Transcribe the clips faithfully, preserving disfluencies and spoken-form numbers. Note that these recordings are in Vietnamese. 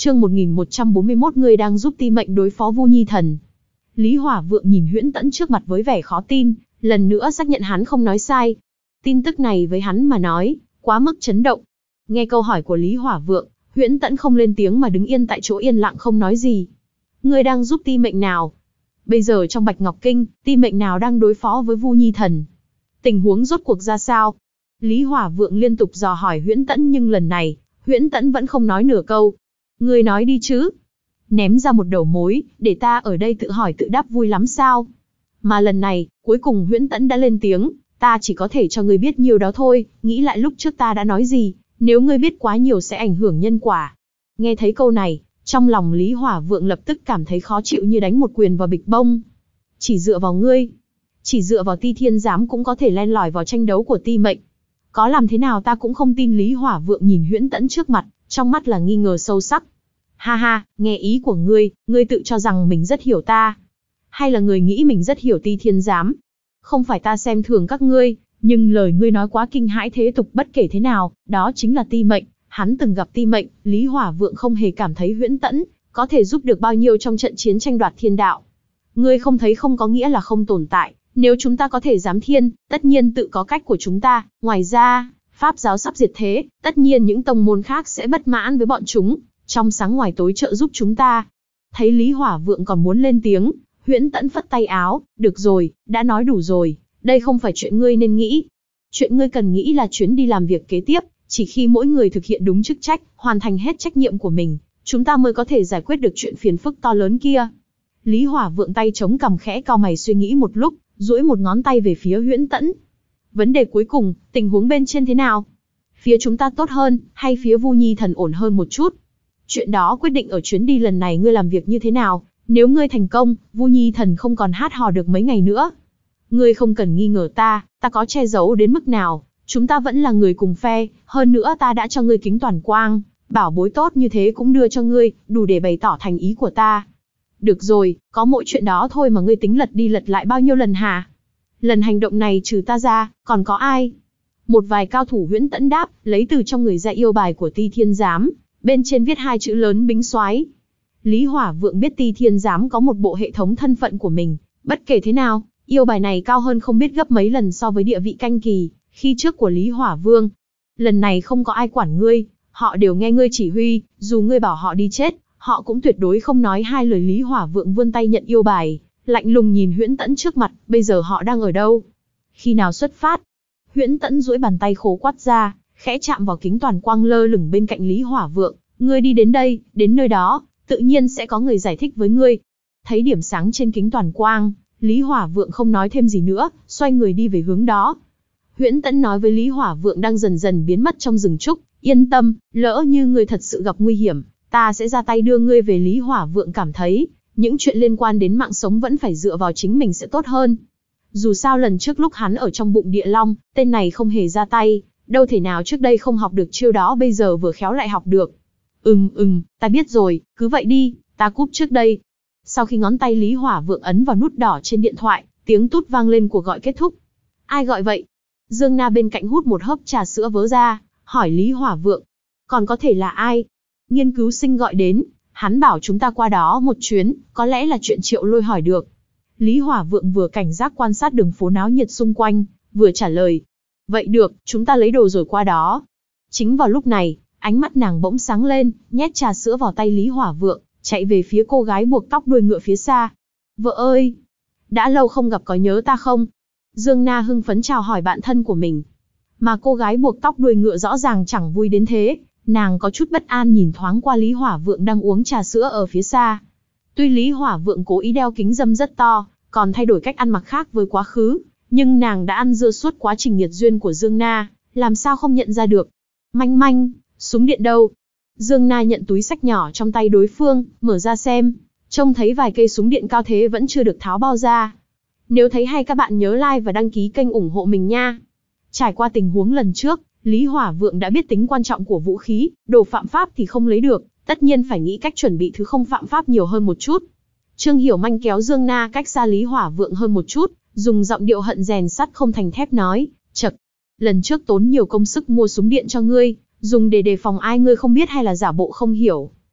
Chương một nghìn một trăm bốn mươi mốt Ngươi đang giúp Ti Mệnh đối phó Vu Nhi Thần. Lý Hỏa Vượng nhìn Huyễn Tẫn trước mặt với vẻ khó tin, lần nữa xác nhận hắn không nói sai. Tin tức này với hắn mà nói, quá mức chấn động. Nghe câu hỏi của Lý Hỏa Vượng, Huyễn Tẫn không lên tiếng mà đứng yên tại chỗ yên lặng không nói gì. Ngươi đang giúp Ti Mệnh nào? Bây giờ trong Bạch Ngọc Kinh, Ti Mệnh nào đang đối phó với Vu Nhi Thần? Tình huống rốt cuộc ra sao? Lý Hỏa Vượng liên tục dò hỏi Huyễn Tẫn nhưng lần này, Huyễn Tẫn vẫn không nói nửa câu. Ngươi nói đi chứ. Ném ra một đầu mối, để ta ở đây tự hỏi tự đáp vui lắm sao? Mà lần này, cuối cùng Huyễn Tẫn đã lên tiếng, ta chỉ có thể cho ngươi biết nhiều đó thôi, nghĩ lại lúc trước ta đã nói gì, nếu ngươi biết quá nhiều sẽ ảnh hưởng nhân quả. Nghe thấy câu này, trong lòng Lý Hỏa Vượng lập tức cảm thấy khó chịu như đánh một quyền vào bịch bông. Chỉ dựa vào ngươi, chỉ dựa vào Ti Thiên Giám cũng có thể len lỏi vào tranh đấu của Ti Mệnh. Có làm thế nào ta cũng không tin. Lý Hỏa Vượng nhìn Huyễn Tẫn trước mặt, trong mắt là nghi ngờ sâu sắc. Ha ha, nghe ý của ngươi, ngươi tự cho rằng mình rất hiểu ta. Hay là ngươi nghĩ mình rất hiểu Ti Thiên Giám? Không phải ta xem thường các ngươi, nhưng lời ngươi nói quá kinh hãi thế tục. Bất kể thế nào, đó chính là Ti Mệnh, hắn từng gặp Ti Mệnh. Lý Hỏa Vượng không hề cảm thấy Huyễn Tẫn có thể giúp được bao nhiêu trong trận chiến tranh đoạt thiên đạo. Ngươi không thấy không có nghĩa là không tồn tại, nếu chúng ta có thể giám thiên, tất nhiên tự có cách của chúng ta, ngoài ra, Pháp giáo sắp diệt thế, tất nhiên những tông môn khác sẽ bất mãn với bọn chúng, trong sáng ngoài tối trợ giúp chúng ta. Thấy Lý Hỏa Vượng còn muốn lên tiếng, Huyễn Tẫn phất tay áo, được rồi, đã nói đủ rồi, đây không phải chuyện ngươi nên nghĩ. Chuyện ngươi cần nghĩ là chuyến đi làm việc kế tiếp, chỉ khi mỗi người thực hiện đúng chức trách, hoàn thành hết trách nhiệm của mình, chúng ta mới có thể giải quyết được chuyện phiền phức to lớn kia. Lý Hỏa Vượng tay chống cằm khẽ cau mày suy nghĩ một lúc, duỗi một ngón tay về phía Huyễn Tẫn. Vấn đề cuối cùng, tình huống bên trên thế nào? Phía chúng ta tốt hơn, hay phía Vu Nhi Thần ổn hơn một chút? Chuyện đó quyết định ở chuyến đi lần này ngươi làm việc như thế nào. Nếu ngươi thành công, Vu Nhi Thần không còn hát hò được mấy ngày nữa. Ngươi không cần nghi ngờ ta, ta có che giấu đến mức nào, chúng ta vẫn là người cùng phe, hơn nữa ta đã cho ngươi kính toàn quang, bảo bối tốt như thế cũng đưa cho ngươi, đủ để bày tỏ thành ý của ta. Được rồi, có mỗi chuyện đó thôi mà ngươi tính lật đi lật lại bao nhiêu lần hả? Lần hành động này trừ ta ra, còn có ai? Một vài cao thủ. Huyễn Tẫn đáp, lấy từ trong người ra yêu bài của Ti Thiên Giám, bên trên viết hai chữ lớn Bính Soái. Lý Hỏa Vượng biết Ti Thiên Giám có một bộ hệ thống thân phận của mình, bất kể thế nào, yêu bài này cao hơn không biết gấp mấy lần so với địa vị canh kỳ khi trước của Lý Hỏa Vương. Lần này không có ai quản ngươi, họ đều nghe ngươi chỉ huy, dù ngươi bảo họ đi chết, họ cũng tuyệt đối không nói hai lời. Lý Hỏa Vượng vươn tay nhận yêu bài, lạnh lùng nhìn Huyễn Tẫn trước mặt, bây giờ họ đang ở đâu? Khi nào xuất phát? Huyễn Tẫn duỗi bàn tay khố quắt ra, khẽ chạm vào kính toàn quang lơ lửng bên cạnh Lý Hỏa Vượng, ngươi đi đến đây, đến nơi đó, tự nhiên sẽ có người giải thích với ngươi. Thấy điểm sáng trên kính toàn quang, Lý Hỏa Vượng không nói thêm gì nữa, xoay người đi về hướng đó. Huyễn Tẫn nói với Lý Hỏa Vượng đang dần dần biến mất trong rừng trúc, yên tâm, lỡ như ngươi thật sự gặp nguy hiểm, ta sẽ ra tay đưa ngươi về. Lý Hỏa Vượng cảm thấy, những chuyện liên quan đến mạng sống vẫn phải dựa vào chính mình sẽ tốt hơn. Dù sao lần trước lúc hắn ở trong bụng địa long, tên này không hề ra tay, đâu thể nào trước đây không học được chiêu đó bây giờ vừa khéo lại học được. Ừm ừm, ta biết rồi, cứ vậy đi, ta cúp trước đây. Sau khi ngón tay Lý Hỏa Vượng ấn vào nút đỏ trên điện thoại, tiếng tút vang lên, cuộc gọi kết thúc. Ai gọi vậy? Dương Na bên cạnh hút một hớp trà sữa vớ ra, hỏi Lý Hỏa Vượng. Còn có thể là ai? Nghiên cứu sinh gọi đến, hắn bảo chúng ta qua đó một chuyến, có lẽ là chuyện Triệu Lôi hỏi được. Lý Hỏa Vượng vừa cảnh giác quan sát đường phố náo nhiệt xung quanh, vừa trả lời. Vậy được, chúng ta lấy đồ rồi qua đó. Chính vào lúc này, ánh mắt nàng bỗng sáng lên, nhét trà sữa vào tay Lý Hỏa Vượng, chạy về phía cô gái buộc tóc đuôi ngựa phía xa. Vợ ơi! Đã lâu không gặp, có nhớ ta không? Dương Na hưng phấn chào hỏi bạn thân của mình. Mà cô gái buộc tóc đuôi ngựa rõ ràng chẳng vui đến thế, nàng có chút bất an nhìn thoáng qua Lý Hỏa Vượng đang uống trà sữa ở phía xa. Tuy Lý Hỏa Vượng cố ý đeo kính râm rất to, còn thay đổi cách ăn mặc khác với quá khứ, nhưng nàng đã ăn dưa suốt quá trình nghiệt duyên của Dương Na, làm sao không nhận ra được. Manh manh, súng điện đâu? Dương Na nhận túi xách nhỏ trong tay đối phương, mở ra xem, trông thấy vài cây súng điện cao thế vẫn chưa được tháo bao ra. Nếu thấy hay các bạn nhớ like và đăng ký kênh ủng hộ mình nha. Trải qua tình huống lần trước, Lý Hỏa Vượng đã biết tính quan trọng của vũ khí, đồ phạm pháp thì không lấy được, tất nhiên phải nghĩ cách chuẩn bị thứ không phạm pháp nhiều hơn một chút. Trương Hiểu Manh kéo Dương Na cách xa Lý Hỏa Vượng hơn một chút, dùng giọng điệu hận rèn sắt không thành thép nói, chậc, lần trước tốn nhiều công sức mua súng điện cho ngươi, dùng để đề phòng ai ngươi không biết hay là giả bộ không hiểu.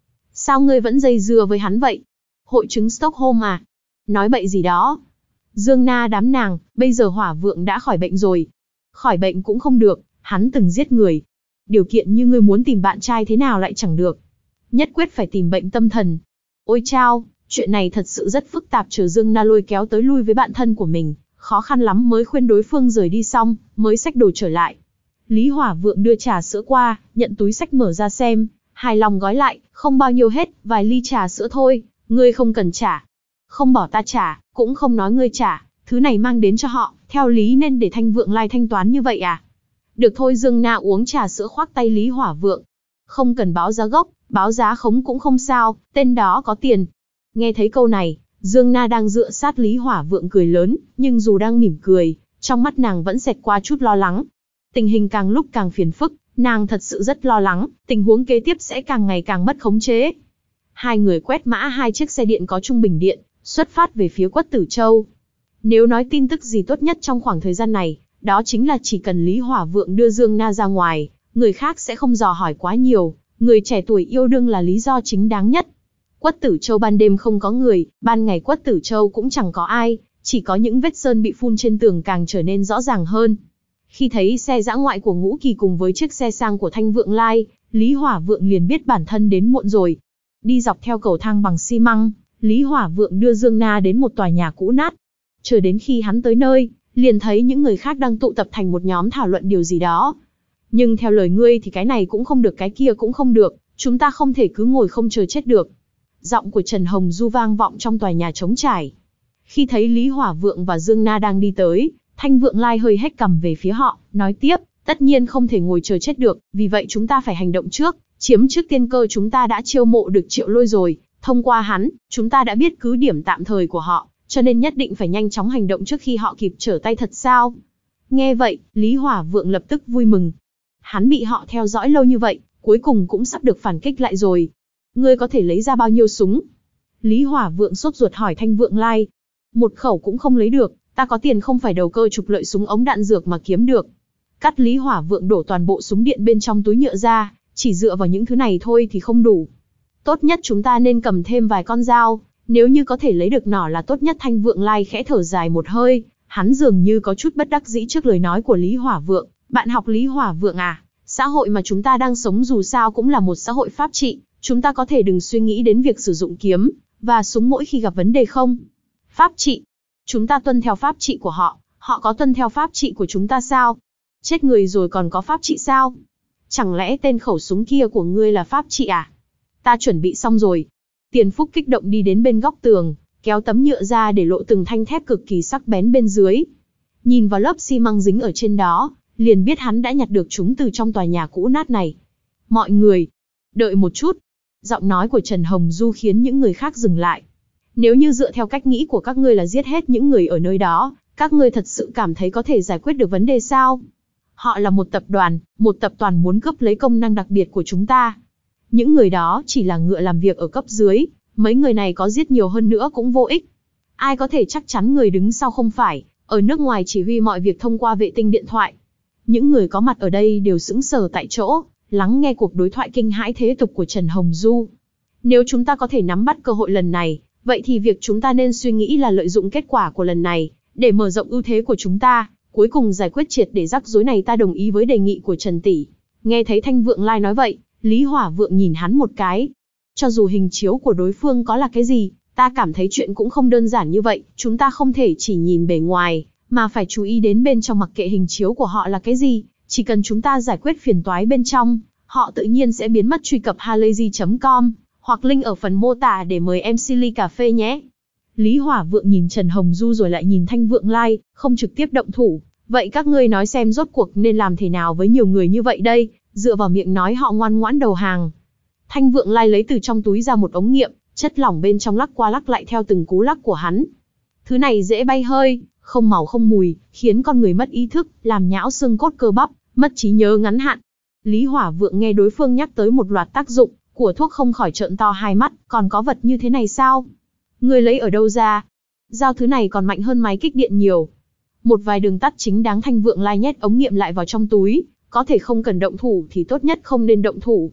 Sao ngươi vẫn dây dưa với hắn vậy? Hội chứng Stockholm à? Nói bậy gì đó. Dương Na đám nàng, bây giờ Hỏa Vượng đã khỏi bệnh rồi. Khỏi bệnh cũng không được, hắn từng giết người. Điều kiện như ngươi muốn tìm bạn trai thế nào lại chẳng được. Nhất quyết phải tìm bệnh tâm thần. Ôi chao, chuyện này thật sự rất phức tạp. Chờ Dương Na lôi kéo tới lui với bạn thân của mình, khó khăn lắm mới khuyên đối phương rời đi xong, mới xách đồ trở lại. Lý Hỏa Vượng đưa trà sữa qua, nhận túi xách mở ra xem, hài lòng gói lại, không bao nhiêu hết, vài ly trà sữa thôi, ngươi không cần trả. Không bỏ ta trả, cũng không nói ngươi trả, thứ này mang đến cho họ, theo lý nên để Thanh Vượng Lai thanh toán như vậy à? Được thôi. Dương Na uống trà sữa khoác tay Lý Hỏa Vượng. Không cần báo giá gốc, báo giá khống cũng không sao, tên đó có tiền. Nghe thấy câu này, Dương Na đang dựa sát Lý Hỏa Vượng cười lớn, nhưng dù đang mỉm cười, trong mắt nàng vẫn xẹt qua chút lo lắng. Tình hình càng lúc càng phiền phức, nàng thật sự rất lo lắng, tình huống kế tiếp sẽ càng ngày càng mất khống chế. Hai người quét mã hai chiếc xe điện có trung bình điện, xuất phát về phía Quất Tử Châu. Nếu nói tin tức gì tốt nhất trong khoảng thời gian này, đó chính là chỉ cần Lý Hỏa Vượng đưa Dương Na ra ngoài, người khác sẽ không dò hỏi quá nhiều, người trẻ tuổi yêu đương là lý do chính đáng nhất. Quất Tử Châu ban đêm không có người, ban ngày Quất Tử Châu cũng chẳng có ai, chỉ có những vết sơn bị phun trên tường càng trở nên rõ ràng hơn. Khi thấy xe dã ngoại của Ngũ Kỳ cùng với chiếc xe sang của Thanh Vượng Lai, Lý Hỏa Vượng liền biết bản thân đến muộn rồi. Đi dọc theo cầu thang bằng xi măng, Lý Hỏa Vượng đưa Dương Na đến một tòa nhà cũ nát. Chờ đến khi hắn tới nơi, liền thấy những người khác đang tụ tập thành một nhóm thảo luận điều gì đó. Nhưng theo lời ngươi thì cái này cũng không được cái kia cũng không được, chúng ta không thể cứ ngồi không chờ chết được. Giọng của Trần Hồng Du vang vọng trong tòa nhà trống trải. Khi thấy Lý Hỏa Vượng và Dương Na đang đi tới, Thanh Vượng Lai hơi hét cằm về phía họ, nói tiếp, tất nhiên không thể ngồi chờ chết được, vì vậy chúng ta phải hành động trước, chiếm trước tiên cơ. Chúng ta đã chiêu mộ được Triệu Lôi rồi, thông qua hắn, chúng ta đã biết cứ điểm tạm thời của họ, cho nên nhất định phải nhanh chóng hành động trước khi họ kịp trở tay thật sao? Nghe vậy, Lý Hỏa Vượng lập tức vui mừng. Hắn bị họ theo dõi lâu như vậy, cuối cùng cũng sắp được phản kích lại rồi. Ngươi có thể lấy ra bao nhiêu súng? Lý Hỏa Vượng sốt ruột hỏi Thanh Vượng Lai. Một khẩu cũng không lấy được, ta có tiền không phải đầu cơ trục lợi súng ống đạn dược mà kiếm được. Cắt Lý Hỏa Vượng đổ toàn bộ súng điện bên trong túi nhựa ra, chỉ dựa vào những thứ này thôi thì không đủ. Tốt nhất chúng ta nên cầm thêm vài con dao, nếu như có thể lấy được nỏ là tốt nhất. Thanh Vượng Lai khẽ thở dài một hơi, hắn dường như có chút bất đắc dĩ trước lời nói của Lý Hỏa Vượng. Bạn học Lý Hỏa Vượng à, xã hội mà chúng ta đang sống dù sao cũng là một xã hội pháp trị, chúng ta có thể đừng suy nghĩ đến việc sử dụng kiếm và súng mỗi khi gặp vấn đề không? Pháp trị? Chúng ta tuân theo pháp trị của họ, họ có tuân theo pháp trị của chúng ta sao? Chết người rồi còn có pháp trị sao? Chẳng lẽ tên khẩu súng kia của ngươi là pháp trị à? Ta chuẩn bị xong rồi. Tiền Phúc kích động đi đến bên góc tường, kéo tấm nhựa ra để lộ từng thanh thép cực kỳ sắc bén bên dưới. Nhìn vào lớp xi măng dính ở trên đó, liền biết hắn đã nhặt được chúng từ trong tòa nhà cũ nát này. Mọi người, đợi một chút. Giọng nói của Trần Hồng Du khiến những người khác dừng lại. Nếu như dựa theo cách nghĩ của các ngươi là giết hết những người ở nơi đó, các ngươi thật sự cảm thấy có thể giải quyết được vấn đề sao? Họ là một tập đoàn, một tập đoàn muốn cướp lấy công năng đặc biệt của chúng ta. Những người đó chỉ là ngựa làm việc ở cấp dưới, mấy người này có giết nhiều hơn nữa cũng vô ích. Ai có thể chắc chắn người đứng sau không phải ở nước ngoài chỉ huy mọi việc thông qua vệ tinh điện thoại? Những người có mặt ở đây đều sững sờ tại chỗ, lắng nghe cuộc đối thoại kinh hãi thế tục của Trần Hồng Du. Nếu chúng ta có thể nắm bắt cơ hội lần này, vậy thì việc chúng ta nên suy nghĩ là lợi dụng kết quả của lần này, để mở rộng ưu thế của chúng ta, cuối cùng giải quyết triệt để rắc rối này. Ta đồng ý với đề nghị của Trần Tỷ. Nghe thấy Thanh Vượng Lai nói vậy, Lý Hỏa Vượng nhìn hắn một cái. Cho dù hình chiếu của đối phương có là cái gì, ta cảm thấy chuyện cũng không đơn giản như vậy. Chúng ta không thể chỉ nhìn bề ngoài, mà phải chú ý đến bên trong. Mặc kệ hình chiếu của họ là cái gì, chỉ cần chúng ta giải quyết phiền toái bên trong, họ tự nhiên sẽ biến mất. Truy cập halayzi chấm com hoặc link ở phần mô tả để mời em xê ly cà phê nhé. Lý Hỏa Vượng nhìn Trần Hồng Du rồi lại nhìn Thanh Vượng Lai, không trực tiếp động thủ. Vậy các ngươi nói xem rốt cuộc nên làm thế nào với nhiều người như vậy đây? Dựa vào miệng nói họ ngoan ngoãn đầu hàng. Thanh Vượng Lai lấy từ trong túi ra một ống nghiệm, chất lỏng bên trong lắc qua lắc lại theo từng cú lắc của hắn. Thứ này dễ bay hơi, không màu không mùi, khiến con người mất ý thức, làm nhão xương cốt cơ bắp, mất trí nhớ ngắn hạn. Lý Hỏa Vượng nghe đối phương nhắc tới một loạt tác dụng của thuốc không khỏi trợn to hai mắt, còn có vật như thế này sao? Ngươi lấy ở đâu ra? Giao thứ này còn mạnh hơn máy kích điện nhiều. Một vài đường tắt chính đáng. Thanh Vượng Lai nhét ống nghiệm lại vào trong túi, có thể không cần động thủ thì tốt nhất không nên động thủ.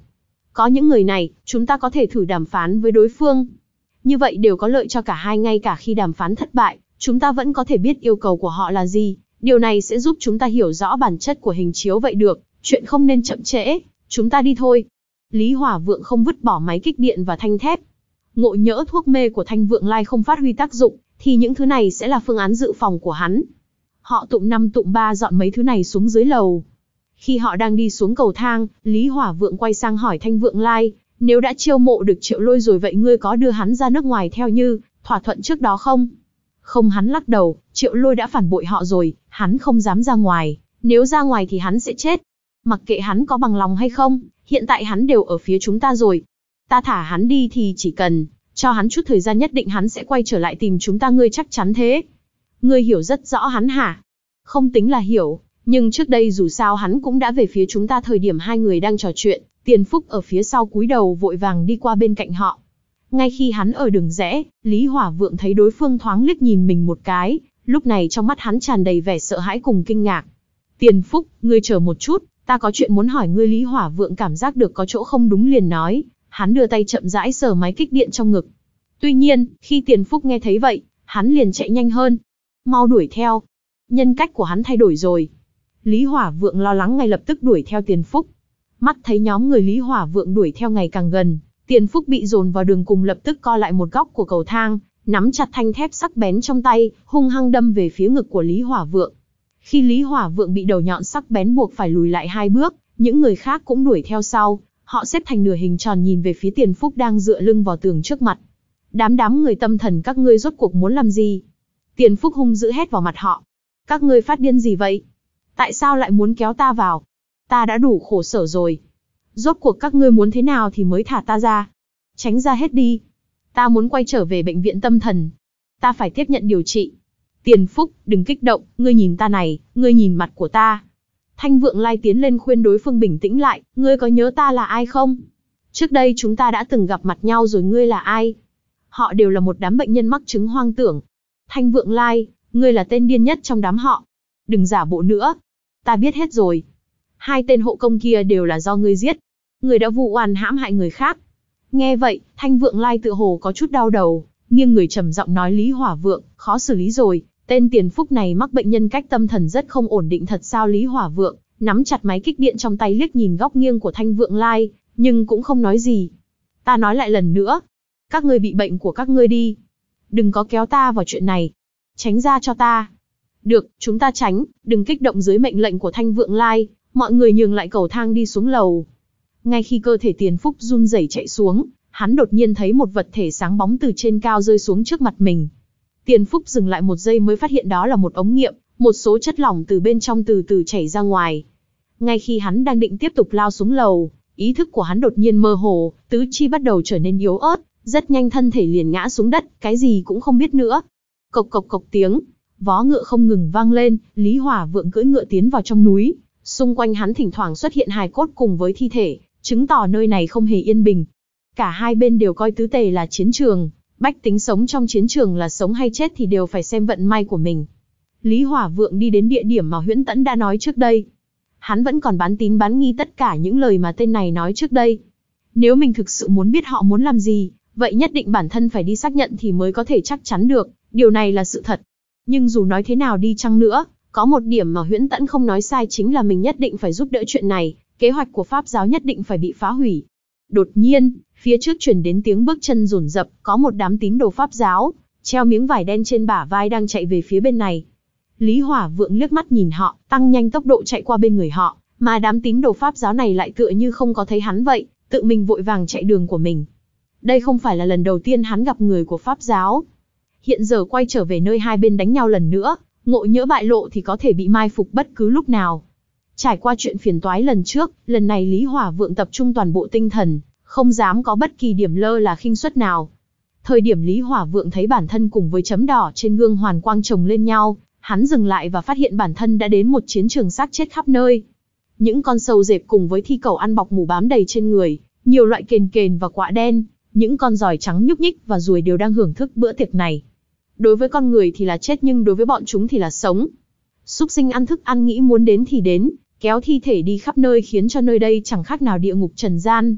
Có những người này, chúng ta có thể thử đàm phán với đối phương. Như vậy đều có lợi cho cả hai, ngay cả khi đàm phán thất bại, chúng ta vẫn có thể biết yêu cầu của họ là gì. Điều này sẽ giúp chúng ta hiểu rõ bản chất của hình chiếu. Vậy được, chuyện không nên chậm trễ, chúng ta đi thôi. Lý Hỏa Vượng không vứt bỏ máy kích điện và thanh thép. Ngộ nhỡ thuốc mê của Thanh Vượng Lai không phát huy tác dụng, thì những thứ này sẽ là phương án dự phòng của hắn. Họ tụm năm tụm ba dọn mấy thứ này xuống dưới lầu. Khi họ đang đi xuống cầu thang, Lý Hỏa Vượng quay sang hỏi Thanh Vượng Lai, nếu đã chiêu mộ được Triệu Lôi rồi vậy ngươi có đưa hắn ra nước ngoài theo như thỏa thuận trước đó không? Không, hắn lắc đầu, Triệu Lôi đã phản bội họ rồi, hắn không dám ra ngoài, nếu ra ngoài thì hắn sẽ chết. Mặc kệ hắn có bằng lòng hay không, hiện tại hắn đều ở phía chúng ta rồi. Ta thả hắn đi thì chỉ cần cho hắn chút thời gian nhất định hắn sẽ quay trở lại tìm chúng ta, ngươi chắc chắn thế? Ngươi hiểu rất rõ hắn hả? Không tính là hiểu, nhưng trước đây dù sao hắn cũng đã về phía chúng ta. Thời điểm hai người đang trò chuyện, Tiền Phúc ở phía sau cúi đầu vội vàng đi qua bên cạnh họ. Ngay khi hắn ở đường rẽ, Lý Hỏa Vượng thấy đối phương thoáng liếc nhìn mình một cái, lúc này trong mắt hắn tràn đầy vẻ sợ hãi cùng kinh ngạc. Tiền Phúc, ngươi chờ một chút, ta có chuyện muốn hỏi ngươi. Lý Hỏa Vượng cảm giác được có chỗ không đúng liền nói, hắn đưa tay chậm rãi sờ máy kích điện trong ngực. Tuy nhiên, khi Tiền Phúc nghe thấy vậy, hắn liền chạy nhanh hơn. Mau đuổi theo. Nhân cách của hắn thay đổi rồi. Lý Hỏa Vượng lo lắng ngay lập tức đuổi theo Tiền Phúc. Mắt thấy nhóm người Lý Hỏa Vượng đuổi theo ngày càng gần, Tiền Phúc bị dồn vào đường cùng lập tức co lại một góc của cầu thang, nắm chặt thanh thép sắc bén trong tay, hung hăng đâm về phía ngực của Lý Hỏa Vượng. Khi Lý Hỏa Vượng bị đầu nhọn sắc bén buộc phải lùi lại hai bước, những người khác cũng đuổi theo sau, họ xếp thành nửa hình tròn nhìn về phía Tiền Phúc đang dựa lưng vào tường trước mặt. Đám đám người tâm thần, các ngươi rốt cuộc muốn làm gì? Tiền Phúc hung dữ hét vào mặt họ. Các ngươi phát điên gì vậy? Tại sao lại muốn kéo ta vào? Ta đã đủ khổ sở rồi. Rốt cuộc các ngươi muốn thế nào thì mới thả ta ra? Tránh ra hết đi. Ta muốn quay trở về bệnh viện tâm thần. Ta phải tiếp nhận điều trị. Tiền Phúc, đừng kích động, ngươi nhìn ta này, ngươi nhìn mặt của ta. Thanh Vượng Lai tiến lên khuyên đối phương bình tĩnh lại, ngươi có nhớ ta là ai không? Trước đây chúng ta đã từng gặp mặt nhau rồi, ngươi là ai? Họ đều là một đám bệnh nhân mắc chứng hoang tưởng. Thanh Vượng Lai, ngươi là tên điên nhất trong đám họ. Đừng giả bộ nữa. Ta biết hết rồi. Hai tên hộ công kia đều là do ngươi giết. Ngươi đã vu oan hãm hại người khác. Nghe vậy, Thanh Vượng Lai tựa hồ có chút đau đầu, nghiêng người trầm giọng nói, Lý Hỏa Vượng, khó xử lý rồi. Tên Tiền Phúc này mắc bệnh nhân cách tâm thần rất không ổn định thật sao? Lý Hỏa Vượng nắm chặt máy kích điện trong tay, liếc nhìn góc nghiêng của Thanh Vượng Lai, nhưng cũng không nói gì. Ta nói lại lần nữa, các ngươi bị bệnh của các ngươi đi. Đừng có kéo ta vào chuyện này. Tránh ra cho ta. Được, chúng ta tránh, đừng kích động. Dưới mệnh lệnh của Thanh Vượng Lai, mọi người nhường lại cầu thang đi xuống lầu. Ngay khi cơ thể Tiền Phúc run rẩy chạy xuống, hắn đột nhiên thấy một vật thể sáng bóng từ trên cao rơi xuống trước mặt mình. Tiền Phúc dừng lại một giây mới phát hiện đó là một ống nghiệm, một số chất lỏng từ bên trong từ từ chảy ra ngoài. Ngay khi hắn đang định tiếp tục lao xuống lầu, ý thức của hắn đột nhiên mơ hồ, tứ chi bắt đầu trở nên yếu ớt, rất nhanh thân thể liền ngã xuống đất, cái gì cũng không biết nữa. Cộc cộc cộc tiếng, vó ngựa không ngừng vang lên, Lý Hỏa Vượng cưỡi ngựa tiến vào trong núi, xung quanh hắn thỉnh thoảng xuất hiện hài cốt cùng với thi thể, chứng tỏ nơi này không hề yên bình. Cả hai bên đều coi tứ tề là chiến trường, bách tính sống trong chiến trường là sống hay chết thì đều phải xem vận may của mình. Lý Hỏa Vượng đi đến địa điểm mà Huyễn Tẫn đã nói trước đây. Hắn vẫn còn bán tín bán nghi tất cả những lời mà tên này nói trước đây. Nếu mình thực sự muốn biết họ muốn làm gì, vậy nhất định bản thân phải đi xác nhận thì mới có thể chắc chắn được, điều này là sự thật. Nhưng dù nói thế nào đi chăng nữa, có một điểm mà Huyễn Tẫn không nói sai chính là mình nhất định phải giúp đỡ chuyện này, kế hoạch của Pháp giáo nhất định phải bị phá hủy. Đột nhiên, phía trước truyền đến tiếng bước chân dồn dập, có một đám tín đồ Pháp giáo, treo miếng vải đen trên bả vai đang chạy về phía bên này. Lý Hỏa Vượng liếc mắt nhìn họ, tăng nhanh tốc độ chạy qua bên người họ, mà đám tín đồ Pháp giáo này lại tựa như không có thấy hắn vậy, tự mình vội vàng chạy đường của mình. Đây không phải là lần đầu tiên hắn gặp người của Pháp giáo. Hiện giờ quay trở về nơi hai bên đánh nhau lần nữa, ngộ nhỡ bại lộ thì có thể bị mai phục bất cứ lúc nào. Trải qua chuyện phiền toái lần trước, lần này Lý Hỏa Vượng tập trung toàn bộ tinh thần, không dám có bất kỳ điểm lơ là khinh suất nào. Thời điểm Lý Hỏa Vượng thấy bản thân cùng với chấm đỏ trên gương hoàn quang chồng lên nhau, hắn dừng lại và phát hiện bản thân đã đến một chiến trường xác chết khắp nơi. Những con sâu dẹp cùng với thi cẩu ăn bọc mủ bám đầy trên người, nhiều loại kền kền và quạ đen, những con giòi trắng nhúc nhích và ruồi đều đang hưởng thức bữa tiệc này. Đối với con người thì là chết nhưng đối với bọn chúng thì là sống. Súc sinh ăn thức ăn nghĩ muốn đến thì đến, kéo thi thể đi khắp nơi khiến cho nơi đây chẳng khác nào địa ngục trần gian.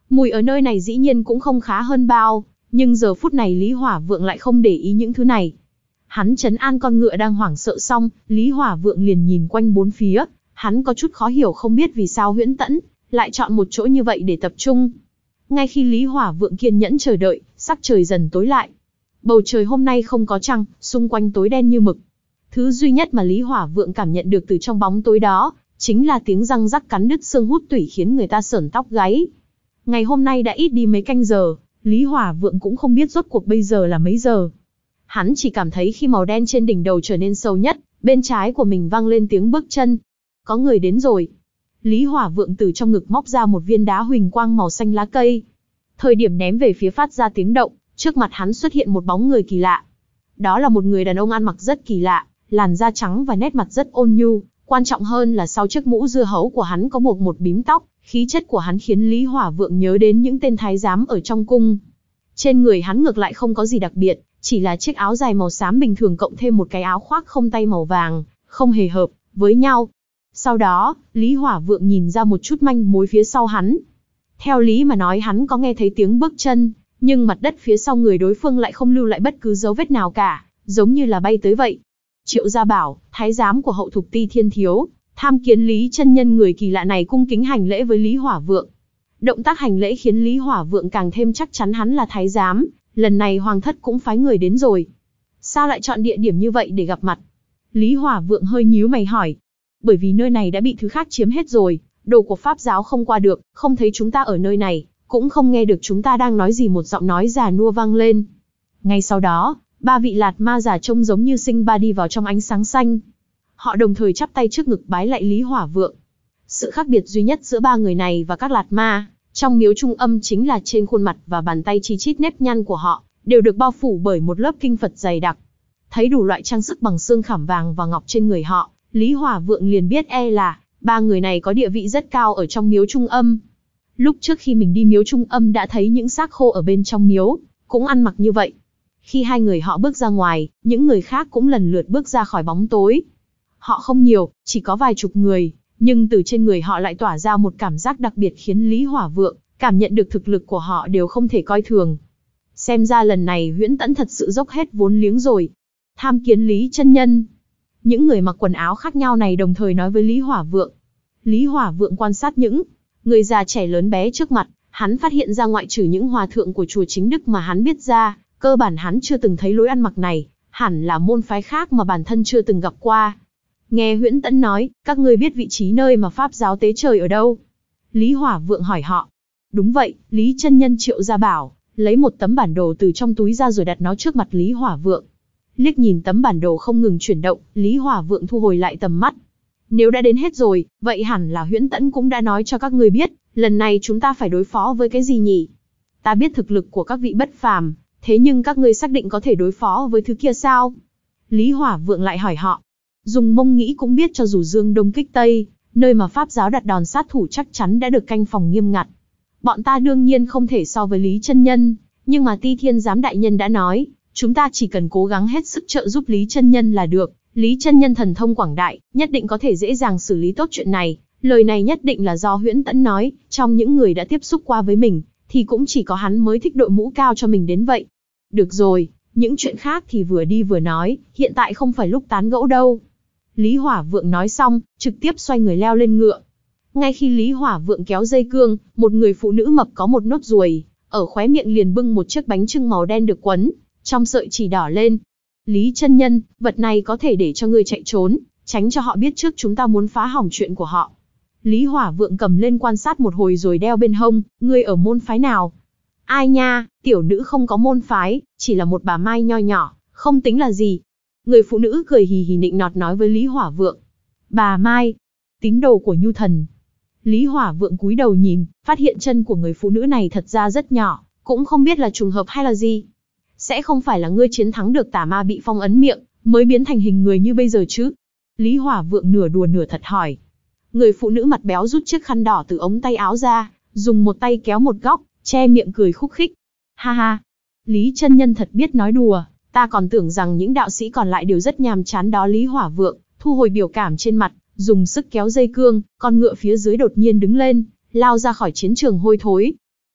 Mùi ở nơi này dĩ nhiên cũng không khá hơn bao, nhưng giờ phút này Lý Hỏa Vượng lại không để ý những thứ này. Hắn trấn an con ngựa đang hoảng sợ xong, Lý Hỏa Vượng liền nhìn quanh bốn phía, hắn có chút khó hiểu không biết vì sao Huyễn Tẫn lại chọn một chỗ như vậy để tập trung. Ngay khi Lý Hỏa Vượng kiên nhẫn chờ đợi, sắc trời dần tối lại. Bầu trời hôm nay không có trăng, xung quanh tối đen như mực. Thứ duy nhất mà Lý Hỏa Vượng cảm nhận được từ trong bóng tối đó, chính là tiếng răng rắc cắn đứt xương hút tủy khiến người ta sởn tóc gáy. Ngày hôm nay đã ít đi mấy canh giờ, Lý Hỏa Vượng cũng không biết rốt cuộc bây giờ là mấy giờ. Hắn chỉ cảm thấy khi màu đen trên đỉnh đầu trở nên sâu nhất, bên trái của mình vang lên tiếng bước chân. Có người đến rồi. Lý Hỏa Vượng từ trong ngực móc ra một viên đá huỳnh quang màu xanh lá cây. Thời điểm ném về phía phát ra tiếng động, trước mặt hắn xuất hiện một bóng người kỳ lạ. Đó là một người đàn ông ăn mặc rất kỳ lạ, làn da trắng và nét mặt rất ôn nhu. Quan trọng hơn là sau chiếc mũ dưa hấu của hắn có buộc một bím tóc, khí chất của hắn khiến Lý Hỏa Vượng nhớ đến những tên thái giám ở trong cung. Trên người hắn ngược lại không có gì đặc biệt, chỉ là chiếc áo dài màu xám bình thường cộng thêm một cái áo khoác không tay màu vàng, không hề hợp với nhau. Sau đó, Lý Hỏa Vượng nhìn ra một chút manh mối phía sau hắn. Theo lý mà nói hắn có nghe thấy tiếng bước chân, nhưng mặt đất phía sau người đối phương lại không lưu lại bất cứ dấu vết nào cả, giống như là bay tới vậy. Triệu Gia Bảo, thái giám của hậu thục Ti Thiên Thiếu, tham kiến Lý chân nhân. Người kỳ lạ này cung kính hành lễ với Lý Hỏa Vượng. Động tác hành lễ khiến Lý Hỏa Vượng càng thêm chắc chắn hắn là thái giám, lần này hoàng thất cũng phái người đến rồi. Sao lại chọn địa điểm như vậy để gặp mặt? Lý Hỏa Vượng hơi nhíu mày hỏi. Bởi vì nơi này đã bị thứ khác chiếm hết rồi, đồ của Pháp giáo không qua được, không thấy chúng ta ở nơi này, cũng không nghe được chúng ta đang nói gì. Một giọng nói già nua vang lên. Ngay sau đó, ba vị Lạt Ma già trông giống như sinh ba đi vào trong ánh sáng xanh. Họ đồng thời chắp tay trước ngực bái lạy Lý Hỏa Vượng. Sự khác biệt duy nhất giữa ba người này và các Lạt Ma trong miếu Trung Âm chính là trên khuôn mặt và bàn tay chi chít nếp nhăn của họ đều được bao phủ bởi một lớp kinh Phật dày đặc. Thấy đủ loại trang sức bằng xương khảm vàng và ngọc trên người họ, Lý Hỏa Vượng liền biết e là ba người này có địa vị rất cao ở trong miếu Trung Âm. Lúc trước khi mình đi miếu Trung Âm đã thấy những xác khô ở bên trong miếu, cũng ăn mặc như vậy. Khi hai người họ bước ra ngoài, những người khác cũng lần lượt bước ra khỏi bóng tối. Họ không nhiều, chỉ có vài chục người, nhưng từ trên người họ lại tỏa ra một cảm giác đặc biệt khiến Lý Hỏa Vượng cảm nhận được thực lực của họ đều không thể coi thường. Xem ra lần này Huyễn Tẫn thật sự dốc hết vốn liếng rồi. Tham kiến Lý chân nhân. Những người mặc quần áo khác nhau này đồng thời nói với Lý Hỏa Vượng. Lý Hỏa Vượng quan sát những người già trẻ lớn bé trước mặt, hắn phát hiện ra ngoại trừ những hòa thượng của chùa Chính Đức mà hắn biết ra, cơ bản hắn chưa từng thấy lối ăn mặc này, hẳn là môn phái khác mà bản thân chưa từng gặp qua. Nghe Huyễn Tẫn nói, các ngươi biết vị trí nơi mà Pháp giáo tế trời ở đâu? Lý Hỏa Vượng hỏi họ. Đúng vậy, Lý chân nhân. Triệu Gia Bảo lấy một tấm bản đồ từ trong túi ra rồi đặt nó trước mặt Lý Hỏa Vượng. Liếc nhìn tấm bản đồ không ngừng chuyển động, Lý Hỏa Vượng thu hồi lại tầm mắt. Nếu đã đến hết rồi, vậy hẳn là Huyễn Tẫn cũng đã nói cho các ngươi biết, lần này chúng ta phải đối phó với cái gì nhỉ? Ta biết thực lực của các vị bất phàm, thế nhưng các ngươi xác định có thể đối phó với thứ kia sao? Lý Hỏa Vượng lại hỏi họ. Dùng mông nghĩ cũng biết cho dù Dương Đông kích Tây, nơi mà Pháp giáo đặt đòn sát thủ chắc chắn đã được canh phòng nghiêm ngặt. Bọn ta đương nhiên không thể so với Lý chân nhân, nhưng mà Ti Thiên giám đại nhân đã nói, chúng ta chỉ cần cố gắng hết sức trợ giúp Lý chân nhân là được. Lý chân nhân thần thông quảng đại, nhất định có thể dễ dàng xử lý tốt chuyện này. Lời này nhất định là do Huyễn Tẫn nói, trong những người đã tiếp xúc qua với mình, thì cũng chỉ có hắn mới thích đội mũ cao cho mình đến vậy. Được rồi, những chuyện khác thì vừa đi vừa nói, hiện tại không phải lúc tán gẫu đâu. Lý Hỏa Vượng nói xong, trực tiếp xoay người leo lên ngựa. Ngay khi Lý Hỏa Vượng kéo dây cương, một người phụ nữ mập có một nốt ruồi, ở khóe miệng liền bưng một chiếc bánh chưng màu đen được quấn trong sợi chỉ đỏ lên. Lý chân nhân, vật này có thể để cho ngươi chạy trốn, tránh cho họ biết trước chúng ta muốn phá hỏng chuyện của họ. Lý Hỏa Vượng cầm lên quan sát một hồi rồi đeo bên hông. Ngươi ở môn phái nào? Ai nha, tiểu nữ không có môn phái, chỉ là một bà mai nho nhỏ, không tính là gì. Người phụ nữ cười hì hì nịnh nọt nói với Lý Hỏa Vượng. Bà Mai, tín đồ của Nhu Thần. Lý Hỏa Vượng cúi đầu nhìn, phát hiện chân của người phụ nữ này thật ra rất nhỏ, cũng không biết là trùng hợp hay là gì. Sẽ không phải là ngươi chiến thắng được tà ma bị phong ấn miệng, mới biến thành hình người như bây giờ chứ? Lý Hỏa Vượng nửa đùa nửa thật hỏi. Người phụ nữ mặt béo rút chiếc khăn đỏ từ ống tay áo ra, dùng một tay kéo một góc, che miệng cười khúc khích. Ha ha, Lý chân nhân thật biết nói đùa, ta còn tưởng rằng những đạo sĩ còn lại đều rất nhàm chán đó. Lý Hỏa Vượng thu hồi biểu cảm trên mặt, dùng sức kéo dây cương, con ngựa phía dưới đột nhiên đứng lên, lao ra khỏi chiến trường hôi thối.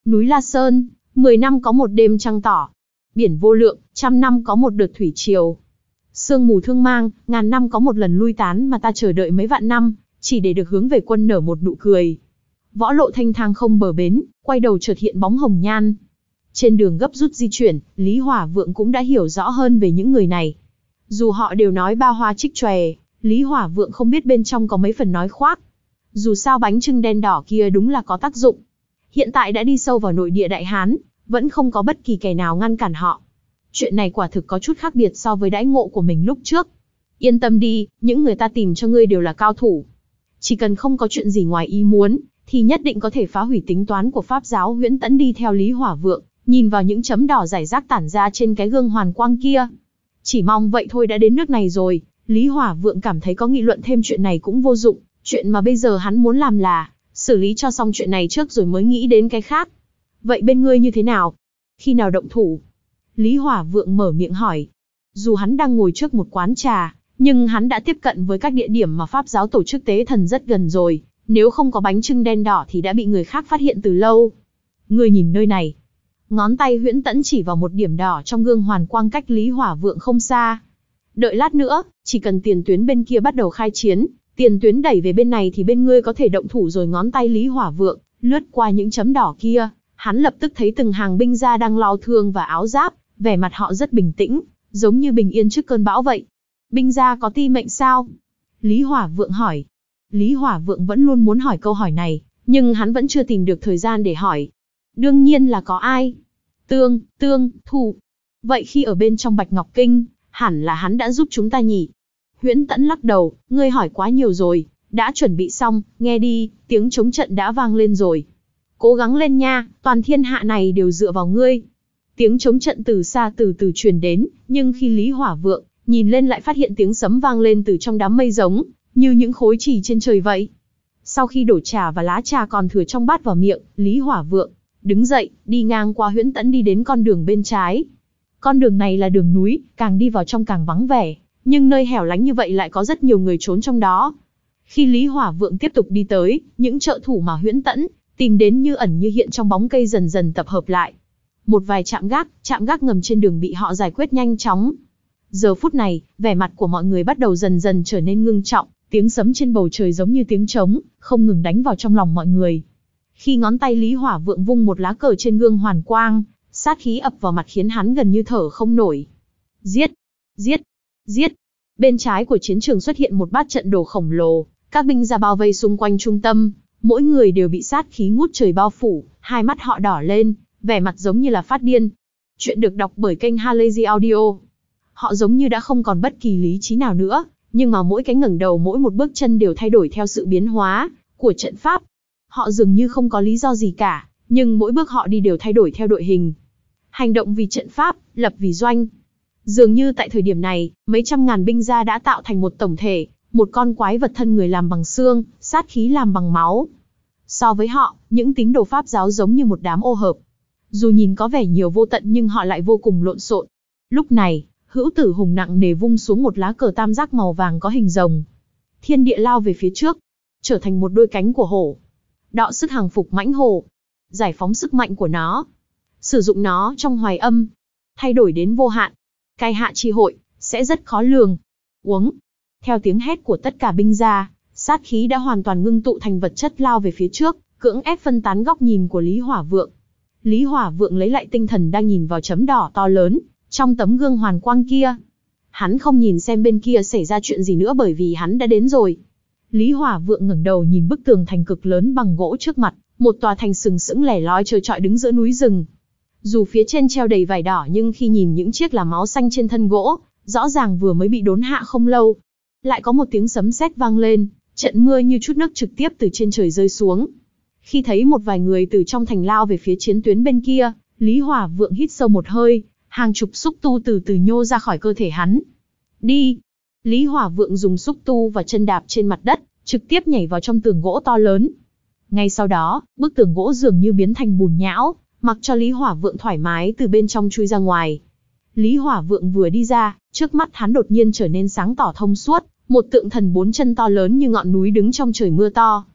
Núi La Sơn, mười năm có một đêm trăng tỏ. Biển vô lượng, trăm năm có một đợt thủy triều. Sương mù thương mang, ngàn năm có một lần lui tán mà ta chờ đợi mấy vạn năm, chỉ để được hướng về quân nở một nụ cười. Võ lộ thanh thang không bờ bến, quay đầu chợt hiện bóng hồng nhan. Trên đường gấp rút di chuyển, Lý Hỏa Vượng cũng đã hiểu rõ hơn về những người này. Dù họ đều nói ba hoa trích chòe, Lý Hỏa Vượng không biết bên trong có mấy phần nói khoác. Dù sao bánh chưng đen đỏ kia đúng là có tác dụng. Hiện tại đã đi sâu vào nội địa Đại Hán, vẫn không có bất kỳ kẻ nào ngăn cản họ. Chuyện này quả thực có chút khác biệt so với đãi ngộ của mình lúc trước. Yên tâm đi, những người ta tìm cho ngươi đều là cao thủ. Chỉ cần không có chuyện gì ngoài ý muốn, thì nhất định có thể phá hủy tính toán của Pháp giáo Huyễn Tẫn. Đi theo Lý Hỏa Vượng, nhìn vào những chấm đỏ rải rác tản ra trên cái gương hoàn quang kia. Chỉ mong vậy thôi, đã đến nước này rồi, Lý Hỏa Vượng cảm thấy có nghị luận thêm chuyện này cũng vô dụng. Chuyện mà bây giờ hắn muốn làm là xử lý cho xong chuyện này trước rồi mới nghĩ đến cái khác. Vậy bên ngươi như thế nào? Khi nào động thủ? Lý Hỏa Vượng mở miệng hỏi. Dù hắn đang ngồi trước một quán trà, nhưng hắn đã tiếp cận với các địa điểm mà Pháp giáo tổ chức tế thần rất gần rồi. Nếu không có bánh chưng đen đỏ thì đã bị người khác phát hiện từ lâu. Ngươi nhìn nơi này. Ngón tay Huyễn Tẫn chỉ vào một điểm đỏ trong gương hoàn quang cách Lý Hỏa Vượng không xa. Đợi lát nữa, chỉ cần tiền tuyến bên kia bắt đầu khai chiến, tiền tuyến đẩy về bên này thì bên ngươi có thể động thủ rồi. Ngón tay Lý Hỏa Vượng lướt qua những chấm đỏ kia, hắn lập tức thấy từng hàng binh gia đang lau thương và áo giáp, vẻ mặt họ rất bình tĩnh, giống như bình yên trước cơn bão vậy. Binh gia có ti mệnh sao? Lý Hỏa Vượng hỏi. Lý Hỏa Vượng vẫn luôn muốn hỏi câu hỏi này, nhưng hắn vẫn chưa tìm được thời gian để hỏi. Đương nhiên là có ai. Tương, Tương, Thủ. Vậy khi ở bên trong Bạch Ngọc Kinh, hẳn là hắn đã giúp chúng ta nhỉ? Huyễn Tẫn lắc đầu, ngươi hỏi quá nhiều rồi, đã chuẩn bị xong, nghe đi, tiếng chống trận đã vang lên rồi. Cố gắng lên nha, toàn thiên hạ này đều dựa vào ngươi. Tiếng chống trận từ xa từ từ truyền đến, nhưng khi Lý Hỏa Vượng nhìn lên lại phát hiện tiếng sấm vang lên từ trong đám mây giống như những khối chì trên trời vậy. Sau khi đổ trà và lá trà còn thừa trong bát vào miệng, Lý Hỏa Vượng đứng dậy, đi ngang qua Huyễn Tẫn đi đến con đường bên trái. Con đường này là đường núi, càng đi vào trong càng vắng vẻ, nhưng nơi hẻo lánh như vậy lại có rất nhiều người trốn trong đó. Khi Lý Hỏa Vượng tiếp tục đi tới, những trợ thủ mà Huyễn Tẫn tìm đến như ẩn như hiện trong bóng cây dần dần tập hợp lại. Một vài trạm gác, trạm gác ngầm trên đường bị họ giải quyết nhanh chóng. Giờ phút này, vẻ mặt của mọi người bắt đầu dần dần trở nên ngưng trọng, tiếng sấm trên bầu trời giống như tiếng trống, không ngừng đánh vào trong lòng mọi người. Khi ngón tay Lý Hỏa Vượng vung một lá cờ trên gương hoàn quang, sát khí ập vào mặt khiến hắn gần như thở không nổi. Giết! Giết! Giết! Bên trái của chiến trường xuất hiện một bát trận đồ khổng lồ, các binh gia bao vây xung quanh trung tâm, mỗi người đều bị sát khí ngút trời bao phủ, hai mắt họ đỏ lên, vẻ mặt giống như là phát điên. Chuyện được đọc bởi kênh Halazy Audio. Họ giống như đã không còn bất kỳ lý trí nào nữa, nhưng mà mỗi cái ngẩng đầu mỗi một bước chân đều thay đổi theo sự biến hóa của trận pháp. Họ dường như không có lý do gì cả, nhưng mỗi bước họ đi đều thay đổi theo đội hình. Hành động vì trận pháp, lập vì doanh. Dường như tại thời điểm này, mấy trăm ngàn binh gia đã tạo thành một tổng thể, một con quái vật thân người làm bằng xương, sát khí làm bằng máu. So với họ, những tín đồ Pháp giáo giống như một đám ô hợp. Dù nhìn có vẻ nhiều vô tận nhưng họ lại vô cùng lộn xộn. Lúc này, Hữu Tử Hùng nặng nề vung xuống một lá cờ tam giác màu vàng có hình rồng. Thiên địa lao về phía trước, trở thành một đôi cánh của hổ. Đọ sức hàng phục mãnh hổ, giải phóng sức mạnh của nó, sử dụng nó trong hoài âm, thay đổi đến vô hạn. Cai hạ chi hội, sẽ rất khó lường. Uống. Theo tiếng hét của tất cả binh gia, sát khí đã hoàn toàn ngưng tụ thành vật chất lao về phía trước, cưỡng ép phân tán góc nhìn của Lý Hỏa Vượng. Lý Hỏa Vượng lấy lại tinh thần đang nhìn vào chấm đỏ to lớn trong tấm gương hoàn quang kia. Hắn không nhìn xem bên kia xảy ra chuyện gì nữa bởi vì hắn đã đến rồi. Lý Hỏa Vượng ngẩng đầu nhìn bức tường thành cực lớn bằng gỗ trước mặt, một tòa thành sừng sững lẻ loi trơ trọi đứng giữa núi rừng. Dù phía trên treo đầy vải đỏ nhưng khi nhìn những chiếc là máu xanh trên thân gỗ, rõ ràng vừa mới bị đốn hạ không lâu. Lại có một tiếng sấm sét vang lên, trận mưa như chút nước trực tiếp từ trên trời rơi xuống. Khi thấy một vài người từ trong thành lao về phía chiến tuyến bên kia, Lý Hỏa Vượng hít sâu một hơi, hàng chục xúc tu từ từ nhô ra khỏi cơ thể hắn. Đi! Lý Hỏa Vượng dùng xúc tu và chân đạp trên mặt đất, trực tiếp nhảy vào trong tường gỗ to lớn. Ngay sau đó, bức tường gỗ dường như biến thành bùn nhão, mặc cho Lý Hỏa Vượng thoải mái từ bên trong chui ra ngoài. Lý Hỏa Vượng vừa đi ra, trước mắt hắn đột nhiên trở nên sáng tỏ thông suốt, một tượng thần bốn chân to lớn như ngọn núi đứng trong trời mưa to.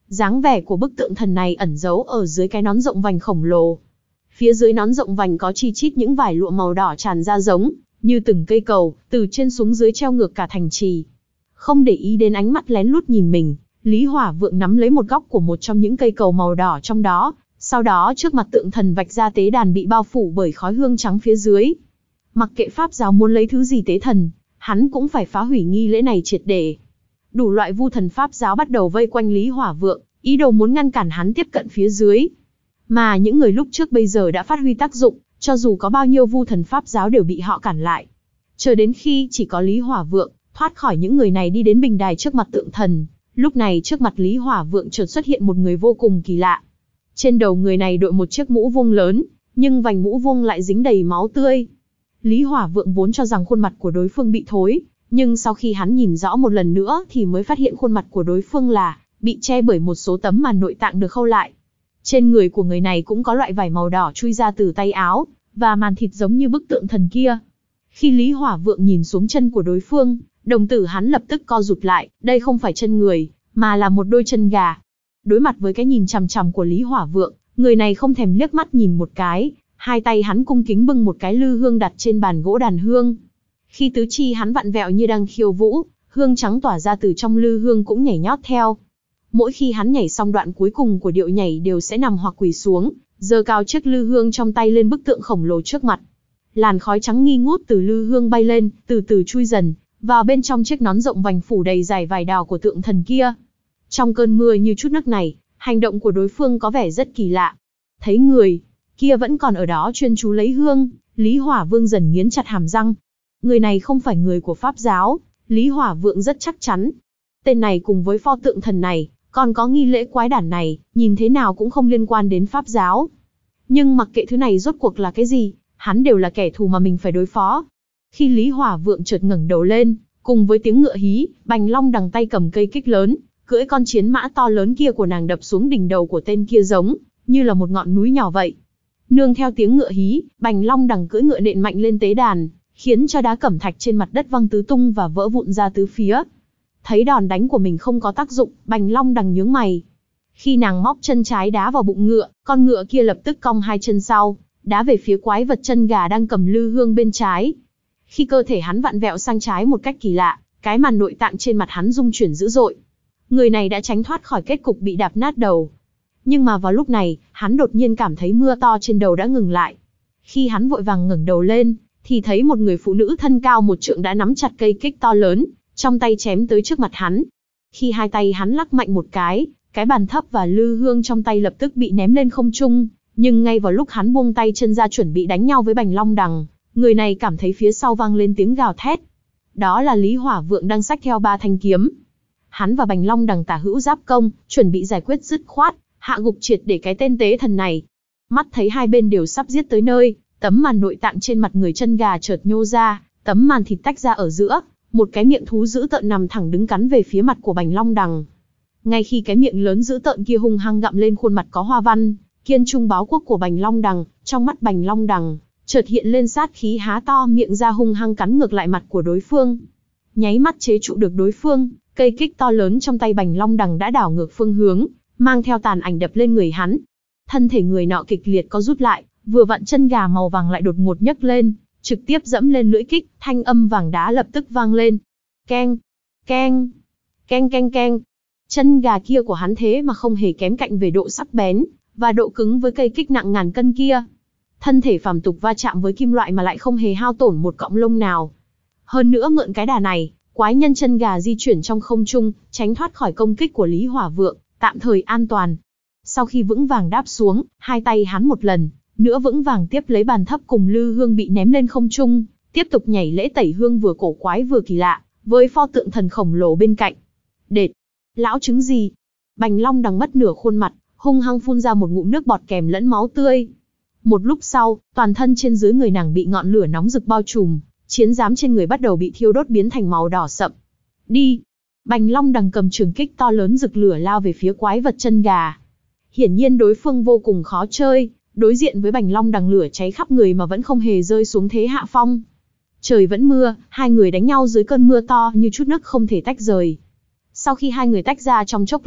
Dáng vẻ của bức tượng thần này ẩn giấu ở dưới cái nón rộng vành khổng lồ. Phía dưới nón rộng vành có chi chít những vải lụa màu đỏ tràn ra giống như từng cây cầu, từ trên xuống dưới treo ngược cả thành trì. Không để ý đến ánh mắt lén lút nhìn mình, Lý Hỏa Vượng nắm lấy một góc của một trong những cây cầu màu đỏ trong đó, sau đó trước mặt tượng thần vạch ra tế đàn bị bao phủ bởi khói hương trắng phía dưới. Mặc kệ pháp giáo muốn lấy thứ gì tế thần, hắn cũng phải phá hủy nghi lễ này triệt để. Đủ loại vu thần pháp giáo bắt đầu vây quanh Lý Hỏa Vượng, ý đồ muốn ngăn cản hắn tiếp cận phía dưới. Mà những người lúc trước bây giờ đã phát huy tác dụng, cho dù có bao nhiêu vu thần pháp giáo đều bị họ cản lại. Chờ đến khi chỉ có Lý Hỏa Vượng thoát khỏi những người này đi đến bình đài trước mặt tượng thần, lúc này trước mặt Lý Hỏa Vượng chợt xuất hiện một người vô cùng kỳ lạ. Trên đầu người này đội một chiếc mũ vuông lớn, nhưng vành mũ vuông lại dính đầy máu tươi. Lý Hỏa Vượng vốn cho rằng khuôn mặt của đối phương bị thối, nhưng sau khi hắn nhìn rõ một lần nữa thì mới phát hiện khuôn mặt của đối phương là bị che bởi một số tấm màn nội tạng được khâu lại. Trên người của người này cũng có loại vải màu đỏ chui ra từ tay áo, và màn thịt giống như bức tượng thần kia. Khi Lý Hỏa Vượng nhìn xuống chân của đối phương, đồng tử hắn lập tức co rụt lại, đây không phải chân người, mà là một đôi chân gà. Đối mặt với cái nhìn chằm chằm của Lý Hỏa Vượng, người này không thèm liếc mắt nhìn một cái, hai tay hắn cung kính bưng một cái lư hương đặt trên bàn gỗ đàn hương. Khi tứ chi hắn vặn vẹo như đang khiêu vũ, hương trắng tỏa ra từ trong lư hương cũng nhảy nhót theo. Mỗi khi hắn nhảy xong đoạn cuối cùng của điệu nhảy đều sẽ nằm hoặc quỳ xuống, giơ cao chiếc lư hương trong tay lên bức tượng khổng lồ trước mặt. Làn khói trắng nghi ngút từ lư hương bay lên, từ từ chui dần vào bên trong chiếc nón rộng vành phủ đầy dải vải đào của tượng thần kia. Trong cơn mưa như chút nước này, hành động của đối phương có vẻ rất kỳ lạ. Thấy người kia vẫn còn ở đó chuyên chú lấy hương, Lý Hỏa Vương dần nghiến chặt hàm răng. Người này không phải người của pháp giáo, Lý Hỏa Vượng rất chắc chắn. Tên này cùng với pho tượng thần này, còn có nghi lễ quái đản này, nhìn thế nào cũng không liên quan đến pháp giáo. Nhưng mặc kệ thứ này rốt cuộc là cái gì, hắn đều là kẻ thù mà mình phải đối phó. Khi Lý Hỏa Vượng chợt ngẩng đầu lên, cùng với tiếng ngựa hí, Bành Long đằng tay cầm cây kích lớn, cưỡi con chiến mã to lớn kia của nàng đập xuống đỉnh đầu của tên kia giống như là một ngọn núi nhỏ vậy. Nương theo tiếng ngựa hí, Bành Long đằng cưỡi ngựa nện mạnh lên tế đàn, khiến cho đá cẩm thạch trên mặt đất văng tứ tung và vỡ vụn ra tứ phía. Thấy đòn đánh của mình không có tác dụng, Bành Long đằng nhướng mày. Khi nàng móc chân trái đá vào bụng ngựa, con ngựa kia lập tức cong hai chân sau, đá về phía quái vật chân gà đang cầm lư hương bên trái. Khi cơ thể hắn vặn vẹo sang trái một cách kỳ lạ, cái màn nội tạng trên mặt hắn rung chuyển dữ dội. Người này đã tránh thoát khỏi kết cục bị đạp nát đầu. Nhưng mà vào lúc này, hắn đột nhiên cảm thấy mưa to trên đầu đã ngừng lại. Khi hắn vội vàng ngẩng đầu lên, thì thấy một người phụ nữ thân cao một trượng đã nắm chặt cây kích to lớn, trong tay chém tới trước mặt hắn. Khi hai tay hắn lắc mạnh một cái, cái bàn thấp và lư hương trong tay lập tức bị ném lên không trung. Nhưng ngay vào lúc hắn buông tay chân ra chuẩn bị đánh nhau với Bành Long đằng, người này cảm thấy phía sau vang lên tiếng gào thét. Đó là Lý Hỏa Vượng đang xách theo ba thanh kiếm. Hắn và Bành Long đằng tả hữu giáp công, chuẩn bị giải quyết dứt khoát, hạ gục triệt để cái tên tế thần này. Mắt thấy hai bên đều sắp giết tới nơi, tấm màn nội tạng trên mặt người chân gà chợt nhô ra, tấm màn thịt tách ra ở giữa, một cái miệng thú dữ tợn nằm thẳng đứng cắn về phía mặt của Bành Long đằng. Ngay khi cái miệng lớn dữ tợn kia hung hăng gặm lên khuôn mặt có hoa văn, kiên trung báo quốc của Bành Long đằng, trong mắt Bành Long đằng chợt hiện lên sát khí, há to miệng ra hung hăng cắn ngược lại mặt của đối phương. Nháy mắt chế trụ được đối phương, cây kích to lớn trong tay Bành Long đằng đã đảo ngược phương hướng, mang theo tàn ảnh đập lên người hắn. Thân thể người nọ kịch liệt co rút lại, vừa vặn chân gà màu vàng lại đột ngột nhấc lên, trực tiếp dẫm lên lưỡi kích, thanh âm vàng đá lập tức vang lên. Keng, keng, keng keng keng. Chân gà kia của hắn thế mà không hề kém cạnh về độ sắc bén và độ cứng với cây kích nặng ngàn cân kia. Thân thể phàm tục va chạm với kim loại mà lại không hề hao tổn một cọng lông nào. Hơn nữa mượn cái đà này, quái nhân chân gà di chuyển trong không trung, tránh thoát khỏi công kích của Lý Hỏa Vượng, tạm thời an toàn. Sau khi vững vàng đáp xuống, hai tay hắn một lần nữa vững vàng tiếp lấy bàn thấp cùng lư hương bị ném lên không trung, tiếp tục nhảy lễ tẩy hương vừa cổ quái vừa kỳ lạ, với pho tượng thần khổng lồ bên cạnh. Đệt! Lão trứng gì? Bành Long đằng mất nửa khuôn mặt, hung hăng phun ra một ngụm nước bọt kèm lẫn máu tươi. Một lúc sau, toàn thân trên dưới người nàng bị ngọn lửa nóng rực bao trùm, chiến giám trên người bắt đầu bị thiêu đốt biến thành màu đỏ sậm. Đi! Bành Long đằng cầm trường kích to lớn rực lửa lao về phía quái vật chân gà. Hiển nhiên đối phương vô cùng khó chơi, đối diện với Bành Long đằng lửa cháy khắp người mà vẫn không hề rơi xuống thế hạ phong. Trời vẫn mưa, hai người đánh nhau dưới cơn mưa to như chút nước không thể tách rời. Sau khi hai người tách ra trong chốc lát,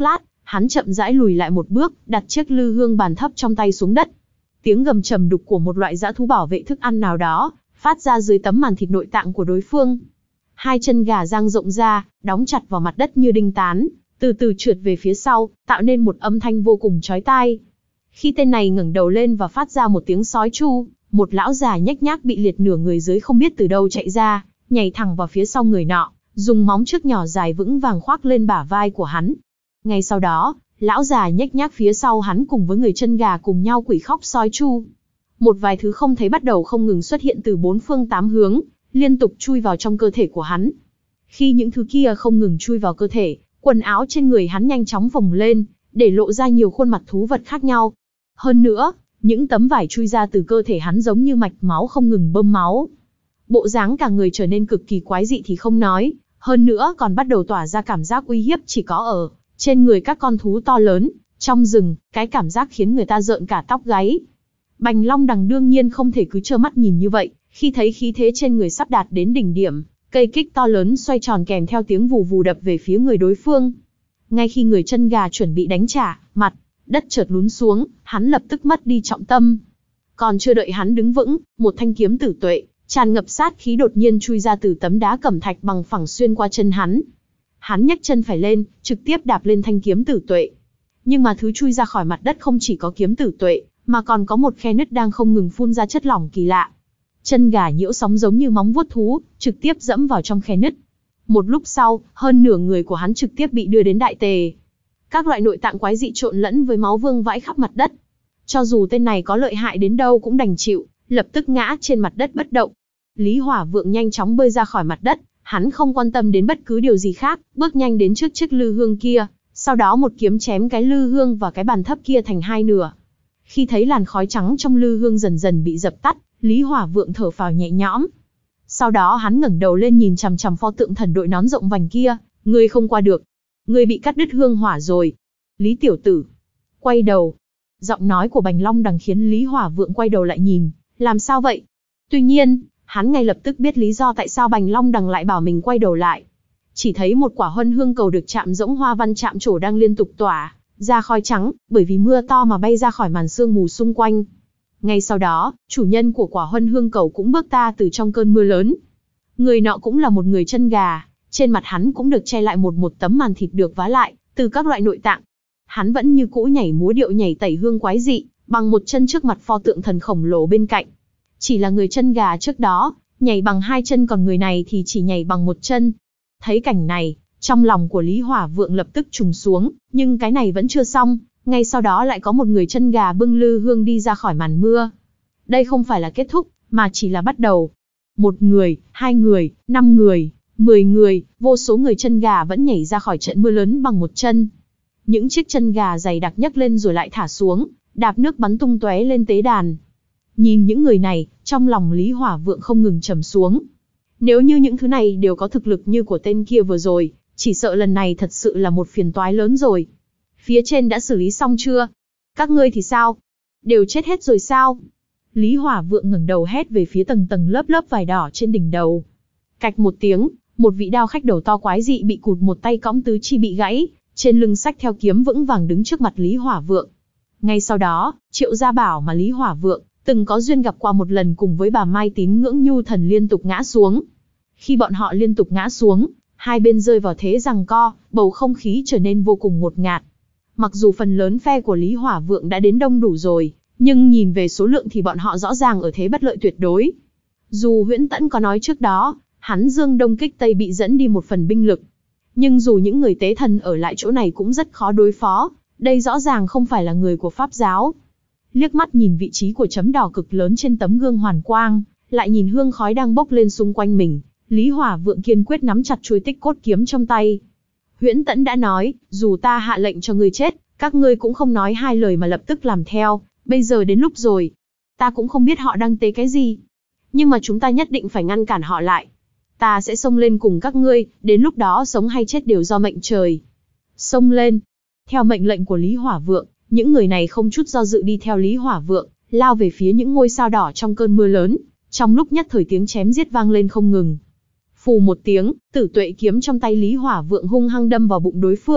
hắn chậm rãi lùi lại một bước, đặt chiếc lư hương bàn thấp trong tay xuống đất. Tiếng gầm trầm đục của một loại dã thú bảo vệ thức ăn nào đó, phát ra dưới tấm màn thịt nội tạng của đối phương. Hai chân gà dang rộng ra, đóng chặt vào mặt đất như đinh tán, từ từ trượt về phía sau, tạo nên một âm thanh vô cùng chói tai. Khi tên này ngẩng đầu lên và phát ra một tiếng sói chu, một lão già nhếch nhác bị liệt nửa người dưới không biết từ đâu chạy ra, nhảy thẳng vào phía sau người nọ, dùng móng trước nhỏ dài vững vàng khoác lên bả vai của hắn. Ngay sau đó, lão già nhếch nhác phía sau hắn cùng với người chân gà cùng nhau quỷ khóc sói chu. Một vài thứ không thấy bắt đầu không ngừng xuất hiện từ bốn phương tám hướng, liên tục chui vào trong cơ thể của hắn. Khi những thứ kia không ngừng chui vào cơ thể, quần áo trên người hắn nhanh chóng phồng lên, để lộ ra nhiều khuôn mặt thú vật khác nhau. Hơn nữa, những tấm vải chui ra từ cơ thể hắn giống như mạch máu không ngừng bơm máu. Bộ dáng cả người trở nên cực kỳ quái dị thì không nói, hơn nữa còn bắt đầu tỏa ra cảm giác uy hiếp chỉ có ở trên người các con thú to lớn, trong rừng, cái cảm giác khiến người ta rợn cả tóc gáy. Bành Long Đằng đương nhiên không thể cứ trơ mắt nhìn như vậy, khi thấy khí thế trên người sắp đạt đến đỉnh điểm, cây kích to lớn xoay tròn kèm theo tiếng vù vù đập về phía người đối phương. Ngay khi người chân gà chuẩn bị đánh trả, mặt đất chợt lún xuống, hắn lập tức mất đi trọng tâm. Còn chưa đợi hắn đứng vững, một thanh kiếm tử tuệ, tràn ngập sát khí đột nhiên chui ra từ tấm đá cẩm thạch bằng phẳng xuyên qua chân hắn. Hắn nhấc chân phải lên, trực tiếp đạp lên thanh kiếm tử tuệ. Nhưng mà thứ chui ra khỏi mặt đất không chỉ có kiếm tử tuệ, mà còn có một khe nứt đang không ngừng phun ra chất lỏng kỳ lạ. Chân gà nhiễu sóng giống như móng vuốt thú, trực tiếp dẫm vào trong khe nứt. Một lúc sau, hơn nửa người của hắn trực tiếp bị đưa đến đại tề. Các loại nội tạng quái dị trộn lẫn với máu vương vãi khắp mặt đất. Cho dù tên này có lợi hại đến đâu cũng đành chịu, lập tức ngã trên mặt đất bất động. Lý Hỏa Vượng nhanh chóng bơi ra khỏi mặt đất, hắn không quan tâm đến bất cứ điều gì khác, bước nhanh đến trước chiếc lư hương kia, sau đó một kiếm chém cái lư hương và cái bàn thấp kia thành hai nửa. Khi thấy làn khói trắng trong lư hương dần dần bị dập tắt, Lý Hỏa Vượng thở phào nhẹ nhõm. Sau đó hắn ngẩng đầu lên nhìn chằm chằm pho tượng thần đội nón rộng vành kia, ngươi không qua được, ngươi bị cắt đứt hương hỏa rồi. Lý tiểu tử, quay đầu. Giọng nói của Bành Long Đằng khiến Lý Hỏa Vượng quay đầu lại nhìn, làm sao vậy? Tuy nhiên, hắn ngay lập tức biết lý do tại sao Bành Long Đằng lại bảo mình quay đầu lại. Chỉ thấy một quả huân hương cầu được chạm rỗng hoa văn chạm trổ đang liên tục tỏa ra khói trắng, bởi vì mưa to mà bay ra khỏi màn sương mù xung quanh. Ngay sau đó, chủ nhân của quả huân hương cầu cũng bước ta từ trong cơn mưa lớn. Người nọ cũng là một người chân gà, trên mặt hắn cũng được che lại một một tấm màn thịt được vá lại từ các loại nội tạng. Hắn vẫn như cũ nhảy múa điệu nhảy tẩy hương quái dị, bằng một chân trước mặt pho tượng thần khổng lồ bên cạnh. Chỉ là người chân gà trước đó, nhảy bằng hai chân, còn người này thì chỉ nhảy bằng một chân. Thấy cảnh này, trong lòng của Lý Hỏa Vượng lập tức trùng xuống, nhưng cái này vẫn chưa xong, ngay sau đó lại có một người chân gà bưng lư hương đi ra khỏi màn mưa. Đây không phải là kết thúc, mà chỉ là bắt đầu. Một người, hai người, năm người, mười người, vô số người chân gà vẫn nhảy ra khỏi trận mưa lớn bằng một chân. Những chiếc chân gà dày đặc nhấc lên rồi lại thả xuống, đạp nước bắn tung tóe lên tế đàn. Nhìn những người này, trong lòng Lý Hỏa Vượng không ngừng trầm xuống. Nếu như những thứ này đều có thực lực như của tên kia vừa rồi, chỉ sợ lần này thật sự là một phiền toái lớn rồi. Phía trên đã xử lý xong chưa? Các ngươi thì sao? Đều chết hết rồi sao? Lý Hỏa Vượng ngẩng đầu hét về phía tầng tầng lớp lớp vải đỏ trên đỉnh đầu. Cạch một tiếng, một vị đao khách đầu to quái dị bị cụt một tay cõng tứ chi bị gãy, trên lưng xách theo kiếm vững vàng đứng trước mặt Lý Hỏa Vượng. Ngay sau đó, Triệu Gia Bảo mà Lý Hỏa Vượng từng có duyên gặp qua một lần cùng với bà Mai Tín Ngưỡng Nhu Thần liên tục ngã xuống. Khi bọn họ liên tục ngã xuống, hai bên rơi vào thế giằng co, bầu không khí trở nên vô cùng ngột ngạt. Mặc dù phần lớn phe của Lý Hỏa Vượng đã đến đông đủ rồi, nhưng nhìn về số lượng thì bọn họ rõ ràng ở thế bất lợi tuyệt đối. Dù Huyễn Tẫn có nói trước đó, hắn dương đông kích tây bị dẫn đi một phần binh lực, nhưng dù những người tế thần ở lại chỗ này cũng rất khó đối phó, đây rõ ràng không phải là người của Pháp giáo. Liếc mắt nhìn vị trí của chấm đỏ cực lớn trên tấm gương hoàn quang, lại nhìn hương khói đang bốc lên xung quanh mình, Lý Hỏa Vượng kiên quyết nắm chặt chuôi tích cốt kiếm trong tay. Huyễn Tẫn đã nói, dù ta hạ lệnh cho ngươi chết, các ngươi cũng không nói hai lời mà lập tức làm theo, bây giờ đến lúc rồi. Ta cũng không biết họ đang tế cái gì, nhưng mà chúng ta nhất định phải ngăn cản họ lại. Ta sẽ xông lên cùng các ngươi, đến lúc đó sống hay chết đều do mệnh trời. Xông lên. Theo mệnh lệnh của Lý Hỏa Vượng, những người này không chút do dự đi theo Lý Hỏa Vượng, lao về phía những ngôi sao đỏ trong cơn mưa lớn. Trong lúc nhất thời tiếng chém giết vang lên không ngừng. Phù một tiếng, tử tuệ kiếm trong tay Lý Hỏa Vượng hung hăng đâm vào bụng đối phương,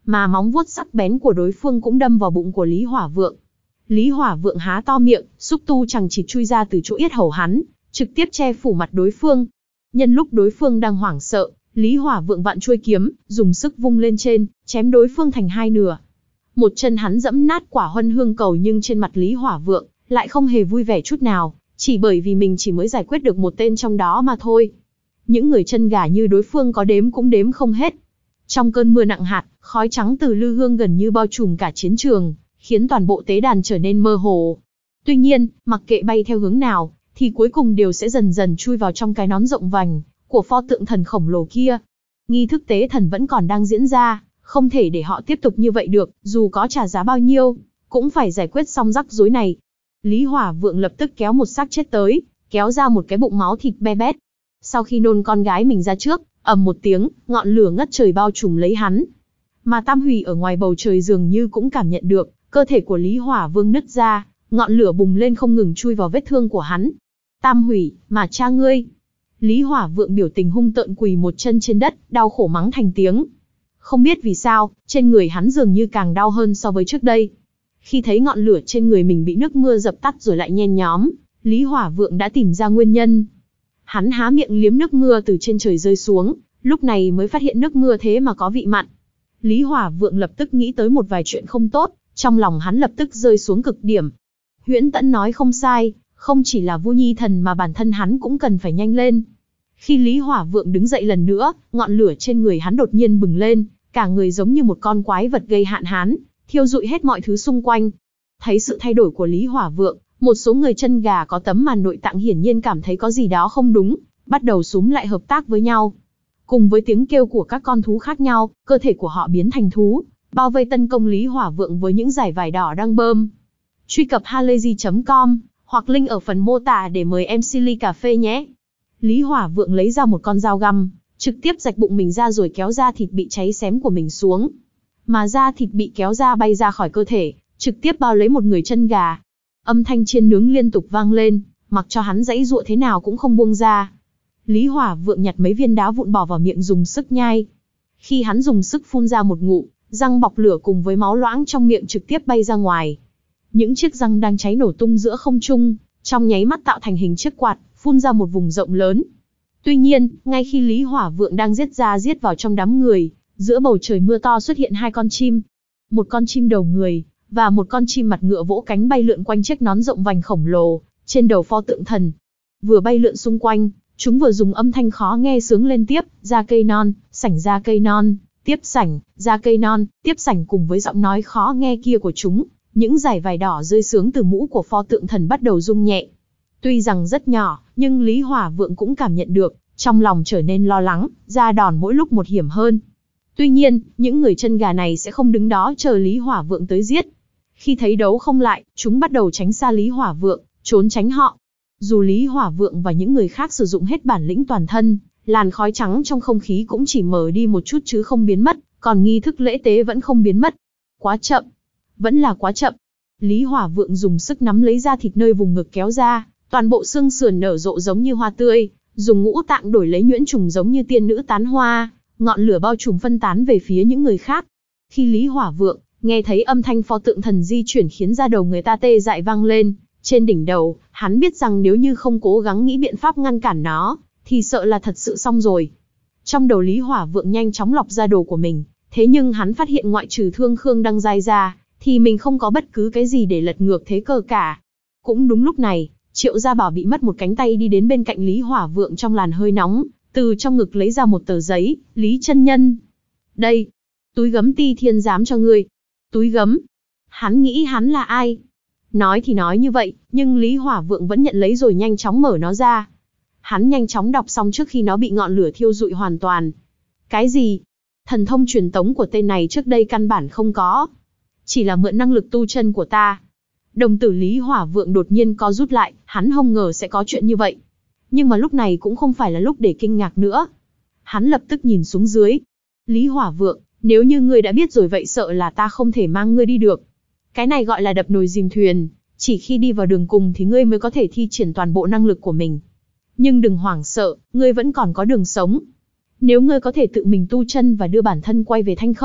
mà móng vuốt sắc bén của đối phương cũng đâm vào bụng của Lý Hỏa Vượng. Lý Hỏa Vượng há to miệng, xúc tu chằng chịt chui ra từ chỗ yết hầu hắn, trực tiếp che phủ mặt đối phương. Nhân lúc đối phương đang hoảng sợ, Lý Hỏa Vượng vặn chuôi kiếm, dùng sức vung lên trên, chém đối phương thành hai nửa. Một chân hắn dẫm nát quả huân hương cầu, nhưng trên mặt Lý Hỏa Vượng lại không hề vui vẻ chút nào, chỉ bởi vì mình chỉ mới giải quyết được một tên trong đó mà thôi. Những người chân gà như đối phương có đếm cũng đếm không hết. Trong cơn mưa nặng hạt, khói trắng từ lư hương gần như bao trùm cả chiến trường, khiến toàn bộ tế đàn trở nên mơ hồ. Tuy nhiên, mặc kệ bay theo hướng nào, thì cuối cùng đều sẽ dần dần chui vào trong cái nón rộng vành của pho tượng thần khổng lồ kia. Nghi thức tế thần vẫn còn đang diễn ra, không thể để họ tiếp tục như vậy được, dù có trả giá bao nhiêu, cũng phải giải quyết xong rắc rối này. Lý Hỏa Vượng lập tức kéo một xác chết tới, kéo ra một cái bụng máu thịt be bét. Sau khi nôn con gái mình ra trước, ầm một tiếng, ngọn lửa ngất trời bao trùm lấy hắn. Mà Tam Hủy ở ngoài bầu trời dường như cũng cảm nhận được, cơ thể của Lý Hỏa Vương nứt ra, ngọn lửa bùng lên không ngừng chui vào vết thương của hắn. Tam Hủy, mà cha ngươi. Lý Hỏa Vượng biểu tình hung tợn quỳ một chân trên đất, đau khổ mắng thành tiếng. Không biết vì sao, trên người hắn dường như càng đau hơn so với trước đây. Khi thấy ngọn lửa trên người mình bị nước mưa dập tắt rồi lại nhen nhóm, Lý Hỏa Vượng đã tìm ra nguyên nhân. Hắn há miệng liếm nước mưa từ trên trời rơi xuống, lúc này mới phát hiện nước mưa thế mà có vị mặn. Lý Hỏa Vượng lập tức nghĩ tới một vài chuyện không tốt, trong lòng hắn lập tức rơi xuống cực điểm. Huyễn Tẫn nói không sai, không chỉ là Vu Nhi Thần mà bản thân hắn cũng cần phải nhanh lên. Khi Lý Hỏa Vượng đứng dậy lần nữa, ngọn lửa trên người hắn đột nhiên bừng lên, cả người giống như một con quái vật gây hạn hán, thiêu rụi hết mọi thứ xung quanh. Thấy sự thay đổi của Lý Hỏa Vượng, một số người chân gà có tấm màn nội tạng hiển nhiên cảm thấy có gì đó không đúng, bắt đầu xúm lại hợp tác với nhau. Cùng với tiếng kêu của các con thú khác nhau, cơ thể của họ biến thành thú, bao vây tấn công Lý Hỏa Vượng với những dải vải đỏ đang bơm. Truy cập halayzi chấm com hoặc link ở phần mô tả để mời em xê ly cà phê nhé. Lý Hỏa Vượng lấy ra một con dao găm, trực tiếp rạch bụng mình ra rồi kéo da thịt bị cháy xém của mình xuống. Mà da thịt bị kéo ra bay ra khỏi cơ thể, trực tiếp bao lấy một người chân gà. Âm thanh chiên nướng liên tục vang lên, mặc cho hắn giãy giụa thế nào cũng không buông ra. Lý Hỏa Vượng nhặt mấy viên đá vụn bỏ vào miệng dùng sức nhai. Khi hắn dùng sức phun ra một ngụm, răng bọc lửa cùng với máu loãng trong miệng trực tiếp bay ra ngoài. Những chiếc răng đang cháy nổ tung giữa không trung, trong nháy mắt tạo thành hình chiếc quạt, phun ra một vùng rộng lớn. Tuy nhiên, ngay khi Lý Hỏa Vượng đang giết ra giết vào trong đám người, giữa bầu trời mưa to xuất hiện hai con chim. Một con chim đầu người, và một con chim mặt ngựa vỗ cánh bay lượn quanh chiếc nón rộng vành khổng lồ, trên đầu pho tượng thần. Vừa bay lượn xung quanh, chúng vừa dùng âm thanh khó nghe sướng lên tiếp, ra cây non, sảnh ra cây non, tiếp sảnh, ra cây non, tiếp sảnh cùng với giọng nói khó nghe kia của chúng. Những dải vải đỏ rơi sướng từ mũ của pho tượng thần bắt đầu rung nhẹ. Tuy rằng rất nhỏ, nhưng Lý Hỏa Vượng cũng cảm nhận được, trong lòng trở nên lo lắng, ra đòn mỗi lúc một hiểm hơn. Tuy nhiên, những người chân gà này sẽ không đứng đó chờ Lý Hỏa Vượng tới giết. Khi thấy đấu không lại, chúng bắt đầu tránh xa Lý Hỏa Vượng, trốn tránh họ. Dù Lý Hỏa Vượng và những người khác sử dụng hết bản lĩnh toàn thân, làn khói trắng trong không khí cũng chỉ mờ đi một chút chứ không biến mất, còn nghi thức lễ tế vẫn không biến mất. Quá chậm. Vẫn là quá chậm. Lý Hỏa Vượng dùng sức nắm lấy da thịt nơi vùng ngực kéo ra, toàn bộ xương sườn nở rộ giống như hoa tươi, dùng ngũ tạng đổi lấy nhuyễn trùng giống như tiên nữ tán hoa, ngọn lửa bao trùm phân tán về phía những người khác. Khi Lý Hỏa Vượng nghe thấy âm thanh pho tượng thần di chuyển khiến da đầu người ta tê dại vang lên, trên đỉnh đầu, hắn biết rằng nếu như không cố gắng nghĩ biện pháp ngăn cản nó, thì sợ là thật sự xong rồi. Trong đầu Lý Hỏa Vượng nhanh chóng lọc ra đồ của mình, thế nhưng hắn phát hiện ngoại trừ Thương Khương Đăng Giai ra, thì mình không có bất cứ cái gì để lật ngược thế cờ cả. Cũng đúng lúc này, Triệu Gia Bảo bị mất một cánh tay đi đến bên cạnh Lý Hỏa Vượng trong làn hơi nóng, từ trong ngực lấy ra một tờ giấy, Lý chân nhân. Đây, túi gấm Ti Thiên giám cho ngươi. Túi gấm. Hắn nghĩ hắn là ai? Nói thì nói như vậy, nhưng Lý Hỏa Vượng vẫn nhận lấy rồi nhanh chóng mở nó ra. Hắn nhanh chóng đọc xong trước khi nó bị ngọn lửa thiêu rụi hoàn toàn. Cái gì? Thần thông truyền tống của tên này trước đây căn bản không có. Chỉ là mượn năng lực tu chân của ta. Đồng tử Lý Hỏa Vượng đột nhiên co rút lại, hắn không ngờ sẽ có chuyện như vậy. Nhưng mà lúc này cũng không phải là lúc để kinh ngạc nữa. Hắn lập tức nhìn xuống dưới. Lý Hỏa Vượng, nếu như ngươi đã biết rồi vậy sợ là ta không thể mang ngươi đi được. Cái này gọi là đập nồi dìm thuyền, chỉ khi đi vào đường cùng thì ngươi mới có thể thi triển toàn bộ năng lực của mình. Nhưng đừng hoảng sợ, ngươi vẫn còn có đường sống. Nếu ngươi có thể tự mình tu chân và đưa bản thân quay về Thanh Khâu,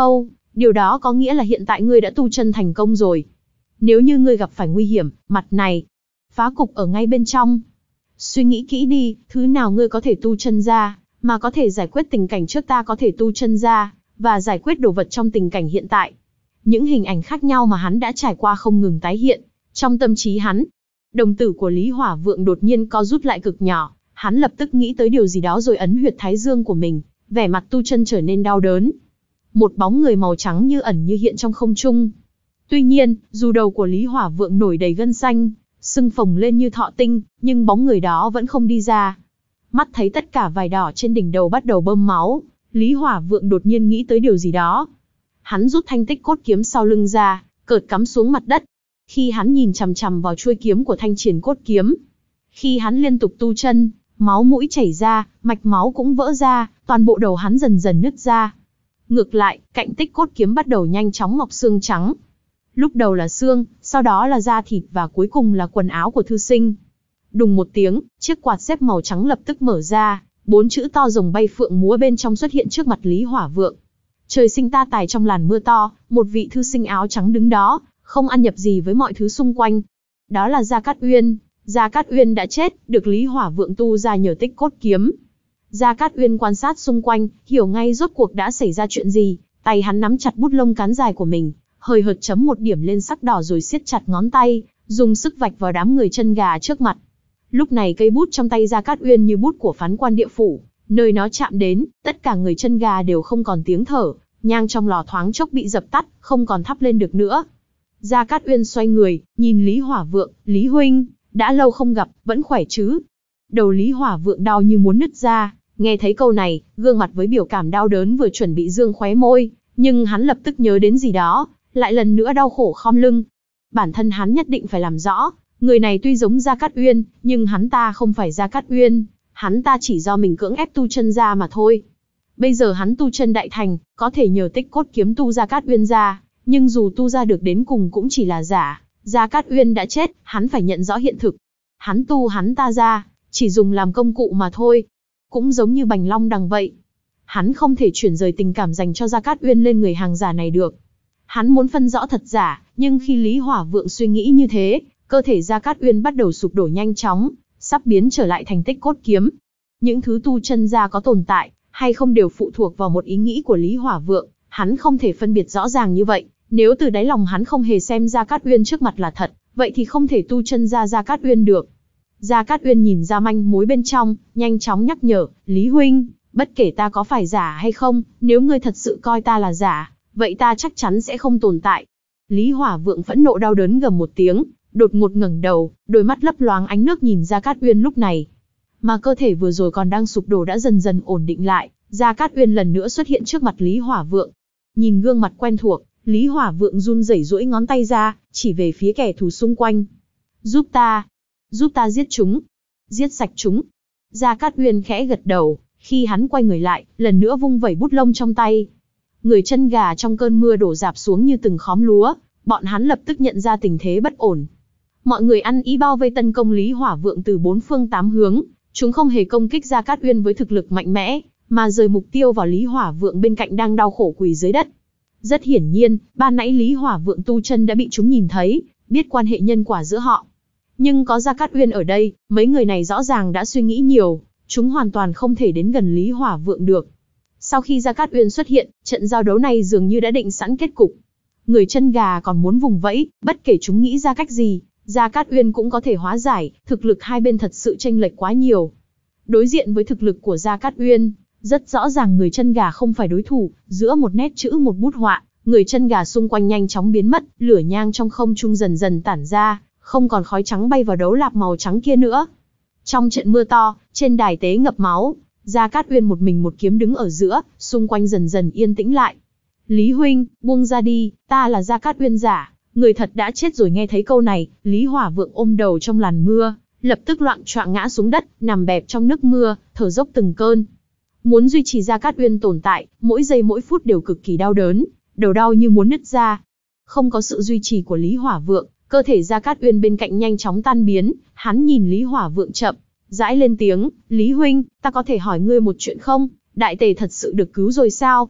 điều đó có nghĩa là hiện tại ngươi đã tu chân thành công rồi. Nếu như ngươi gặp phải nguy hiểm, mặt này, phá cục ở ngay bên trong. Suy nghĩ kỹ đi, thứ nào ngươi có thể tu chân ra, mà có thể giải quyết tình cảnh trước ta có thể tu chân ra, và giải quyết đồ vật trong tình cảnh hiện tại. Những hình ảnh khác nhau mà hắn đã trải qua không ngừng tái hiện trong tâm trí hắn. Đồng tử của Lý Hỏa Vượng đột nhiên co rút lại cực nhỏ, hắn lập tức nghĩ tới điều gì đó rồi ấn huyệt thái dương của mình, vẻ mặt tu chân trở nên đau đớn. Một bóng người màu trắng như ẩn như hiện trong không trung. Tuy nhiên, dù đầu của Lý Hỏa Vượng nổi đầy gân xanh, sưng phồng lên như thọ tinh, nhưng bóng người đó vẫn không đi ra. Mắt thấy tất cả vải đỏ trên đỉnh đầu bắt đầu bơm máu, Lý Hỏa Vượng đột nhiên nghĩ tới điều gì đó. Hắn rút thanh tích cốt kiếm sau lưng ra, cợt cắm xuống mặt đất. Khi hắn nhìn chằm chằm vào chuôi kiếm của thanh triển cốt kiếm, khi hắn liên tục tu chân, máu mũi chảy ra, mạch máu cũng vỡ ra, toàn bộ đầu hắn dần dần nứt ra. Ngược lại, cạnh tích cốt kiếm bắt đầu nhanh chóng mọc xương trắng. Lúc đầu là xương, sau đó là da thịt và cuối cùng là quần áo của thư sinh. Đùng một tiếng, chiếc quạt xếp màu trắng lập tức mở ra, bốn chữ to rồng bay phượng múa bên trong xuất hiện trước mặt Lý Hỏa Vượng. Trời sinh ta tài trong làn mưa to, một vị thư sinh áo trắng đứng đó, không ăn nhập gì với mọi thứ xung quanh. Đó là Gia Cát Uyên. Gia Cát Uyên đã chết, được Lý Hỏa Vượng tu ra nhờ tích cốt kiếm. Gia Cát Uyên quan sát xung quanh, hiểu ngay rốt cuộc đã xảy ra chuyện gì, tay hắn nắm chặt bút lông cán dài của mình, hơi hợt chấm một điểm lên sắc đỏ rồi siết chặt ngón tay, dùng sức vạch vào đám người chân gà trước mặt. Lúc này cây bút trong tay Gia Cát Uyên như bút của phán quan địa phủ, nơi nó chạm đến, tất cả người chân gà đều không còn tiếng thở, nhang trong lò thoáng chốc bị dập tắt, không còn thắp lên được nữa. Gia Cát Uyên xoay người, nhìn Lý Hỏa Vượng, Lý huynh, đã lâu không gặp, vẫn khỏe chứ? Đầu Lý Hỏa Vượng đau như muốn nứt ra, nghe thấy câu này, gương mặt với biểu cảm đau đớn vừa chuẩn bị dương khóe môi, nhưng hắn lập tức nhớ đến gì đó, lại lần nữa đau khổ khom lưng. Bản thân hắn nhất định phải làm rõ, người này tuy giống Gia Cát Uyên, nhưng hắn ta không phải Gia Cát Uyên, hắn ta chỉ do mình cưỡng ép tu chân ra mà thôi. Bây giờ hắn tu chân đại thành, có thể nhờ tích cốt kiếm tu Gia Cát Uyên ra, nhưng dù tu ra được đến cùng cũng chỉ là giả. Gia Cát Uyên đã chết, hắn phải nhận rõ hiện thực. Hắn tu hắn ta ra, chỉ dùng làm công cụ mà thôi. Cũng giống như Bành Long Đằng vậy. Hắn không thể chuyển rời tình cảm dành cho Gia Cát Uyên lên người hàng giả này được. Hắn muốn phân rõ thật giả, nhưng khi Lý Hỏa Vượng suy nghĩ như thế, cơ thể Gia Cát Uyên bắt đầu sụp đổ nhanh chóng, sắp biến trở lại thành tích cốt kiếm. Những thứ tu chân ra có tồn tại, hay không đều phụ thuộc vào một ý nghĩ của Lý Hỏa Vượng, hắn không thể phân biệt rõ ràng như vậy. Nếu từ đáy lòng hắn không hề xem Gia Cát Uyên trước mặt là thật, vậy thì không thể tu chân ra Gia Cát Uyên được. Gia Cát Uyên nhìn ra manh mối bên trong, nhanh chóng nhắc nhở, Lý huynh, bất kể ta có phải giả hay không, nếu ngươi thật sự coi ta là giả, vậy ta chắc chắn sẽ không tồn tại. Lý Hỏa Vượng phẫn nộ đau đớn gầm một tiếng, đột ngột ngẩng đầu, đôi mắt lấp loáng ánh nước nhìn Gia Cát Uyên lúc này. Mà cơ thể vừa rồi còn đang sụp đổ đã dần dần ổn định lại, Gia Cát Uyên lần nữa xuất hiện trước mặt Lý Hỏa Vượng. Nhìn gương mặt quen thuộc, Lý Hỏa Vượng run rẩy duỗi ngón tay ra, chỉ về phía kẻ thù xung quanh. Giúp ta, giúp ta giết chúng, giết sạch chúng. Gia Cát Uyên khẽ gật đầu, khi hắn quay người lại, lần nữa vung vẩy bút lông trong tay. Người chân gà trong cơn mưa đổ rạp xuống như từng khóm lúa, bọn hắn lập tức nhận ra tình thế bất ổn. Mọi người ăn ý bao vây tấn công Lý Hỏa Vượng từ bốn phương tám hướng, chúng không hề công kích Gia Cát Uyên với thực lực mạnh mẽ, mà rời mục tiêu vào Lý Hỏa Vượng bên cạnh đang đau khổ quỳ dưới đất. Rất hiển nhiên, ban nãy Lý Hỏa Vượng tu chân đã bị chúng nhìn thấy, biết quan hệ nhân quả giữa họ. Nhưng có Gia Cát Uyên ở đây, mấy người này rõ ràng đã suy nghĩ nhiều, chúng hoàn toàn không thể đến gần Lý Hỏa Vượng được. Sau khi Gia Cát Uyên xuất hiện, trận giao đấu này dường như đã định sẵn kết cục. Người chân gà còn muốn vùng vẫy, bất kể chúng nghĩ ra cách gì, Gia Cát Uyên cũng có thể hóa giải, thực lực hai bên thật sự chênh lệch quá nhiều. Đối diện với thực lực của Gia Cát Uyên, rất rõ ràng người chân gà không phải đối thủ, giữa một nét chữ một bút họa, người chân gà xung quanh nhanh chóng biến mất, lửa nhang trong không trung dần dần tản ra, không còn khói trắng bay vào đấu lạp màu trắng kia nữa. Trong trận mưa to, trên đài tế ngập máu, Gia Cát Uyên một mình một kiếm đứng ở giữa, xung quanh dần dần yên tĩnh lại. Lý huynh, buông ra đi, ta là Gia Cát Uyên giả, người thật đã chết rồi. Nghe thấy câu này, Lý Hỏa Vượng ôm đầu trong làn mưa, lập tức loạng choạng ngã xuống đất, nằm bẹp trong nước mưa, thở dốc từng cơn. Muốn duy trì Gia Cát Uyên tồn tại, mỗi giây mỗi phút đều cực kỳ đau đớn, đầu đau như muốn nứt ra. Không có sự duy trì của Lý Hỏa Vượng, cơ thể Gia Cát Uyên bên cạnh nhanh chóng tan biến, hắn nhìn Lý Hỏa Vượng chậm rãi lên tiếng, Lý huynh, ta có thể hỏi ngươi một chuyện không? Đại tề thật sự được cứu rồi sao?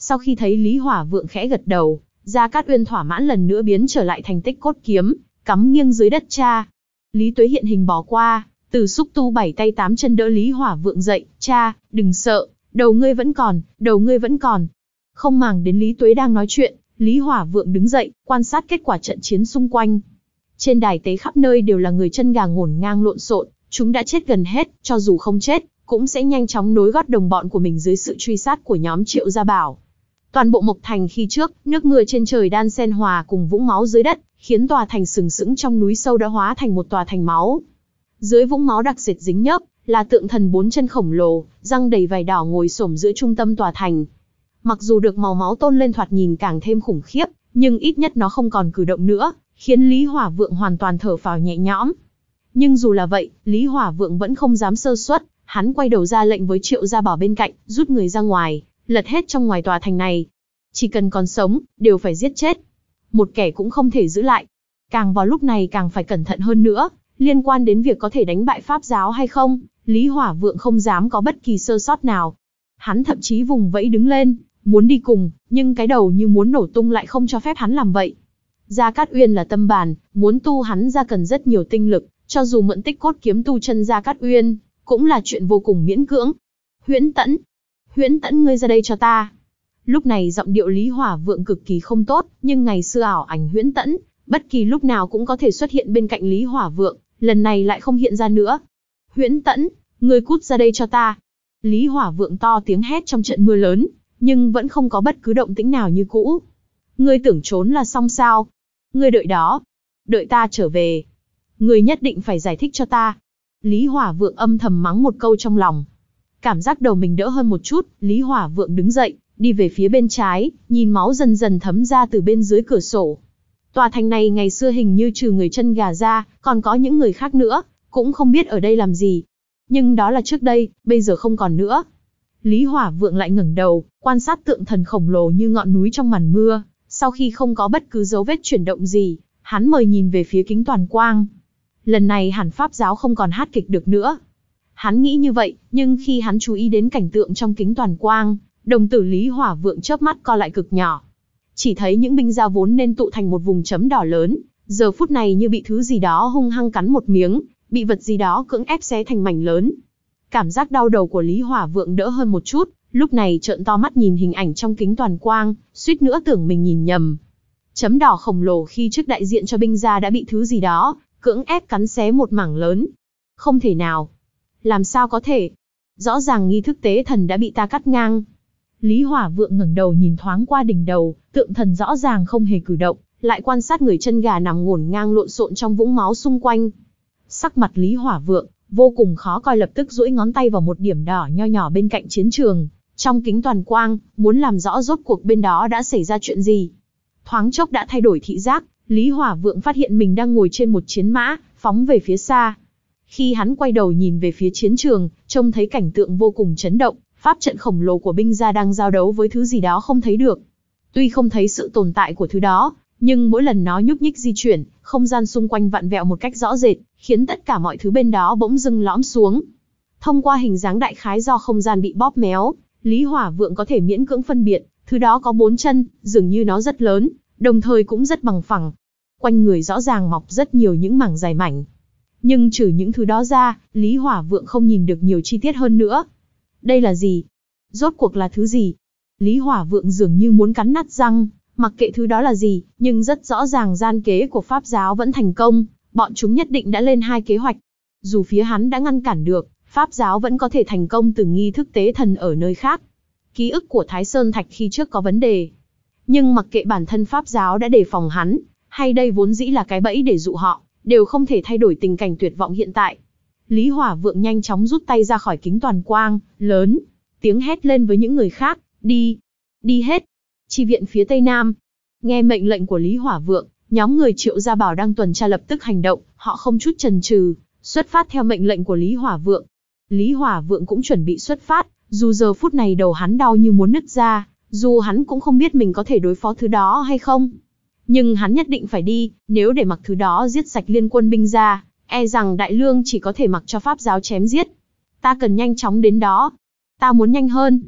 Sau khi thấy Lý Hỏa Vượng khẽ gật đầu, Gia Cát Uyên thỏa mãn lần nữa biến trở lại thành tích cốt kiếm, cắm nghiêng dưới đất cha. Lý Tuế hiện hình bò qua, từ xúc tu bảy tay tám chân đỡ Lý Hỏa Vượng dậy, cha, đừng sợ, đầu ngươi vẫn còn, đầu ngươi vẫn còn. Không màng đến Lý Tuế đang nói chuyện, Lý Hỏa Vượng đứng dậy, quan sát kết quả trận chiến xung quanh. Trên đài tế khắp nơi đều là người chân gà ngổn ngang lộn xộn, chúng đã chết gần hết, cho dù không chết, cũng sẽ nhanh chóng nối gót đồng bọn của mình dưới sự truy sát của nhóm Triệu Gia Bảo. Toàn bộ Mộc Thành khi trước, nước mưa trên trời đan xen hòa cùng vũng máu dưới đất, khiến tòa thành sừng sững trong núi sâu đã hóa thành một tòa thành máu. Dưới vũng máu đặc dệt dính nhớp, là tượng thần bốn chân khổng lồ, răng đầy vảy đỏ ngồi xổm giữa trung tâm tòa thành. Mặc dù được màu máu tôn lên thoạt nhìn càng thêm khủng khiếp, nhưng ít nhất nó không còn cử động nữa, khiến Lý Hỏa Vượng hoàn toàn thở phào nhẹ nhõm. Nhưng dù là vậy, Lý Hỏa Vượng vẫn không dám sơ suất, hắn quay đầu ra lệnh với Triệu Gia Bảo bên cạnh, rút người ra ngoài, lật hết trong ngoài tòa thành này. Chỉ cần còn sống, đều phải giết chết. Một kẻ cũng không thể giữ lại. Càng vào lúc này càng phải cẩn thận hơn nữa, liên quan đến việc có thể đánh bại Pháp giáo hay không, Lý Hỏa Vượng không dám có bất kỳ sơ sót nào. Hắn thậm chí vùng vẫy đứng lên, muốn đi cùng, nhưng cái đầu như muốn nổ tung lại không cho phép hắn làm vậy. Gia Cát Uyên là tâm bàn, muốn tu hắn ra cần rất nhiều tinh lực, cho dù mượn tích cốt kiếm tu chân Gia Cát Uyên, cũng là chuyện vô cùng miễn cưỡng. Huyễn Tẫn, Huyễn Tẫn ngươi ra đây cho ta. Lúc này giọng điệu Lý Hỏa Vượng cực kỳ không tốt, nhưng ngày xưa ảo ảnh Huyễn Tẫn, bất kỳ lúc nào cũng có thể xuất hiện bên cạnh Lý Hỏa Vượng, lần này lại không hiện ra nữa. Huyễn Tẫn, ngươi cút ra đây cho ta. Lý Hỏa Vượng to tiếng hét trong trận mưa lớn, nhưng vẫn không có bất cứ động tĩnh nào như cũ. Ngươi tưởng trốn là xong sao? Ngươi đợi đó. Đợi ta trở về. Ngươi nhất định phải giải thích cho ta. Lý Hỏa Vượng âm thầm mắng một câu trong lòng. Cảm giác đầu mình đỡ hơn một chút, Lý Hỏa Vượng đứng dậy, đi về phía bên trái, nhìn máu dần dần thấm ra từ bên dưới cửa sổ. Tòa thành này ngày xưa hình như trừ người chân gà ra, còn có những người khác nữa, cũng không biết ở đây làm gì. Nhưng đó là trước đây, bây giờ không còn nữa. Lý Hỏa Vượng lại ngẩng đầu, quan sát tượng thần khổng lồ như ngọn núi trong màn mưa. Sau khi không có bất cứ dấu vết chuyển động gì, hắn mời nhìn về phía kính toàn quang. Lần này hẳn Pháp giáo không còn hát kịch được nữa. Hắn nghĩ như vậy, nhưng khi hắn chú ý đến cảnh tượng trong kính toàn quang, đồng tử Lý Hỏa Vượng chớp mắt co lại cực nhỏ. Chỉ thấy những binh gia vốn nên tụ thành một vùng chấm đỏ lớn, giờ phút này như bị thứ gì đó hung hăng cắn một miếng, bị vật gì đó cưỡng ép xé thành mảnh lớn. Cảm giác đau đầu của Lý Hỏa Vượng đỡ hơn một chút, lúc này trợn to mắt nhìn hình ảnh trong kính toàn quang, suýt nữa tưởng mình nhìn nhầm. Chấm đỏ khổng lồ khi trước đại diện cho binh gia đã bị thứ gì đó cưỡng ép cắn xé một mảng lớn. Không thể nào. Làm sao có thể? Rõ ràng nghi thức tế thần đã bị ta cắt ngang. Lý Hỏa Vượng ngẩng đầu nhìn thoáng qua đỉnh đầu, tượng thần rõ ràng không hề cử động, lại quan sát người chân gà nằm ngổn ngang lộn xộn trong vũng máu xung quanh. Sắc mặt Lý Hỏa Vượng vô cùng khó coi, lập tức duỗi ngón tay vào một điểm đỏ nho nhỏ bên cạnh chiến trường, trong kính toàn quang, muốn làm rõ rốt cuộc bên đó đã xảy ra chuyện gì. Thoáng chốc đã thay đổi thị giác, Lý Hỏa Vượng phát hiện mình đang ngồi trên một chiến mã, phóng về phía xa. Khi hắn quay đầu nhìn về phía chiến trường, trông thấy cảnh tượng vô cùng chấn động, pháp trận khổng lồ của binh gia đang giao đấu với thứ gì đó không thấy được. Tuy không thấy sự tồn tại của thứ đó, nhưng mỗi lần nó nhúc nhích di chuyển, không gian xung quanh vặn vẹo một cách rõ rệt, khiến tất cả mọi thứ bên đó bỗng dưng lõm xuống. Thông qua hình dáng đại khái do không gian bị bóp méo, Lý Hỏa Vượng có thể miễn cưỡng phân biệt, thứ đó có bốn chân, dường như nó rất lớn, đồng thời cũng rất bằng phẳng. Quanh người rõ ràng mọc rất nhiều những mảng dài mảnh. Nhưng trừ những thứ đó ra, Lý Hỏa Vượng không nhìn được nhiều chi tiết hơn nữa. Đây là gì? Rốt cuộc là thứ gì? Lý Hỏa Vượng dường như muốn cắn nát răng, mặc kệ thứ đó là gì, nhưng rất rõ ràng gian kế của Pháp giáo vẫn thành công, bọn chúng nhất định đã lên hai kế hoạch. Dù phía hắn đã ngăn cản được, Pháp giáo vẫn có thể thành công từ nghi thức tế thần ở nơi khác. Ký ức của Thái Sơn Thạch khi trước có vấn đề. Nhưng mặc kệ bản thân Pháp giáo đã đề phòng hắn, hay đây vốn dĩ là cái bẫy để dụ họ, đều không thể thay đổi tình cảnh tuyệt vọng hiện tại. Lý Hỏa Vượng nhanh chóng rút tay ra khỏi kính toàn quang, lớn tiếng hét lên với những người khác, đi, đi hết, chi viện phía Tây Nam. Nghe mệnh lệnh của Lý Hỏa Vượng, nhóm người Triệu Gia Bảo đang tuần tra lập tức hành động, họ không chút chần chừ, xuất phát theo mệnh lệnh của Lý Hỏa Vượng. Lý Hỏa Vượng cũng chuẩn bị xuất phát, dù giờ phút này đầu hắn đau như muốn nứt ra, dù hắn cũng không biết mình có thể đối phó thứ đó hay không. Nhưng hắn nhất định phải đi, nếu để mặc thứ đó giết sạch liên quân binh gia, e rằng Đại Lương chỉ có thể mặc cho Pháp giáo chém giết. Ta cần nhanh chóng đến đó. Ta muốn nhanh hơn.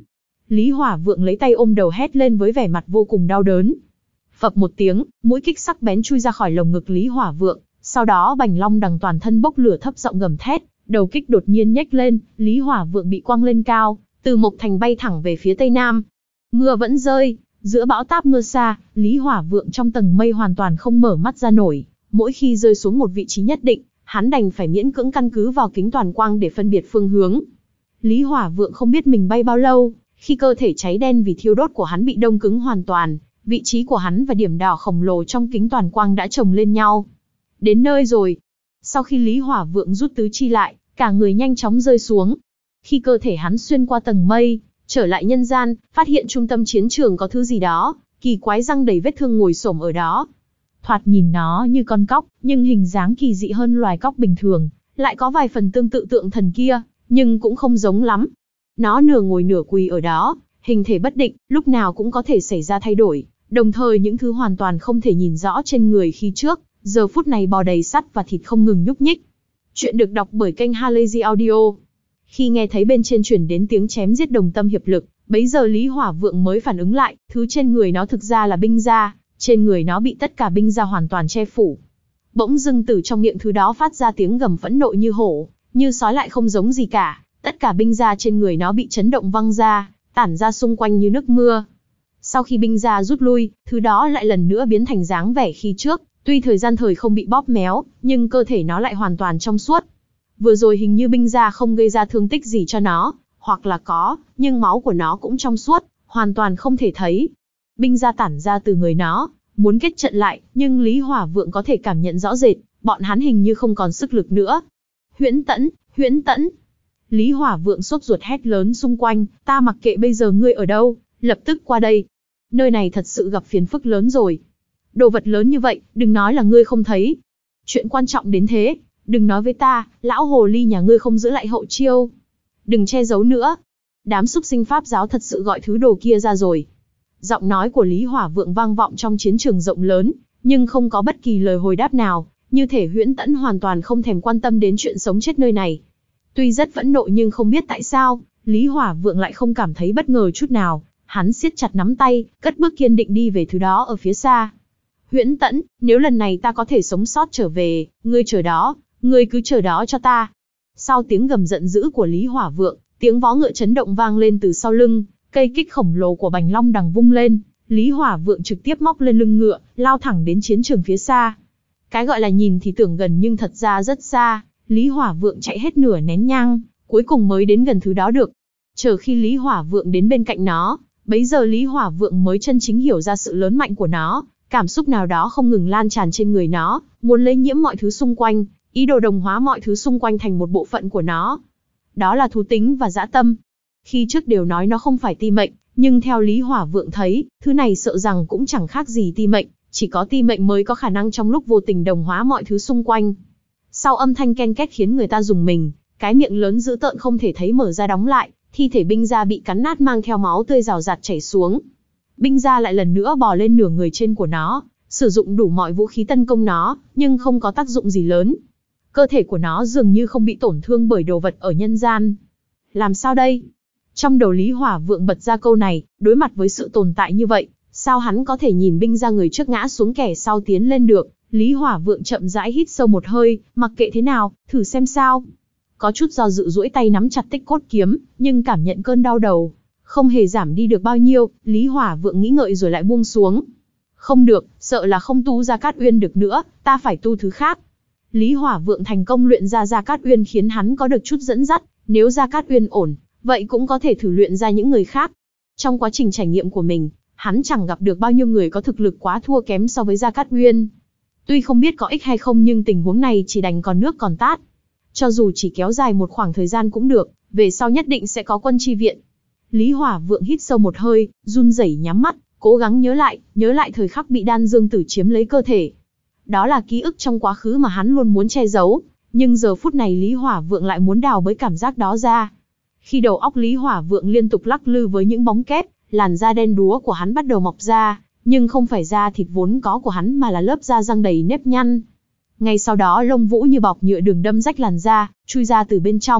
Lý Hỏa Vượng lấy tay ôm đầu hét lên với vẻ mặt vô cùng đau đớn. Phập một tiếng, mũi kích sắc bén chui ra khỏi lồng ngực Lý Hỏa Vượng, sau đó Bành Long Đằng toàn thân bốc lửa thấp giọng gầm thét, đầu kích đột nhiên nhếch lên, Lý Hỏa Vượng bị quăng lên cao, từ Mộc Thành bay thẳng về phía tây nam. Mưa vẫn rơi, giữa bão táp mưa xa, Lý Hỏa Vượng trong tầng mây hoàn toàn không mở mắt ra nổi, mỗi khi rơi xuống một vị trí nhất định, hắn đành phải miễn cưỡng căn cứ vào kính toàn quang để phân biệt phương hướng. Lý Hỏa Vượng không biết mình bay bao lâu, khi cơ thể cháy đen vì thiêu đốt của hắn bị đông cứng hoàn toàn, vị trí của hắn và điểm đỏ khổng lồ trong kính toàn quang đã chồng lên nhau. Đến nơi rồi. Sau khi Lý Hỏa Vượng rút tứ chi lại, cả người nhanh chóng rơi xuống. Khi cơ thể hắn xuyên qua tầng mây, trở lại nhân gian, phát hiện trung tâm chiến trường có thứ gì đó, kỳ quái răng đầy vết thương ngồi xổm ở đó. Thoạt nhìn nó như con cóc, nhưng hình dáng kỳ dị hơn loài cóc bình thường, lại có vài phần tương tự tượng thần kia, nhưng cũng không giống lắm. Nó nửa ngồi nửa quỳ ở đó, hình thể bất định, lúc nào cũng có thể xảy ra thay đổi, đồng thời những thứ hoàn toàn không thể nhìn rõ trên người khi trước, giờ phút này bò đầy sắt và thịt không ngừng nhúc nhích. Chuyện được đọc bởi kênh Halazy Audio. Khi nghe thấy bên trên truyền đến tiếng chém giết đồng tâm hiệp lực, bấy giờ Lý Hỏa Vượng mới phản ứng lại, thứ trên người nó thực ra là binh gia, trên người nó bị tất cả binh gia hoàn toàn che phủ. Bỗng dưng từ trong miệng thứ đó phát ra tiếng gầm phẫn nộ như hổ, như sói lại không giống gì cả, tất cả binh gia trên người nó bị chấn động văng ra, tản ra xung quanh như nước mưa. Sau khi binh gia rút lui, thứ đó lại lần nữa biến thành dáng vẻ khi trước, tuy thời gian thời không bị bóp méo, nhưng cơ thể nó lại hoàn toàn trong suốt. Vừa rồi hình như binh gia không gây ra thương tích gì cho nó, hoặc là có, nhưng máu của nó cũng trong suốt, hoàn toàn không thể thấy. Binh gia tản ra từ người nó, muốn kết trận lại, nhưng Lý Hỏa Vượng có thể cảm nhận rõ rệt, bọn hắn hình như không còn sức lực nữa. Huyễn Tẫn, Huyễn Tẫn. Lý Hỏa Vượng sốt ruột hét lớn xung quanh, ta mặc kệ bây giờ ngươi ở đâu, lập tức qua đây. Nơi này thật sự gặp phiền phức lớn rồi. Đồ vật lớn như vậy, đừng nói là ngươi không thấy. Chuyện quan trọng đến thế, đừng nói với ta, lão hồ ly nhà ngươi không giữ lại hậu chiêu. Đừng che giấu nữa. Đám súc sinh Pháp giáo thật sự gọi thứ đồ kia ra rồi. Giọng nói của Lý Hỏa Vượng vang vọng trong chiến trường rộng lớn, nhưng không có bất kỳ lời hồi đáp nào, như thể Huyễn Tẫn hoàn toàn không thèm quan tâm đến chuyện sống chết nơi này. Tuy rất phẫn nộ nhưng không biết tại sao, Lý Hỏa Vượng lại không cảm thấy bất ngờ chút nào, hắn siết chặt nắm tay, cất bước kiên định đi về thứ đó ở phía xa. Huyễn Tẫn, nếu lần này ta có thể sống sót trở về, ngươi chờ đó, ngươi cứ chờ đó cho ta. Sau tiếng gầm giận dữ của Lý Hỏa Vượng, tiếng vó ngựa chấn động vang lên từ sau lưng, cây kích khổng lồ của Bành Long Đằng vung lên, Lý Hỏa Vượng trực tiếp móc lên lưng ngựa, lao thẳng đến chiến trường phía xa. Cái gọi là nhìn thì tưởng gần nhưng thật ra rất xa, Lý Hỏa Vượng chạy hết nửa nén nhang, cuối cùng mới đến gần thứ đó được. Chờ khi Lý Hỏa Vượng đến bên cạnh nó, bấy giờ Lý Hỏa Vượng mới chân chính hiểu ra sự lớn mạnh của nó, cảm xúc nào đó không ngừng lan tràn trên người nó, muốn lấy nhiễm mọi thứ xung quanh, ý đồ đồng hóa mọi thứ xung quanh thành một bộ phận của nó. Đó là thú tính và dã tâm. Khi trước đều nói nó không phải ti mệnh, nhưng theo Lý Hỏa Vượng thấy, thứ này sợ rằng cũng chẳng khác gì ti mệnh, chỉ có ti mệnh mới có khả năng trong lúc vô tình đồng hóa mọi thứ xung quanh. Sau âm thanh ken két khiến người ta rùng mình, cái miệng lớn dữ tợn không thể thấy mở ra đóng lại, thi thể binh gia bị cắn nát mang theo máu tươi rào rạt chảy xuống. Binh gia lại lần nữa bò lên nửa người trên của nó, sử dụng đủ mọi vũ khí tấn công nó, nhưng không có tác dụng gì lớn. Cơ thể của nó dường như không bị tổn thương bởi đồ vật ở nhân gian. Làm sao đây? Trong đầu Lý Hỏa Vượng bật ra câu này, đối mặt với sự tồn tại như vậy, sao hắn có thể nhìn binh gia người trước ngã xuống kẻ sau tiến lên được? Lý Hỏa Vượng chậm rãi hít sâu một hơi, mặc kệ thế nào, thử xem sao. Có chút do dự duỗi tay nắm chặt tích cốt kiếm, nhưng cảm nhận cơn đau đầu không hề giảm đi được bao nhiêu, Lý Hỏa Vượng nghĩ ngợi rồi lại buông xuống. Không được, sợ là không tu Gia Cát Uyên được nữa, ta phải tu thứ khác. Lý Hỏa Vượng thành công luyện ra Gia Cát Uyên khiến hắn có được chút dẫn dắt, nếu Gia Cát Uyên ổn, vậy cũng có thể thử luyện ra những người khác. Trong quá trình trải nghiệm của mình, hắn chẳng gặp được bao nhiêu người có thực lực quá thua kém so với Gia Cát Uyên. Tuy không biết có ích hay không nhưng tình huống này chỉ đành còn nước còn tát. Cho dù chỉ kéo dài một khoảng thời gian cũng được, về sau nhất định sẽ có quân chi viện. Lý Hỏa Vượng hít sâu một hơi, run rẩy nhắm mắt, cố gắng nhớ lại, nhớ lại thời khắc bị Đan Dương Tử chiếm lấy cơ thể. Đó là ký ức trong quá khứ mà hắn luôn muốn che giấu, nhưng giờ phút này Lý Hỏa Vượng lại muốn đào bới cảm giác đó ra. Khi đầu óc Lý Hỏa Vượng liên tục lắc lư với những bóng kép, làn da đen đúa của hắn bắt đầu mọc ra, nhưng không phải da thịt vốn có của hắn mà là lớp da răng đầy nếp nhăn. Ngay sau đó lông vũ như bọc nhựa đường đâm rách làn da, chui ra từ bên trong,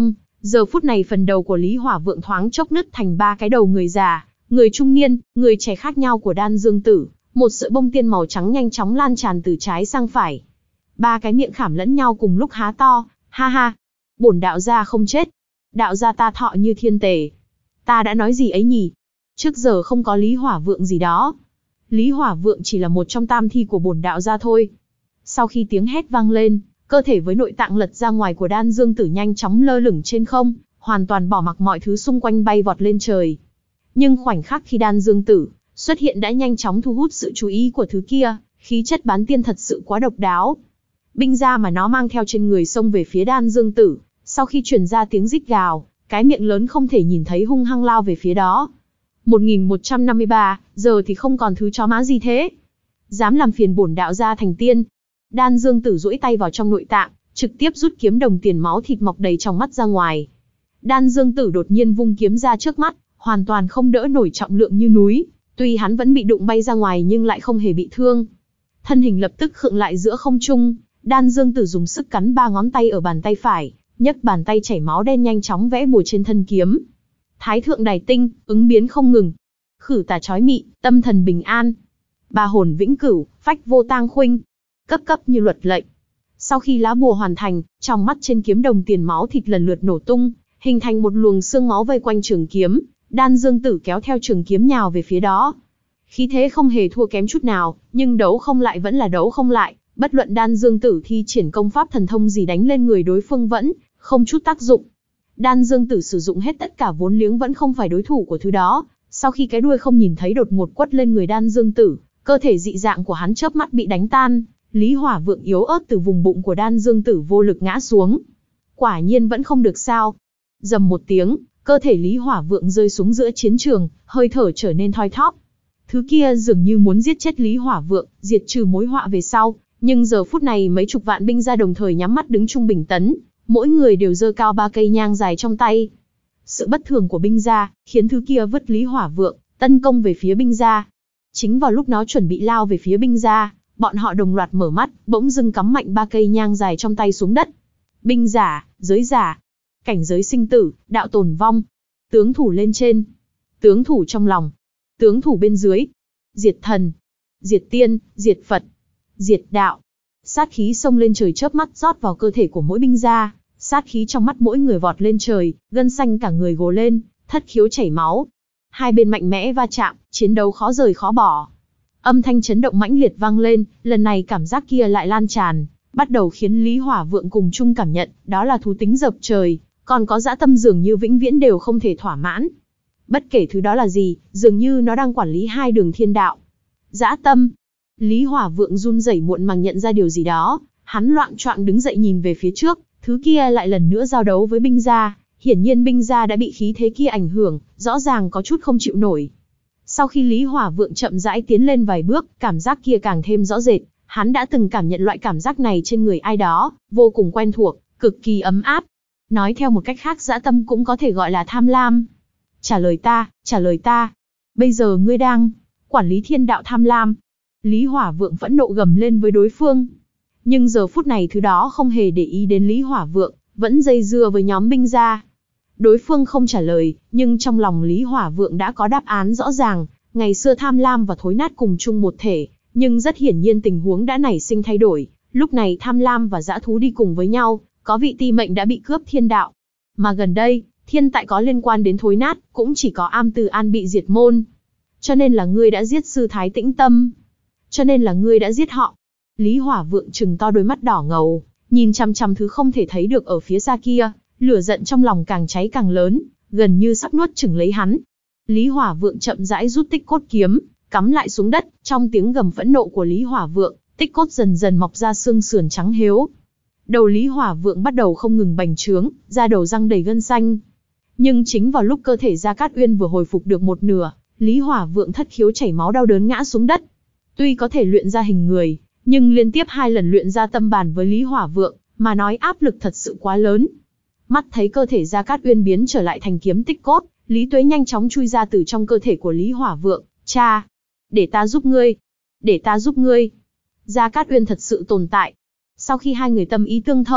Giờ phút này phần đầu của Lý Hỏa Vượng thoáng chốc nứt thành ba cái đầu người già, người trung niên, người trẻ khác nhau của Đan Dương Tử, một sợi bông tiên màu trắng nhanh chóng lan tràn từ trái sang phải. Ba cái miệng khảm lẫn nhau cùng lúc há to, ha ha. Bổn đạo gia không chết. Đạo gia ta thọ như thiên tề. Ta đã nói gì ấy nhỉ? Trước giờ không có Lý Hỏa Vượng gì đó. Lý Hỏa Vượng chỉ là một trong tam thi của bổn đạo gia thôi. Sau khi tiếng hét vang lên, cơ thể với nội tạng lật ra ngoài của Đan Dương Tử nhanh chóng lơ lửng trên không, hoàn toàn bỏ mặc mọi thứ xung quanh bay vọt lên trời. Nhưng khoảnh khắc khi Đan Dương Tử xuất hiện đã nhanh chóng thu hút sự chú ý của thứ kia, khí chất bán tiên thật sự quá độc đáo. Binh ra mà nó mang theo trên người xông về phía Đan Dương Tử, sau khi truyền ra tiếng rít gào, cái miệng lớn không thể nhìn thấy hung hăng lao về phía đó. một nghìn một trăm năm mươi ba, giờ thì không còn thứ chó má gì thế. Dám làm phiền bổn đạo gia thành tiên. Đan Dương Tử duỗi tay vào trong nội tạng, trực tiếp rút kiếm đồng tiền máu thịt mọc đầy trong mắt ra ngoài. Đan Dương Tử đột nhiên vung kiếm ra trước mắt, hoàn toàn không đỡ nổi trọng lượng như núi. Tuy hắn vẫn bị đụng bay ra ngoài nhưng lại không hề bị thương. Thân hình lập tức khựng lại giữa không trung, Đan Dương Tử dùng sức cắn ba ngón tay ở bàn tay phải, nhấc bàn tay chảy máu đen nhanh chóng vẽ bùa trên thân kiếm. Thái thượng đài tinh, ứng biến không ngừng. Khử tà chói mị, tâm thần bình an. Ba hồn vĩnh cửu, phách vô tang khuynh. Cấp cấp như luật lệnh. Sau khi lá bùa hoàn thành, trong mắt trên kiếm đồng tiền máu thịt lần lượt nổ tung, hình thành một luồng xương máu vây quanh trường kiếm. Đan Dương Tử kéo theo trường kiếm nhào về phía đó. Khí thế không hề thua kém chút nào, nhưng đấu không lại vẫn là đấu không lại. Bất luận Đan Dương Tử thi triển công pháp thần thông gì đánh lên người đối phương vẫn không chút tác dụng. Đan Dương Tử sử dụng hết tất cả vốn liếng vẫn không phải đối thủ của thứ đó. Sau khi cái đuôi không nhìn thấy đột ngột quất lên người Đan Dương Tử, cơ thể dị dạng của hắn chớp mắt bị đánh tan. Lý Hỏa Vượng yếu ớt từ vùng bụng của Đan Dương Tử vô lực ngã xuống. Quả nhiên vẫn không được sao. Rầm một tiếng, cơ thể Lý Hỏa Vượng rơi xuống giữa chiến trường, hơi thở trở nên thoi thóp. Thứ kia dường như muốn giết chết Lý Hỏa Vượng, diệt trừ mối họa về sau. Nhưng giờ phút này mấy chục vạn binh ra đồng thời nhắm mắt đứng trung bình tấn, mỗi người đều giơ cao ba cây nhang dài trong tay. Sự bất thường của binh gia khiến thứ kia vứt Lý Hỏa Vượng, tấn công về phía binh gia. Chính vào lúc nó chuẩn bị lao về phía binh gia, bọn họ đồng loạt mở mắt, bỗng dưng cắm mạnh ba cây nhang dài trong tay xuống đất. Binh giả, giới giả, cảnh giới sinh tử, đạo tồn vong. Tướng thủ lên trên, tướng thủ trong lòng, tướng thủ bên dưới. Diệt thần, diệt tiên, diệt Phật, diệt đạo. Sát khí xông lên trời chớp mắt rót vào cơ thể của mỗi binh gia, sát khí trong mắt mỗi người vọt lên trời, gân xanh cả người gồ lên, thất khiếu chảy máu. Hai bên mạnh mẽ va chạm, chiến đấu khó rời khó bỏ. Âm thanh chấn động mãnh liệt vang lên, lần này cảm giác kia lại lan tràn, bắt đầu khiến Lý Hỏa Vượng cùng chung cảm nhận, đó là thú tính dập trời, còn có dã tâm dường như vĩnh viễn đều không thể thỏa mãn. Bất kể thứ đó là gì, dường như nó đang quản lý hai đường thiên đạo. Dã tâm. Lý Hỏa Vượng run rẩy muộn màng nhận ra điều gì đó, hắn loạng choạng đứng dậy nhìn về phía trước, thứ kia lại lần nữa giao đấu với binh gia, hiển nhiên binh gia đã bị khí thế kia ảnh hưởng, rõ ràng có chút không chịu nổi. Sau khi Lý Hỏa Vượng chậm rãi tiến lên vài bước, cảm giác kia càng thêm rõ rệt, hắn đã từng cảm nhận loại cảm giác này trên người ai đó, vô cùng quen thuộc, cực kỳ ấm áp. Nói theo một cách khác, dã tâm cũng có thể gọi là tham lam. Trả lời ta, trả lời ta. Bây giờ ngươi đang quản lý thiên đạo tham lam. Lý Hỏa Vượng phẫn nộ gầm lên với đối phương. Nhưng giờ phút này thứ đó không hề để ý đến Lý Hỏa Vượng, vẫn dây dưa với nhóm binh gia. Đối phương không trả lời, nhưng trong lòng Lý Hỏa Vượng đã có đáp án rõ ràng. Ngày xưa tham lam và thối nát cùng chung một thể, nhưng rất hiển nhiên tình huống đã nảy sinh thay đổi. Lúc này tham lam và dã thú đi cùng với nhau, có vị ti mệnh đã bị cướp thiên đạo. Mà gần đây, thiên tại có liên quan đến thối nát, cũng chỉ có Am Từ An bị diệt môn. Cho nên là ngươi đã giết sư Thái Tĩnh Tâm. Cho nên là ngươi đã giết họ. Lý Hỏa Vượng trừng to đôi mắt đỏ ngầu, nhìn chằm chằm thứ không thể thấy được ở phía xa kia, lửa giận trong lòng càng cháy càng lớn, gần như sắp nuốt chửng lấy hắn. Lý Hỏa Vượng chậm rãi rút tích cốt kiếm, cắm lại xuống đất, trong tiếng gầm phẫn nộ của Lý Hỏa Vượng, tích cốt dần dần mọc ra xương sườn trắng hếu. Đầu Lý Hỏa Vượng bắt đầu không ngừng bành trướng, da đầu răng đầy gân xanh. Nhưng chính vào lúc cơ thể Gia Cát Uyên vừa hồi phục được một nửa, Lý Hỏa Vượng thất khiếu chảy máu đau đớn ngã xuống đất. Tuy có thể luyện ra hình người, nhưng liên tiếp hai lần luyện ra tâm bản với Lý Hỏa Vượng, mà nói áp lực thật sự quá lớn. Mắt thấy cơ thể Gia Cát Uyên biến trở lại thành kiếm tích cốt, Lý Tuế nhanh chóng chui ra từ trong cơ thể của Lý Hỏa Vượng. Cha! Để ta giúp ngươi! Để ta giúp ngươi! Gia Cát Uyên thật sự tồn tại. Sau khi hai người tâm ý tương thông,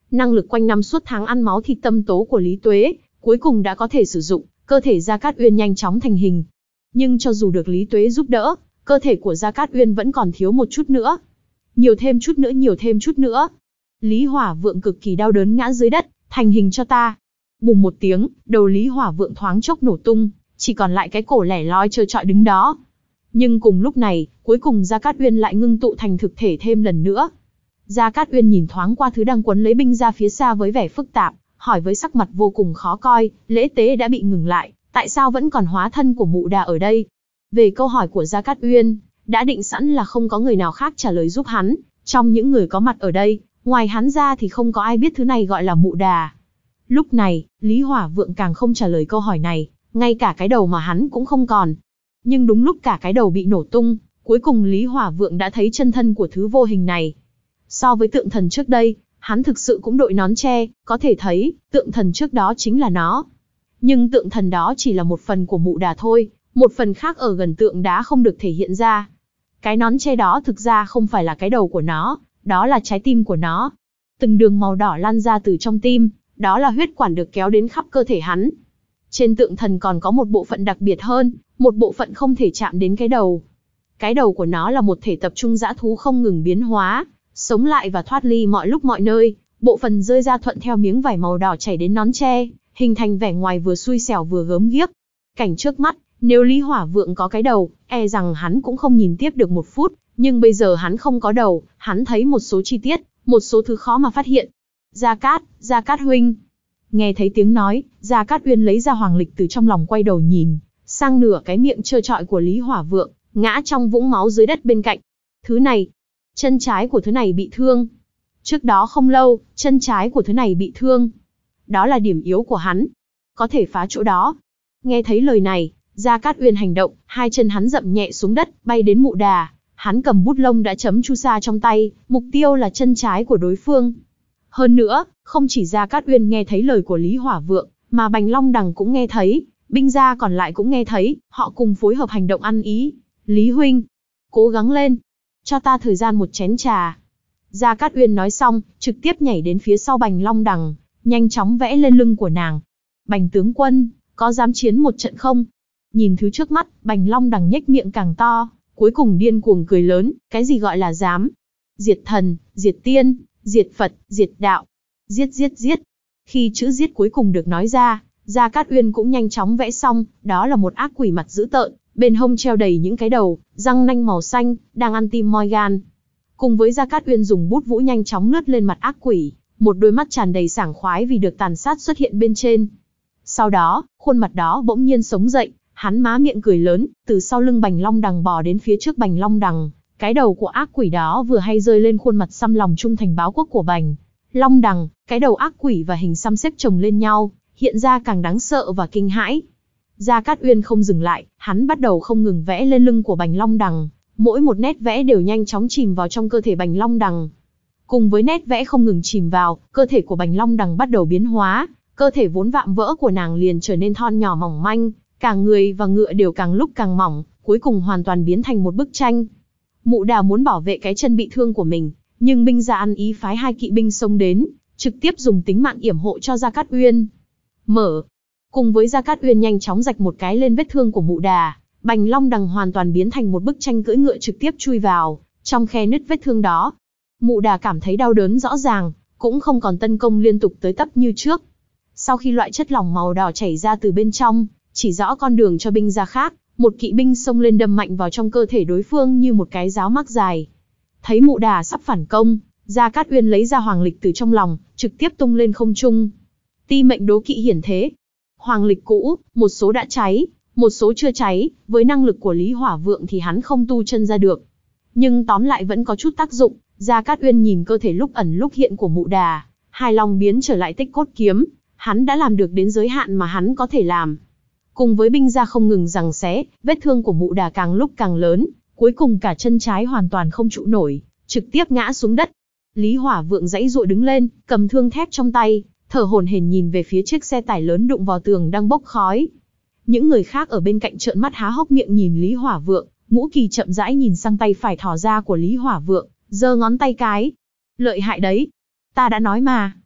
Năng lực quanh năm suốt tháng ăn máu thịt tâm tố của Lý Tuế, cuối cùng đã có thể sử dụng, cơ thể Gia Cát Uyên nhanh chóng thành hình. Nhưng cho dù được Lý Tuế giúp đỡ, cơ thể của Gia Cát Uyên vẫn còn thiếu một chút nữa. Nhiều thêm chút nữa, nhiều thêm chút nữa. Lý Hỏa Vượng cực kỳ đau đớn ngã dưới đất, thành hình cho ta. Bùm một tiếng, đầu Lý Hỏa Vượng thoáng chốc nổ tung, chỉ còn lại cái cổ lẻ loi trơ trọi đứng đó. Nhưng cùng lúc này, cuối cùng Gia Cát Uyên lại ngưng tụ thành thực thể thêm lần nữa. Gia Cát Uyên nhìn thoáng qua thứ đang quấn lấy binh ra phía xa với vẻ phức tạp, hỏi với sắc mặt vô cùng khó coi, lễ tế đã bị ngừng lại, tại sao vẫn còn hóa thân của Mụ Đà ở đây? Về câu hỏi của Gia Cát Uyên, đã định sẵn là không có người nào khác trả lời giúp hắn, trong những người có mặt ở đây, ngoài hắn ra thì không có ai biết thứ này gọi là Mụ Đà. Lúc này, Lý Hỏa Vượng càng không trả lời câu hỏi này, ngay cả cái đầu mà hắn cũng không còn. Nhưng đúng lúc cả cái đầu bị nổ tung, cuối cùng Lý Hỏa Vượng đã thấy chân thân của thứ vô hình này. So với tượng thần trước đây, hắn thực sự cũng đội nón che, có thể thấy, tượng thần trước đó chính là nó. Nhưng tượng thần đó chỉ là một phần của Mụ Đà thôi, một phần khác ở gần tượng đá không được thể hiện ra. Cái nón che đó thực ra không phải là cái đầu của nó, đó là trái tim của nó. Từng đường màu đỏ lan ra từ trong tim, đó là huyết quản được kéo đến khắp cơ thể hắn. Trên tượng thần còn có một bộ phận đặc biệt hơn, một bộ phận không thể chạm đến cái đầu. Cái đầu của nó là một thể tập trung dã thú không ngừng biến hóa, sống lại và thoát ly mọi lúc mọi nơi. Bộ phận rơi ra thuận theo miếng vải màu đỏ chảy đến nón che, hình thành vẻ ngoài vừa xui xẻo vừa gớm ghiếc. Cảnh trước mắt, nếu Lý Hỏa Vượng có cái đầu, e rằng hắn cũng không nhìn tiếp được một phút, nhưng bây giờ hắn không có đầu, hắn thấy một số chi tiết, một số thứ khó mà phát hiện. Gia Cát, Gia Cát huynh. Nghe thấy tiếng nói, Gia Cát Uyên lấy ra hoàng lịch từ trong lòng quay đầu nhìn, sang nửa cái miệng trơ trọi của Lý Hỏa Vượng, ngã trong vũng máu dưới đất bên cạnh. Thứ này, chân trái của thứ này bị thương. Trước đó không lâu, chân trái của thứ này bị thương. Đó là điểm yếu của hắn. Có thể phá chỗ đó. Nghe thấy lời này, Gia Cát Uyên hành động, hai chân hắn dậm nhẹ xuống đất, bay đến Mụ Đà. Hắn cầm bút lông đã chấm chu sa trong tay, mục tiêu là chân trái của đối phương. Hơn nữa, không chỉ Gia Cát Uyên nghe thấy lời của Lý Hỏa Vượng, mà Bành Long Đằng cũng nghe thấy, binh gia còn lại cũng nghe thấy, họ cùng phối hợp hành động ăn ý. Lý huynh, cố gắng lên, cho ta thời gian một chén trà. Gia Cát Uyên nói xong, trực tiếp nhảy đến phía sau Bành Long Đằng, nhanh chóng vẽ lên lưng của nàng. Bành tướng quân, có dám chiến một trận không? Nhìn thứ trước mắt, Bành Long Đằng nhếch miệng càng to, cuối cùng điên cuồng cười lớn, cái gì gọi là dám? Diệt thần, diệt tiên, diệt Phật, diệt đạo. Giết giết giết. Khi chữ giết cuối cùng được nói ra, Gia Cát Uyên cũng nhanh chóng vẽ xong, đó là một ác quỷ mặt dữ tợn, bên hông treo đầy những cái đầu, răng nanh màu xanh, đang ăn tim moi gan. Cùng với Gia Cát Uyên dùng bút vũ nhanh chóng lướt lên mặt ác quỷ, một đôi mắt tràn đầy sảng khoái vì được tàn sát xuất hiện bên trên. Sau đó, khuôn mặt đó bỗng nhiên sống dậy, hắn má miệng cười lớn, từ sau lưng Bành Long Đằng bò đến phía trước Bành Long Đằng, cái đầu của ác quỷ đó vừa hay rơi lên khuôn mặt xăm lòng trung thành báo quốc của Bành Long Đằng, cái đầu ác quỷ và hình xăm xếp chồng lên nhau, hiện ra càng đáng sợ và kinh hãi. Gia Cát Uyên không dừng lại, hắn bắt đầu không ngừng vẽ lên lưng của Bành Long Đằng, mỗi một nét vẽ đều nhanh chóng chìm vào trong cơ thể Bành Long Đằng. Cùng với nét vẽ không ngừng chìm vào, cơ thể của Bành Long Đằng bắt đầu biến hóa, cơ thể vốn vạm vỡ của nàng liền trở nên thon nhỏ mỏng manh, cả người và ngựa đều càng lúc càng mỏng, cuối cùng hoàn toàn biến thành một bức tranh. Mụ Đà muốn bảo vệ cái chân bị thương của mình, nhưng binh gia ăn ý phái hai kỵ binh xông đến, trực tiếp dùng tính mạng yểm hộ cho Gia Cát Uyên. Mở. Cùng với Gia Cát Uyên nhanh chóng rạch một cái lên vết thương của Mụ Đà, Bành Long Đằng hoàn toàn biến thành một bức tranh cưỡi ngựa trực tiếp chui vào trong khe nứt vết thương đó. Mụ Đà cảm thấy đau đớn rõ ràng, cũng không còn tấn công liên tục tới tấp như trước. Sau khi loại chất lỏng màu đỏ chảy ra từ bên trong, chỉ rõ con đường cho binh gia khác, một kỵ binh xông lên đâm mạnh vào trong cơ thể đối phương như một cái giáo mắc dài. Thấy Mụ Đà sắp phản công, Gia Cát Uyên lấy ra hoàng lịch từ trong lòng, trực tiếp tung lên không trung. Ti mệnh đố kỵ hiển thế. Hoàng lịch cũ, một số đã cháy, một số chưa cháy, với năng lực của Lý Hỏa Vượng thì hắn không tu chân ra được. Nhưng tóm lại vẫn có chút tác dụng. Gia Cát Uyên nhìn cơ thể lúc ẩn lúc hiện của Mụ Đà, hài lòng biến trở lại tích cốt kiếm, hắn đã làm được đến giới hạn mà hắn có thể làm. Cùng với binh gia không ngừng giằng xé, vết thương của Mụ Đà càng lúc càng lớn, cuối cùng cả chân trái hoàn toàn không trụ nổi, trực tiếp ngã xuống đất. Lý Hỏa Vượng giãy giụa đứng lên, cầm thương thép trong tay, thở hổn hển nhìn về phía chiếc xe tải lớn đụng vào tường đang bốc khói. Những người khác ở bên cạnh trợn mắt há hốc miệng nhìn Lý Hỏa Vượng, Ngũ Kỳ chậm rãi nhìn sang tay phải thỏ ra của Lý Hỏa Vượng, giơ ngón tay cái. Lợi hại đấy. Ta đã nói mà.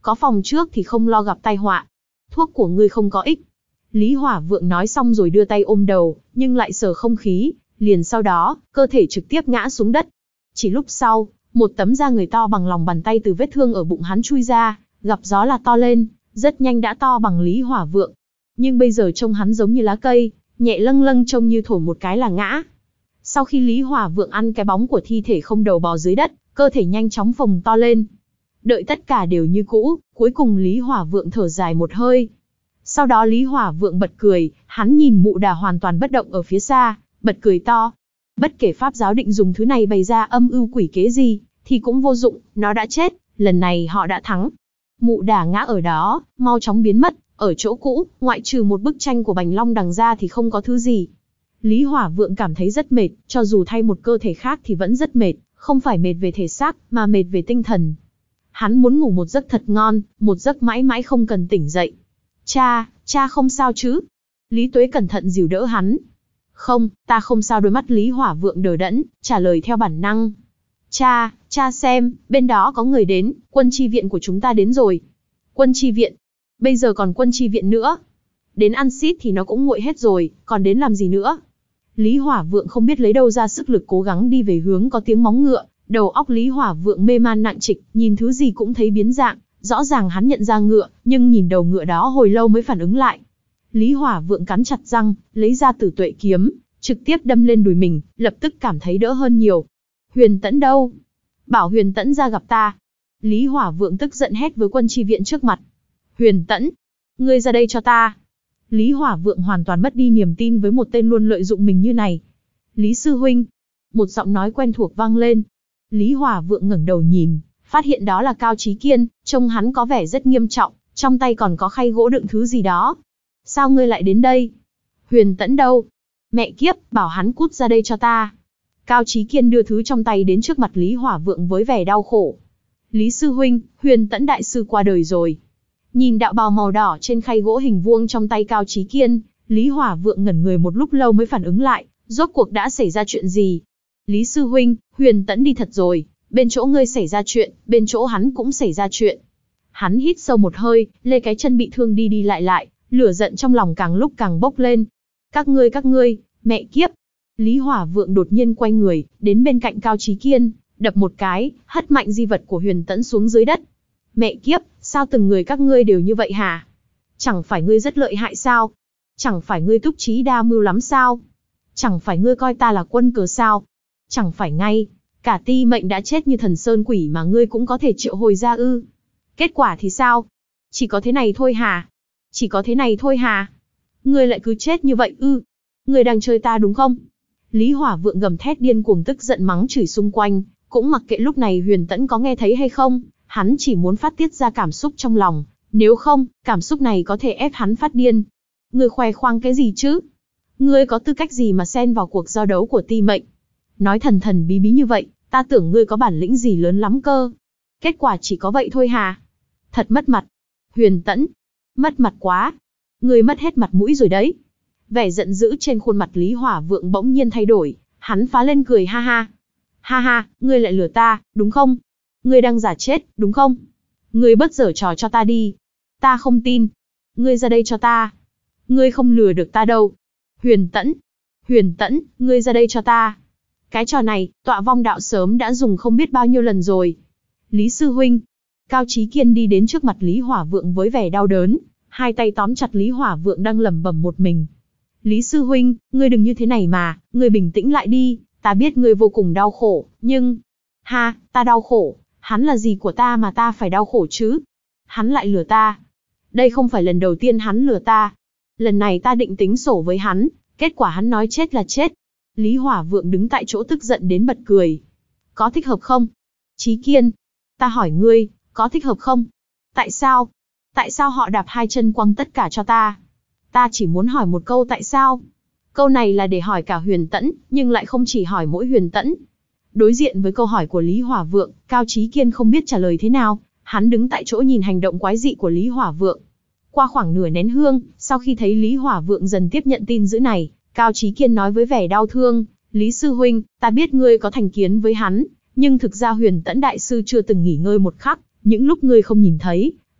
có phòng trước thì không lo gặp tai họa. Thuốc của ngươi không có ích. Lý Hỏa Vượng nói xong rồi đưa tay ôm đầu, nhưng lại sờ không khí, liền sau đó, cơ thể trực tiếp ngã xuống đất. Chỉ lúc sau, một tấm da người to bằng lòng bàn tay từ vết thương ở bụng hắn chui ra, gặp gió là to lên, rất nhanh đã to bằng Lý Hỏa Vượng. Nhưng bây giờ trông hắn giống như lá cây, nhẹ lâng lâng trông như thổi một cái là ngã. Sau khi Lý Hỏa Vượng ăn cái bóng của thi thể không đầu bò dưới đất, cơ thể nhanh chóng phồng to lên. Đợi tất cả đều như cũ, cuối cùng Lý Hỏa Vượng thở dài một hơi. Sau đó Lý Hỏa Vượng bật cười, hắn nhìn Mụ Đà hoàn toàn bất động ở phía xa, bật cười to. Bất kể pháp giáo định dùng thứ này bày ra âm ưu quỷ kế gì, thì cũng vô dụng, nó đã chết, lần này họ đã thắng. Mụ Đà ngã ở đó, mau chóng biến mất, ở chỗ cũ, ngoại trừ một bức tranh của Bành Long Đằng ra thì không có thứ gì. Lý Hỏa Vượng cảm thấy rất mệt, cho dù thay một cơ thể khác thì vẫn rất mệt, không phải mệt về thể xác, mà mệt về tinh thần. Hắn muốn ngủ một giấc thật ngon, một giấc mãi mãi không cần tỉnh dậy. Cha, cha không sao chứ? Lý Tuế cẩn thận dìu đỡ hắn. Không, ta không sao. Đôi mắt Lý Hỏa Vượng đờ đẫn, trả lời theo bản năng. Cha, cha xem, bên đó có người đến, quân chi viện của chúng ta đến rồi. Quân chi viện? Bây giờ còn quân chi viện nữa? Đến ăn xít thì nó cũng nguội hết rồi, còn đến làm gì nữa? Lý Hỏa Vượng không biết lấy đâu ra sức lực cố gắng đi về hướng có tiếng móng ngựa, đầu óc Lý Hỏa Vượng mê man nặng trịch, nhìn thứ gì cũng thấy biến dạng, rõ ràng hắn nhận ra ngựa, nhưng nhìn đầu ngựa đó hồi lâu mới phản ứng lại. Lý Hỏa Vượng cắn chặt răng, lấy ra Tử Tuệ kiếm, trực tiếp đâm lên đùi mình, lập tức cảm thấy đỡ hơn nhiều. Huyền Tẫn đâu? Bảo Huyền Tẫn ra gặp ta. Lý Hỏa Vượng tức giận hét với quân chi viện trước mặt. Huyền Tẫn, ngươi ra đây cho ta. Lý Hỏa Vượng hoàn toàn mất đi niềm tin với một tên luôn lợi dụng mình như này. Lý sư huynh. Một giọng nói quen thuộc vang lên. Lý Hỏa Vượng ngẩng đầu nhìn, phát hiện đó là Cao Chí Kiên, trông hắn có vẻ rất nghiêm trọng, trong tay còn có khay gỗ đựng thứ gì đó. Sao ngươi lại đến đây? Huyền Tẫn đâu? Mẹ kiếp, bảo hắn cút ra đây cho ta. Cao Chí Kiên đưa thứ trong tay đến trước mặt Lý Hỏa Vượng với vẻ đau khổ. Lý sư huynh, Huyền Tẫn đại sư qua đời rồi. Nhìn đạo bào màu đỏ trên khay gỗ hình vuông trong tay Cao Chí Kiên, Lý Hỏa Vượng ngẩn người một lúc lâu mới phản ứng lại, rốt cuộc đã xảy ra chuyện gì. Lý sư huynh, Huyền Tẫn đi thật rồi, bên chỗ ngươi xảy ra chuyện, bên chỗ hắn cũng xảy ra chuyện. Hắn hít sâu một hơi, lê cái chân bị thương đi đi lại lại, lửa giận trong lòng càng lúc càng bốc lên. Các ngươi các ngươi, mẹ kiếp. Lý Hỏa Vượng đột nhiên quay người, đến bên cạnh Cao Chí Kiên, đập một cái, hất mạnh di vật của Huyền Tẫn xuống dưới đất. Mẹ kiếp, sao từng người các ngươi đều như vậy hả? Chẳng phải ngươi rất lợi hại sao? Chẳng phải ngươi túc trí đa mưu lắm sao? Chẳng phải ngươi coi ta là quân cờ sao? Chẳng phải ngay, cả Ti Mệnh đã chết như thần sơn quỷ mà ngươi cũng có thể triệu hồi ra ư? Kết quả thì sao? Chỉ có thế này thôi hả? Chỉ có thế này thôi hả? Ngươi lại cứ chết như vậy ư? Ngươi đang chơi ta đúng không? Lý Hỏa Vượng gầm thét điên cuồng tức giận mắng chửi xung quanh, cũng mặc kệ lúc này Huyền Tẫn có nghe thấy hay không, hắn chỉ muốn phát tiết ra cảm xúc trong lòng, nếu không, cảm xúc này có thể ép hắn phát điên. Ngươi khoe khoang cái gì chứ? Ngươi có tư cách gì mà xen vào cuộc giao đấu của Ti Mệnh? Nói thần thần bí bí như vậy, ta tưởng ngươi có bản lĩnh gì lớn lắm cơ. Kết quả chỉ có vậy thôi hà? Thật mất mặt. Huyền Tẫn, mất mặt quá. Ngươi mất hết mặt mũi rồi đấy. Vẻ giận dữ trên khuôn mặt Lý Hỏa Vượng bỗng nhiên thay đổi, hắn phá lên cười ha ha. Ha ha, ngươi lại lừa ta, đúng không? Ngươi đang giả chết, đúng không? Ngươi bớt giở trò cho ta đi. Ta không tin. Ngươi ra đây cho ta. Ngươi không lừa được ta đâu. Huyền Tẫn, Huyền Tẫn, ngươi ra đây cho ta. Cái trò này, Tọa Vong Đạo sớm đã dùng không biết bao nhiêu lần rồi. Lý sư huynh. Cao Chí Kiên đi đến trước mặt Lý Hỏa Vượng với vẻ đau đớn, hai tay tóm chặt Lý Hỏa Vượng đang lẩm bẩm một mình. Lý sư huynh, ngươi đừng như thế này mà, ngươi bình tĩnh lại đi, ta biết ngươi vô cùng đau khổ, nhưng... Ha, ta đau khổ, hắn là gì của ta mà ta phải đau khổ chứ? Hắn lại lừa ta. Đây không phải lần đầu tiên hắn lừa ta. Lần này ta định tính sổ với hắn, kết quả hắn nói chết là chết. Lý Hỏa Vượng đứng tại chỗ tức giận đến bật cười. Có thích hợp không? Chí Kiên, ta hỏi ngươi, có thích hợp không? Tại sao? Tại sao họ đạp hai chân quăng tất cả cho ta? Ta chỉ muốn hỏi một câu tại sao? Câu này là để hỏi cả Huyền Tẫn, nhưng lại không chỉ hỏi mỗi Huyền Tẫn. Đối diện với câu hỏi của Lý Hỏa Vượng, Cao Chí Kiên không biết trả lời thế nào, hắn đứng tại chỗ nhìn hành động quái dị của Lý Hỏa Vượng. Qua khoảng nửa nén hương, sau khi thấy Lý Hỏa Vượng dần tiếp nhận tin dữ này, Cao Chí Kiên nói với vẻ đau thương, Lý sư huynh, ta biết ngươi có thành kiến với hắn, nhưng thực ra Huyền Tẫn đại sư chưa từng nghỉ ngơi một khắc, những lúc ngươi không nhìn thấy,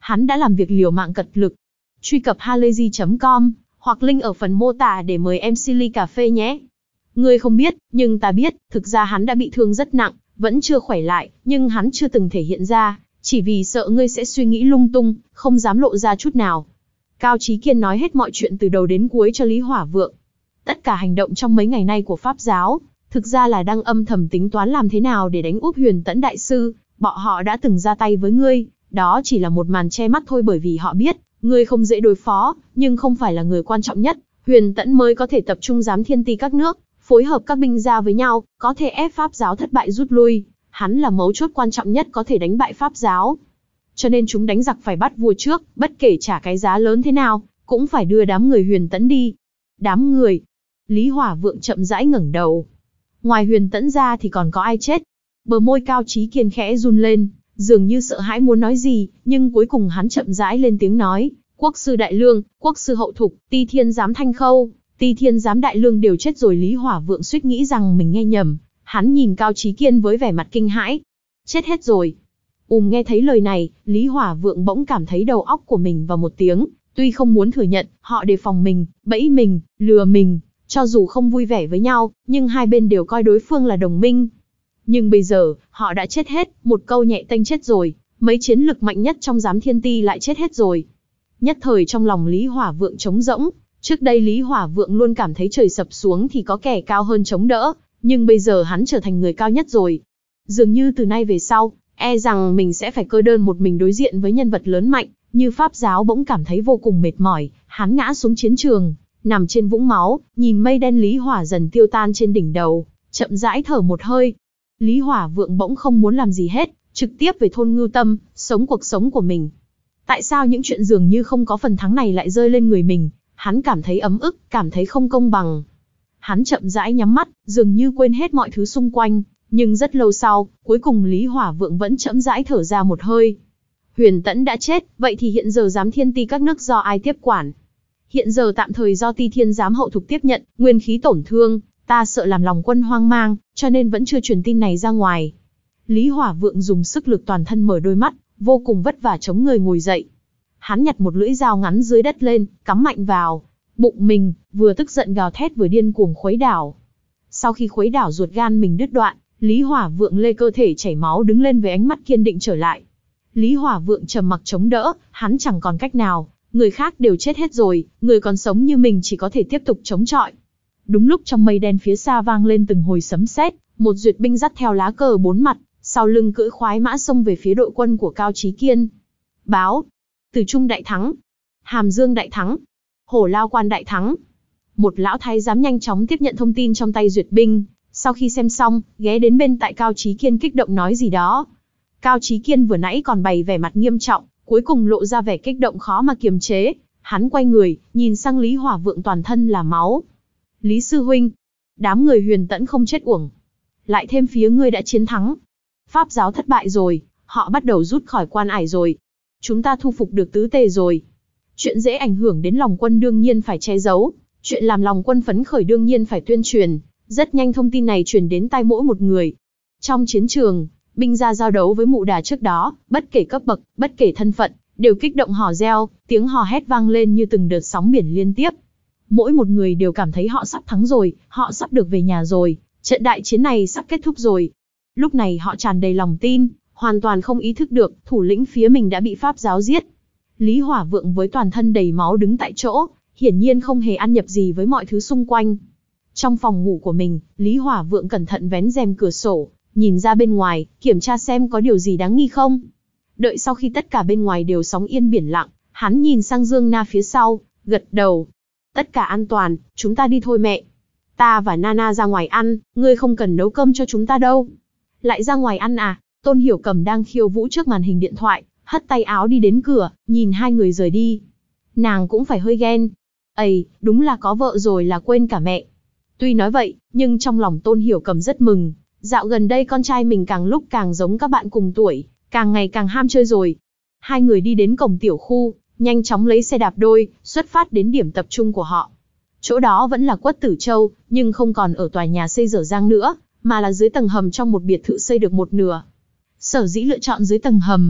hắn đã làm việc liều mạng cật lực. Truy cập halayzi chấm com hoặc link ở phần mô tả để mời em xê ly cà phê nhé. Ngươi không biết, nhưng ta biết, thực ra hắn đã bị thương rất nặng, vẫn chưa khỏe lại, nhưng hắn chưa từng thể hiện ra, chỉ vì sợ ngươi sẽ suy nghĩ lung tung, không dám lộ ra chút nào. Cao Chí Kiên nói hết mọi chuyện từ đầu đến cuối cho Lý Hỏa Vượng. Tất cả hành động trong mấy ngày nay của Pháp giáo, thực ra là đang âm thầm tính toán làm thế nào để đánh úp Huyền Tẫn đại sư, bọn họ đã từng ra tay với ngươi, đó chỉ là một màn che mắt thôi, bởi vì họ biết, ngươi không dễ đối phó, nhưng không phải là người quan trọng nhất, Huyền Tẫn mới có thể tập trung giám thiên ti các nước, phối hợp các binh gia với nhau, có thể ép Pháp giáo thất bại rút lui, hắn là mấu chốt quan trọng nhất có thể đánh bại Pháp giáo. Cho nên chúng đánh giặc phải bắt vua trước, bất kể trả cái giá lớn thế nào, cũng phải đưa đám người Huyền Tẫn đi. Đám người? Lý Hỏa Vượng chậm rãi ngẩng đầu. Ngoài Huyền Tẫn ra thì còn có ai chết? Bờ môi Cao Chí Kiên khẽ run lên, dường như sợ hãi muốn nói gì, nhưng cuối cùng hắn chậm rãi lên tiếng nói, Quốc sư Đại Lương, Quốc sư Hậu Thục, Ti Thiên giám Thanh Khâu, Ti Thiên giám Đại Lương đều chết rồi. Lý Hỏa Vượng suýt nghĩ rằng mình nghe nhầm, hắn nhìn Cao Chí Kiên với vẻ mặt kinh hãi. Chết hết rồi. Ùm nghe thấy lời này, Lý Hỏa Vượng bỗng cảm thấy đầu óc của mình vào một tiếng, tuy không muốn thừa nhận, họ đề phòng mình, bẫy mình, lừa mình, cho dù không vui vẻ với nhau, nhưng hai bên đều coi đối phương là đồng minh. Nhưng bây giờ, họ đã chết hết, một câu nhẹ tênh chết rồi, mấy chiến lực mạnh nhất trong giám thiên ti lại chết hết rồi. Nhất thời trong lòng Lý Hỏa Vượng trống rỗng, trước đây Lý Hỏa Vượng luôn cảm thấy trời sập xuống thì có kẻ cao hơn chống đỡ, nhưng bây giờ hắn trở thành người cao nhất rồi. Dường như từ nay về sau, e rằng mình sẽ phải cơ đơn một mình đối diện với nhân vật lớn mạnh, như Pháp giáo bỗng cảm thấy vô cùng mệt mỏi, hắn ngã xuống chiến trường, nằm trên vũng máu, nhìn mây đen Lý Hỏa dần tiêu tan trên đỉnh đầu, chậm rãi thở một hơi. Lý Hỏa Vượng bỗng không muốn làm gì hết, trực tiếp về thôn Ngưu Tâm, sống cuộc sống của mình. Tại sao những chuyện dường như không có phần thắng này lại rơi lên người mình? Hắn cảm thấy ấm ức, cảm thấy không công bằng. Hắn chậm rãi nhắm mắt, dường như quên hết mọi thứ xung quanh, nhưng rất lâu sau, cuối cùng Lý Hỏa Vượng vẫn chậm rãi thở ra một hơi. Huyền Tẫn đã chết, vậy thì hiện giờ giám thiên ti các nước do ai tiếp quản? Hiện giờ tạm thời do Ti Thiên giám Hậu Thục tiếp nhận, nguyên khí tổn thương, ta sợ làm lòng quân hoang mang, cho nên vẫn chưa truyền tin này ra ngoài. Lý Hỏa Vượng dùng sức lực toàn thân mở đôi mắt, vô cùng vất vả chống người ngồi dậy. Hắn nhặt một lưỡi dao ngắn dưới đất lên, cắm mạnh vào bụng mình, vừa tức giận gào thét vừa điên cuồng khuấy đảo. Sau khi khuấy đảo ruột gan mình đứt đoạn, Lý Hỏa Vượng lê cơ thể chảy máu đứng lên với ánh mắt kiên định trở lại. Lý Hỏa Vượng trầm mặc chống đỡ, hắn chẳng còn cách nào, người khác đều chết hết rồi, người còn sống như mình chỉ có thể tiếp tục chống chọi. Đúng lúc trong mây đen phía xa vang lên từng hồi sấm sét, một duyệt binh dắt theo lá cờ bốn mặt, sau lưng cưỡi khoái mã xông về phía đội quân của Cao Chí Kiên. Báo, Từ Trung đại thắng, Hàm Dương đại thắng, Hổ Lao Quan đại thắng. Một lão thái giám nhanh chóng tiếp nhận thông tin trong tay duyệt binh, sau khi xem xong, ghé đến bên tại Cao Chí Kiên kích động nói gì đó. Cao Chí Kiên vừa nãy còn bày vẻ mặt nghiêm trọng, cuối cùng lộ ra vẻ kích động khó mà kiềm chế. Hắn quay người, nhìn sang Lý Hỏa Vượng toàn thân là máu. Lý sư huynh, đám người Huyền Tẫn không chết uổng. Lại thêm phía ngươi đã chiến thắng. Pháp giáo thất bại rồi, họ bắt đầu rút khỏi Quan Ải rồi. Chúng ta thu phục được tứ tề rồi. Chuyện dễ ảnh hưởng đến lòng quân đương nhiên phải che giấu, chuyện làm lòng quân phấn khởi đương nhiên phải tuyên truyền. Rất nhanh thông tin này truyền đến tai mỗi một người. Trong chiến trường, binh gia giao đấu với Mụ Đà trước đó, bất kể cấp bậc, bất kể thân phận, đều kích động hò reo, tiếng hò hét vang lên như từng đợt sóng biển liên tiếp. Mỗi một người đều cảm thấy họ sắp thắng rồi, họ sắp được về nhà rồi, trận đại chiến này sắp kết thúc rồi. Lúc này họ tràn đầy lòng tin, hoàn toàn không ý thức được thủ lĩnh phía mình đã bị Pháp giáo giết. Lý Hỏa Vượng với toàn thân đầy máu đứng tại chỗ, hiển nhiên không hề ăn nhập gì với mọi thứ xung quanh. Trong phòng ngủ của mình, Lý Hỏa Vượng cẩn thận vén rèm cửa sổ, nhìn ra bên ngoài, kiểm tra xem có điều gì đáng nghi không. Đợi sau khi tất cả bên ngoài đều sóng yên biển lặng, hắn nhìn sang Dương Na phía sau, gật đầu. Tất cả an toàn, chúng ta đi thôi mẹ. Ta và Nana ra ngoài ăn, ngươi không cần nấu cơm cho chúng ta đâu. Lại ra ngoài ăn à? Tôn Hiểu Cầm đang khiêu vũ trước màn hình điện thoại, hất tay áo đi đến cửa, nhìn hai người rời đi. Nàng cũng phải hơi ghen. Ây, đúng là có vợ rồi là quên cả mẹ. Tuy nói vậy, nhưng trong lòng Tôn Hiểu Cầm rất mừng. Dạo gần đây con trai mình càng lúc càng giống các bạn cùng tuổi, càng ngày càng ham chơi rồi. Hai người đi đến cổng tiểu khu, nhanh chóng lấy xe đạp đôi, xuất phát đến điểm tập trung của họ. Chỗ đó vẫn là Quất Tử Châu, nhưng không còn ở tòa nhà xây dở dang nữa, mà là dưới tầng hầm trong một biệt thự xây được một nửa. Sở dĩ lựa chọn dưới tầng hầm,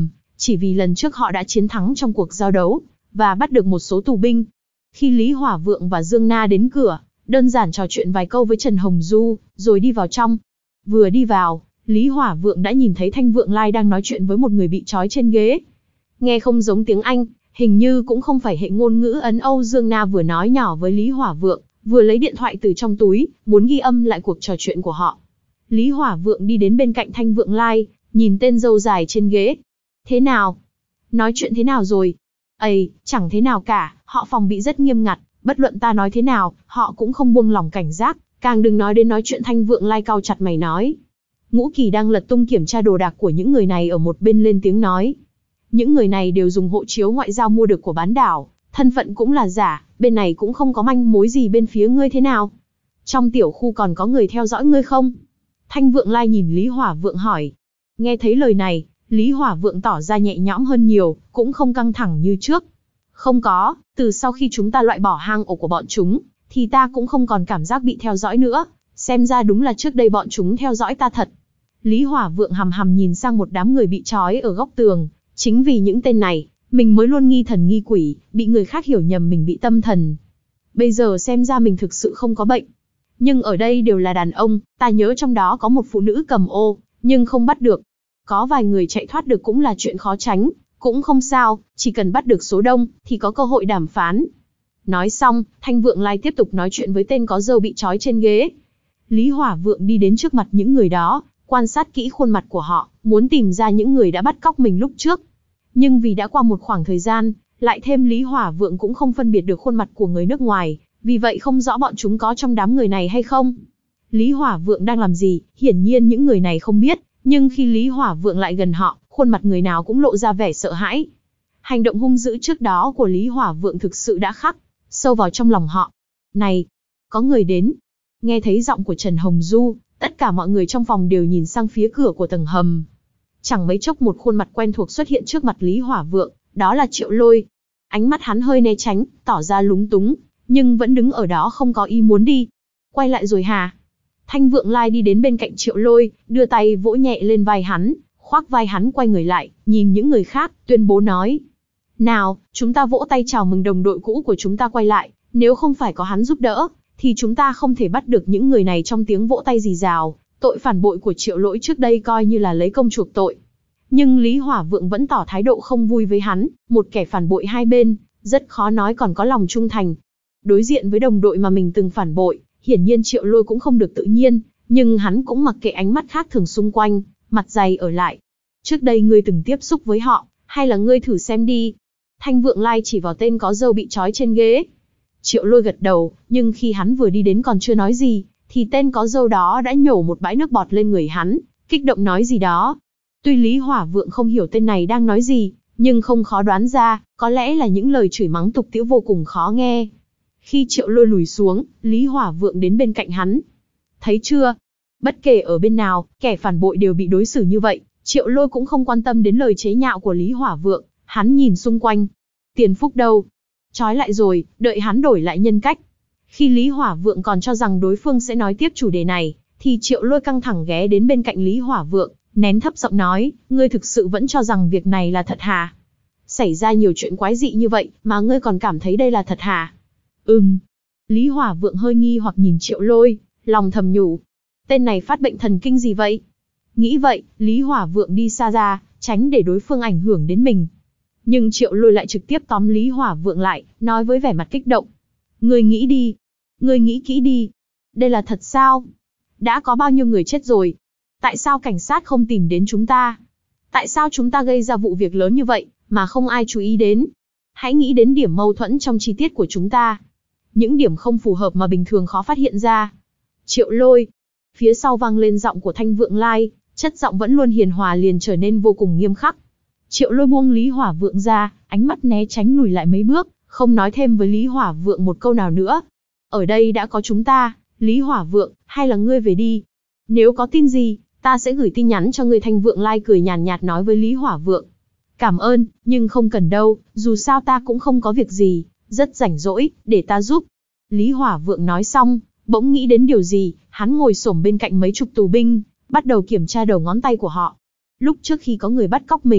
chỉ vì lần trước họ đã chiến thắng trong cuộc giao đấu, và bắt được một số tù binh. Khi Lý Hỏa Vượng và Dương Na đến cửa, đơn giản trò chuyện vài câu với Trần Hồng Du, rồi đi vào trong. Vừa đi vào, Lý Hỏa Vượng đã nhìn thấy Thanh Vượng Lai đang nói chuyện với một người bị trói trên ghế. Nghe không giống tiếng Anh, hình như cũng không phải hệ ngôn ngữ Ấn Âu. Dương Na vừa nói nhỏ với Lý Hỏa Vượng, vừa lấy điện thoại từ trong túi, muốn ghi âm lại cuộc trò chuyện của họ. Lý Hỏa Vượng đi đến bên cạnh Thanh Vượng Lai, nhìn tên râu dài trên ghế. Thế nào? Nói chuyện thế nào rồi? Ây, chẳng thế nào cả, họ phòng bị rất nghiêm ngặt, bất luận ta nói thế nào, họ cũng không buông lỏng cảnh giác, càng đừng nói đến nói chuyện. Thanh Vượng Lai cau chặt mày nói. Ngũ Kỳ đang lật tung kiểm tra đồ đạc của những người này ở một bên lên tiếng nói. Những người này đều dùng hộ chiếu ngoại giao mua được của bán đảo, thân phận cũng là giả, bên này cũng không có manh mối gì bên phía ngươi thế nào. Trong tiểu khu còn có người theo dõi ngươi không? Thanh Vượng Lai nhìn Lý Hỏa Vượng hỏi. Nghe thấy lời này, Lý Hỏa Vượng tỏ ra nhẹ nhõm hơn nhiều, cũng không căng thẳng như trước. Không có, từ sau khi chúng ta loại bỏ hang ổ của bọn chúng, thì ta cũng không còn cảm giác bị theo dõi nữa, xem ra đúng là trước đây bọn chúng theo dõi ta thật. Lý Hỏa Vượng hằm hằm nhìn sang một đám người bị trói ở góc tường, chính vì những tên này, mình mới luôn nghi thần nghi quỷ, bị người khác hiểu nhầm mình bị tâm thần. Bây giờ xem ra mình thực sự không có bệnh. Nhưng ở đây đều là đàn ông, ta nhớ trong đó có một phụ nữ cầm ô, nhưng không bắt được. Có vài người chạy thoát được cũng là chuyện khó tránh, cũng không sao, chỉ cần bắt được số đông, thì có cơ hội đàm phán. Nói xong, Thanh Vượng Lai tiếp tục nói chuyện với tên có râu bị trói trên ghế. Lý Hỏa Vượng đi đến trước mặt những người đó, quan sát kỹ khuôn mặt của họ, muốn tìm ra những người đã bắt cóc mình lúc trước. Nhưng vì đã qua một khoảng thời gian, lại thêm Lý Hỏa Vượng cũng không phân biệt được khuôn mặt của người nước ngoài, vì vậy không rõ bọn chúng có trong đám người này hay không. Lý Hỏa Vượng đang làm gì, hiển nhiên những người này không biết, nhưng khi Lý Hỏa Vượng lại gần họ, khuôn mặt người nào cũng lộ ra vẻ sợ hãi. Hành động hung dữ trước đó của Lý Hỏa Vượng thực sự đã khắc sâu vào trong lòng họ. Này, có người đến. Nghe thấy giọng của Trần Hồng Du, tất cả mọi người trong phòng đều nhìn sang phía cửa của tầng hầm. Chẳng mấy chốc một khuôn mặt quen thuộc xuất hiện trước mặt Lý Hỏa Vượng, đó là Triệu Lôi. Ánh mắt hắn hơi né tránh, tỏ ra lúng túng, nhưng vẫn đứng ở đó không có ý muốn đi. Quay lại rồi hả? Thanh Vượng Lai đi đến bên cạnh Triệu Lôi, đưa tay vỗ nhẹ lên vai hắn, khoác vai hắn quay người lại, nhìn những người khác, tuyên bố nói. Nào, chúng ta vỗ tay chào mừng đồng đội cũ của chúng ta quay lại, nếu không phải có hắn giúp đỡ, thì chúng ta không thể bắt được những người này. Trong tiếng vỗ tay rì rào, tội phản bội của Triệu Lỗi trước đây coi như là lấy công chuộc tội. Nhưng Lý Hỏa Vượng vẫn tỏ thái độ không vui với hắn, một kẻ phản bội hai bên, rất khó nói còn có lòng trung thành. Đối diện với đồng đội mà mình từng phản bội, hiển nhiên Triệu Lôi cũng không được tự nhiên, nhưng hắn cũng mặc kệ ánh mắt khác thường xung quanh, mặt dày ở lại. Trước đây ngươi từng tiếp xúc với họ, hay là ngươi thử xem đi? Thanh Vượng Lai chỉ vào tên có râu bị trói trên ghế. Triệu Lôi gật đầu, nhưng khi hắn vừa đi đến còn chưa nói gì, thì tên có râu đó đã nhổ một bãi nước bọt lên người hắn, kích động nói gì đó. Tuy Lý Hỏa Vượng không hiểu tên này đang nói gì, nhưng không khó đoán ra, có lẽ là những lời chửi mắng tục tĩu vô cùng khó nghe. Khi Triệu Lôi lùi xuống, Lý Hỏa Vượng đến bên cạnh hắn. Thấy chưa? Bất kể ở bên nào, kẻ phản bội đều bị đối xử như vậy. Triệu Lôi cũng không quan tâm đến lời chế nhạo của Lý Hỏa Vượng, hắn nhìn xung quanh. Tiền Phúc đâu? Trói lại rồi, đợi hắn đổi lại nhân cách. Khi Lý Hỏa Vượng còn cho rằng đối phương sẽ nói tiếp chủ đề này, thì Triệu Lôi căng thẳng ghé đến bên cạnh Lý Hỏa Vượng, nén thấp giọng nói, ngươi thực sự vẫn cho rằng việc này là thật hả? Xảy ra nhiều chuyện quái dị như vậy, mà ngươi còn cảm thấy đây là thật hả? Ừm. Lý Hỏa Vượng hơi nghi hoặc nhìn Triệu Lôi, lòng thầm nhủ. Tên này phát bệnh thần kinh gì vậy? Nghĩ vậy, Lý Hỏa Vượng đi xa ra, tránh để đối phương ảnh hưởng đến mình. Nhưng Triệu Lôi lại trực tiếp tóm Lý Hỏa Vượng lại, nói với vẻ mặt kích động. Ngươi nghĩ đi. Ngươi nghĩ kỹ đi. Đây là thật sao? Đã có bao nhiêu người chết rồi? Tại sao cảnh sát không tìm đến chúng ta? Tại sao chúng ta gây ra vụ việc lớn như vậy, mà không ai chú ý đến? Hãy nghĩ đến điểm mâu thuẫn trong chi tiết của chúng ta. Những điểm không phù hợp mà bình thường khó phát hiện ra. Triệu Lôi. Phía sau vang lên giọng của Thanh Vượng Lai, chất giọng vẫn luôn hiền hòa liền trở nên vô cùng nghiêm khắc. Triệu Lôi buông Lý Hỏa Vượng ra, ánh mắt né tránh lùi lại mấy bước, không nói thêm với Lý Hỏa Vượng một câu nào nữa. Ở đây đã có chúng ta, Lý Hỏa Vượng, hay là ngươi về đi. Nếu có tin gì, ta sẽ gửi tin nhắn cho ngươi. Thanh Vượng Lai cười nhàn nhạt nói với Lý Hỏa Vượng. Cảm ơn, nhưng không cần đâu, dù sao ta cũng không có việc gì, rất rảnh rỗi, để ta giúp. Lý Hỏa Vượng nói xong, bỗng nghĩ đến điều gì, hắn ngồi xổm bên cạnh mấy chục tù binh, bắt đầu kiểm tra đầu ngón tay của họ. Lúc trước khi có người bắt cóc mình,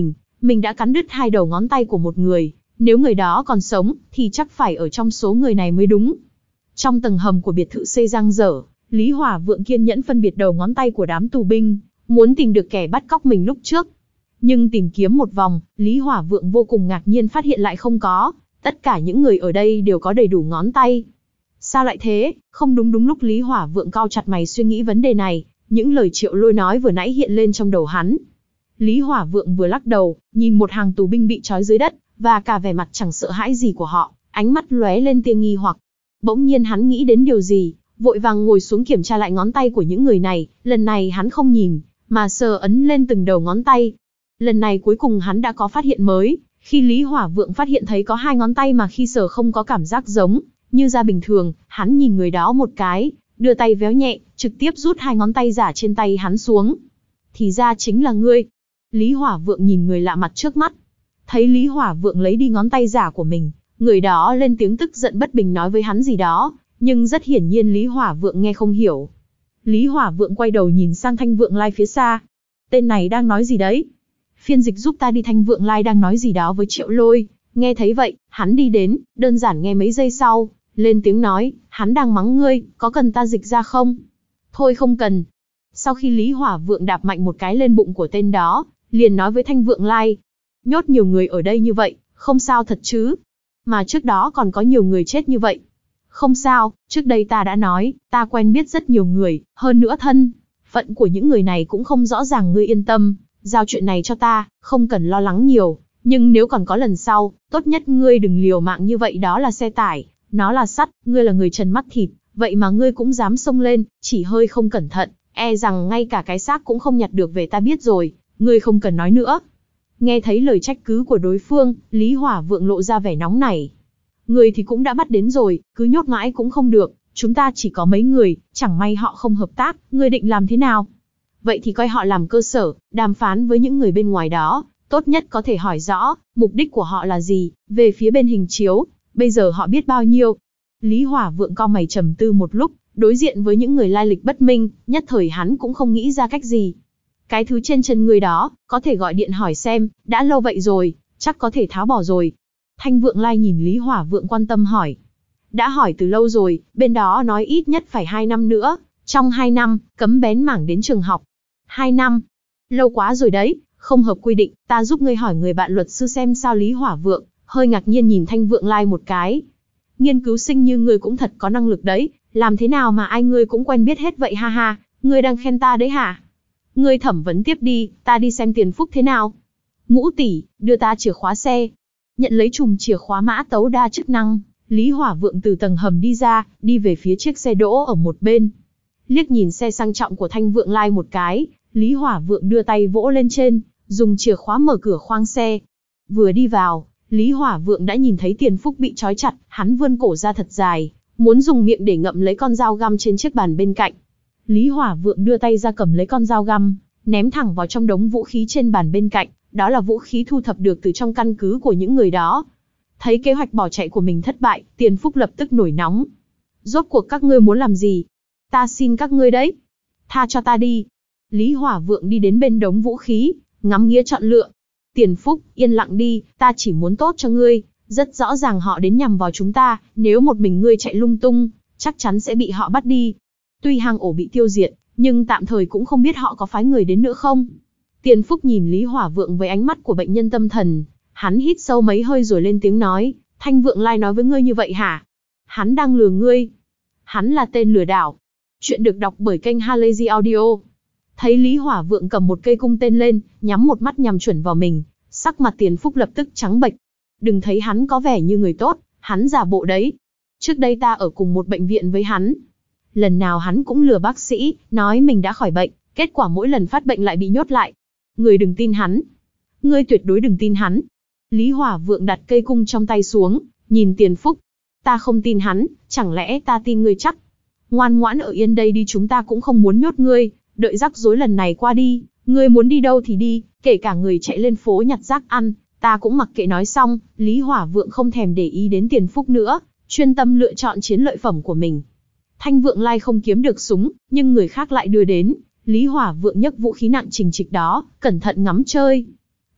mình đã cắn đứt hai đầu ngón tay của một người, nếu người đó còn sống, thì chắc phải ở trong số người này mới đúng. Trong tầng hầm của biệt thự xây dang dở, Lý Hỏa Vượng kiên nhẫn phân biệt đầu ngón tay của đám tù binh, muốn tìm được kẻ bắt cóc mình lúc trước. Nhưng tìm kiếm một vòng, Lý Hỏa Vượng vô cùng ngạc nhiên phát hiện lại không có, tất cả những người ở đây đều có đầy đủ ngón tay. Sao lại thế? Không đúng. Đúng lúc Lý Hỏa Vượng cau chặt mày suy nghĩ vấn đề này, những lời Triệu Lôi nói vừa nãy hiện lên trong đầu hắn. Lý Hỏa Vượng vừa lắc đầu, nhìn một hàng tù binh bị trói dưới đất, và cả vẻ mặt chẳng sợ hãi gì của họ, ánh mắt lóe lên tia nghi hoặc. Bỗng nhiên hắn nghĩ đến điều gì, vội vàng ngồi xuống kiểm tra lại ngón tay của những người này, lần này hắn không nhìn, mà sờ ấn lên từng đầu ngón tay. Lần này cuối cùng hắn đã có phát hiện mới, khi Lý Hỏa Vượng phát hiện thấy có hai ngón tay mà khi sờ không có cảm giác giống như da bình thường, hắn nhìn người đó một cái, đưa tay véo nhẹ, trực tiếp rút hai ngón tay giả trên tay hắn xuống. Thì ra chính là ngươi. Lý Hỏa Vượng nhìn người lạ mặt trước mắt. Thấy Lý Hỏa Vượng lấy đi ngón tay giả của mình, người đó lên tiếng tức giận bất bình nói với hắn gì đó, nhưng rất hiển nhiên Lý Hỏa Vượng nghe không hiểu. Lý Hỏa Vượng quay đầu nhìn sang Thanh Vượng Lai phía xa. Tên này đang nói gì đấy? Phiên dịch giúp ta đi. Thanh Vượng Lai đang nói gì đó với Triệu Lôi. Nghe thấy vậy, hắn đi đến, đơn giản nghe mấy giây sau, lên tiếng nói, hắn đang mắng ngươi, có cần ta dịch ra không? Thôi không cần. Sau khi Lý Hỏa Vượng đạp mạnh một cái lên bụng của tên đó, liền nói với Thanh Vượng Lai, nhốt nhiều người ở đây như vậy, không sao thật chứ? Mà trước đó còn có nhiều người chết như vậy. Không sao, trước đây ta đã nói, ta quen biết rất nhiều người, hơn nữa thân phận của những người này cũng không rõ ràng, ngươi yên tâm, giao chuyện này cho ta, không cần lo lắng nhiều, nhưng nếu còn có lần sau, tốt nhất ngươi đừng liều mạng như vậy. Đó là xe tải, nó là sắt, ngươi là người trần mắt thịt, vậy mà ngươi cũng dám xông lên, chỉ hơi không cẩn thận, e rằng ngay cả cái xác cũng không nhặt được về. Ta biết rồi, ngươi không cần nói nữa. Nghe thấy lời trách cứ của đối phương, Lý Hỏa Vượng lộ ra vẻ nóng nảy. Người thì cũng đã bắt đến rồi, cứ nhốt mãi cũng không được, chúng ta chỉ có mấy người, chẳng may họ không hợp tác, ngươi định làm thế nào? Vậy thì coi họ làm cơ sở, đàm phán với những người bên ngoài đó, tốt nhất có thể hỏi rõ, mục đích của họ là gì, về phía bên hình chiếu, bây giờ họ biết bao nhiêu. Lý Hỏa Vượng cau mày trầm tư một lúc, đối diện với những người lai lịch bất minh, nhất thời hắn cũng không nghĩ ra cách gì. Cái thứ trên chân người đó, có thể gọi điện hỏi xem, đã lâu vậy rồi, chắc có thể tháo bỏ rồi. Thanh Vượng Lai nhìn Lý Hỏa Vượng quan tâm hỏi. Đã hỏi từ lâu rồi, bên đó nói ít nhất phải hai năm nữa, trong hai năm, cấm bén mảng đến trường học. Hai năm? Lâu quá rồi đấy, không hợp quy định, ta giúp ngươi hỏi người bạn luật sư xem sao. Lý Hỏa Vượng hơi ngạc nhiên nhìn Thanh Vượng Lai một cái. Nghiên cứu sinh như ngươi cũng thật có năng lực đấy, làm thế nào mà ai ngươi cũng quen biết hết vậy ha ha, ngươi đang khen ta đấy hả? Ngươi thẩm vấn tiếp đi, ta đi xem Tiền Phúc thế nào. Ngũ tỷ, đưa ta chìa khóa xe. Nhận lấy chùm chìa khóa mã tấu đa chức năng, Lý Hỏa Vượng từ tầng hầm đi ra, đi về phía chiếc xe đỗ ở một bên. Liếc nhìn xe sang trọng của Thanh Vượng Lai một cái, Lý Hỏa Vượng đưa tay vỗ lên trên, dùng chìa khóa mở cửa khoang xe. Vừa đi vào, Lý Hỏa Vượng đã nhìn thấy Tiền Phúc bị trói chặt, hắn vươn cổ ra thật dài, muốn dùng miệng để ngậm lấy con dao găm trên chiếc bàn bên cạnh. Lý Hỏa Vượng đưa tay ra cầm lấy con dao găm, ném thẳng vào trong đống vũ khí trên bàn bên cạnh, đó là vũ khí thu thập được từ trong căn cứ của những người đó. Thấy kế hoạch bỏ chạy của mình thất bại, Tiền Phúc lập tức nổi nóng. Rốt cuộc các ngươi muốn làm gì? Ta xin các ngươi đấy. Tha cho ta đi. Lý Hỏa Vượng đi đến bên đống vũ khí, ngắm nghía chọn lựa. Tiền Phúc, yên lặng đi, ta chỉ muốn tốt cho ngươi. Rất rõ ràng họ đến nhằm vào chúng ta, nếu một mình ngươi chạy lung tung, chắc chắn sẽ bị họ bắt đi. Tuy hang ổ bị tiêu diệt, nhưng tạm thời cũng không biết họ có phái người đến nữa không. Tiền Phúc nhìn Lý Hỏa Vượng với ánh mắt của bệnh nhân tâm thần, hắn hít sâu mấy hơi rồi lên tiếng nói, Thanh Vượng Lai nói với ngươi như vậy hả? Hắn đang lừa ngươi. Hắn là tên lừa đảo. Chuyện được đọc bởi kênh Halazy Audio. Thấy Lý Hỏa Vượng cầm một cây cung tên lên, nhắm một mắt nhằm chuẩn vào mình, sắc mặt Tiền Phúc lập tức trắng bệch. Đừng thấy hắn có vẻ như người tốt, hắn giả bộ đấy. Trước đây ta ở cùng một bệnh viện với hắn. Lần nào hắn cũng lừa bác sĩ, nói mình đã khỏi bệnh, kết quả mỗi lần phát bệnh lại bị nhốt lại. Ngươi đừng tin hắn. Ngươi tuyệt đối đừng tin hắn. Lý Hỏa Vượng đặt cây cung trong tay xuống, nhìn Tiền Phúc. Ta không tin hắn, chẳng lẽ ta tin ngươi chắc? Ngoan ngoãn ở yên đây đi, chúng ta cũng không muốn nhốt ngươi, đợi rắc rối lần này qua đi, ngươi muốn đi đâu thì đi, kể cả người chạy lên phố nhặt rác ăn, ta cũng mặc kệ. Nói xong, Lý Hỏa Vượng không thèm để ý đến Tiền Phúc nữa, chuyên tâm lựa chọn chiến lợi phẩm của mình. Thanh Vượng Lai không kiếm được súng, nhưng người khác lại đưa đến. Lý Hỏa Vượng nhấc vũ khí nặng chình chịch đó, cẩn thận ngắm chơi.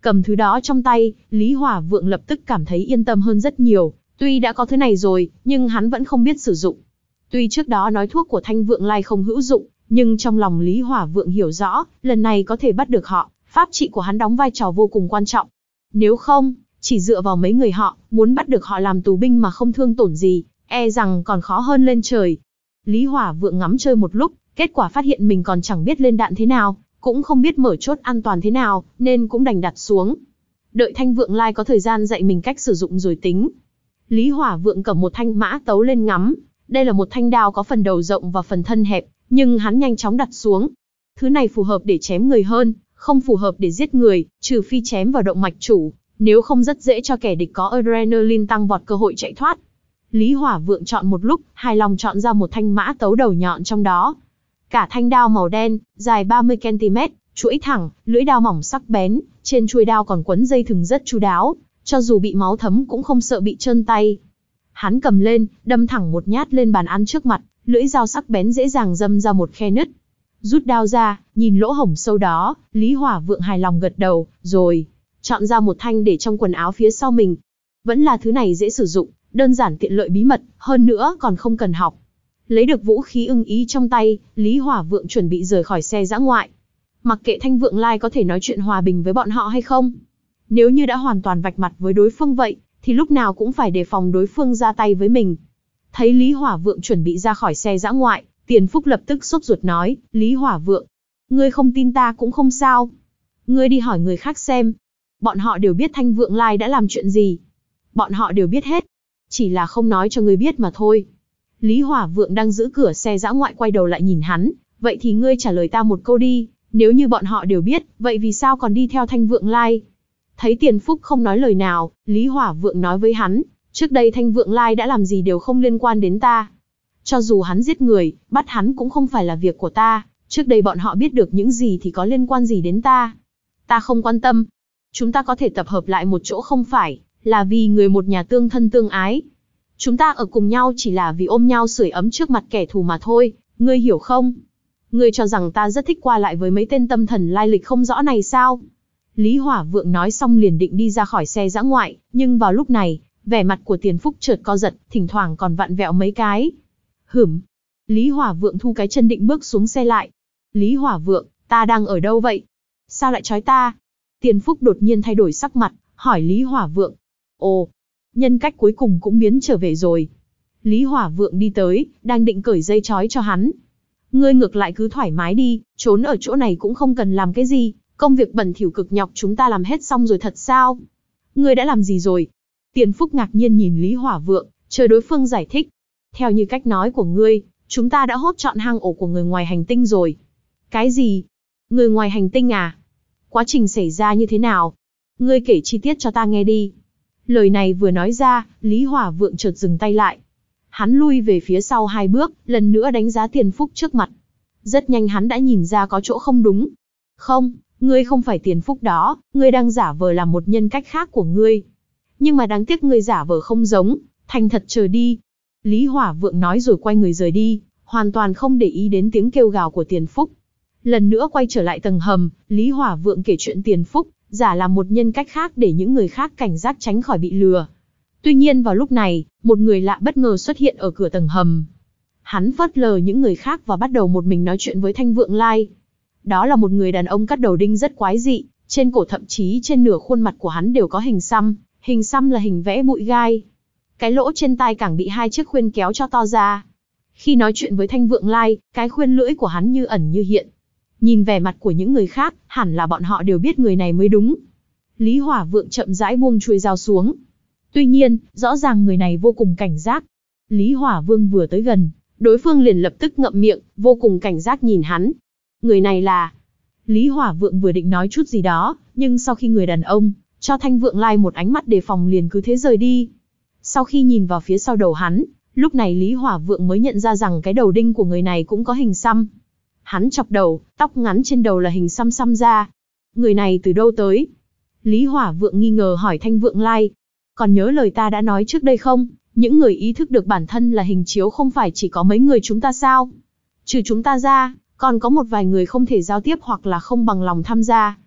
Cầm thứ đó trong tay, Lý Hỏa Vượng lập tức cảm thấy yên tâm hơn rất nhiều. Tuy đã có thứ này rồi, nhưng hắn vẫn không biết sử dụng. Tuy trước đó nói thuốc của Thanh Vượng Lai không hữu dụng, nhưng trong lòng Lý Hỏa Vượng hiểu rõ, lần này có thể bắt được họ, pháp trị của hắn đóng vai trò vô cùng quan trọng. Nếu không, chỉ dựa vào mấy người họ, muốn bắt được họ làm tù binh mà không thương tổn gì, e rằng còn khó hơn lên trời. Lý Hỏa Vượng ngắm chơi một lúc, kết quả phát hiện mình còn chẳng biết lên đạn thế nào, cũng không biết mở chốt an toàn thế nào, nên cũng đành đặt xuống. Đợi Thanh Vượng Lai có thời gian dạy mình cách sử dụng rồi tính. Lý Hỏa Vượng cầm một thanh mã tấu lên ngắm. Đây là một thanh đao có phần đầu rộng và phần thân hẹp, nhưng hắn nhanh chóng đặt xuống. Thứ này phù hợp để chém người hơn, không phù hợp để giết người, trừ phi chém vào động mạch chủ, nếu không rất dễ cho kẻ địch có adrenaline tăng vọt cơ hội chạy thoát. Lý Hỏa Vượng chọn một lúc, hài lòng chọn ra một thanh mã tấu đầu nhọn trong đó. Cả thanh đao màu đen, dài ba mươi ki lô mét, chuỗi thẳng, lưỡi đao mỏng sắc bén, trên chuôi đao còn quấn dây thừng rất chu đáo, cho dù bị máu thấm cũng không sợ bị trơn tay. Hắn cầm lên, đâm thẳng một nhát lên bàn ăn trước mặt, lưỡi dao sắc bén dễ dàng đâm ra một khe nứt. Rút đao ra, nhìn lỗ hổng sâu đó, Lý Hỏa Vượng hài lòng gật đầu, rồi chọn ra một thanh để trong quần áo phía sau mình. Vẫn là thứ này dễ sử dụng, đơn giản tiện lợi bí mật, hơn nữa còn không cần học. Lấy được vũ khí ưng ý trong tay, Lý Hỏa Vượng chuẩn bị rời khỏi xe dã ngoại. Mặc kệ Thanh Vượng Lai có thể nói chuyện hòa bình với bọn họ hay không. Nếu như đã hoàn toàn vạch mặt với đối phương vậy, thì lúc nào cũng phải đề phòng đối phương ra tay với mình. Thấy Lý Hỏa Vượng chuẩn bị ra khỏi xe dã ngoại, Tiền Phúc lập tức sốt ruột nói, Lý Hỏa Vượng, ngươi không tin ta cũng không sao. Ngươi đi hỏi người khác xem. Bọn họ đều biết Thanh Vượng Lai đã làm chuyện gì. Bọn họ đều biết hết. Chỉ là không nói cho ngươi biết mà thôi. Lý Hỏa Vượng đang giữ cửa xe dã ngoại quay đầu lại nhìn hắn, vậy thì ngươi trả lời ta một câu đi, nếu như bọn họ đều biết, vậy vì sao còn đi theo Thanh Vượng Lai? Thấy Tiền Phúc không nói lời nào, Lý Hỏa Vượng nói với hắn, trước đây Thanh Vượng Lai đã làm gì đều không liên quan đến ta. Cho dù hắn giết người, bắt hắn cũng không phải là việc của ta, trước đây bọn họ biết được những gì thì có liên quan gì đến ta. Ta không quan tâm. Chúng ta có thể tập hợp lại một chỗ không phải, là vì người một nhà tương thân tương ái. Chúng ta ở cùng nhau chỉ là vì ôm nhau sưởi ấm trước mặt kẻ thù mà thôi, ngươi hiểu không? Ngươi cho rằng ta rất thích qua lại với mấy tên tâm thần lai lịch không rõ này sao? Lý Hỏa Vượng nói xong liền định đi ra khỏi xe dã ngoại, nhưng vào lúc này, vẻ mặt của Tiền Phúc chợt co giật, thỉnh thoảng còn vặn vẹo mấy cái. Hửm. Lý Hỏa Vượng thu cái chân định bước xuống xe lại. Lý Hỏa Vượng, ta đang ở đâu vậy? Sao lại trói ta? Tiền Phúc đột nhiên thay đổi sắc mặt, hỏi Lý Hỏa Vượng. Ồ, nhân cách cuối cùng cũng biến trở về rồi. Lý Hỏa Vượng đi tới, đang định cởi dây trói cho hắn. Ngươi ngược lại cứ thoải mái đi, trốn ở chỗ này cũng không cần làm cái gì, công việc bẩn thỉu cực nhọc chúng ta làm hết xong rồi thật sao? Ngươi đã làm gì rồi? Tiền Phúc ngạc nhiên nhìn Lý Hỏa Vượng, chờ đối phương giải thích. Theo như cách nói của ngươi, chúng ta đã hốt trọn hang ổ của người ngoài hành tinh rồi. Cái gì? Người ngoài hành tinh à? Quá trình xảy ra như thế nào? Ngươi kể chi tiết cho ta nghe đi. Lời này vừa nói ra, Lý Hỏa Vượng chợt dừng tay lại. Hắn lui về phía sau hai bước, lần nữa đánh giá Tiền Phúc trước mặt. Rất nhanh hắn đã nhìn ra có chỗ không đúng. Không, ngươi không phải Tiền Phúc đó, ngươi đang giả vờ làm một nhân cách khác của ngươi. Nhưng mà đáng tiếc ngươi giả vờ không giống, thành thật chờ đi. Lý Hỏa Vượng nói rồi quay người rời đi, hoàn toàn không để ý đến tiếng kêu gào của Tiền Phúc. Lần nữa quay trở lại tầng hầm, Lý Hỏa Vượng kể chuyện Tiền Phúc, giả làm một nhân cách khác để những người khác cảnh giác tránh khỏi bị lừa. Tuy nhiên vào lúc này, một người lạ bất ngờ xuất hiện ở cửa tầng hầm. Hắn phớt lờ những người khác và bắt đầu một mình nói chuyện với Thanh Vượng Lai. Đó là một người đàn ông cắt đầu đinh rất quái dị, trên cổ thậm chí trên nửa khuôn mặt của hắn đều có hình xăm, hình xăm là hình vẽ bụi gai. Cái lỗ trên tai càng bị hai chiếc khuyên kéo cho to ra. Khi nói chuyện với Thanh Vượng Lai, cái khuyên lưỡi của hắn như ẩn như hiện. Nhìn vẻ mặt của những người khác, hẳn là bọn họ đều biết người này mới đúng. Lý Hỏa Vượng chậm rãi buông chuôi dao xuống. Tuy nhiên, rõ ràng người này vô cùng cảnh giác. Lý Hỏa Vương vừa tới gần, đối phương liền lập tức ngậm miệng, vô cùng cảnh giác nhìn hắn. Người này là... Lý Hỏa Vượng vừa định nói chút gì đó, nhưng sau khi người đàn ông cho Thanh Vượng Lai một ánh mắt đề phòng liền cứ thế rời đi. Sau khi nhìn vào phía sau đầu hắn, lúc này Lý Hỏa Vượng mới nhận ra rằng cái đầu đinh của người này cũng có hình xăm. Hắn chọc đầu, tóc ngắn trên đầu là hình xăm xăm ra. Người này từ đâu tới? Lý Hỏa Vượng nghi ngờ hỏi Thanh Vượng Lai. Còn nhớ lời ta đã nói trước đây không? Những người ý thức được bản thân là hình chiếu không phải chỉ có mấy người chúng ta sao? Trừ chúng ta ra, còn có một vài người không thể giao tiếp hoặc là không bằng lòng tham gia.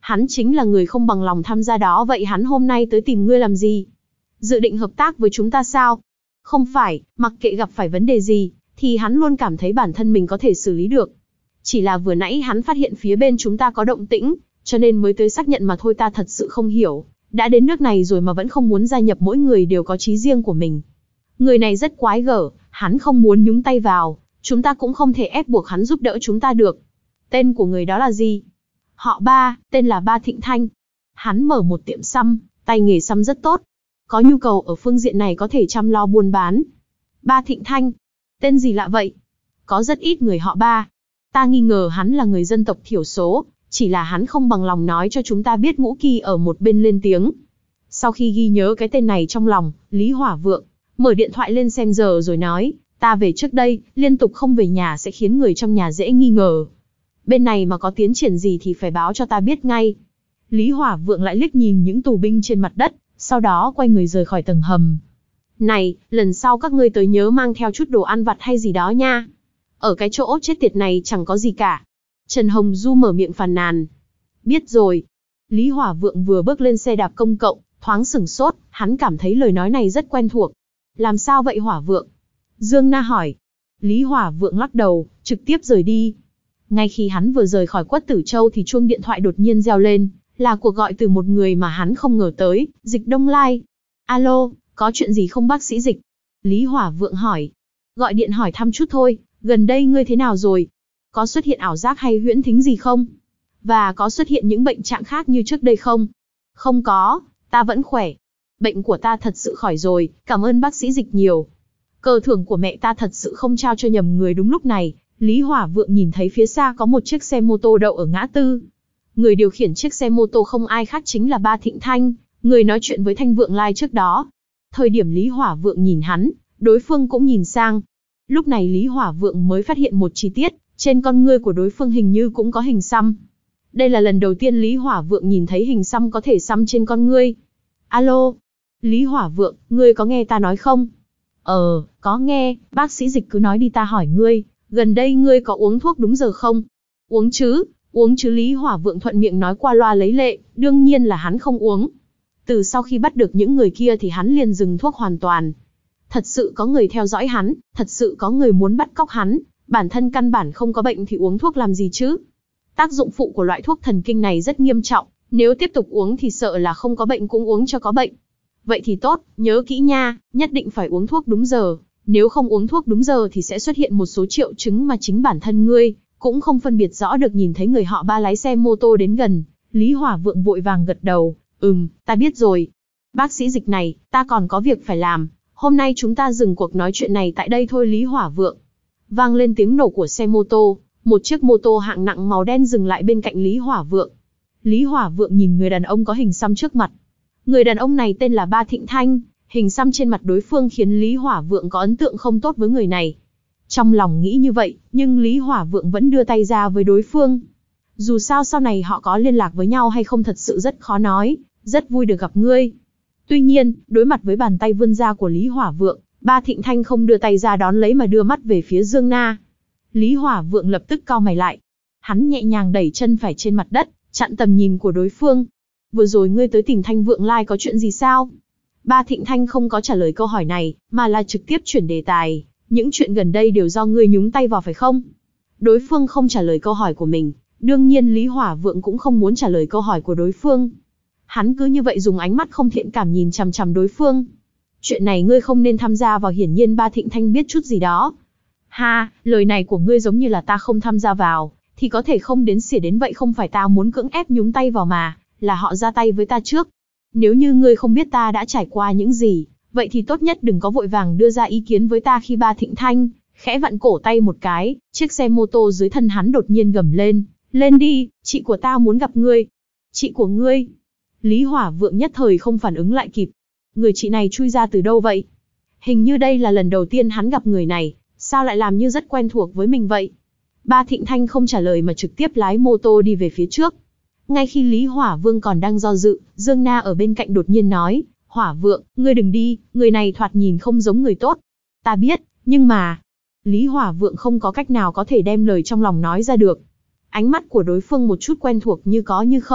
Hắn chính là người không bằng lòng tham gia đó, vậy hắn hôm nay tới tìm ngươi làm gì? Dự định hợp tác với chúng ta sao? Không phải, mặc kệ gặp phải vấn đề gì, thì hắn luôn cảm thấy bản thân mình có thể xử lý được. Chỉ là vừa nãy hắn phát hiện phía bên chúng ta có động tĩnh, cho nên mới tới xác nhận mà thôi. Ta thật sự không hiểu, đã đến nước này rồi mà vẫn không muốn gia nhập, mỗi người đều có chí riêng của mình. Người này rất quái gở, hắn không muốn nhúng tay vào, chúng ta cũng không thể ép buộc hắn giúp đỡ chúng ta được. Tên của người đó là gì? Họ Ba, tên là Ba Thịnh Thanh. Hắn mở một tiệm xăm, tay nghề xăm rất tốt. Có nhu cầu ở phương diện này có thể chăm lo buôn bán. Ba Thịnh Thanh, tên gì lạ vậy? Có rất ít người họ Ba. Ta nghi ngờ hắn là người dân tộc thiểu số, chỉ là hắn không bằng lòng nói cho chúng ta biết. Ngũ Kỳ ở một bên lên tiếng. Sau khi ghi nhớ cái tên này trong lòng, Lý Hỏa Vượng mở điện thoại lên xem giờ rồi nói, ta về trước đây, liên tục không về nhà sẽ khiến người trong nhà dễ nghi ngờ. Bên này mà có tiến triển gì thì phải báo cho ta biết ngay. Lý Hỏa Vượng lại liếc nhìn những tù binh trên mặt đất, sau đó quay người rời khỏi tầng hầm. Này, lần sau các ngươi tới nhớ mang theo chút đồ ăn vặt hay gì đó nha. Ở cái chỗ chết tiệt này chẳng có gì cả. Trần Hồng Du mở miệng phàn nàn. Biết rồi. Lý Hỏa Vượng vừa bước lên xe đạp công cộng, thoáng sửng sốt, hắn cảm thấy lời nói này rất quen thuộc. Làm sao vậy Hỏa Vượng? Dương Na hỏi. Lý Hỏa Vượng lắc đầu, trực tiếp rời đi. Ngay khi hắn vừa rời khỏi Quất Tử Châu thì chuông điện thoại đột nhiên reo lên, là cuộc gọi từ một người mà hắn không ngờ tới, Dịch Đông Lai. Alo, có chuyện gì không bác sĩ Dịch? Lý Hỏa Vượng hỏi. Gọi điện hỏi thăm chút thôi, gần đây ngươi thế nào rồi? Có xuất hiện ảo giác hay huyễn thính gì không? Và có xuất hiện những bệnh trạng khác như trước đây không? Không có, ta vẫn khỏe. Bệnh của ta thật sự khỏi rồi, cảm ơn bác sĩ Dịch nhiều. Cờ thưởng của mẹ ta thật sự không trao cho nhầm người. Đúng lúc này, Lý Hỏa Vượng nhìn thấy phía xa có một chiếc xe mô tô đậu ở ngã tư. Người điều khiển chiếc xe mô tô không ai khác chính là Ba Thịnh Thanh, người nói chuyện với Thanh Vượng Lai trước đó. Thời điểm Lý Hỏa Vượng nhìn hắn, đối phương cũng nhìn sang. Lúc này Lý Hỏa Vượng mới phát hiện một chi tiết, trên con ngươi của đối phương hình như cũng có hình xăm. Đây là lần đầu tiên Lý Hỏa Vượng nhìn thấy hình xăm có thể xăm trên con ngươi. Alo, Lý Hỏa Vượng, ngươi có nghe ta nói không? Ờ, có nghe, bác sĩ Dịch cứ nói đi, ta hỏi ngươi, gần đây ngươi có uống thuốc đúng giờ không? Uống chứ, uống chứ. Lý Hỏa Vượng thuận miệng nói qua loa lấy lệ, đương nhiên là hắn không uống. Từ sau khi bắt được những người kia thì hắn liền dừng thuốc hoàn toàn. Thật sự có người theo dõi hắn, thật sự có người muốn bắt cóc hắn, bản thân căn bản không có bệnh thì uống thuốc làm gì chứ? Tác dụng phụ của loại thuốc thần kinh này rất nghiêm trọng, nếu tiếp tục uống thì sợ là không có bệnh cũng uống cho có bệnh. Vậy thì tốt, nhớ kỹ nha, nhất định phải uống thuốc đúng giờ, nếu không uống thuốc đúng giờ thì sẽ xuất hiện một số triệu chứng mà chính bản thân ngươi cũng không phân biệt rõ được. Nhìn thấy người họ Ba lái xe mô tô đến gần, Lý Hỏa Vượng vội vàng gật đầu, ừm, ta biết rồi. Bác sĩ Dịch này, ta còn có việc phải làm, hôm nay chúng ta dừng cuộc nói chuyện này tại đây thôi. Lý Hỏa Vượng. Vang lên tiếng nổ của xe mô tô, một chiếc mô tô hạng nặng màu đen dừng lại bên cạnh Lý Hỏa Vượng. Lý Hỏa Vượng nhìn người đàn ông có hình xăm trước mặt. Người đàn ông này tên là Ba Thịnh Thanh, hình xăm trên mặt đối phương khiến Lý Hỏa Vượng có ấn tượng không tốt với người này. Trong lòng nghĩ như vậy, nhưng Lý Hỏa Vượng vẫn đưa tay ra với đối phương. Dù sao sau này họ có liên lạc với nhau hay không thật sự rất khó nói, rất vui được gặp ngươi. Tuy nhiên, đối mặt với bàn tay vươn ra của Lý Hỏa Vượng, Ba Thịnh Thanh không đưa tay ra đón lấy mà đưa mắt về phía Dương Na. Lý Hỏa Vượng lập tức cau mày lại. Hắn nhẹ nhàng đẩy chân phải trên mặt đất, chặn tầm nhìn của đối phương. Vừa rồi ngươi tới tìm Thanh Vượng Lai có chuyện gì sao? Ba Thịnh Thanh không có trả lời câu hỏi này, mà là trực tiếp chuyển đề tài. Những chuyện gần đây đều do ngươi nhúng tay vào phải không? Đối phương không trả lời câu hỏi của mình, đương nhiên Lý Hỏa Vượng cũng không muốn trả lời câu hỏi của đối phương. Hắn cứ như vậy dùng ánh mắt không thiện cảm nhìn chằm chằm đối phương. Chuyện này ngươi không nên tham gia vào, hiển nhiên Ba Thịnh Thanh biết chút gì đó. Ha, lời này của ngươi giống như là ta không tham gia vào, thì có thể không đến xỉa đến vậy. Không phải ta muốn cưỡng ép nhúng tay vào mà, là họ ra tay với ta trước. Nếu như ngươi không biết ta đã trải qua những gì, vậy thì tốt nhất đừng có vội vàng đưa ra ý kiến với ta. Khi Ba Thịnh Thanh khẽ vặn cổ tay một cái, chiếc xe mô tô dưới thân hắn đột nhiên gầm lên, lên đi, chị của ta muốn gặp ngươi. Chị của ngươi? Lý Hỏa Vượng nhất thời không phản ứng lại kịp. Người chị này chui ra từ đâu vậy? Hình như đây là lần đầu tiên hắn gặp người này, sao lại làm như rất quen thuộc với mình vậy? Ba Thịnh Thanh không trả lời mà trực tiếp lái mô tô đi về phía trước. Ngay khi Lý Hỏa Vương còn đang do dự, Dương Na ở bên cạnh đột nhiên nói, Hỏa Vượng, ngươi đừng đi, người này thoạt nhìn không giống người tốt. Ta biết, nhưng mà... Lý Hỏa Vượng không có cách nào có thể đem lời trong lòng nói ra được. Ánh mắt của đối phương một chút quen thuộc như có như không,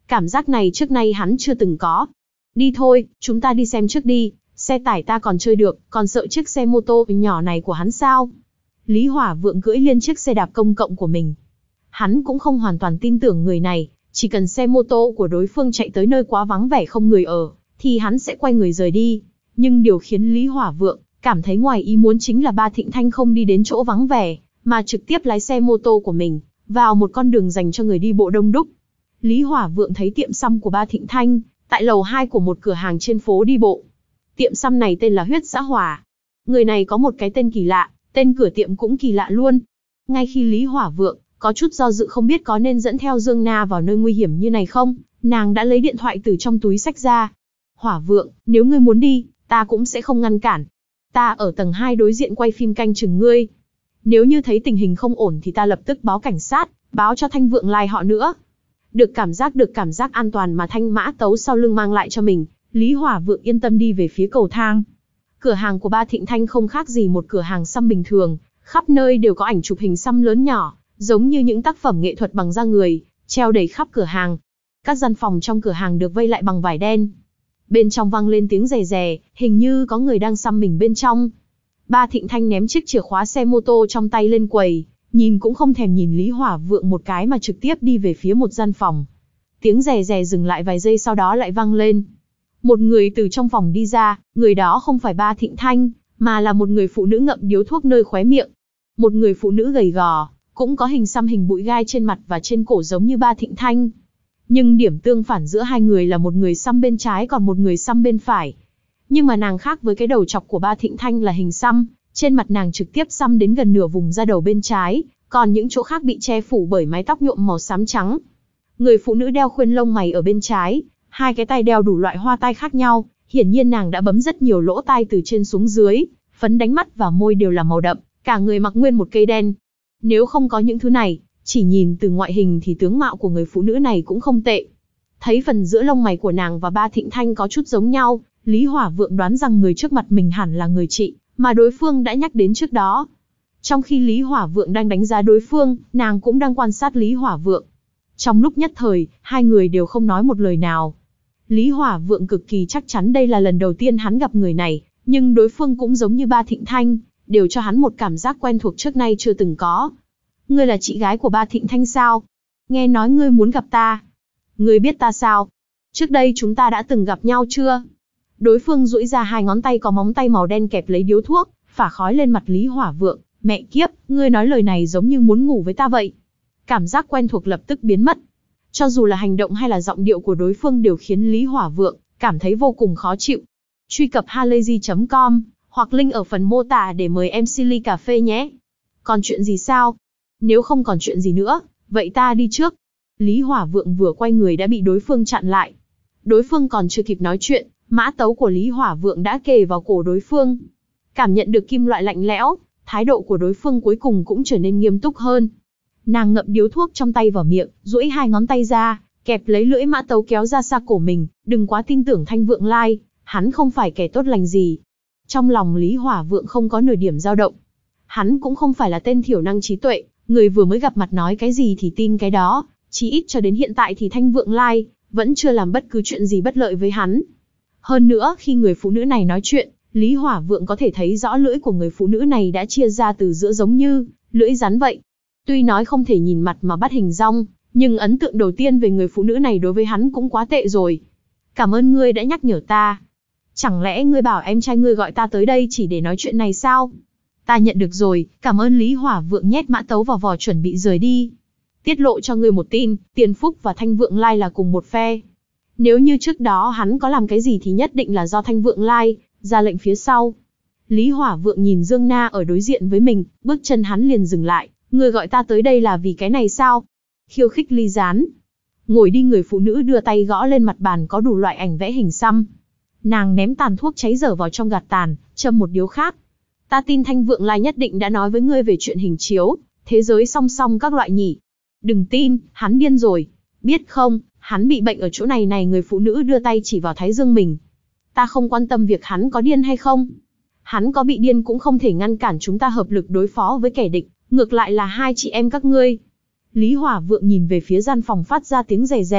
Cảm giác này trước nay hắn chưa từng có. Đi thôi, chúng ta đi xem trước đi, xe tải ta còn chơi được, còn sợ chiếc xe mô tô nhỏ này của hắn sao? Lý Hỏa Vượng cưỡi lên chiếc xe đạp công cộng của mình. Hắn cũng không hoàn toàn tin tưởng người này, chỉ cần xe mô tô của đối phương chạy tới nơi quá vắng vẻ không người ở, thì hắn sẽ quay người rời đi. Nhưng điều khiến Lý Hỏa Vượng cảm thấy ngoài ý muốn chính là Ba Thịnh Thanh không đi đến chỗ vắng vẻ, mà trực tiếp lái xe mô tô của mình vào một con đường dành cho người đi bộ đông đúc. Lý Hỏa Vượng thấy tiệm xăm của Ba Thịnh Thanh tại lầu hai của một cửa hàng trên phố đi bộ. Tiệm xăm này tên là Huyết Xã Hỏa. Người này có một cái tên kỳ lạ, tên cửa tiệm cũng kỳ lạ luôn. Ngay khi Lý Hỏa Vượng có chút do dự không biết có nên dẫn theo Dương Na vào nơi nguy hiểm như này không, nàng đã lấy điện thoại từ trong túi xách ra. Hỏa Vượng, nếu ngươi muốn đi, ta cũng sẽ không ngăn cản. Ta ở tầng hai đối diện quay phim canh chừng ngươi. Nếu như thấy tình hình không ổn thì ta lập tức báo cảnh sát, báo cho Thanh Vượng Lai họ nữa. Được cảm giác được cảm giác an toàn mà Thanh Mã Tấu sau lưng mang lại cho mình, Lý Hỏa Vượng yên tâm đi về phía cầu thang. Cửa hàng của Ba Thịnh Thanh không khác gì một cửa hàng xăm bình thường, khắp nơi đều có ảnh chụp hình xăm lớn nhỏ, giống như những tác phẩm nghệ thuật bằng da người, treo đầy khắp cửa hàng. Các gian phòng trong cửa hàng được vây lại bằng vải đen. Bên trong vang lên tiếng rè rè, hình như có người đang xăm mình bên trong. Ba Thịnh Thanh ném chiếc chìa khóa xe mô tô trong tay lên quầy, nhìn cũng không thèm nhìn Lý Hỏa Vượng một cái mà trực tiếp đi về phía một gian phòng. Tiếng rè rè dừng lại vài giây sau đó lại vang lên. Một người từ trong phòng đi ra, người đó không phải Ba Thịnh Thanh, mà là một người phụ nữ ngậm điếu thuốc nơi khóe miệng. Một người phụ nữ gầy gò, cũng có hình xăm hình bụi gai trên mặt và trên cổ giống như Ba Thịnh Thanh. Nhưng điểm tương phản giữa hai người là một người xăm bên trái còn một người xăm bên phải. Nhưng mà nàng khác với cái đầu chọc của Ba Thịnh Thanh là hình xăm, trên mặt nàng trực tiếp xăm đến gần nửa vùng da đầu bên trái, còn những chỗ khác bị che phủ bởi mái tóc nhuộm màu xám trắng. Người phụ nữ đeo khuyên lông mày ở bên trái, hai cái tai đeo đủ loại hoa tai khác nhau, hiển nhiên nàng đã bấm rất nhiều lỗ tai từ trên xuống dưới, phấn đánh mắt và môi đều là màu đậm, cả người mặc nguyên một cây đen. Nếu không có những thứ này, chỉ nhìn từ ngoại hình thì tướng mạo của người phụ nữ này cũng không tệ. Thấy phần giữa lông mày của nàng và Ba Thịnh Thanh có chút giống nhau, Lý Hỏa Vượng đoán rằng người trước mặt mình hẳn là người chị mà đối phương đã nhắc đến trước đó. Trong khi Lý Hỏa Vượng đang đánh giá đối phương, nàng cũng đang quan sát Lý Hỏa Vượng. Trong lúc nhất thời, hai người đều không nói một lời nào. Lý Hỏa Vượng cực kỳ chắc chắn đây là lần đầu tiên hắn gặp người này, nhưng đối phương cũng giống như Ba Thịnh Thanh, đều cho hắn một cảm giác quen thuộc trước nay chưa từng có. Ngươi là chị gái của Ba Thịnh Thanh sao? Nghe nói ngươi muốn gặp ta. Ngươi biết ta sao? Trước đây chúng ta đã từng gặp nhau chưa? Đối phương duỗi ra hai ngón tay có móng tay màu đen kẹp lấy điếu thuốc, phả khói lên mặt Lý Hỏa Vượng. Mẹ kiếp, ngươi nói lời này giống như muốn ngủ với ta vậy. Cảm giác quen thuộc lập tức biến mất. Cho dù là hành động hay là giọng điệu của đối phương đều khiến Lý Hỏa Vượng cảm thấy vô cùng khó chịu. Truy cập halayzi chấm com hoặc link ở phần mô tả để mời em xê ly cà phê nhé. Còn chuyện gì sao? Nếu không còn chuyện gì nữa, vậy ta đi trước. Lý Hỏa Vượng vừa quay người đã bị đối phương chặn lại. Đối phương còn chưa kịp nói chuyện, mã tấu của Lý Hỏa Vượng đã kề vào cổ đối phương. Cảm nhận được kim loại lạnh lẽo, thái độ của đối phương cuối cùng cũng trở nên nghiêm túc hơn. Nàng ngậm điếu thuốc trong tay vào miệng, duỗi hai ngón tay ra, kẹp lấy lưỡi mã tấu kéo ra xa cổ mình, đừng quá tin tưởng Thanh Vượng Lai, hắn không phải kẻ tốt lành gì. Trong lòng Lý Hỏa Vượng không có nửa điểm dao động. Hắn cũng không phải là tên thiểu năng trí tuệ, người vừa mới gặp mặt nói cái gì thì tin cái đó, chí ít cho đến hiện tại thì Thanh Vượng Lai vẫn chưa làm bất cứ chuyện gì bất lợi với hắn. Hơn nữa, khi người phụ nữ này nói chuyện, Lý Hỏa Vượng có thể thấy rõ lưỡi của người phụ nữ này đã chia ra từ giữa giống như lưỡi rắn vậy. Tuy nói không thể nhìn mặt mà bắt hình dong, nhưng ấn tượng đầu tiên về người phụ nữ này đối với hắn cũng quá tệ rồi. Cảm ơn ngươi đã nhắc nhở ta. Chẳng lẽ ngươi bảo em trai ngươi gọi ta tới đây chỉ để nói chuyện này sao? Ta nhận được rồi, cảm ơn. Lý Hỏa Vượng nhét mã tấu vào vỏ chuẩn bị rời đi. Tiết lộ cho ngươi một tin, Tiền Phúc và Thanh Vượng Lai là cùng một phe. Nếu như trước đó hắn có làm cái gì thì nhất định là do Thanh Vượng Lai ra lệnh phía sau. Lý Hỏa Vượng nhìn Dương Na ở đối diện với mình, bước chân hắn liền dừng lại. Ngươi gọi ta tới đây là vì cái này sao? Khiêu khích ly gián. Ngồi đi. Người phụ nữ đưa tay gõ lên mặt bàn có đủ loại ảnh vẽ hình xăm. Nàng ném tàn thuốc cháy dở vào trong gạt tàn, châm một điếu khác. Ta tin Thanh Vượng Lai nhất định đã nói với ngươi về chuyện hình chiếu, thế giới song song các loại nhỉ. Đừng tin, hắn điên rồi. Biết không, hắn bị bệnh ở chỗ này này. Người phụ nữ đưa tay chỉ vào thái dương mình. Ta không quan tâm việc hắn có điên hay không. Hắn có bị điên cũng không thể ngăn cản chúng ta hợp lực đối phó với kẻ địch, ngược lại là hai chị em các ngươi. Lý Hỏa Vượng nhìn về phía gian phòng phát ra tiếng rè rè,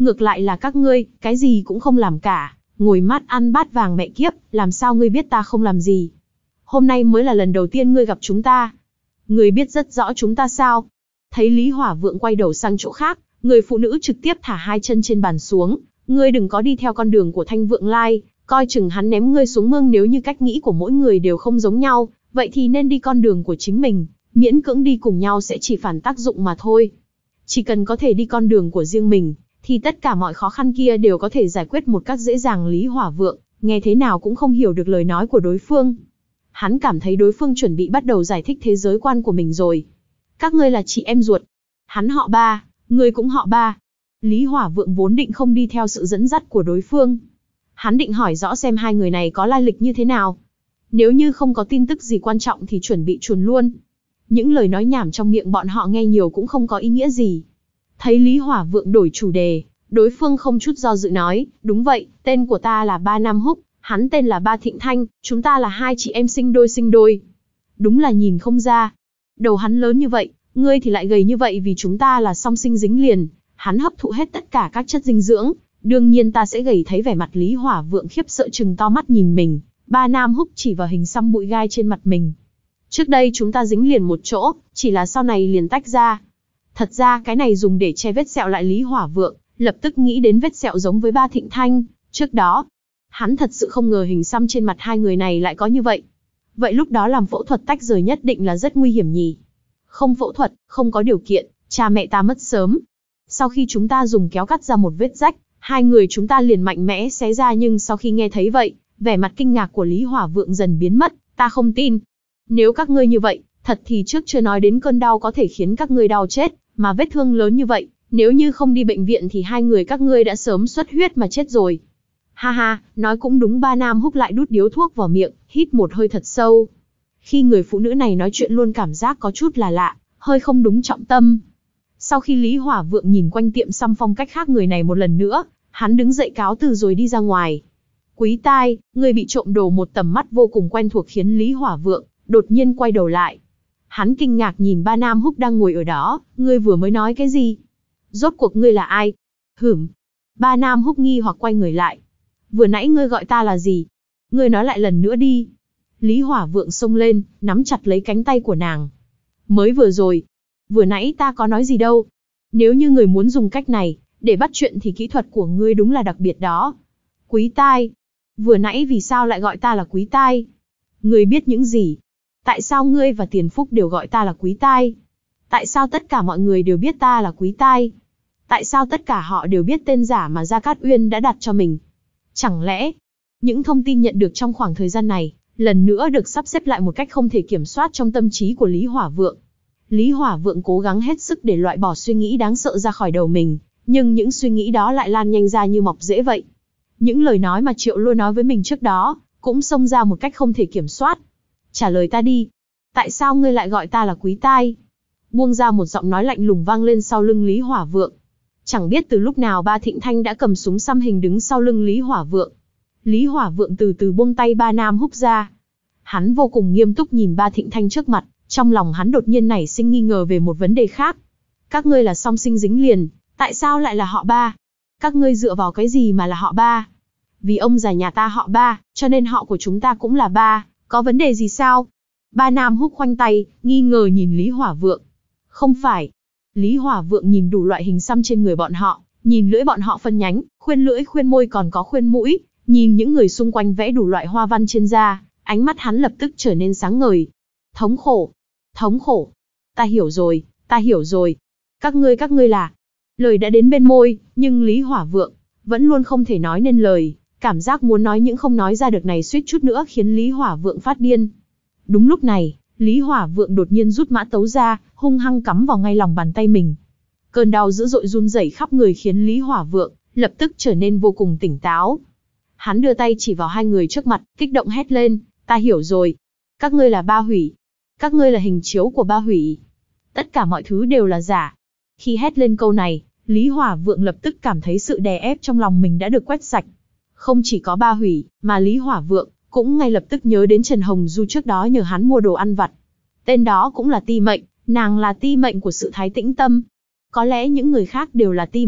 Ngược lại là các ngươi, cái gì cũng không làm cả, ngồi mát ăn bát vàng mẹ kiếp, làm sao ngươi biết ta không làm gì? Hôm nay mới là lần đầu tiên ngươi gặp chúng ta. Ngươi biết rất rõ chúng ta sao? Thấy Lý Hỏa Vượng quay đầu sang chỗ khác, người phụ nữ trực tiếp thả hai chân trên bàn xuống. Ngươi đừng có đi theo con đường của Thanh Vượng Lai, coi chừng hắn ném ngươi xuống mương. Nếu như cách nghĩ của mỗi người đều không giống nhau, vậy thì nên đi con đường của chính mình, miễn cưỡng đi cùng nhau sẽ chỉ phản tác dụng mà thôi. Chỉ cần có thể đi con đường của riêng mình, thì tất cả mọi khó khăn kia đều có thể giải quyết một cách dễ dàng. Lý Hỏa Vượng, nghe thế nào cũng không hiểu được lời nói của đối phương. Hắn cảm thấy đối phương chuẩn bị bắt đầu giải thích thế giới quan của mình rồi. Các ngươi là chị em ruột. Hắn họ Ba, ngươi cũng họ Ba. Lý Hỏa Vượng vốn định không đi theo sự dẫn dắt của đối phương. Hắn định hỏi rõ xem hai người này có lai lịch như thế nào. Nếu như không có tin tức gì quan trọng thì chuẩn bị chuồn luôn. Những lời nói nhảm trong miệng bọn họ nghe nhiều cũng không có ý nghĩa gì. Thấy Lý Hỏa Vượng đổi chủ đề, đối phương không chút do dự nói, đúng vậy, tên của ta là Ba Nam Húc, hắn tên là Ba Thịnh Thanh, chúng ta là hai chị em sinh đôi sinh đôi. Đúng là nhìn không ra. Đầu hắn lớn như vậy, ngươi thì lại gầy như vậy, vì chúng ta là song sinh dính liền, hắn hấp thụ hết tất cả các chất dinh dưỡng, đương nhiên ta sẽ gầy. Thấy vẻ mặt Lý Hỏa Vượng khiếp sợ trừng to mắt nhìn mình, Ba Nam Húc chỉ vào hình xăm bụi gai trên mặt mình. Trước đây chúng ta dính liền một chỗ, chỉ là sau này liền tách ra. Thật ra cái này dùng để che vết sẹo lại. Lý Hỏa Vượng lập tức nghĩ đến vết sẹo giống với Ba Thịnh Thanh trước đó. Hắn thật sự không ngờ hình xăm trên mặt hai người này lại có như vậy. Vậy lúc đó làm phẫu thuật tách rời nhất định là rất nguy hiểm nhỉ? Không phẫu thuật, không có điều kiện, cha mẹ ta mất sớm. Sau khi chúng ta dùng kéo cắt ra một vết rách, hai người chúng ta liền mạnh mẽ xé ra. Nhưng sau khi nghe thấy vậy, vẻ mặt kinh ngạc của Lý Hỏa Vượng dần biến mất. Ta không tin. Nếu các ngươi như vậy, thật thì trước chưa nói đến cơn đau có thể khiến các ngươi đau chết, mà vết thương lớn như vậy, nếu như không đi bệnh viện thì hai người các ngươi đã sớm xuất huyết mà chết rồi. Ha ha, nói cũng đúng. Ba Nam Húc lại đút điếu thuốc vào miệng, hít một hơi thật sâu. Khi người phụ nữ này nói chuyện luôn cảm giác có chút là lạ, hơi không đúng trọng tâm. Sau khi Lý Hỏa Vượng nhìn quanh tiệm xăm phong cách khác người này một lần nữa, hắn đứng dậy cáo từ rồi đi ra ngoài. Quý tai, người bị trộm đồ. Một tầm mắt vô cùng quen thuộc khiến Lý Hỏa Vượng đột nhiên quay đầu lại. Hắn kinh ngạc nhìn Ba Nam Húc đang ngồi ở đó. Ngươi vừa mới nói cái gì? Rốt cuộc ngươi là ai? Hửm. Ba Nam Húc nghi hoặc quay người lại. Vừa nãy ngươi gọi ta là gì? Ngươi nói lại lần nữa đi. Lý Hỏa Vượng xông lên, nắm chặt lấy cánh tay của nàng. Mới vừa rồi. Vừa nãy ta có nói gì đâu. Nếu như người muốn dùng cách này để bắt chuyện thì kỹ thuật của ngươi đúng là đặc biệt đó. Quý tai. Vừa nãy vì sao lại gọi ta là quý tai? Ngươi biết những gì? Tại sao ngươi và Tiền Phúc đều gọi ta là quý tai? Tại sao tất cả mọi người đều biết ta là quý tai? Tại sao tất cả họ đều biết tên giả mà Gia Cát Uyên đã đặt cho mình? Chẳng lẽ, những thông tin nhận được trong khoảng thời gian này, lần nữa được sắp xếp lại một cách không thể kiểm soát trong tâm trí của Lý Hỏa Vượng? Lý Hỏa Vượng cố gắng hết sức để loại bỏ suy nghĩ đáng sợ ra khỏi đầu mình, nhưng những suy nghĩ đó lại lan nhanh ra như mọc rễ vậy. Những lời nói mà Triệu Lôi nói với mình trước đó, cũng xông ra một cách không thể kiểm soát. Trả lời ta đi. Tại sao ngươi lại gọi ta là quý tai? Buông ra một giọng nói lạnh lùng vang lên sau lưng Lý Hỏa Vượng. Chẳng biết từ lúc nào Ba Thịnh Thanh đã cầm súng xăm hình đứng sau lưng Lý Hỏa Vượng. Lý Hỏa Vượng từ từ buông tay Ba Nam Húc ra. Hắn vô cùng nghiêm túc nhìn Ba Thịnh Thanh trước mặt, trong lòng hắn đột nhiên nảy sinh nghi ngờ về một vấn đề khác. Các ngươi là song sinh dính liền, tại sao lại là họ Ba? Các ngươi dựa vào cái gì mà là họ Ba? Vì ông già nhà ta họ Ba, cho nên họ của chúng ta cũng là Ba, có vấn đề gì sao? Ba Nam Húc khoanh tay, nghi ngờ nhìn Lý Hỏa Vượng. Không phải. Lý Hỏa Vượng nhìn đủ loại hình xăm trên người bọn họ, nhìn lưỡi bọn họ phân nhánh, khuyên lưỡi khuyên môi còn có khuyên mũi, nhìn những người xung quanh vẽ đủ loại hoa văn trên da, ánh mắt hắn lập tức trở nên sáng ngời. Thống khổ. Thống khổ. Ta hiểu rồi, ta hiểu rồi. Các ngươi các ngươi là... Lời đã đến bên môi, nhưng Lý Hỏa Vượng vẫn luôn không thể nói nên lời, cảm giác muốn nói những không nói ra được này suýt chút nữa khiến Lý Hỏa Vượng phát điên. Đúng lúc này, Lý Hỏa Vượng đột nhiên rút mã tấu ra, hung hăng cắm vào ngay lòng bàn tay mình. Cơn đau dữ dội run rẩy khắp người khiến Lý Hỏa Vượng lập tức trở nên vô cùng tỉnh táo. Hắn đưa tay chỉ vào hai người trước mặt, kích động hét lên, ta hiểu rồi. Các ngươi là Ba Hủy. Các ngươi là hình chiếu của Ba Hủy. Tất cả mọi thứ đều là giả. Khi hét lên câu này, Lý Hỏa Vượng lập tức cảm thấy sự đè ép trong lòng mình đã được quét sạch. Không chỉ có Ba Hủy, mà Lý Hỏa Vượng cũng ngay lập tức nhớ đến Trần Hồng Du trước đó nhờ hắn mua đồ ăn vặt. Tên đó cũng là ti mệnh, nàng là ti mệnh của sự Thái Tĩnh Tâm. Có lẽ những người khác đều là ti mệnh,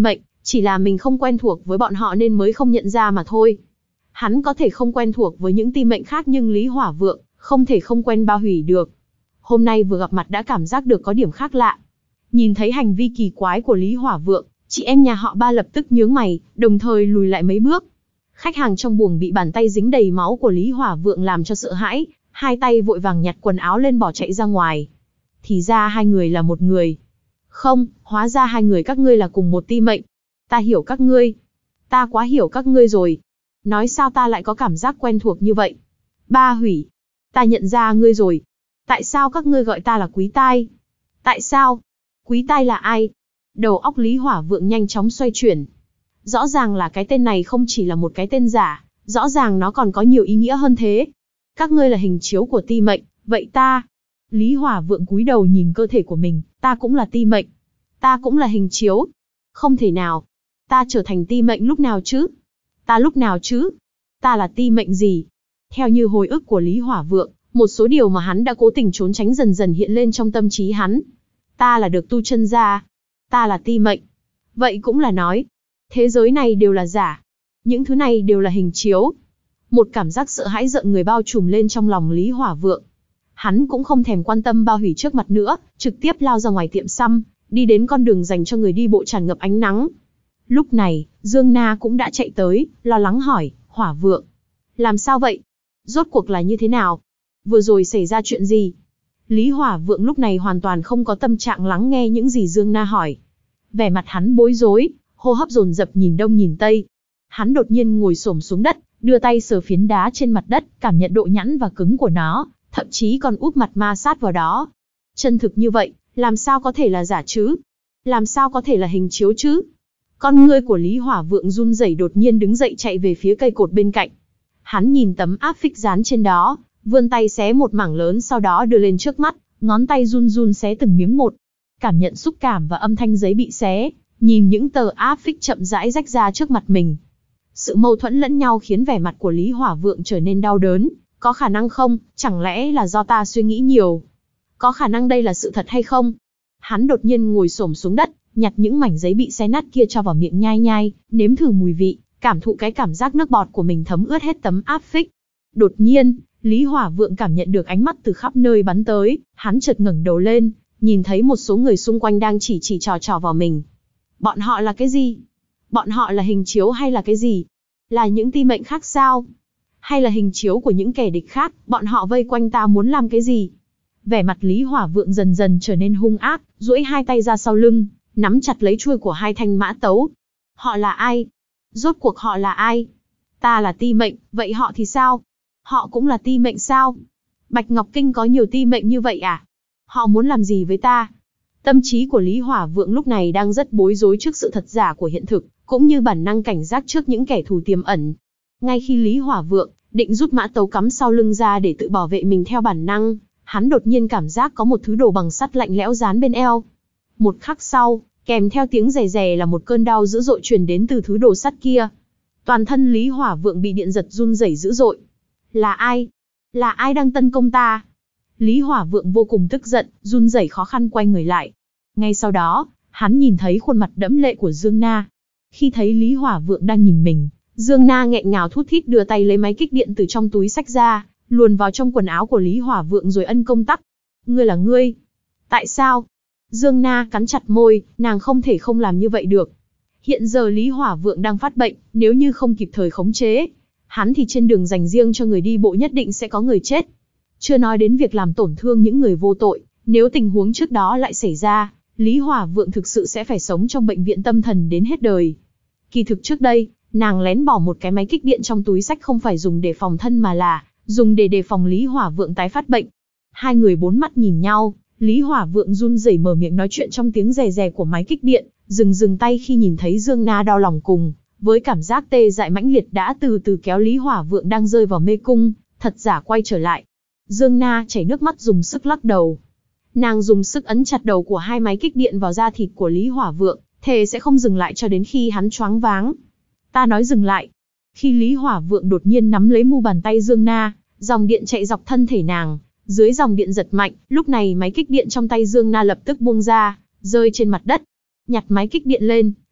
Chỉ là mình không quen thuộc với bọn họ nên mới không nhận ra mà thôi. Hắn có thể không quen thuộc với những ti mệnh khác nhưng Lý Hỏa Vượng không thể không quen Ba Hủy được. Hôm nay vừa gặp mặt đã cảm giác được có điểm khác lạ. Nhìn thấy hành vi kỳ quái của Lý Hỏa Vượng, chị em nhà họ Ba lập tức nhướng mày, đồng thời lùi lại mấy bước. Khách hàng trong buồng bị bàn tay dính đầy máu của Lý Hỏa Vượng làm cho sợ hãi, hai tay vội vàng nhặt quần áo lên bỏ chạy ra ngoài. Thì ra hai người là một người. Không, hóa ra hai người các ngươi là cùng một ti mệnh. Ta hiểu các ngươi. Ta quá hiểu các ngươi rồi. Nói sao ta lại có cảm giác quen thuộc như vậy? Ba Hủy. Ta nhận ra ngươi rồi. Tại sao các ngươi gọi ta là Quý Tai? Tại sao? Quý Tai là ai? Đầu óc Lý Hỏa Vượng nhanh chóng xoay chuyển. Rõ ràng là cái tên này không chỉ là một cái tên giả, rõ ràng nó còn có nhiều ý nghĩa hơn thế. Các ngươi là hình chiếu của ti mệnh, vậy ta? Lý Hỏa Vượng cúi đầu nhìn cơ thể của mình, ta cũng là ti mệnh. Ta cũng là hình chiếu. Không thể nào. Ta trở thành ti mệnh lúc nào chứ? Ta lúc nào chứ? Ta là ti mệnh gì? Theo như hồi ức của Lý Hỏa Vượng, một số điều mà hắn đã cố tình trốn tránh dần dần hiện lên trong tâm trí hắn. Ta là được tu chân gia. Ta là ti mệnh. Vậy cũng là nói, thế giới này đều là giả. Những thứ này đều là hình chiếu. Một cảm giác sợ hãi rợn người bao trùm lên trong lòng Lý Hỏa Vượng. Hắn cũng không thèm quan tâm Ba Hủy trước mặt nữa, trực tiếp lao ra ngoài tiệm xăm, đi đến con đường dành cho người đi bộ tràn ngập ánh nắng. Lúc này, Dương Na cũng đã chạy tới, lo lắng hỏi, Hỏa Vượng. Làm sao vậy? Rốt cuộc là như thế nào? Vừa rồi xảy ra chuyện gì? Lý Hỏa Vượng lúc này hoàn toàn không có tâm trạng lắng nghe những gì Dương Na hỏi. Vẻ mặt hắn bối rối, hô hấp dồn dập nhìn đông nhìn tây. Hắn đột nhiên ngồi xổm xuống đất, đưa tay sờ phiến đá trên mặt đất, cảm nhận độ nhẵn và cứng của nó, thậm chí còn úp mặt ma sát vào đó. Chân thực như vậy, làm sao có thể là giả chứ? Làm sao có thể là hình chiếu chứ? Con ngươi của Lý Hỏa Vượng run rẩy đột nhiên đứng dậy chạy về phía cây cột bên cạnh. Hắn nhìn tấm áp phích dán trên đó, vươn tay xé một mảng lớn sau đó đưa lên trước mắt, ngón tay run run xé từng miếng một. Cảm nhận xúc cảm và âm thanh giấy bị xé, nhìn những tờ áp phích chậm rãi rách ra trước mặt mình. Sự mâu thuẫn lẫn nhau khiến vẻ mặt của Lý Hỏa Vượng trở nên đau đớn. Có khả năng không, chẳng lẽ là do ta suy nghĩ nhiều? Có khả năng đây là sự thật hay không? Hắn đột nhiên ngồi xổm xuống đất, nhặt những mảnh giấy bị xé nát kia cho vào miệng nhai nhai, nếm thử mùi vị, cảm thụ cái cảm giác nước bọt của mình thấm ướt hết tấm áp phích. Đột nhiên, Lý Hỏa Vượng cảm nhận được ánh mắt từ khắp nơi bắn tới, hắn chợt ngẩng đầu lên, nhìn thấy một số người xung quanh đang chỉ chỉ trò trò vào mình. Bọn họ là cái gì? Bọn họ là hình chiếu hay là cái gì? Là những ti mệnh khác sao? Hay là hình chiếu của những kẻ địch khác, bọn họ vây quanh ta muốn làm cái gì? Vẻ mặt Lý Hỏa Vượng dần dần trở nên hung ác, duỗi hai tay ra sau lưng, nắm chặt lấy chuôi của hai thanh mã tấu. Họ là ai? Rốt cuộc họ là ai? Ta là ti mệnh, vậy họ thì sao? Họ cũng là ti mệnh sao? Bạch Ngọc Kinh có nhiều ti mệnh như vậy à? Họ muốn làm gì với ta? Tâm trí của Lý Hỏa Vượng lúc này đang rất bối rối trước sự thật giả của hiện thực, cũng như bản năng cảnh giác trước những kẻ thù tiềm ẩn. Ngay khi Lý Hỏa Vượng định rút mã tấu cắm sau lưng ra để tự bảo vệ mình theo bản năng, hắn đột nhiên cảm giác có một thứ đồ bằng sắt lạnh lẽo dán bên eo. Một khắc sau, kèm theo tiếng rè rè là một cơn đau dữ dội truyền đến từ thứ đồ sắt kia. Toàn thân Lý Hỏa Vượng bị điện giật run rẩy dữ dội. Là ai? Là ai đang tấn công ta? Lý Hỏa Vượng vô cùng tức giận, run rẩy khó khăn quay người lại. Ngay sau đó, hắn nhìn thấy khuôn mặt đẫm lệ của Dương Na. Khi thấy Lý Hỏa Vượng đang nhìn mình, Dương Na nghẹn ngào thút thít đưa tay lấy máy kích điện từ trong túi xách ra, luồn vào trong quần áo của Lý Hỏa Vượng rồi ân công tắc. Ngươi là ngươi? Tại sao? Dương Na cắn chặt môi, nàng không thể không làm như vậy được. Hiện giờ Lý Hỏa Vượng đang phát bệnh, nếu như không kịp thời khống chế, hắn thì trên đường dành riêng cho người đi bộ nhất định sẽ có người chết. Chưa nói đến việc làm tổn thương những người vô tội, nếu tình huống trước đó lại xảy ra, Lý Hỏa Vượng thực sự sẽ phải sống trong bệnh viện tâm thần đến hết đời. Kỳ thực trước đây, nàng lén bỏ một cái máy kích điện trong túi xách không phải dùng để phòng thân mà là dùng để đề phòng Lý Hỏa Vượng tái phát bệnh. Hai người bốn mắt nhìn nhau, Lý Hỏa Vượng run rẩy mở miệng nói chuyện trong tiếng rè rè của máy kích điện, dừng dừng tay khi nhìn thấy Dương Na đau lòng cùng với cảm giác tê dại mãnh liệt đã từ từ kéo Lý Hỏa Vượng đang rơi vào mê cung, thật giả quay trở lại. Dương Na chảy nước mắt dùng sức lắc đầu. Nàng dùng sức ấn chặt đầu của hai máy kích điện vào da thịt của Lý Hỏa Vượng, thề sẽ không dừng lại cho đến khi hắn choáng váng. Ta nói dừng lại. Khi Lý Hỏa Vượng đột nhiên nắm lấy mu bàn tay Dương Na, dòng điện chạy dọc thân thể nàng, dưới dòng điện giật mạnh, lúc này máy kích điện trong tay Dương Na lập tức buông ra, rơi trên mặt đất. Nhặt máy kích điện lên,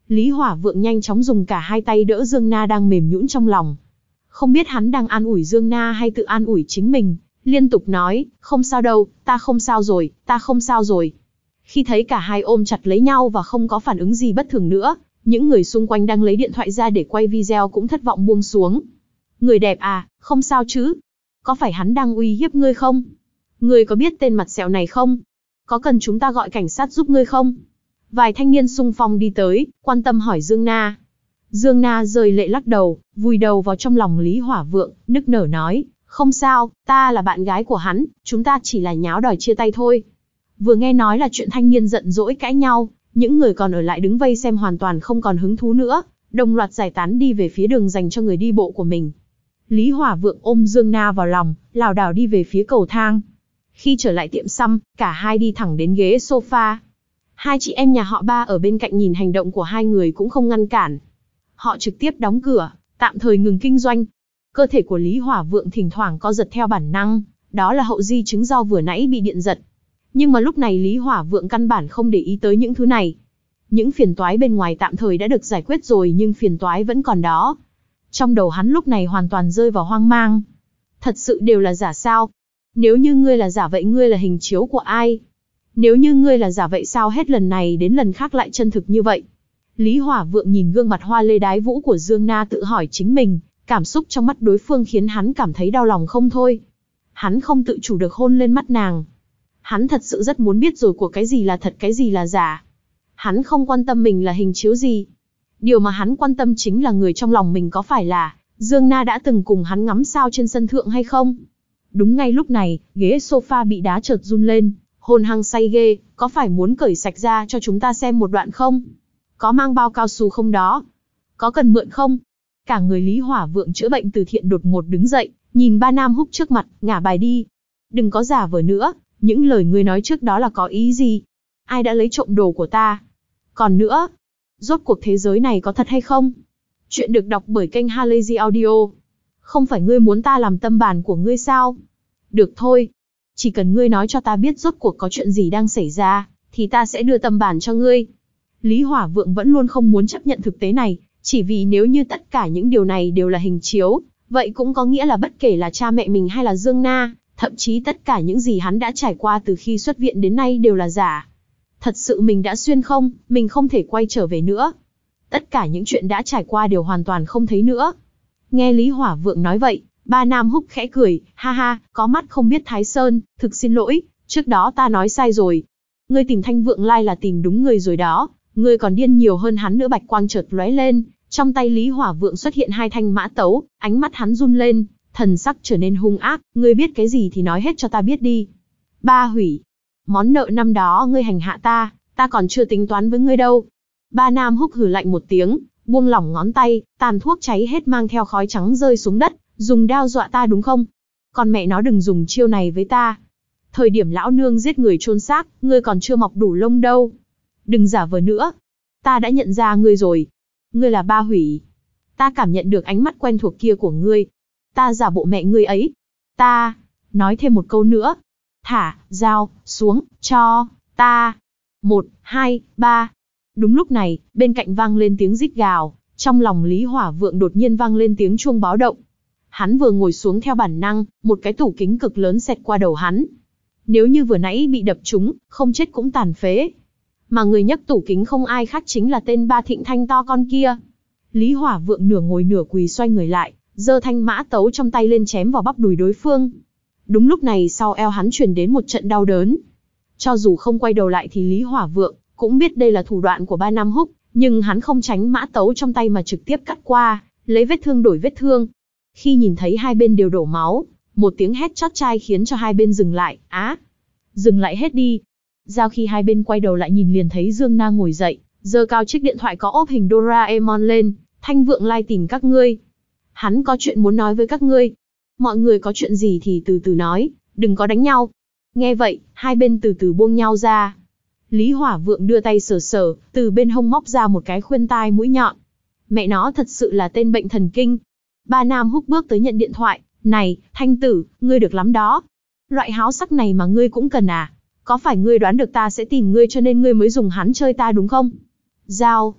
Lý Hỏa Vượng nhanh chóng dùng cả hai tay đỡ Dương Na đang mềm nhũn trong lòng. Không biết hắn đang an ủi Dương Na hay tự an ủi chính mình, liên tục nói, không sao đâu, ta không sao rồi, ta không sao rồi. Khi thấy cả hai ôm chặt lấy nhau và không có phản ứng gì bất thường nữa, những người xung quanh đang lấy điện thoại ra để quay video cũng thất vọng buông xuống. Người đẹp à, không sao chứ? Có phải hắn đang uy hiếp ngươi không? Ngươi có biết tên mặt sẹo này không? Có cần chúng ta gọi cảnh sát giúp ngươi không? Vài thanh niên xung phong đi tới, quan tâm hỏi Dương Na. Dương Na rơi lệ lắc đầu, vùi đầu vào trong lòng Lý Hỏa Vượng, nức nở nói, không sao, ta là bạn gái của hắn, chúng ta chỉ là nháo đòi chia tay thôi. Vừa nghe nói là chuyện thanh niên giận dỗi cãi nhau, những người còn ở lại đứng vây xem hoàn toàn không còn hứng thú nữa, đồng loạt giải tán đi về phía đường dành cho người đi bộ của mình. Lý Hỏa Vượng ôm Dương Na vào lòng, lảo đảo đi về phía cầu thang. Khi trở lại tiệm xăm, cả hai đi thẳng đến ghế sofa. Hai chị em nhà họ Ba ở bên cạnh nhìn hành động của hai người cũng không ngăn cản. Họ trực tiếp đóng cửa, tạm thời ngừng kinh doanh. Cơ thể của Lý Hỏa Vượng thỉnh thoảng co giật theo bản năng, đó là hậu di chứng do vừa nãy bị điện giật. Nhưng mà lúc này Lý Hỏa Vượng căn bản không để ý tới những thứ này. Những phiền toái bên ngoài tạm thời đã được giải quyết rồi nhưng phiền toái vẫn còn đó. Trong đầu hắn lúc này hoàn toàn rơi vào hoang mang. Thật sự đều là giả sao? Nếu như ngươi là giả vậy ngươi là hình chiếu của ai? Nếu như ngươi là giả vậy sao hết lần này đến lần khác lại chân thực như vậy? Lý Hỏa Vượng nhìn gương mặt hoa lê đái vũ của Dương Na tự hỏi chính mình, cảm xúc trong mắt đối phương khiến hắn cảm thấy đau lòng không thôi. Hắn không tự chủ được hôn lên mắt nàng. Hắn thật sự rất muốn biết rồi của cái gì là thật cái gì là giả. Hắn không quan tâm mình là hình chiếu gì. Điều mà hắn quan tâm chính là người trong lòng mình có phải là Dương Na đã từng cùng hắn ngắm sao trên sân thượng hay không. Đúng ngay lúc này, ghế sofa bị đá chợt run lên, hôn hăng say ghê, có phải muốn cởi sạch ra cho chúng ta xem một đoạn không? Có mang bao cao su không đó? Có cần mượn không? Cả người Lý Hỏa Vượng chữa bệnh từ thiện đột ngột đứng dậy, nhìn ba nam húc trước mặt, ngả bài đi. Đừng có giả vờ nữa, những lời ngươi nói trước đó là có ý gì? Ai đã lấy trộm đồ của ta? Còn nữa, rốt cuộc thế giới này có thật hay không? Chuyện được đọc bởi kênh Halazy Audio. Không phải ngươi muốn ta làm tâm bàn của ngươi sao? Được thôi. Chỉ cần ngươi nói cho ta biết rốt cuộc có chuyện gì đang xảy ra, thì ta sẽ đưa tâm bàn cho ngươi. Lý Hỏa Vượng vẫn luôn không muốn chấp nhận thực tế này, chỉ vì nếu như tất cả những điều này đều là hình chiếu, vậy cũng có nghĩa là bất kể là cha mẹ mình hay là Dương Na, thậm chí tất cả những gì hắn đã trải qua từ khi xuất viện đến nay đều là giả. Thật sự mình đã xuyên không, mình không thể quay trở về nữa. Tất cả những chuyện đã trải qua đều hoàn toàn không thấy nữa. Nghe Lý Hỏa Vượng nói vậy, ba nam húc khẽ cười, ha ha, có mắt không biết Thái Sơn, thực xin lỗi, trước đó ta nói sai rồi. Ngươi tìm Thanh Vượng Lai là tìm đúng người rồi đó, ngươi còn điên nhiều hơn hắn nữa. Bạch quang chợt lóe lên, trong tay Lý Hỏa Vượng xuất hiện hai thanh mã tấu, ánh mắt hắn run lên, thần sắc trở nên hung ác, ngươi biết cái gì thì nói hết cho ta biết đi. Ba hủy, món nợ năm đó ngươi hành hạ ta, ta còn chưa tính toán với ngươi đâu. Ba nam húc hừ lạnh một tiếng, buông lỏng ngón tay, tàn thuốc cháy hết mang theo khói trắng rơi xuống đất, dùng đao dọa ta đúng không? Còn mẹ nó đừng dùng chiêu này với ta. Thời điểm lão nương giết người chôn xác, ngươi còn chưa mọc đủ lông đâu. Đừng giả vờ nữa. Ta đã nhận ra ngươi rồi. Ngươi là Ba Hủy. Ta cảm nhận được ánh mắt quen thuộc kia của ngươi. Ta giả bộ mẹ ngươi ấy. Ta, nói thêm một câu nữa. Thả, dao, xuống, cho, ta. Một, hai, ba. Đúng lúc này, bên cạnh vang lên tiếng rít gào. Trong lòng Lý Hỏa Vượng đột nhiên vang lên tiếng chuông báo động. Hắn vừa ngồi xuống theo bản năng, một cái tủ kính cực lớn xẹt qua đầu hắn. Nếu như vừa nãy bị đập trúng, không chết cũng tàn phế. Mà người nhấc tủ kính không ai khác chính là tên Ba Thịnh Thanh to con kia. Lý Hỏa Vượng nửa ngồi nửa quỳ xoay người lại, giơ thanh mã tấu trong tay lên chém vào bắp đùi đối phương. Đúng lúc này sau eo hắn truyền đến một trận đau đớn. Cho dù không quay đầu lại thì Lý Hỏa Vượng cũng biết đây là thủ đoạn của Ba Nam Húc, nhưng hắn không tránh mã tấu trong tay mà trực tiếp cắt qua, lấy vết thương đổi vết thương. Khi nhìn thấy hai bên đều đổ máu, một tiếng hét chót tai khiến cho hai bên dừng lại. Á, dừng lại hết đi. Giao khi hai bên quay đầu lại nhìn liền thấy Dương Na ngồi dậy, giơ cao chiếc điện thoại có ốp hình Doraemon lên. Thanh Vượng Lai tìm các ngươi. Hắn có chuyện muốn nói với các ngươi. Mọi người có chuyện gì thì từ từ nói, đừng có đánh nhau. Nghe vậy, hai bên từ từ buông nhau ra. Lý Hỏa Vượng đưa tay sờ sờ, từ bên hông móc ra một cái khuyên tai mũi nhọn. Mẹ nó thật sự là tên bệnh thần kinh. Ba Nam Húc bước tới nhận điện thoại. Này, Thanh tử, ngươi được lắm đó. Loại háo sắc này mà ngươi cũng cần à? Có phải ngươi đoán được ta sẽ tìm ngươi cho nên ngươi mới dùng hắn chơi ta đúng không? Giao.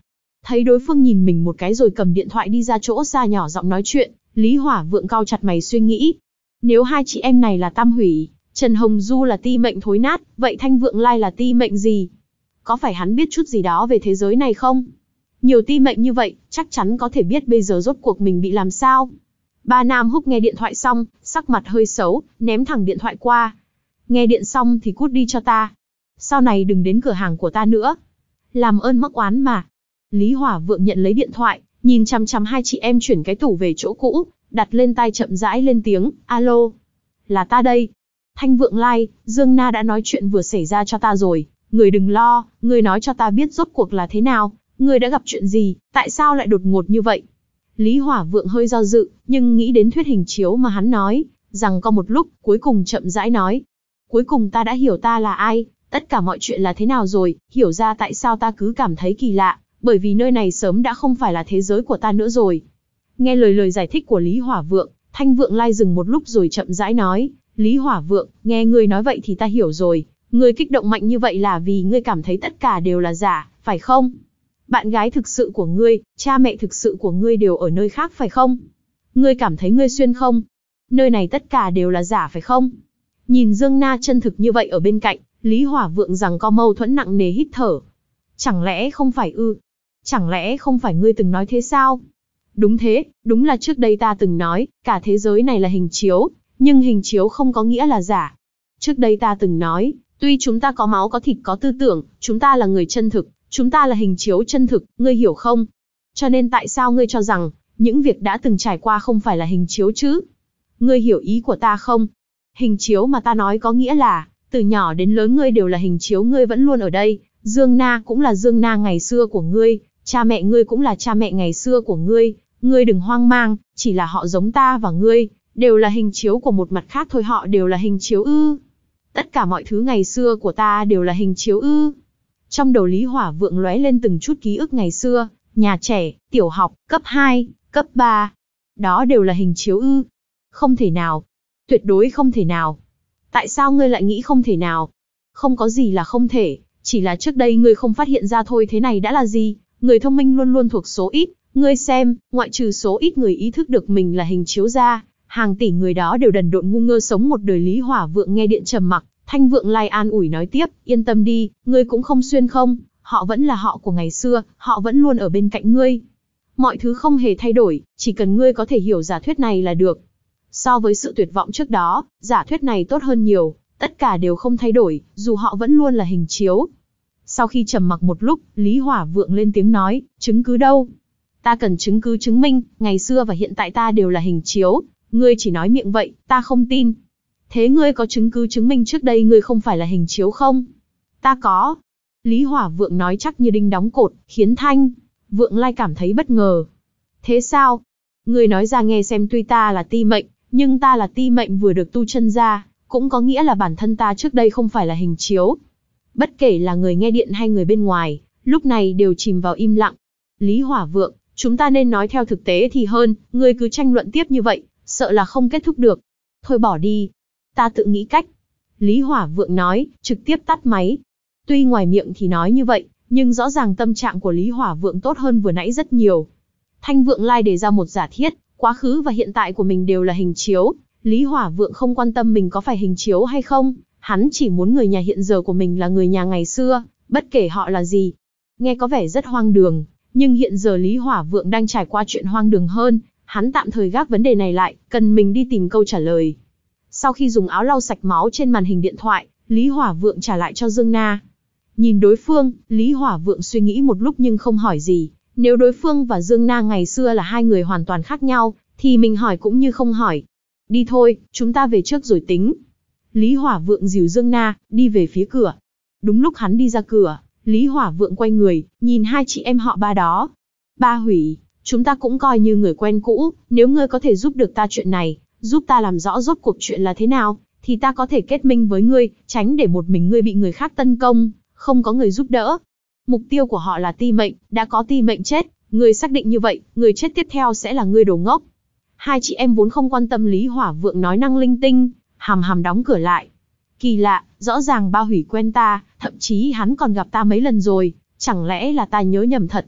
Thấy đối phương nhìn mình một cái rồi cầm điện thoại đi ra chỗ xa nhỏ giọng nói chuyện, Lý Hỏa Vượng cau chặt mày suy nghĩ. Nếu hai chị em này là tam hủy, Trần Hồng Du là ti mệnh thối nát, vậy Thanh Vượng Lai là ti mệnh gì? Có phải hắn biết chút gì đó về thế giới này không? Nhiều ti mệnh như vậy, chắc chắn có thể biết bây giờ rốt cuộc mình bị làm sao. Ba Nam Húc nghe điện thoại xong, sắc mặt hơi xấu, ném thẳng điện thoại qua. Nghe điện xong thì cút đi cho ta. Sau này đừng đến cửa hàng của ta nữa. Làm ơn mắc oán mà. Lý Hỏa Vượng nhận lấy điện thoại, nhìn chằm chằm hai chị em chuyển cái tủ về chỗ cũ, đặt lên tai chậm rãi lên tiếng, alo. Là ta đây. Thanh Vượng Lai, Dương Na đã nói chuyện vừa xảy ra cho ta rồi. Người đừng lo, người nói cho ta biết rốt cuộc là thế nào. Người đã gặp chuyện gì, tại sao lại đột ngột như vậy? Lý Hỏa Vượng hơi do dự, nhưng nghĩ đến thuyết hình chiếu mà hắn nói, rằng có một lúc, cuối cùng chậm rãi nói. Cuối cùng ta đã hiểu ta là ai, tất cả mọi chuyện là thế nào rồi, hiểu ra tại sao ta cứ cảm thấy kỳ lạ, bởi vì nơi này sớm đã không phải là thế giới của ta nữa rồi. Nghe lời lời giải thích của Lý Hỏa Vượng, Thanh Vượng Lai dừng một lúc rồi chậm rãi nói, Lý Hỏa Vượng, nghe ngươi nói vậy thì ta hiểu rồi, ngươi kích động mạnh như vậy là vì ngươi cảm thấy tất cả đều là giả, phải không? Bạn gái thực sự của ngươi, cha mẹ thực sự của ngươi đều ở nơi khác phải không? Ngươi cảm thấy ngươi xuyên không? Nơi này tất cả đều là giả phải không? Nhìn Dương Na chân thực như vậy ở bên cạnh, Lý Hỏa Vượng rằng có mâu thuẫn nặng nề hít thở. Chẳng lẽ không phải ư? Chẳng lẽ không phải ngươi từng nói thế sao? Đúng thế, đúng là trước đây ta từng nói, cả thế giới này là hình chiếu, nhưng hình chiếu không có nghĩa là giả. Trước đây ta từng nói, tuy chúng ta có máu có thịt có tư tưởng, chúng ta là người chân thực, chúng ta là hình chiếu chân thực, ngươi hiểu không? Cho nên tại sao ngươi cho rằng, những việc đã từng trải qua không phải là hình chiếu chứ? Ngươi hiểu ý của ta không? Hình chiếu mà ta nói có nghĩa là, từ nhỏ đến lớn ngươi đều là hình chiếu, ngươi vẫn luôn ở đây, Dương Na cũng là Dương Na ngày xưa của ngươi, cha mẹ ngươi cũng là cha mẹ ngày xưa của ngươi, ngươi đừng hoang mang, chỉ là họ giống ta và ngươi, đều là hình chiếu của một mặt khác thôi, họ đều là hình chiếu ư. Tất cả mọi thứ ngày xưa của ta đều là hình chiếu ư. Trong đầu Lý Hỏa Vượng lóe lên từng chút ký ức ngày xưa, nhà trẻ, tiểu học, cấp hai, cấp ba. Đó đều là hình chiếu ư. Không thể nào. Tuyệt đối không thể nào. Tại sao ngươi lại nghĩ không thể nào? Không có gì là không thể, chỉ là trước đây ngươi không phát hiện ra thôi, thế này đã là gì? Người thông minh luôn luôn thuộc số ít, ngươi xem, ngoại trừ số ít người ý thức được mình là hình chiếu ra, hàng tỷ người đó đều đần độn ngu ngơ sống một đời. Lý Hỏa Vượng nghe điện trầm mặc, Thanh Vượng Lai an ủi nói tiếp, yên tâm đi, ngươi cũng không xuyên không, họ vẫn là họ của ngày xưa, họ vẫn luôn ở bên cạnh ngươi. Mọi thứ không hề thay đổi, chỉ cần ngươi có thể hiểu giả thuyết này là được. So với sự tuyệt vọng trước đó, giả thuyết này tốt hơn nhiều, tất cả đều không thay đổi, dù họ vẫn luôn là hình chiếu. Sau khi trầm mặc một lúc, Lý Hỏa Vượng lên tiếng nói, chứng cứ đâu? Ta cần chứng cứ chứng minh, ngày xưa và hiện tại ta đều là hình chiếu, ngươi chỉ nói miệng vậy, ta không tin. Thế ngươi có chứng cứ chứng minh trước đây ngươi không phải là hình chiếu không? Ta có. Lý Hỏa Vượng nói chắc như đinh đóng cột, khiến Thanh Vượng Lai cảm thấy bất ngờ. Thế sao? Ngươi nói ra nghe xem, tuy ta là ti mệnh, nhưng ta là ti mệnh vừa được tu chân ra, cũng có nghĩa là bản thân ta trước đây không phải là hình chiếu. Bất kể là người nghe điện hay người bên ngoài, lúc này đều chìm vào im lặng. Lý Hỏa Vượng, chúng ta nên nói theo thực tế thì hơn, ngươi cứ tranh luận tiếp như vậy, sợ là không kết thúc được. Thôi bỏ đi. Ta tự nghĩ cách. Lý Hỏa Vượng nói, trực tiếp tắt máy. Tuy ngoài miệng thì nói như vậy, nhưng rõ ràng tâm trạng của Lý Hỏa Vượng tốt hơn vừa nãy rất nhiều. Thanh Vượng Lai đề ra một giả thiết, quá khứ và hiện tại của mình đều là hình chiếu. Lý Hỏa Vượng không quan tâm mình có phải hình chiếu hay không, hắn chỉ muốn người nhà hiện giờ của mình là người nhà ngày xưa, bất kể họ là gì. Nghe có vẻ rất hoang đường, nhưng hiện giờ Lý Hỏa Vượng đang trải qua chuyện hoang đường hơn, hắn tạm thời gác vấn đề này lại, cần mình đi tìm câu trả lời. Sau khi dùng áo lau sạch máu trên màn hình điện thoại, Lý Hỏa Vượng trả lại cho Dương Na. Nhìn đối phương, Lý Hỏa Vượng suy nghĩ một lúc nhưng không hỏi gì. Nếu đối phương và Dương Na ngày xưa là hai người hoàn toàn khác nhau, thì mình hỏi cũng như không hỏi. Đi thôi, chúng ta về trước rồi tính. Lý Hỏa Vượng dìu Dương Na, đi về phía cửa. Đúng lúc hắn đi ra cửa, Lý Hỏa Vượng quay người, nhìn hai chị em họ Ba đó. Ba Hủy, chúng ta cũng coi như người quen cũ, nếu ngươi có thể giúp được ta chuyện này, giúp ta làm rõ rốt cuộc chuyện là thế nào, thì ta có thể kết minh với ngươi, tránh để một mình ngươi bị người khác tấn công, không có người giúp đỡ. Mục tiêu của họ là ti mệnh, đã có ti mệnh chết, ngươi xác định như vậy, người chết tiếp theo sẽ là ngươi đồ ngốc. Hai chị em vốn không quan tâm Lý Hỏa Vượng nói năng linh tinh, hàm hàm đóng cửa lại. Kỳ lạ, rõ ràng Ba Hủy quen ta, thậm chí hắn còn gặp ta mấy lần rồi, chẳng lẽ là ta nhớ nhầm thật.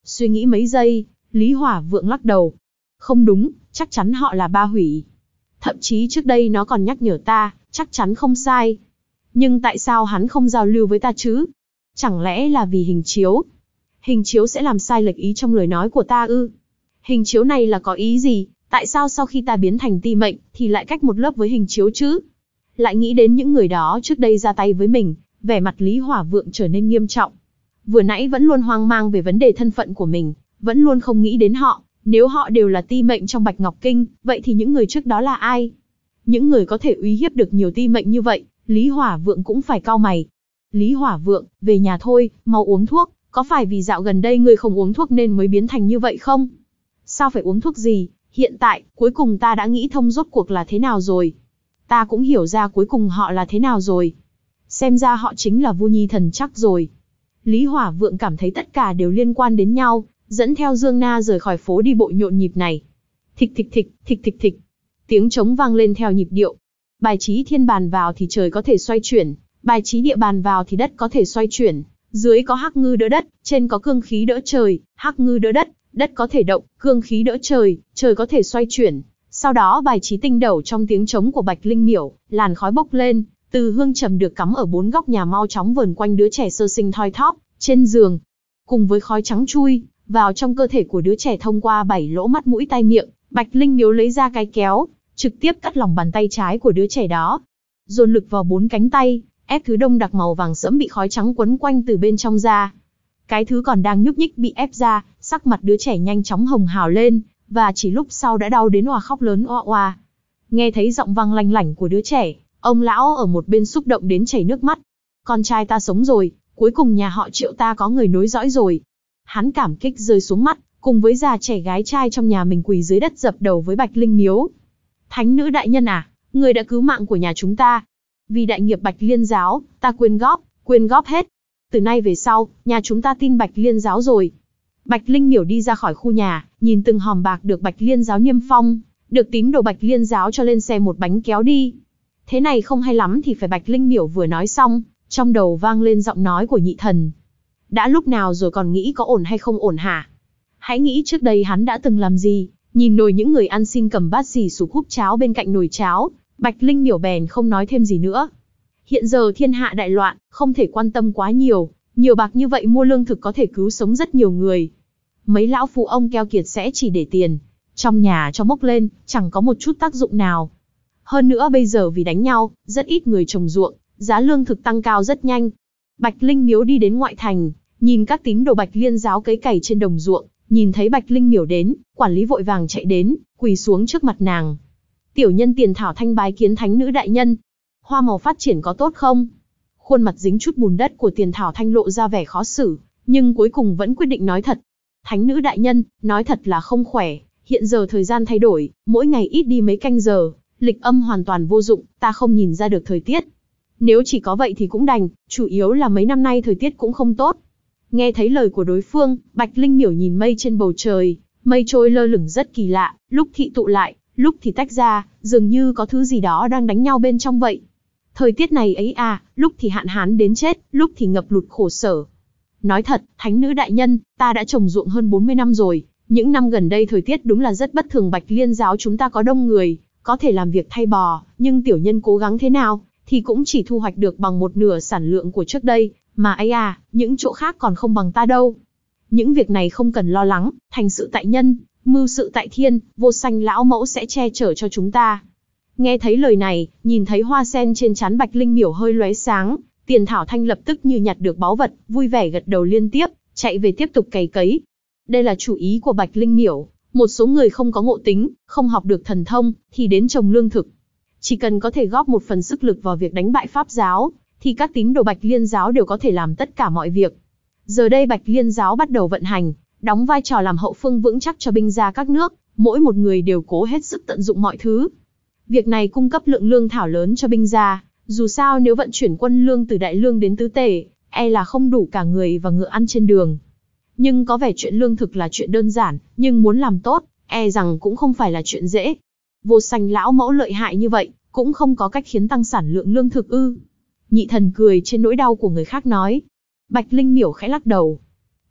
Suy nghĩ mấy giây, Lý Hỏa Vượng lắc đầu. Không đúng, chắc chắn họ là Ba Hủy. Thậm chí trước đây nó còn nhắc nhở ta, chắc chắn không sai. Nhưng tại sao hắn không giao lưu với ta chứ? Chẳng lẽ là vì hình chiếu? Hình chiếu sẽ làm sai lệch ý trong lời nói của ta ư? Hình chiếu này là có ý gì? Tại sao sau khi ta biến thành ti mệnh, thì lại cách một lớp với hình chiếu chứ? Lại nghĩ đến những người đó trước đây ra tay với mình, vẻ mặt Lý Hỏa Vượng trở nên nghiêm trọng. Vừa nãy vẫn luôn hoang mang về vấn đề thân phận của mình, vẫn luôn không nghĩ đến họ. Nếu họ đều là ti mệnh trong Bạch Ngọc Kinh, vậy thì những người trước đó là ai? Những người có thể uy hiếp được nhiều ti mệnh như vậy, Lý Hỏa Vượng cũng phải cau mày. Lý Hỏa Vượng, về nhà thôi, mau uống thuốc, có phải vì dạo gần đây ngươi không uống thuốc nên mới biến thành như vậy không? Sao phải uống thuốc gì? Hiện tại, cuối cùng ta đã nghĩ thông rốt cuộc là thế nào rồi. Ta cũng hiểu ra cuối cùng họ là thế nào rồi. Xem ra họ chính là Vu Nhi Thần chắc rồi. Lý Hỏa Vượng cảm thấy tất cả đều liên quan đến nhau, dẫn theo Dương Na rời khỏi phố đi bộ nhộn nhịp này. Thịch thịch thịch, thịch thịch thịch. Tiếng trống vang lên theo nhịp điệu. Bài trí thiên bàn vào thì trời có thể xoay chuyển, bài trí địa bàn vào thì đất có thể xoay chuyển. Dưới có hắc ngư đỡ đất, trên có cương khí đỡ trời, hắc ngư đỡ đất, đất có thể động, cương khí đỡ trời, trời có thể xoay chuyển. Sau đó bài trí tinh đẩu trong tiếng trống của Bạch Linh Miểu, làn khói bốc lên, từ hương trầm được cắm ở bốn góc nhà mau chóng vờn quanh đứa trẻ sơ sinh thoi thóp trên giường, cùng với khói trắng chui vào trong cơ thể của đứa trẻ thông qua bảy lỗ mắt mũi tai miệng. Bạch Linh Miếu lấy ra cái kéo, trực tiếp cắt lòng bàn tay trái của đứa trẻ đó, dồn lực vào bốn cánh tay, ép thứ đông đặc màu vàng sẫm bị khói trắng quấn quanh từ bên trong ra. Cái thứ còn đang nhúc nhích bị ép ra, sắc mặt đứa trẻ nhanh chóng hồng hào lên, và chỉ lúc sau đã đau đến òa khóc lớn oa oa. Nghe thấy giọng vang lanh lảnh của đứa trẻ, ông lão ở một bên xúc động đến chảy nước mắt. Con trai ta sống rồi, cuối cùng nhà họ Triệu ta có người nối dõi rồi. Hắn cảm kích rơi xuống mắt, cùng với già trẻ gái trai trong nhà mình quỳ dưới đất dập đầu với Bạch Linh Miếu. Thánh nữ đại nhân à, người đã cứu mạng của nhà chúng ta. Vì đại nghiệp Bạch Liên giáo, ta quyên góp, quyên góp hết. Từ nay về sau, nhà chúng ta tin Bạch Liên giáo rồi. Bạch Linh Miểu đi ra khỏi khu nhà, nhìn từng hòm bạc được Bạch Liên giáo niêm phong, được tín đồ Bạch Liên giáo cho lên xe một bánh kéo đi. Thế này không hay lắm thì phải. Bạch Linh Miểu vừa nói xong, trong đầu vang lên giọng nói của Nhị Thần. Đã lúc nào rồi còn nghĩ có ổn hay không ổn hả? Hãy nghĩ trước đây hắn đã từng làm gì, nhìn nồi những người ăn xin cầm bát xì sụp húp cháo bên cạnh nồi cháo, Bạch Linh Miểu bèn không nói thêm gì nữa. Hiện giờ thiên hạ đại loạn, không thể quan tâm quá nhiều, nhiều bạc như vậy mua lương thực có thể cứu sống rất nhiều người. Mấy lão phụ ông keo kiệt sẽ chỉ để tiền, trong nhà cho mốc lên, chẳng có một chút tác dụng nào. Hơn nữa bây giờ vì đánh nhau, rất ít người trồng ruộng, giá lương thực tăng cao rất nhanh. Bạch Linh Miếu đi đến ngoại thành, nhìn các tín đồ Bạch Liên giáo cấy cày trên đồng ruộng, nhìn thấy Bạch Linh Miểu đến, quản lý vội vàng chạy đến, quỳ xuống trước mặt nàng. Tiểu nhân Tiền Thảo Thanh bái kiến thánh nữ đại nhân. Hoa màu phát triển có tốt không? Khuôn mặt dính chút bùn đất của Tiền Thảo Thanh lộ ra vẻ khó xử, nhưng cuối cùng vẫn quyết định nói thật. Thánh nữ đại nhân, nói thật là không khỏe, hiện giờ thời gian thay đổi, mỗi ngày ít đi mấy canh giờ, lịch âm hoàn toàn vô dụng, ta không nhìn ra được thời tiết. Nếu chỉ có vậy thì cũng đành, chủ yếu là mấy năm nay thời tiết cũng không tốt. Nghe thấy lời của đối phương, Bạch Linh Miểu nhìn mây trên bầu trời, mây trôi lơ lửng rất kỳ lạ, lúc thì tụ lại, lúc thì tách ra, dường như có thứ gì đó đang đánh nhau bên trong vậy. Thời tiết này ấy à, lúc thì hạn hán đến chết, lúc thì ngập lụt khổ sở. Nói thật, thánh nữ đại nhân, ta đã trồng ruộng hơn bốn mươi năm rồi, những năm gần đây thời tiết đúng là rất bất thường. Bạch Liên giáo chúng ta có đông người, có thể làm việc thay bò, nhưng tiểu nhân cố gắng thế nào, thì cũng chỉ thu hoạch được bằng một nửa sản lượng của trước đây, mà ấy à, những chỗ khác còn không bằng ta đâu. Những việc này không cần lo lắng, thành sự tại nhân, mưu sự tại thiên, Vô Sanh lão mẫu sẽ che chở cho chúng ta. Nghe thấy lời này, nhìn thấy hoa sen trên trán Bạch Linh Miểu hơi lóe sáng, Tiền Thảo Thanh lập tức như nhặt được báu vật, vui vẻ gật đầu liên tiếp, chạy về tiếp tục cày cấy. Đây là chủ ý của Bạch Linh Miểu, một số người không có ngộ tính, không học được thần thông, thì đến trồng lương thực. Chỉ cần có thể góp một phần sức lực vào việc đánh bại Pháp giáo, thì các tín đồ Bạch Liên giáo đều có thể làm tất cả mọi việc. Giờ đây Bạch Liên giáo bắt đầu vận hành, đóng vai trò làm hậu phương vững chắc cho binh gia các nước, mỗi một người đều cố hết sức tận dụng mọi thứ. Việc này cung cấp lượng lương thảo lớn cho binh gia, dù sao nếu vận chuyển quân lương từ đại lương đến tứ tể, e là không đủ cả người và ngựa ăn trên đường. Nhưng có vẻ chuyện lương thực là chuyện đơn giản, nhưng muốn làm tốt, e rằng cũng không phải là chuyện dễ. Vô Sanh lão mẫu lợi hại như vậy, cũng không có cách khiến tăng sản lượng lương thực ư? Nhị Thần cười trên nỗi đau của người khác nói. Bạch Linh Miểu khẽ lắc đầu.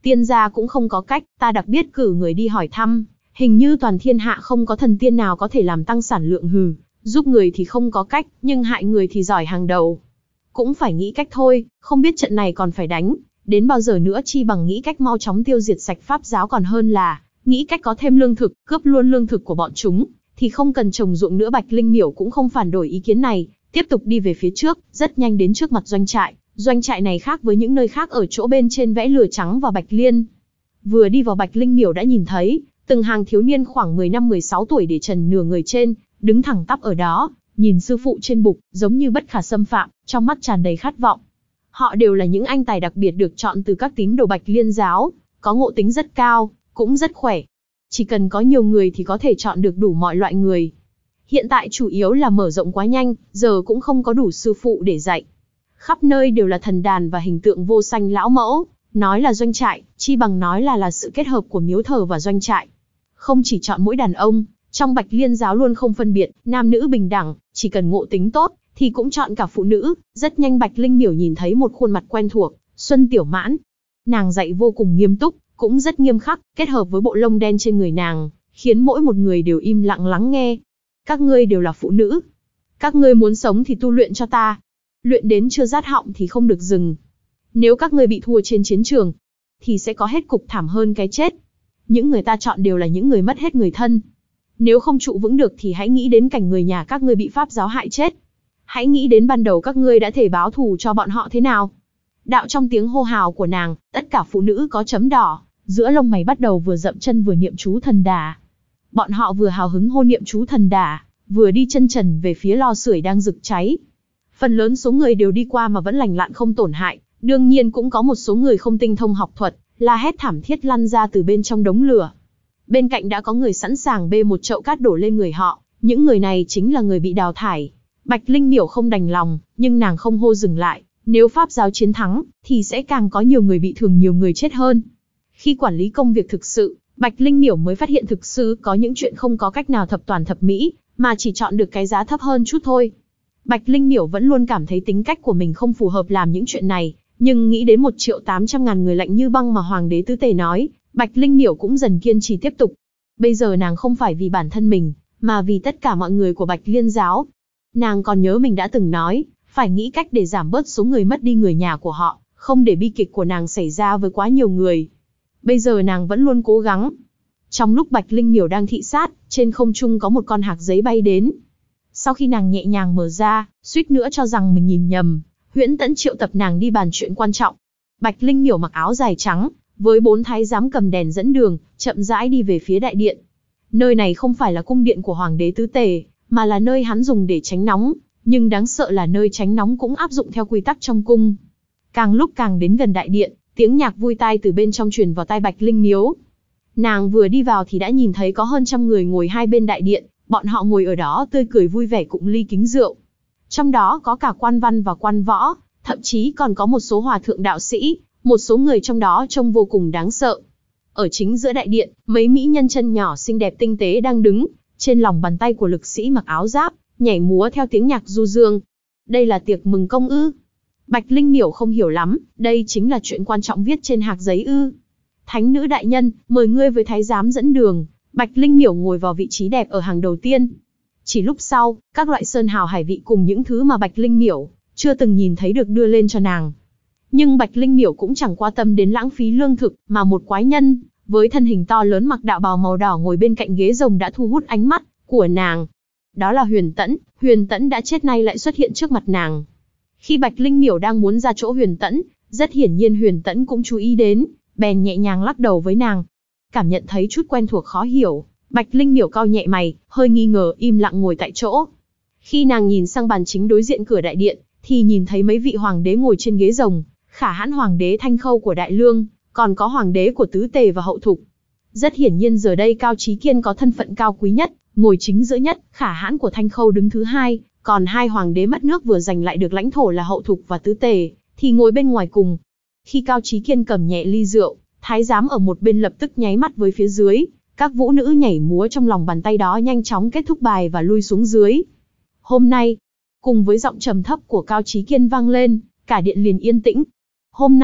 Tiên gia cũng không có cách, ta đặc biệt cử người đi hỏi thăm, hình như toàn thiên hạ không có thần tiên nào có thể làm tăng sản lượng hừ, giúp người thì không có cách, nhưng hại người thì giỏi hàng đầu. Cũng phải nghĩ cách thôi, không biết trận này còn phải đánh, đến bao giờ nữa, chi bằng nghĩ cách mau chóng tiêu diệt sạch pháp giáo còn hơn là nghĩ cách có thêm lương thực, cướp luôn lương thực của bọn chúng, thì không cần trồng ruộng nữa. Bạch Linh Miểu cũng không phản đổi ý kiến này, tiếp tục đi về phía trước, rất nhanh đến trước mặt doanh trại. Doanh trại này khác với những nơi khác ở chỗ bên trên vẽ lửa trắng và bạch liên. Vừa đi vào, Bạch Linh Miểu đã nhìn thấy từng hàng thiếu niên khoảng mười lăm mười sáu tuổi để trần nửa người trên, đứng thẳng tắp ở đó, nhìn sư phụ trên bục, giống như bất khả xâm phạm, trong mắt tràn đầy khát vọng. Họ đều là những anh tài đặc biệt được chọn từ các tín đồ Bạch Liên giáo, có ngộ tính rất cao, cũng rất khỏe. Chỉ cần có nhiều người thì có thể chọn được đủ mọi loại người. Hiện tại chủ yếu là mở rộng quá nhanh, giờ cũng không có đủ sư phụ để dạy. Khắp nơi đều là thần đàn và hình tượng vô sanh lão mẫu, nói là doanh trại, chi bằng nói là là sự kết hợp của miếu thờ và doanh trại. Không chỉ chọn mỗi đàn ông, trong Bạch Liên giáo luôn không phân biệt, nam nữ bình đẳng, chỉ cần ngộ tính tốt, thì cũng chọn cả phụ nữ. Rất nhanh Bạch Linh Miểu nhìn thấy một khuôn mặt quen thuộc, Xuân Tiểu Mãn. Nàng dạy vô cùng nghiêm túc, cũng rất nghiêm khắc, kết hợp với bộ lông đen trên người nàng, khiến mỗi một người đều im lặng lắng nghe. Các ngươi đều là phụ nữ. Các ngươi muốn sống thì tu luyện cho ta. Luyện đến chưa rát họng thì không được dừng. Nếu các ngươi bị thua trên chiến trường, thì sẽ có hết cục thảm hơn cái chết. Những người ta chọn đều là những người mất hết người thân. Nếu không trụ vững được thì hãy nghĩ đến cảnh người nhà các ngươi bị pháp giáo hại chết. Hãy nghĩ đến ban đầu các ngươi đã thể báo thù cho bọn họ thế nào. Đạo trong tiếng hô hào của nàng, tất cả phụ nữ có chấm đỏ, giữa lông mày bắt đầu vừa dậm chân vừa niệm chú thần đà. Bọn họ vừa hào hứng hô niệm chú thần đà, vừa đi chân trần về phía lò sưởi đang rực cháy. Phần lớn số người đều đi qua mà vẫn lành lặn không tổn hại, đương nhiên cũng có một số người không tinh thông học thuật, la hét thảm thiết lăn ra từ bên trong đống lửa. Bên cạnh đã có người sẵn sàng bê một chậu cát đổ lên người họ, những người này chính là người bị đào thải. Bạch Linh Miểu không đành lòng, nhưng nàng không hô dừng lại, nếu pháp giáo chiến thắng, thì sẽ càng có nhiều người bị thương, nhiều người chết hơn. Khi quản lý công việc thực sự, Bạch Linh Miểu mới phát hiện thực sự có những chuyện không có cách nào thập toàn thập mỹ, mà chỉ chọn được cái giá thấp hơn chút thôi. Bạch Linh Miểu vẫn luôn cảm thấy tính cách của mình không phù hợp làm những chuyện này, nhưng nghĩ đến một triệu tám trăm ngàn người lạnh như băng mà Hoàng đế Tứ Tề nói, Bạch Linh Miểu cũng dần kiên trì tiếp tục. Bây giờ nàng không phải vì bản thân mình, mà vì tất cả mọi người của Bạch Liên giáo. Nàng còn nhớ mình đã từng nói, phải nghĩ cách để giảm bớt số người mất đi người nhà của họ, không để bi kịch của nàng xảy ra với quá nhiều người. Bây giờ nàng vẫn luôn cố gắng. Trong lúc Bạch Linh Miểu đang thị sát, trên không trung có một con hạc giấy bay đến. Sau khi nàng nhẹ nhàng mở ra, suýt nữa cho rằng mình nhìn nhầm, Huyễn Tẫn triệu tập nàng đi bàn chuyện quan trọng. Bạch Linh Miểu mặc áo dài trắng, với bốn thái giám cầm đèn dẫn đường, chậm rãi đi về phía đại điện. Nơi này không phải là cung điện của Hoàng đế Tứ Tề, mà là nơi hắn dùng để tránh nóng, nhưng đáng sợ là nơi tránh nóng cũng áp dụng theo quy tắc trong cung. Càng lúc càng đến gần đại điện, tiếng nhạc vui tai từ bên trong truyền vào tai Bạch Linh Miếu. Nàng vừa đi vào thì đã nhìn thấy có hơn trăm người ngồi hai bên đại điện, bọn họ ngồi ở đó tươi cười vui vẻ cụng ly kính rượu. Trong đó có cả quan văn và quan võ, thậm chí còn có một số hòa thượng đạo sĩ, một số người trong đó trông vô cùng đáng sợ. Ở chính giữa đại điện, mấy mỹ nhân chân nhỏ xinh đẹp tinh tế đang đứng, trên lòng bàn tay của lực sĩ mặc áo giáp, nhảy múa theo tiếng nhạc du dương. Đây là tiệc mừng công ư? Bạch Linh Miểu không hiểu lắm, đây chính là chuyện quan trọng viết trên hạc giấy ư? Thánh nữ đại nhân, mời ngươi với thái giám dẫn đường. Bạch Linh Miểu ngồi vào vị trí đẹp ở hàng đầu tiên. Chỉ lúc sau, các loại sơn hào hải vị cùng những thứ mà Bạch Linh Miểu chưa từng nhìn thấy được đưa lên cho nàng. Nhưng Bạch Linh Miểu cũng chẳng quan tâm đến lãng phí lương thực, mà một quái nhân với thân hình to lớn mặc đạo bào màu đỏ ngồi bên cạnh ghế rồng đã thu hút ánh mắt của nàng. Đó là Huyền Tẫn. Huyền Tẫn đã chết nay lại xuất hiện trước mặt nàng. Khi Bạch Linh Miểu đang muốn ra chỗ Huyền Tẫn, rất hiển nhiên Huyền Tẫn cũng chú ý đến, bèn nhẹ nhàng lắc đầu với nàng. Cảm nhận thấy chút quen thuộc khó hiểu, Bạch Linh Miểu cau nhẹ mày, hơi nghi ngờ, im lặng ngồi tại chỗ. Khi nàng nhìn sang bàn chính đối diện cửa đại điện, thì nhìn thấy mấy vị hoàng đế ngồi trên ghế rồng, Khả Hãn Hoàng đế Thanh Khâu của Đại Lương, còn có hoàng đế của Tứ Tề và Hậu Thục. Rất hiển nhiên giờ đây Cao Chí Kiên có thân phận cao quý nhất, ngồi chính giữa nhất, Khả Hãn của Thanh Khâu đứng thứ hai, còn hai hoàng đế mất nước vừa giành lại được lãnh thổ là Hậu Thục và Tứ Tề, thì ngồi bên ngoài cùng. Khi Cao Chí Kiên cầm nhẹ ly rượu, thái giám ở một bên lập tức nháy mắt với phía dưới, các vũ nữ nhảy múa trong lòng bàn tay đó nhanh chóng kết thúc bài và lui xuống dưới. Hôm nay, cùng với giọng trầm thấp của Cao Chí Kiên vang lên, cả điện liền yên tĩnh. Hôm nay,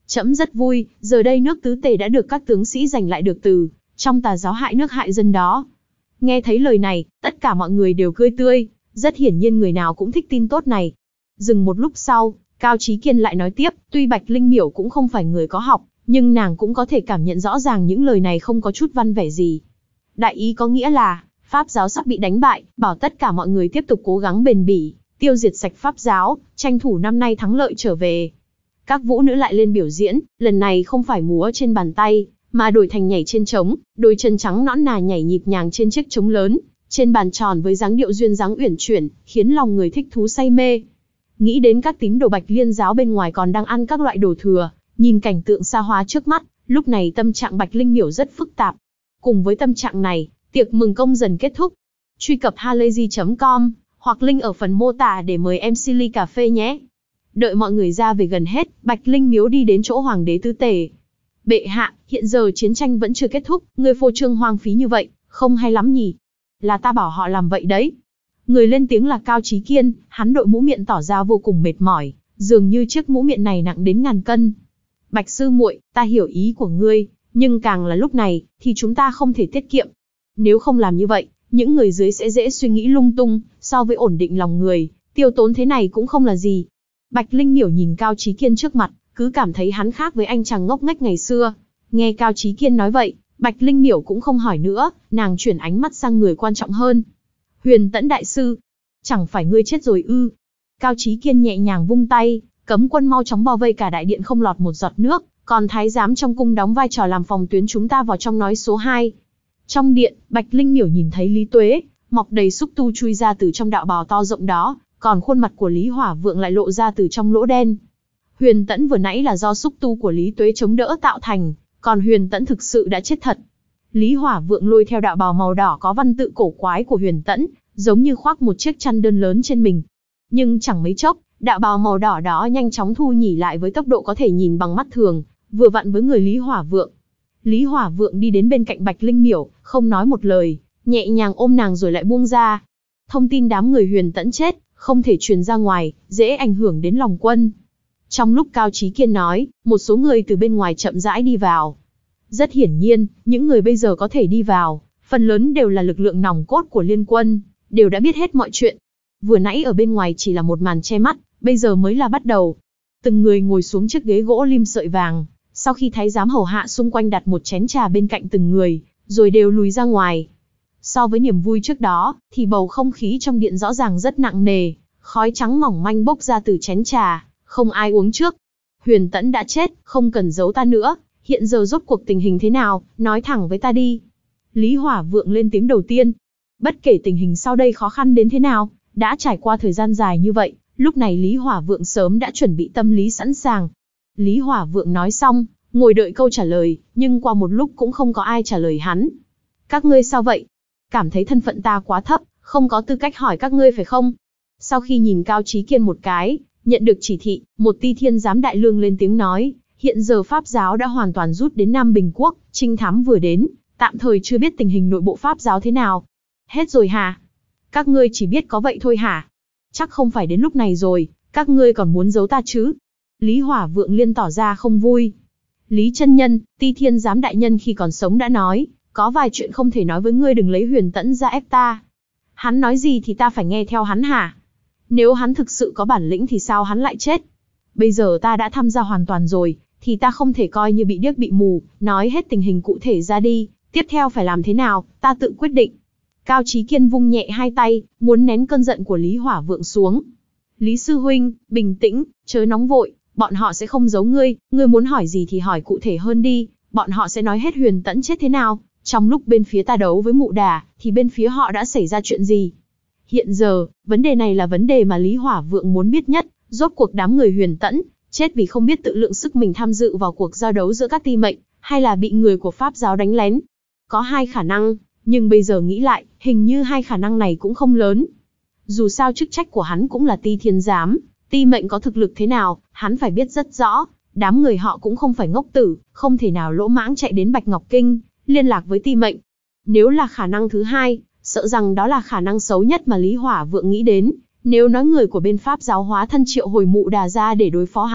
Trẫm rất vui, giờ đây nước tứ tề đã được các tướng sĩ giành lại được từ trong tà giáo hại nước hại dân đó. Nghe thấy lời này, tất cả mọi người đều cười tươi, rất hiển nhiên người nào cũng thích tin tốt này. Dừng một lúc sau, Cao Chí Kiên lại nói tiếp, tuy Bạch Linh Miểu cũng không phải người có học, nhưng nàng cũng có thể cảm nhận rõ ràng những lời này không có chút văn vẻ gì. Đại ý có nghĩa là, Pháp giáo sắp bị đánh bại, bảo tất cả mọi người tiếp tục cố gắng bền bỉ, tiêu diệt sạch Pháp giáo, tranh thủ năm nay thắng lợi trở về. Các vũ nữ lại lên biểu diễn, lần này không phải múa trên bàn tay, mà đổi thành nhảy trên trống, đôi chân trắng nõn nà nhảy nhịp nhàng trên chiếc trống lớn, trên bàn tròn với dáng điệu duyên dáng uyển chuyển, khiến lòng người thích thú say mê. Nghĩ đến các tín đồ Bạch Liên giáo bên ngoài còn đang ăn các loại đồ thừa, nhìn cảnh tượng xa hoa trước mắt, lúc này tâm trạng Bạch Linh Miểu rất phức tạp. Cùng với tâm trạng này, tiệc mừng công dần kết thúc. Truy cập halayzi chấm com hoặc link ở phần mô tả để mời em xê ly cà phê nhé. Đợi mọi người ra về gần hết, Bạch Linh Miếu đi đến chỗ hoàng đế tứ tề. Bệ hạ, hiện giờ chiến tranh vẫn chưa kết thúc, người phô trương hoang phí như vậy, không hay lắm nhỉ? Là ta bảo họ làm vậy đấy. Người lên tiếng là Cao Chí Kiên, hắn đội mũ miệng tỏ ra vô cùng mệt mỏi, dường như chiếc mũ miệng này nặng đến ngàn cân. Bạch sư muội, ta hiểu ý của ngươi, nhưng càng là lúc này, thì chúng ta không thể tiết kiệm. Nếu không làm như vậy, những người dưới sẽ dễ suy nghĩ lung tung, so với ổn định lòng người, tiêu tốn thế này cũng không là gì. Bạch Linh Miểu nhìn Cao Chí Kiên trước mặt, cứ cảm thấy hắn khác với anh chàng ngốc nghếch ngày xưa. Nghe Cao Chí Kiên nói vậy, Bạch Linh Miểu cũng không hỏi nữa, nàng chuyển ánh mắt sang người quan trọng hơn. Huyền Tẫn đại sư, chẳng phải ngươi chết rồi ư? Cao Chí Kiên nhẹ nhàng vung tay, cấm quân mau chóng bao vây cả đại điện không lọt một giọt nước, còn thái giám trong cung đóng vai trò làm phòng tuyến chúng ta vào trong nói số hai. Trong điện, Bạch Linh Miểu nhìn thấy Lý Tuế, mọc đầy xúc tu chui ra từ trong đạo bào to rộng đó, còn khuôn mặt của Lý Hỏa Vượng lại lộ ra từ trong lỗ đen. Huyền Tẫn vừa nãy là do xúc tu của Lý Tuế chống đỡ tạo thành, còn Huyền Tẫn thực sự đã chết thật. Lý Hỏa Vượng lôi theo đạo bào màu đỏ có văn tự cổ quái của Huyền Tẫn, giống như khoác một chiếc chăn đơn lớn trên mình. Nhưng chẳng mấy chốc, đạo bào màu đỏ đó nhanh chóng thu nhỉ lại với tốc độ có thể nhìn bằng mắt thường, vừa vặn với người Lý Hỏa Vượng. Lý Hỏa Vượng đi đến bên cạnh Bạch Linh Miểu, không nói một lời, nhẹ nhàng ôm nàng rồi lại buông ra. Thông tin đám người Huyền Tẫn chết, không thể truyền ra ngoài, dễ ảnh hưởng đến lòng quân. Trong lúc Cao Chí Kiên nói, một số người từ bên ngoài chậm rãi đi vào. Rất hiển nhiên, những người bây giờ có thể đi vào, phần lớn đều là lực lượng nòng cốt của liên quân, đều đã biết hết mọi chuyện. Vừa nãy ở bên ngoài chỉ là một màn che mắt, bây giờ mới là bắt đầu. Từng người ngồi xuống chiếc ghế gỗ lim sợi vàng, sau khi thái giám hầu hạ xung quanh đặt một chén trà bên cạnh từng người, rồi đều lùi ra ngoài. So với niềm vui trước đó, thì bầu không khí trong điện rõ ràng rất nặng nề, khói trắng mỏng manh bốc ra từ chén trà, không ai uống trước. Huyền Tẫn đã chết, không cần giấu ta nữa, hiện giờ rốt cuộc tình hình thế nào, nói thẳng với ta đi. Lý Hỏa Vượng lên tiếng đầu tiên. Bất kể tình hình sau đây khó khăn đến thế nào, đã trải qua thời gian dài như vậy, lúc này Lý Hỏa Vượng sớm đã chuẩn bị tâm lý sẵn sàng. Lý Hỏa Vượng nói xong, ngồi đợi câu trả lời, nhưng qua một lúc cũng không có ai trả lời hắn. Các ngươi sao vậy? Cảm thấy thân phận ta quá thấp, không có tư cách hỏi các ngươi phải không? Sau khi nhìn Cao Chí Kiên một cái, nhận được chỉ thị, một ti thiên giám đại lương lên tiếng nói, hiện giờ Pháp giáo đã hoàn toàn rút đến Nam Bình Quốc, trinh thám vừa đến, tạm thời chưa biết tình hình nội bộ Pháp giáo thế nào. Hết rồi hả? Các ngươi chỉ biết có vậy thôi hả? Chắc không phải đến lúc này rồi, các ngươi còn muốn giấu ta chứ? Lý Hỏa Vượng liên tỏ ra không vui. Lý chân nhân, ti thiên giám đại nhân khi còn sống đã nói, có vài chuyện không thể nói với ngươi, đừng lấy Huyền Tẫn ra ép ta. Hắn nói gì thì ta phải nghe theo hắn hả? Nếu hắn thực sự có bản lĩnh thì sao hắn lại chết? Bây giờ ta đã tham gia hoàn toàn rồi, thì ta không thể coi như bị điếc bị mù, nói hết tình hình cụ thể ra đi, tiếp theo phải làm thế nào, ta tự quyết định. Cao Chí Kiên vung nhẹ hai tay, muốn nén cơn giận của Lý Hỏa Vượng xuống. Lý sư huynh, bình tĩnh, chớ nóng vội, bọn họ sẽ không giấu ngươi, ngươi muốn hỏi gì thì hỏi cụ thể hơn đi, bọn họ sẽ nói hết Huyền Tẫn chết thế nào, trong lúc bên phía ta đấu với Mụ Đà, thì bên phía họ đã xảy ra chuyện gì. Hiện giờ, vấn đề này là vấn đề mà Lý Hỏa Vượng muốn biết nhất, rốt cuộc đám người Huyền Tẫn, chết vì không biết tự lượng sức mình tham dự vào cuộc giao đấu giữa các ti mệnh, hay là bị người của Pháp giáo đánh lén. Có hai khả năng, nhưng bây giờ nghĩ lại, hình như hai khả năng này cũng không lớn. Dù sao chức trách của hắn cũng là ti thiên giám, ti mệnh có thực lực thế nào, hắn phải biết rất rõ, đám người họ cũng không phải ngốc tử, không thể nào lỗ mãng chạy đến Bạch Ngọc Kinh, liên lạc với ti mệnh. Nếu là khả năng thứ hai, sợ rằng đó là khả năng xấu nhất mà Lý Hỏa Vượng nghĩ đến. Nếu nói người của bên Pháp giáo hóa thân triệu hồi Mụ Đà ra để đối phó hắn,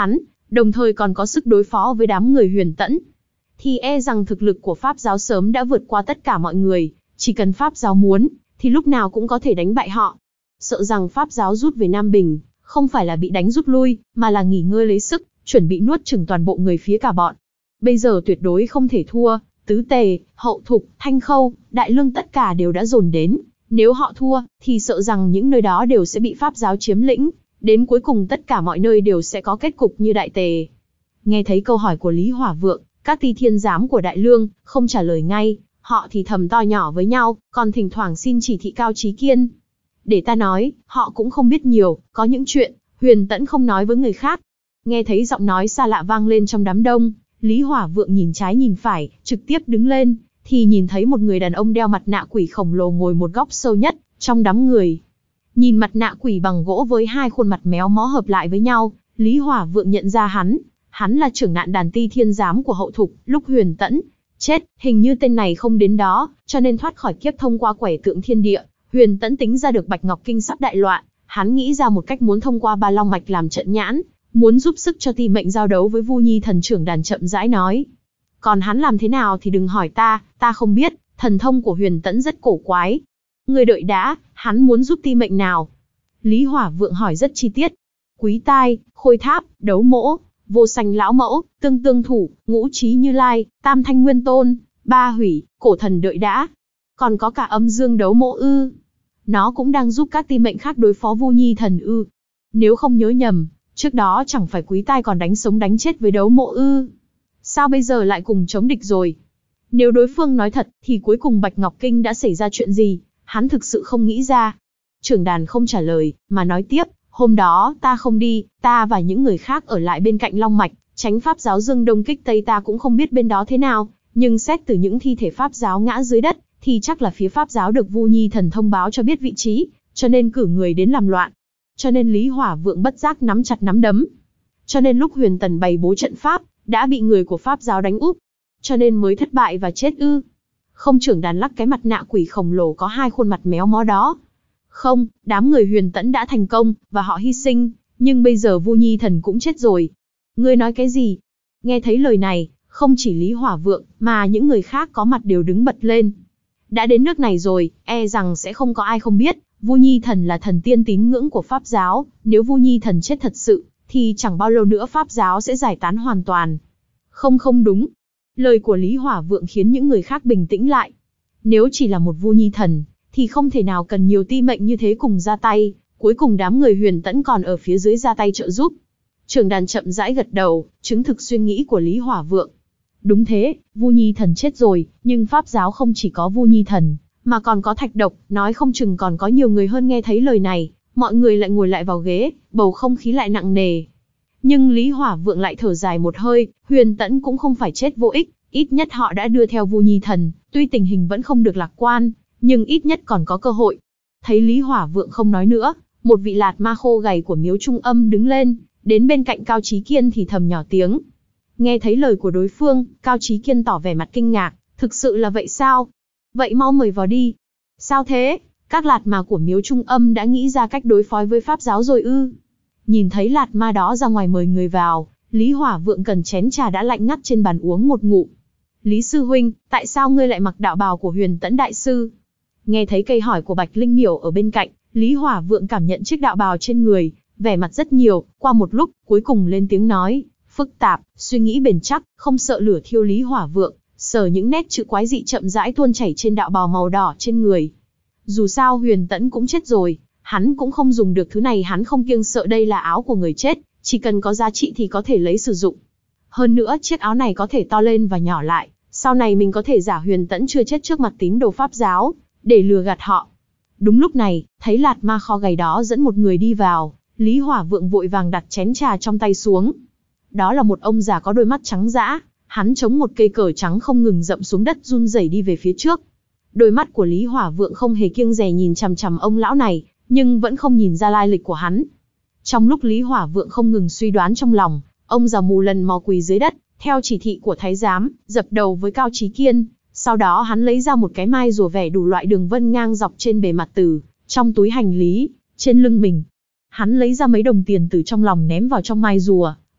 đồng thời còn có sức đối phó với đám người Huyền Tẫn, thì e rằng thực lực của Pháp giáo sớm đã vượt qua tất cả mọi người, chỉ cần Pháp giáo muốn, thì lúc nào cũng có thể đánh bại họ. Sợ rằng Pháp giáo rút về Nam Bình, không phải là bị đánh rút lui, mà là nghỉ ngơi lấy sức, chuẩn bị nuốt chửng toàn bộ người phía cả bọn. Bây giờ tuyệt đối không thể thua, Tứ Tề, Hậu Thục, Thanh Khâu, Đại Lương tất cả đều đã dồn đến. Nếu họ thua, thì sợ rằng những nơi đó đều sẽ bị Pháp giáo chiếm lĩnh, đến cuối cùng tất cả mọi nơi đều sẽ có kết cục như Đại Tề. Nghe thấy câu hỏi của Lý Hỏa Vượng, các ti thiên giám của Đại Lương không trả lời ngay, họ thì thầm to nhỏ với nhau, còn thỉnh thoảng xin chỉ thị Cao Chí Kiên. Để ta nói, họ cũng không biết nhiều, có những chuyện, Huyền Tẫn không nói với người khác. Nghe thấy giọng nói xa lạ vang lên trong đám đông, Lý Hỏa Vượng nhìn trái nhìn phải, trực tiếp đứng lên, thì nhìn thấy một người đàn ông đeo mặt nạ quỷ khổng lồ ngồi một góc sâu nhất, trong đám người. Nhìn mặt nạ quỷ bằng gỗ với hai khuôn mặt méo mó hợp lại với nhau, Lý Hỏa Vượng nhận ra hắn. Hắn là trưởng nạn đàn ti thiên giám của Hậu Thục, lúc Huyền Tẫn chết, hình như tên này không đến đó, cho nên thoát khỏi kiếp thông qua quẻ tượng thiên địa. Huyền Tẫn tính ra được Bạch Ngọc Kinh sắp đại loạn, hắn nghĩ ra một cách muốn thông qua Ba Long Mạch làm trận nhãn, muốn giúp sức cho Ti Mệnh giao đấu với Vu Nhi thần trưởng đàn, chậm rãi nói. Còn hắn làm thế nào thì đừng hỏi ta, ta không biết, thần thông của Huyền Tẫn rất cổ quái. Người đợi đã, hắn muốn giúp Ti Mệnh nào? Lý Hỏa Vượng hỏi rất chi tiết. Quý Tai, Khôi Tháp, Đấu Mỗ, Vô Sanh Lão Mẫu, Tương Tương Thủ, Ngũ Trí Như Lai, Tam Thanh Nguyên Tôn, Ba Hủy, Cổ Thần đợi đã. Còn có cả Âm Dương Đấu Mỗ ư? Nó cũng đang giúp các Ti Mệnh khác đối phó Vu Nhi thần ư? Nếu không nhớ nhầm, trước đó chẳng phải Quý Tai còn đánh sống đánh chết với Đấu Mộ ư? Sao bây giờ lại cùng chống địch rồi? Nếu đối phương nói thật, thì cuối cùng Bạch Ngọc Kinh đã xảy ra chuyện gì? Hắn thực sự không nghĩ ra. Trưởng đàn không trả lời, mà nói tiếp, hôm đó ta không đi, ta và những người khác ở lại bên cạnh Long Mạch, tránh Pháp giáo Dương Đông kích Tây, ta cũng không biết bên đó thế nào, nhưng xét từ những thi thể Pháp giáo ngã dưới đất, thì chắc là phía Pháp giáo được Vu Nhi thần thông báo cho biết vị trí, cho nên cử người đến làm loạn. Cho nên Lý Hỏa Vượng bất giác nắm chặt nắm đấm. Cho nên lúc Huyền Tần bày bố trận pháp, đã bị người của Pháp giáo đánh úp, cho nên mới thất bại và chết ư? Không, trưởng đàn lắc cái mặt nạ quỷ khổng lồ có hai khuôn mặt méo mó đó. Không, đám người Huyền Tẫn đã thành công, và họ hy sinh, nhưng bây giờ Vu Nhi thần cũng chết rồi. Ngươi nói cái gì? Nghe thấy lời này, không chỉ Lý Hỏa Vượng, mà những người khác có mặt đều đứng bật lên. Đã đến nước này rồi, e rằng sẽ không có ai không biết, Vu Nhi thần là thần tiên tín ngưỡng của Pháp giáo, nếu Vu Nhi thần chết thật sự, thì chẳng bao lâu nữa Pháp giáo sẽ giải tán hoàn toàn. Không không đúng. Lời của Lý Hỏa Vượng khiến những người khác bình tĩnh lại. Nếu chỉ là một Vu Nhi thần, thì không thể nào cần nhiều Ti Mệnh như thế cùng ra tay, cuối cùng đám người Huyền Tẫn còn ở phía dưới ra tay trợ giúp. Trưởng đàn chậm rãi gật đầu, chứng thực suy nghĩ của Lý Hỏa Vượng. Đúng thế, Vu Nhi thần chết rồi, nhưng Pháp giáo không chỉ có Vu Nhi thần, mà còn có Thạch Độc, nói không chừng còn có nhiều người hơn. Nghe thấy lời này, mọi người lại ngồi lại vào ghế, bầu không khí lại nặng nề. Nhưng Lý Hỏa Vượng lại thở dài một hơi, Huyền Tẫn cũng không phải chết vô ích, ít nhất họ đã đưa theo Vu Nhi thần, tuy tình hình vẫn không được lạc quan, nhưng ít nhất còn có cơ hội. Thấy Lý Hỏa Vượng không nói nữa, một vị lạt ma khô gầy của Miếu Trung Âm đứng lên, đến bên cạnh Cao Chí Kiên thì thầm nhỏ tiếng. Nghe thấy lời của đối phương, Cao Chí Kiên tỏ vẻ mặt kinh ngạc, thực sự là vậy sao? Vậy mau mời vào đi. Sao thế? Các lạt ma của Miếu Trung Âm đã nghĩ ra cách đối phó với Pháp giáo rồi ư? Nhìn thấy lạt ma đó ra ngoài mời người vào, Lý Hỏa Vượng cần chén trà đã lạnh ngắt trên bàn uống một ngụm. Lý sư huynh, tại sao ngươi lại mặc đạo bào của Huyền Tẫn đại sư? Nghe thấy câu hỏi của Bạch Linh Miểu ở bên cạnh, Lý Hỏa Vượng cảm nhận chiếc đạo bào trên người, vẻ mặt rất nhiều, qua một lúc, cuối cùng lên tiếng nói, phức tạp, suy nghĩ bền chắc, không sợ lửa thiêu. Lý Hỏa Vượng sờ những nét chữ quái dị chậm rãi tuôn chảy trên đạo bào màu đỏ trên người. Dù sao Huyền Tẫn cũng chết rồi, hắn cũng không dùng được thứ này, hắn không kiêng sợ đây là áo của người chết, chỉ cần có giá trị thì có thể lấy sử dụng. Hơn nữa chiếc áo này có thể to lên và nhỏ lại, sau này mình có thể giả Huyền Tẫn chưa chết trước mặt tín đồ Pháp giáo, để lừa gạt họ. Đúng lúc này, thấy lạt ma kho gầy đó dẫn một người đi vào, Lý Hỏa Vượng vội vàng đặt chén trà trong tay xuống. Đó là một ông già có đôi mắt trắng dã, hắn chống một cây cờ trắng không ngừng dậm xuống đất run rẩy đi về phía trước. Đôi mắt của Lý Hỏa Vượng không hề kiêng dè nhìn chằm chằm ông lão này, nhưng vẫn không nhìn ra lai lịch của hắn. Trong lúc Lý Hỏa Vượng không ngừng suy đoán trong lòng, ông già mù lần mò quỳ dưới đất, theo chỉ thị của thái giám, dập đầu với Cao Chí Kiên. Sau đó hắn lấy ra một cái mai rùa vẽ đủ loại đường vân ngang dọc trên bề mặt từ trong túi hành lý trên lưng mình. Hắn lấy ra mấy đồng tiền từ trong lòng ném vào trong mai rùa,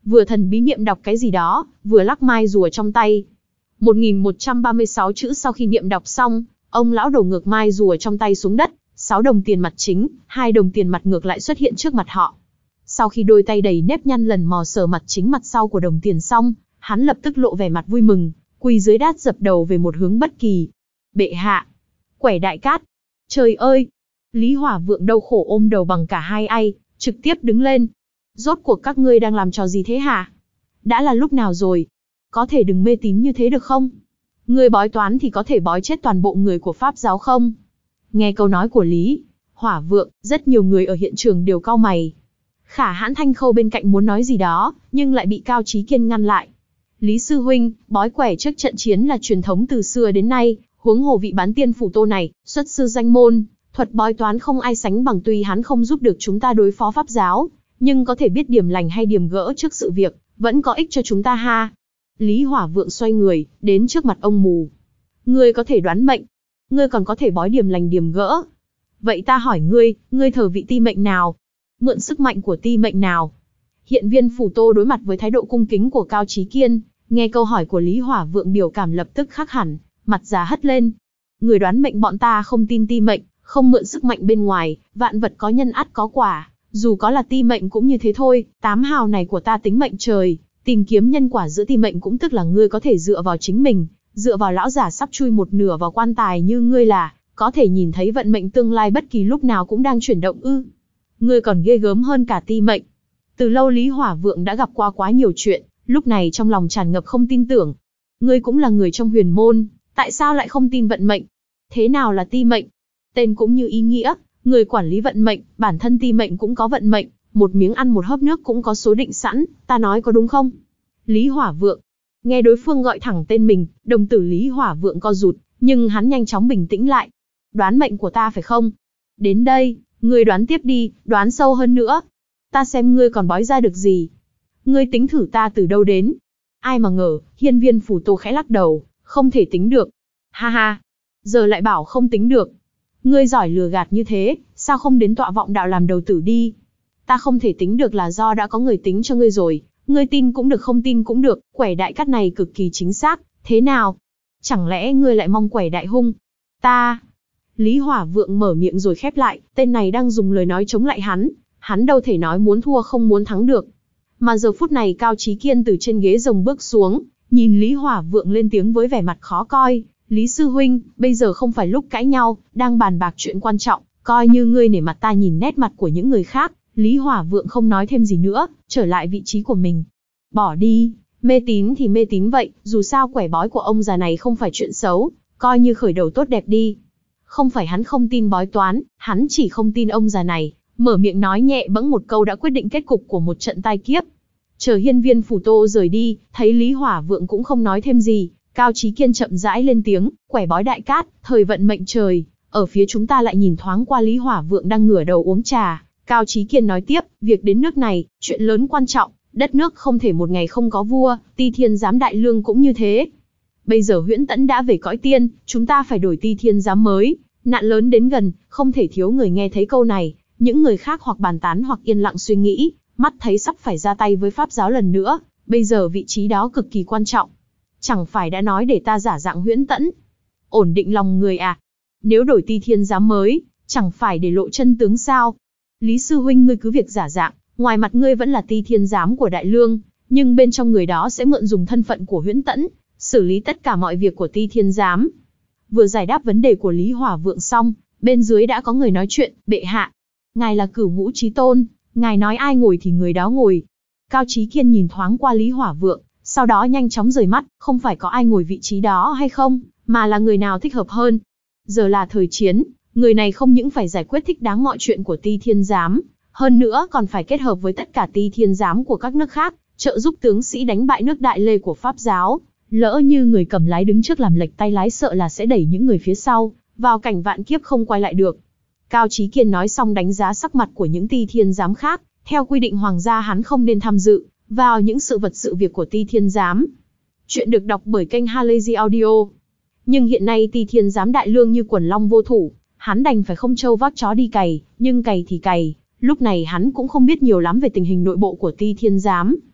vừa thần bí niệm đọc cái gì đó, vừa lắc mai rùa trong tay. một nghìn một trăm ba mươi sáu chữ sau khi niệm đọc xong, ông lão đổ ngược mai rùa trong tay xuống đất, sáu đồng tiền mặt chính, hai đồng tiền mặt ngược lại xuất hiện trước mặt họ. Sau khi đôi tay đầy nếp nhăn lần mò sờ mặt chính mặt sau của đồng tiền xong, hắn lập tức lộ vẻ mặt vui mừng, quỳ dưới đát dập đầu về một hướng bất kỳ. Bệ hạ! Quẻ Đại Cát! Trời ơi! Lý Hỏa Vượng đau khổ ôm đầu bằng cả hai tay, trực tiếp đứng lên. Rốt cuộc các ngươi đang làm trò gì thế hả? Đã là lúc nào rồi? Có thể đừng mê tín như thế được không? Ngươi bói toán thì có thể bói chết toàn bộ người của Pháp giáo không? Nghe câu nói của Lý Hỏa Vượng, rất nhiều người ở hiện trường đều cau mày. Khả Hãn Thanh Khâu bên cạnh muốn nói gì đó, nhưng lại bị Cao Chí Kiên ngăn lại. Lý sư huynh, bói quẻ trước trận chiến là truyền thống từ xưa đến nay, huống hồ vị bán tiên phủ tô này, xuất sư danh môn, thuật bói toán không ai sánh bằng, tuy hắn không giúp được chúng ta đối phó Pháp giáo, nhưng có thể biết điểm lành hay điểm gỡ trước sự việc, vẫn có ích cho chúng ta ha. Lý Hỏa Vượng xoay người, đến trước mặt ông mù. Ngươi có thể đoán mệnh, ngươi còn có thể bói điểm lành điểm gỡ. Vậy ta hỏi ngươi, ngươi thờ vị ti mệnh nào? Mượn sức mạnh của ti mệnh nào? Hiện viên phủ tô đối mặt với thái độ cung kính của Cao Chí Kiên, nghe câu hỏi của Lý Hỏa Vượng biểu cảm lập tức khác hẳn, mặt già hất lên. Người đoán mệnh bọn ta không tin ti mệnh, không mượn sức mạnh bên ngoài, vạn vật có nhân ắt có quả, dù có là ti mệnh cũng như thế thôi, tám hào này của ta tính mệnh trời, tìm kiếm nhân quả giữa ti mệnh cũng tức là ngươi có thể dựa vào chính mình, dựa vào lão giả sắp chui một nửa vào quan tài như ngươi là, có thể nhìn thấy vận mệnh tương lai bất kỳ lúc nào cũng đang chuyển động ư. Ngươi còn ghê gớm hơn cả ti mệnh. Từ lâu Lý Hỏa Vượng đã gặp qua quá nhiều chuyện, lúc này trong lòng tràn ngập không tin tưởng. Ngươi cũng là người trong huyền môn, tại sao lại không tin vận mệnh? Thế nào là ti mệnh? Tên cũng như ý nghĩa, người quản lý vận mệnh, bản thân ti mệnh cũng có vận mệnh, một miếng ăn một hớp nước cũng có số định sẵn, ta nói có đúng không? Lý Hỏa Vượng. Nghe đối phương gọi thẳng tên mình, đồng tử Lý Hỏa Vượng co rụt, nhưng hắn nhanh chóng bình tĩnh lại. Đoán mệnh của ta phải không? Đến đây, ngươi đoán tiếp đi, đoán sâu hơn nữa. Ta xem ngươi còn bói ra được gì. Ngươi tính thử ta từ đâu đến. Ai mà ngờ, hiên viên phủ tô khẽ lắc đầu, không thể tính được. Ha ha, giờ lại bảo không tính được. Ngươi giỏi lừa gạt như thế, sao không đến tọa vọng đạo làm đầu tử đi? Ta không thể tính được là do đã có người tính cho ngươi rồi, ngươi tin cũng được không tin cũng được, quẻ đại cát này cực kỳ chính xác, thế nào? Chẳng lẽ ngươi lại mong quẻ đại hung? Ta... Lý Hỏa Vượng mở miệng rồi khép lại, tên này đang dùng lời nói chống lại hắn, hắn đâu thể nói muốn thua không muốn thắng được. Mà giờ phút này Cao Chí Kiên từ trên ghế rồng bước xuống, nhìn Lý Hỏa Vượng lên tiếng với vẻ mặt khó coi, Lý sư huynh, bây giờ không phải lúc cãi nhau, đang bàn bạc chuyện quan trọng, coi như ngươi nể mặt ta nhìn nét mặt của những người khác. Lý Hỏa Vượng không nói thêm gì nữa, trở lại vị trí của mình. Bỏ đi, mê tín thì mê tín vậy, dù sao quẻ bói của ông già này không phải chuyện xấu, coi như khởi đầu tốt đẹp đi. Không phải hắn không tin bói toán, hắn chỉ không tin ông già này, mở miệng nói nhẹ bẫng một câu đã quyết định kết cục của một trận tai kiếp. Chờ hiên viên phủ tô rời đi, thấy Lý Hỏa Vượng cũng không nói thêm gì, Cao Chí Kiên chậm rãi lên tiếng, quẻ bói đại cát, thời vận mệnh trời, ở phía chúng ta lại nhìn thoáng qua Lý Hỏa Vượng đang ngửa đầu uống trà. Cao Chí Kiên nói tiếp, việc đến nước này, chuyện lớn quan trọng, đất nước không thể một ngày không có vua, Ti Thiên Giám Đại Lương cũng như thế. Bây giờ Huyễn Tẫn đã về cõi tiên, chúng ta phải đổi Ti Thiên Giám mới, nạn lớn đến gần, không thể thiếu người nghe thấy câu này, những người khác hoặc bàn tán hoặc yên lặng suy nghĩ, mắt thấy sắp phải ra tay với Pháp giáo lần nữa, bây giờ vị trí đó cực kỳ quan trọng. Chẳng phải đã nói để ta giả dạng Huyễn Tẫn, ổn định lòng người à? Nếu đổi Ti Thiên Giám mới, chẳng phải để lộ chân tướng sao? Lý sư huynh ngươi cứ việc giả dạng, ngoài mặt ngươi vẫn là Ti Thiên Giám của Đại Lương, nhưng bên trong người đó sẽ mượn dùng thân phận của Huyễn Tẫn, xử lý tất cả mọi việc của Ti Thiên Giám. Vừa giải đáp vấn đề của Lý Hỏa Vượng xong, bên dưới đã có người nói chuyện, bệ hạ. Ngài là Cửu Ngũ Chí Tôn, ngài nói ai ngồi thì người đó ngồi. Cao Chí Kiên nhìn thoáng qua Lý Hỏa Vượng, sau đó nhanh chóng rời mắt, không phải có ai ngồi vị trí đó hay không, mà là người nào thích hợp hơn. Giờ là thời chiến, người này không những phải giải quyết thích đáng mọi chuyện của Ti Thiên Giám, hơn nữa còn phải kết hợp với tất cả Ti Thiên Giám của các nước khác, trợ giúp tướng sĩ đánh bại nước Đại Lê của Pháp giáo. Lỡ như người cầm lái đứng trước làm lệch tay lái sợ là sẽ đẩy những người phía sau vào cảnh vạn kiếp không quay lại được. Cao Chí Kiên nói xong đánh giá sắc mặt của những Ti Thiên Giám khác, theo quy định hoàng gia hắn không nên tham dự vào những sự vật sự việc của Ti Thiên Giám. Chuyện được đọc bởi kênh Halazy Audio. Nhưng hiện nay Ti Thiên Giám Đại Lương như quần long vô thủ, hắn đành phải không trâu vác chó đi cày, nhưng cày thì cày, lúc này hắn cũng không biết nhiều lắm về tình hình nội bộ của Ti Thiên Giám.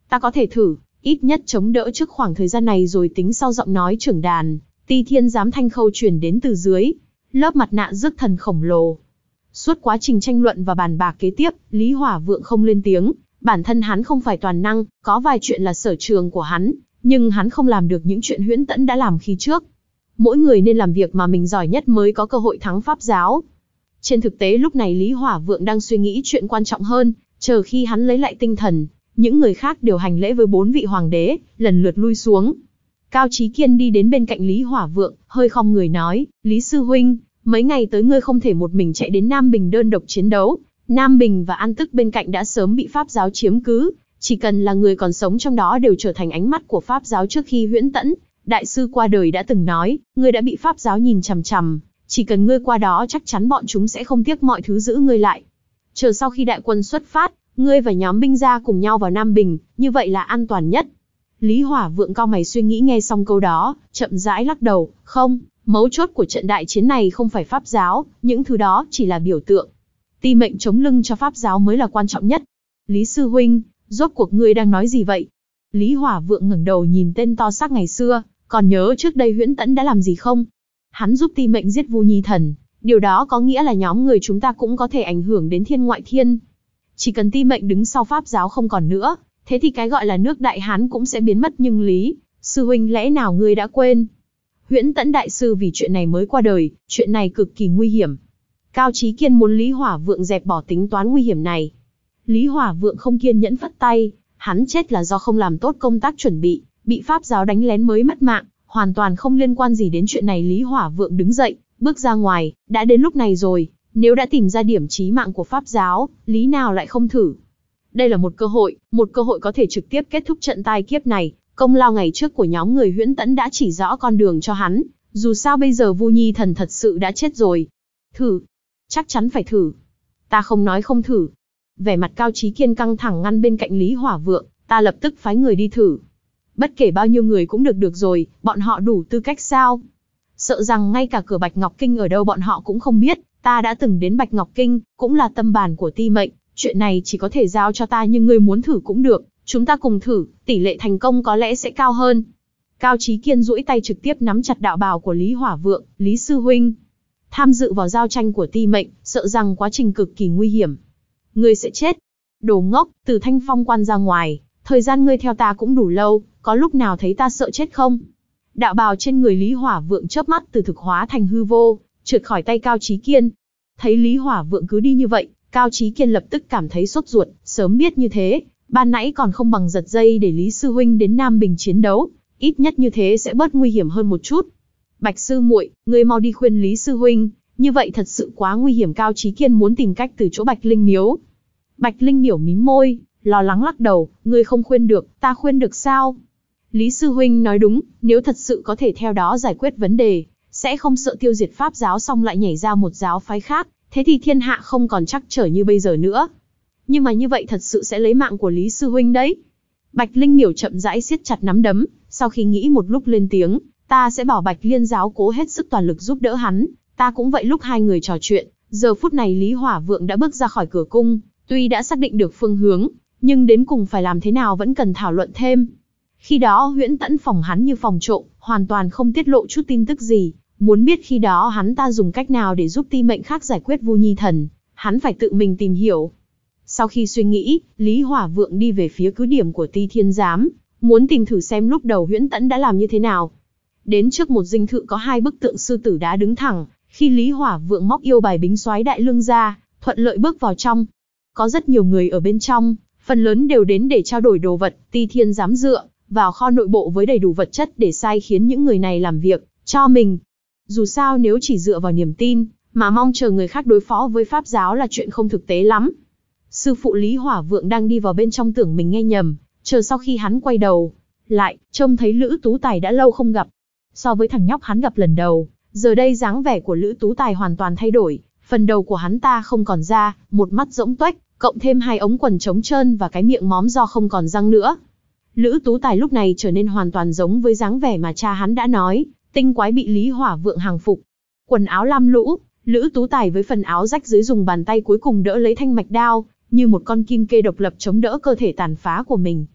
Ta có thể thử, ít nhất chống đỡ trước khoảng thời gian này rồi tính sau. Giọng nói trưởng đàn, Ti Thiên Giám Thanh Khâu truyền đến từ dưới lớp mặt nạ rước thần khổng lồ. Suốt quá trình tranh luận và bàn bạc kế tiếp, Lý Hỏa Vượng không lên tiếng. Bản thân hắn không phải toàn năng, có vài chuyện là sở trường của hắn, nhưng hắn không làm được những chuyện Huyễn Tẫn đã làm khi trước. Mỗi người nên làm việc mà mình giỏi nhất mới có cơ hội thắng Pháp giáo. Trên thực tế lúc này Lý Hỏa Vượng đang suy nghĩ chuyện quan trọng hơn, chờ khi hắn lấy lại tinh thần, những người khác đều hành lễ với bốn vị hoàng đế, lần lượt lui xuống. Cao Chí Kiên đi đến bên cạnh Lý Hỏa Vượng, hơi khom người nói, Lý Sư Huynh, mấy ngày tới ngươi không thể một mình chạy đến Nam Bình đơn độc chiến đấu. Nam Bình và An Tức bên cạnh đã sớm bị Pháp giáo chiếm cứ, chỉ cần là người còn sống trong đó đều trở thành ánh mắt của Pháp giáo. Trước khi Huyễn Tẫn đại sư qua đời đã từng nói, ngươi đã bị Pháp giáo nhìn chằm chằm, chỉ cần ngươi qua đó chắc chắn bọn chúng sẽ không tiếc mọi thứ giữ ngươi lại. Chờ sau khi đại quân xuất phát, ngươi và nhóm binh gia cùng nhau vào Nam Bình, như vậy là an toàn nhất. Lý Hỏa Vượng cau mày suy nghĩ nghe xong câu đó, chậm rãi lắc đầu, không, mấu chốt của trận đại chiến này không phải Pháp giáo, những thứ đó chỉ là biểu tượng. Ti mệnh chống lưng cho Pháp giáo mới là quan trọng nhất. Lý Sư Huynh, rốt cuộc ngươi đang nói gì vậy? Lý Hỏa Vượng ngẩng đầu nhìn tên to xác ngày xưa, còn nhớ trước đây Huyễn Tẫn đã làm gì không? Hắn giúp Ti mệnh giết Vu Nhi Thần, điều đó có nghĩa là nhóm người chúng ta cũng có thể ảnh hưởng đến thiên ngoại thiên. Chỉ cần Ti mệnh đứng sau Pháp giáo không còn nữa, thế thì cái gọi là nước Đại Hán cũng sẽ biến mất. Nhưng Lý Sư Huynh, lẽ nào ngươi đã quên? Huyễn Tẫn đại sư vì chuyện này mới qua đời, chuyện này cực kỳ nguy hiểm. Cao Chí Kiên muốn Lý Hỏa Vượng dẹp bỏ tính toán nguy hiểm này. Lý Hỏa Vượng không kiên nhẫn phất tay, hắn chết là do không làm tốt công tác chuẩn bị, bị Pháp giáo đánh lén mới mất mạng, hoàn toàn không liên quan gì đến chuyện này. Lý Hỏa Vượng đứng dậy, bước ra ngoài, đã đến lúc này rồi, nếu đã tìm ra điểm chí mạng của Pháp giáo, lý nào lại không thử. Đây là một cơ hội, một cơ hội có thể trực tiếp kết thúc trận tai kiếp này. Công lao ngày trước của nhóm người Huyễn Tẫn đã chỉ rõ con đường cho hắn, dù sao bây giờ Vu Nhi Thần thật sự đã chết rồi. Thử, chắc chắn phải thử. Ta không nói không thử. Vẻ mặt Cao Chí Kiên căng thẳng ngăn bên cạnh Lý Hỏa Vượng, ta lập tức phái người đi thử. Bất kể bao nhiêu người cũng được được rồi, bọn họ đủ tư cách sao? Sợ rằng ngay cả cửa Bạch Ngọc Kinh ở đâu bọn họ cũng không biết. Ta đã từng đến Bạch Ngọc Kinh, cũng là tâm bản của Ti mệnh, chuyện này chỉ có thể giao cho ta, nhưng ngươi muốn thử cũng được, chúng ta cùng thử, tỷ lệ thành công có lẽ sẽ cao hơn. Cao Chí Kiên duỗi tay trực tiếp nắm chặt đạo bào của Lý Hỏa Vượng, Lý Sư Huynh. Tham dự vào giao tranh của Ti mệnh, sợ rằng quá trình cực kỳ nguy hiểm. Ngươi sẽ chết. Đồ ngốc, từ Thanh Phong quan ra ngoài, thời gian ngươi theo ta cũng đủ lâu, có lúc nào thấy ta sợ chết không? Đạo bào trên người Lý Hỏa Vượng chớp mắt từ thực hóa thành hư vô, trượt khỏi tay Cao Chí Kiên. Thấy Lý Hỏa Vượng cứ đi như vậy, Cao Chí Kiên lập tức cảm thấy sốt ruột, sớm biết như thế, ban nãy còn không bằng giật dây để Lý Sư Huynh đến Nam Bình chiến đấu, ít nhất như thế sẽ bớt nguy hiểm hơn một chút. Bạch Sư muội, ngươi mau đi khuyên Lý Sư Huynh, như vậy thật sự quá nguy hiểm. Cao Chí Kiên muốn tìm cách từ chỗ Bạch Linh Miếu. Bạch Linh Miểu mím môi, lo lắng lắc đầu, ngươi không khuyên được, ta khuyên được sao? Lý Sư Huynh nói đúng, nếu thật sự có thể theo đó giải quyết vấn đề, sẽ không sợ tiêu diệt Pháp giáo xong lại nhảy ra một giáo phái khác, thế thì thiên hạ không còn trắc trở như bây giờ nữa. Nhưng mà như vậy thật sự sẽ lấy mạng của Lý Sư Huynh đấy. Bạch Linh Miểu chậm rãi siết chặt nắm đấm, sau khi nghĩ một lúc lên tiếng, ta sẽ bảo Bạch Liên giáo cố hết sức toàn lực giúp đỡ hắn, ta cũng vậy. Lúc hai người trò chuyện, giờ phút này Lý Hỏa Vượng đã bước ra khỏi cửa cung, tuy đã xác định được phương hướng, nhưng đến cùng phải làm thế nào vẫn cần thảo luận thêm. Khi đó Huyễn Tẫn phòng hắn như phòng trộm, hoàn toàn không tiết lộ chút tin tức gì. Muốn biết khi đó hắn ta dùng cách nào để giúp Ti mệnh khác giải quyết Vu Nhi Thần, hắn phải tự mình tìm hiểu. Sau khi suy nghĩ, Lý Hỏa Vượng đi về phía cứ điểm của Ti Thiên Giám, muốn tìm thử xem lúc đầu Huyễn Tẫn đã làm như thế nào. Đến trước một dinh thự có hai bức tượng sư tử đá đứng thẳng, khi Lý Hỏa Vượng móc yêu bài bính soái đại lương ra, thuận lợi bước vào trong. Có rất nhiều người ở bên trong, phần lớn đều đến để trao đổi đồ vật. Ti Thiên Giám dựa vào kho nội bộ với đầy đủ vật chất để sai khiến những người này làm việc cho mình. Dù sao nếu chỉ dựa vào niềm tin, mà mong chờ người khác đối phó với Pháp giáo là chuyện không thực tế lắm. Sư phụ Lý Hỏa Vượng đang đi vào bên trong tưởng mình nghe nhầm, chờ sau khi hắn quay đầu lại, trông thấy Lữ Tú Tài đã lâu không gặp. So với thằng nhóc hắn gặp lần đầu, giờ đây dáng vẻ của Lữ Tú Tài hoàn toàn thay đổi, phần đầu của hắn ta không còn da, một mắt rỗng tuếch, cộng thêm hai ống quần trống trơn và cái miệng móm do không còn răng nữa. Lữ Tú Tài lúc này trở nên hoàn toàn giống với dáng vẻ mà cha hắn đã nói, tinh quái bị Lý Hỏa Vượng hàng phục. Quần áo lam lũ, Lữ Tú Tài với phần áo rách dưới dùng bàn tay cuối cùng đỡ lấy thanh mạch đao, như một con kim kê độc lập chống đỡ cơ thể tàn phá của mình.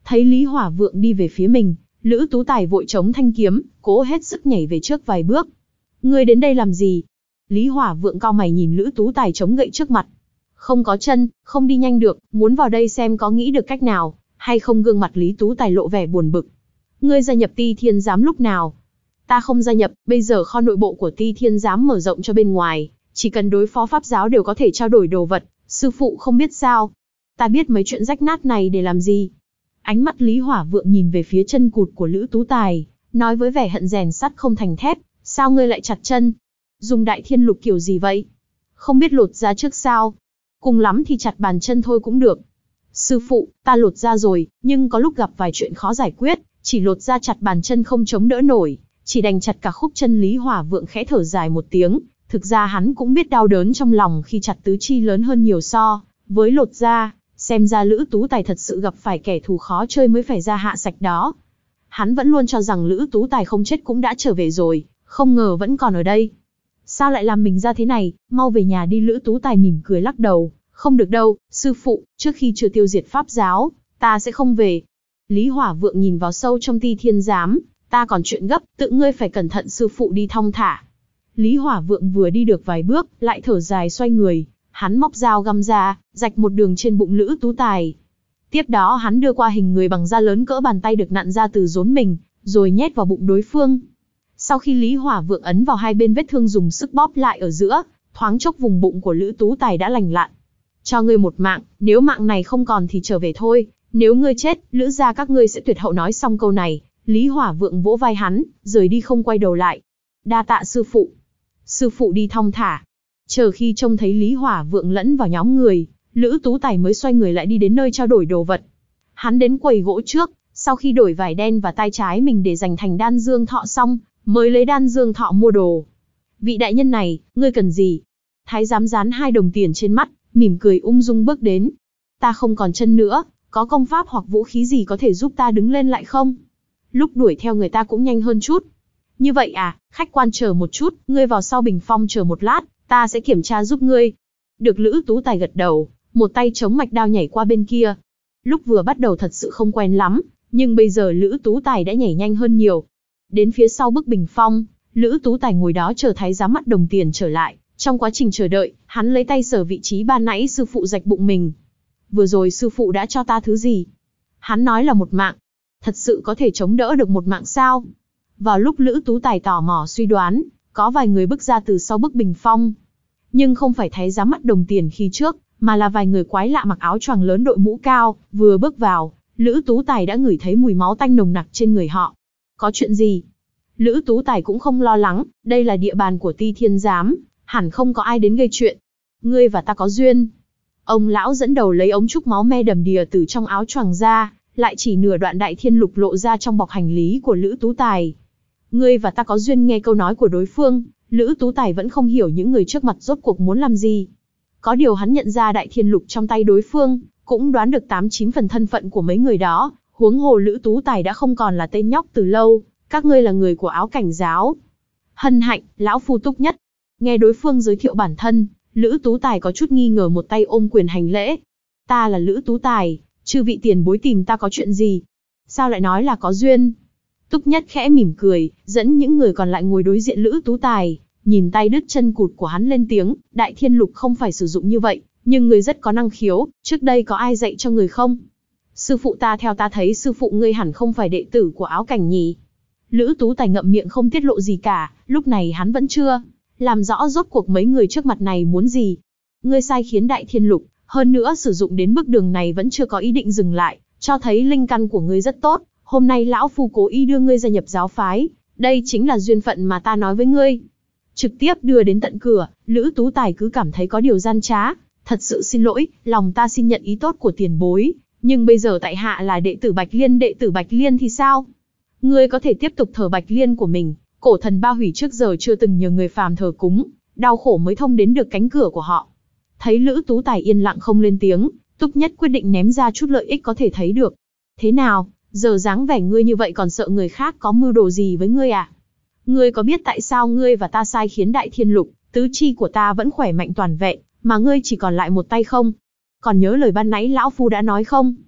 Thấy Lý Hỏa Vượng đi về phía mình, Lữ Tú Tài vội chống thanh kiếm, cố hết sức nhảy về trước vài bước. Ngươi đến đây làm gì? Lý Hỏa Vượng cau mày nhìn Lữ Tú Tài chống gậy trước mặt. Không có chân, không đi nhanh được, muốn vào đây xem có nghĩ được cách nào, hay không. Gương mặt Lý Tú Tài lộ vẻ buồn bực. Ngươi gia nhập Ti Thiên Giám lúc nào? Ta không gia nhập, bây giờ kho nội bộ của Ti Thiên Giám mở rộng cho bên ngoài, chỉ cần đối phó pháp giáo đều có thể trao đổi đồ vật, sư phụ không biết sao? Ta biết mấy chuyện rách nát này để làm gì? Ánh mắt Lý Hỏa Vượng nhìn về phía chân cụt của Lữ Tú Tài, nói với vẻ hận rèn sắt không thành thép, sao ngươi lại chặt chân? Dùng đại thiên lục kiểu gì vậy? Không biết lột ra trước sao? Cùng lắm thì chặt bàn chân thôi cũng được. Sư phụ, ta lột ra rồi, nhưng có lúc gặp vài chuyện khó giải quyết, chỉ lột ra chặt bàn chân không chống đỡ nổi, chỉ đành chặt cả khúc chân. Lý Hỏa Vượng khẽ thở dài một tiếng, thực ra hắn cũng biết đau đớn trong lòng khi chặt tứ chi lớn hơn nhiều so với lột ra, xem ra Lữ Tú Tài thật sự gặp phải kẻ thù khó chơi mới phải ra hạ sạch đó. Hắn vẫn luôn cho rằng Lữ Tú Tài không chết cũng đã trở về rồi, không ngờ vẫn còn ở đây. Sao lại làm mình ra thế này, mau về nhà đi. Lữ Tú Tài mỉm cười lắc đầu, không được đâu, sư phụ, trước khi chưa tiêu diệt pháp giáo, ta sẽ không về. Lý Hỏa Vượng nhìn vào sâu trong Ti Thiên Giám, ta còn chuyện gấp, tự ngươi phải cẩn thận, sư phụ đi thong thả. Lý Hỏa Vượng vừa đi được vài bước, lại thở dài xoay người, hắn móc dao găm ra, rạch một đường trên bụng Lữ Tú Tài. Tiếp đó hắn đưa qua hình người bằng da lớn cỡ bàn tay được nặn ra từ rốn mình, rồi nhét vào bụng đối phương. Sau khi Lý Hỏa Vượng ấn vào hai bên vết thương dùng sức bóp lại ở giữa, thoáng chốc vùng bụng của Lữ Tú Tài đã lành lặn. Cho ngươi một mạng, nếu mạng này không còn thì trở về thôi, nếu ngươi chết, Lữ gia các ngươi sẽ tuyệt hậu. Nói xong câu này, Lý Hỏa Vượng vỗ vai hắn, rời đi không quay đầu lại. Đa tạ sư phụ. Sư phụ đi thong thả. Chờ khi trông thấy Lý Hỏa Vượng lẫn vào nhóm người, Lữ Tú Tài mới xoay người lại đi đến nơi trao đổi đồ vật. Hắn đến quầy gỗ trước, sau khi đổi vải đen và tay trái mình để dành thành đan dương thọ xong, mới lấy đan dương thọ mua đồ. Vị đại nhân này, ngươi cần gì? Thái giám dán hai đồng tiền trên mắt, mỉm cười ung dung bước đến. Ta không còn chân nữa, có công pháp hoặc vũ khí gì có thể giúp ta đứng lên lại không? Lúc đuổi theo người ta cũng nhanh hơn chút. Như vậy à, khách quan chờ một chút, ngươi vào sau bình phong chờ một lát, ta sẽ kiểm tra giúp ngươi. Được. Lữ Tú Tài gật đầu, một tay chống mạch đao nhảy qua bên kia. Lúc vừa bắt đầu thật sự không quen lắm, nhưng bây giờ Lữ Tú Tài đã nhảy nhanh hơn nhiều. Đến phía sau bức bình phong, Lữ Tú Tài ngồi đó chờ thái giám mắt đồng tiền trở lại. Trong quá trình chờ đợi, hắn lấy tay sờ vị trí ban nãy sư phụ rạch bụng mình. Vừa rồi sư phụ đã cho ta thứ gì? Hắn nói là một mạng. Thật sự có thể chống đỡ được một mạng sao? Vào lúc Lữ Tú Tài tò mò suy đoán, có vài người bước ra từ sau bức bình phong. Nhưng không phải thái giám mắt đồng tiền khi trước, mà là vài người quái lạ mặc áo choàng lớn đội mũ cao. Vừa bước vào, Lữ Tú Tài đã ngửi thấy mùi máu tanh nồng nặc trên người họ. Có chuyện gì? Lữ Tú Tài cũng không lo lắng, đây là địa bàn của Ti Thiên Giám, hẳn không có ai đến gây chuyện. Ngươi và ta có duyên. Ông lão dẫn đầu lấy ống trúc máu me đầm đìa từ trong áo choàng ra, lại chỉ nửa đoạn đại thiên lục lộ ra trong bọc hành lý của Lữ Tú Tài. Ngươi và ta có duyên. Nghe câu nói của đối phương, Lữ Tú Tài vẫn không hiểu những người trước mặt rốt cuộc muốn làm gì. Có điều hắn nhận ra đại thiên lục trong tay đối phương, cũng đoán được tám chín phần thân phận của mấy người đó, huống hồ Lữ Tú Tài đã không còn là tên nhóc từ lâu. Các ngươi là người của Áo Cảnh giáo. Hân hạnh, lão phu Túc Nhất. Nghe đối phương giới thiệu bản thân, Lữ Tú Tài có chút nghi ngờ, một tay ôm quyền hành lễ. Ta là Lữ Tú Tài, chư vị tiền bối tìm ta có chuyện gì? Sao lại nói là có duyên? Túc Nhất khẽ mỉm cười, dẫn những người còn lại ngồi đối diện Lữ Tú Tài, nhìn tay đứt chân cụt của hắn lên tiếng, đại thiên lục không phải sử dụng như vậy, nhưng người rất có năng khiếu, trước đây có ai dạy cho người không? Sư phụ ta, theo ta thấy sư phụ ngươi hẳn không phải đệ tử của Áo Cảnh nhỉ? Lữ Tú Tài ngậm miệng không tiết lộ gì cả, lúc này hắn vẫn chưa làm rõ rốt cuộc mấy người trước mặt này muốn gì. Ngươi sai khiến đại thiên lục, hơn nữa sử dụng đến bước đường này vẫn chưa có ý định dừng lại, cho thấy linh căn của ngươi rất tốt. Hôm nay lão phu cố ý đưa ngươi gia nhập giáo phái, đây chính là duyên phận mà ta nói với ngươi. Trực tiếp đưa đến tận cửa, Lữ Tú Tài cứ cảm thấy có điều gian trá. Thật sự xin lỗi, lòng ta xin nhận ý tốt của tiền bối, nhưng bây giờ tại hạ là đệ tử Bạch Liên. Đệ tử Bạch Liên thì sao? Ngươi có thể tiếp tục thờ Bạch Liên của mình. Cổ thần Ba Hủy trước giờ chưa từng nhờ người phàm thờ cúng, đau khổ mới thông đến được cánh cửa của họ. Thấy Lữ Tú Tài yên lặng không lên tiếng, Túc Nhất quyết định ném ra chút lợi ích có thể thấy được. Thế nào, giờ dáng vẻ ngươi như vậy còn sợ người khác có mưu đồ gì với ngươi à? Ngươi có biết tại sao ngươi và ta sai khiến đại thiên lục, tứ chi của ta vẫn khỏe mạnh toàn vẹn, mà ngươi chỉ còn lại một tay không? Còn nhớ lời ban nãy lão phu đã nói không?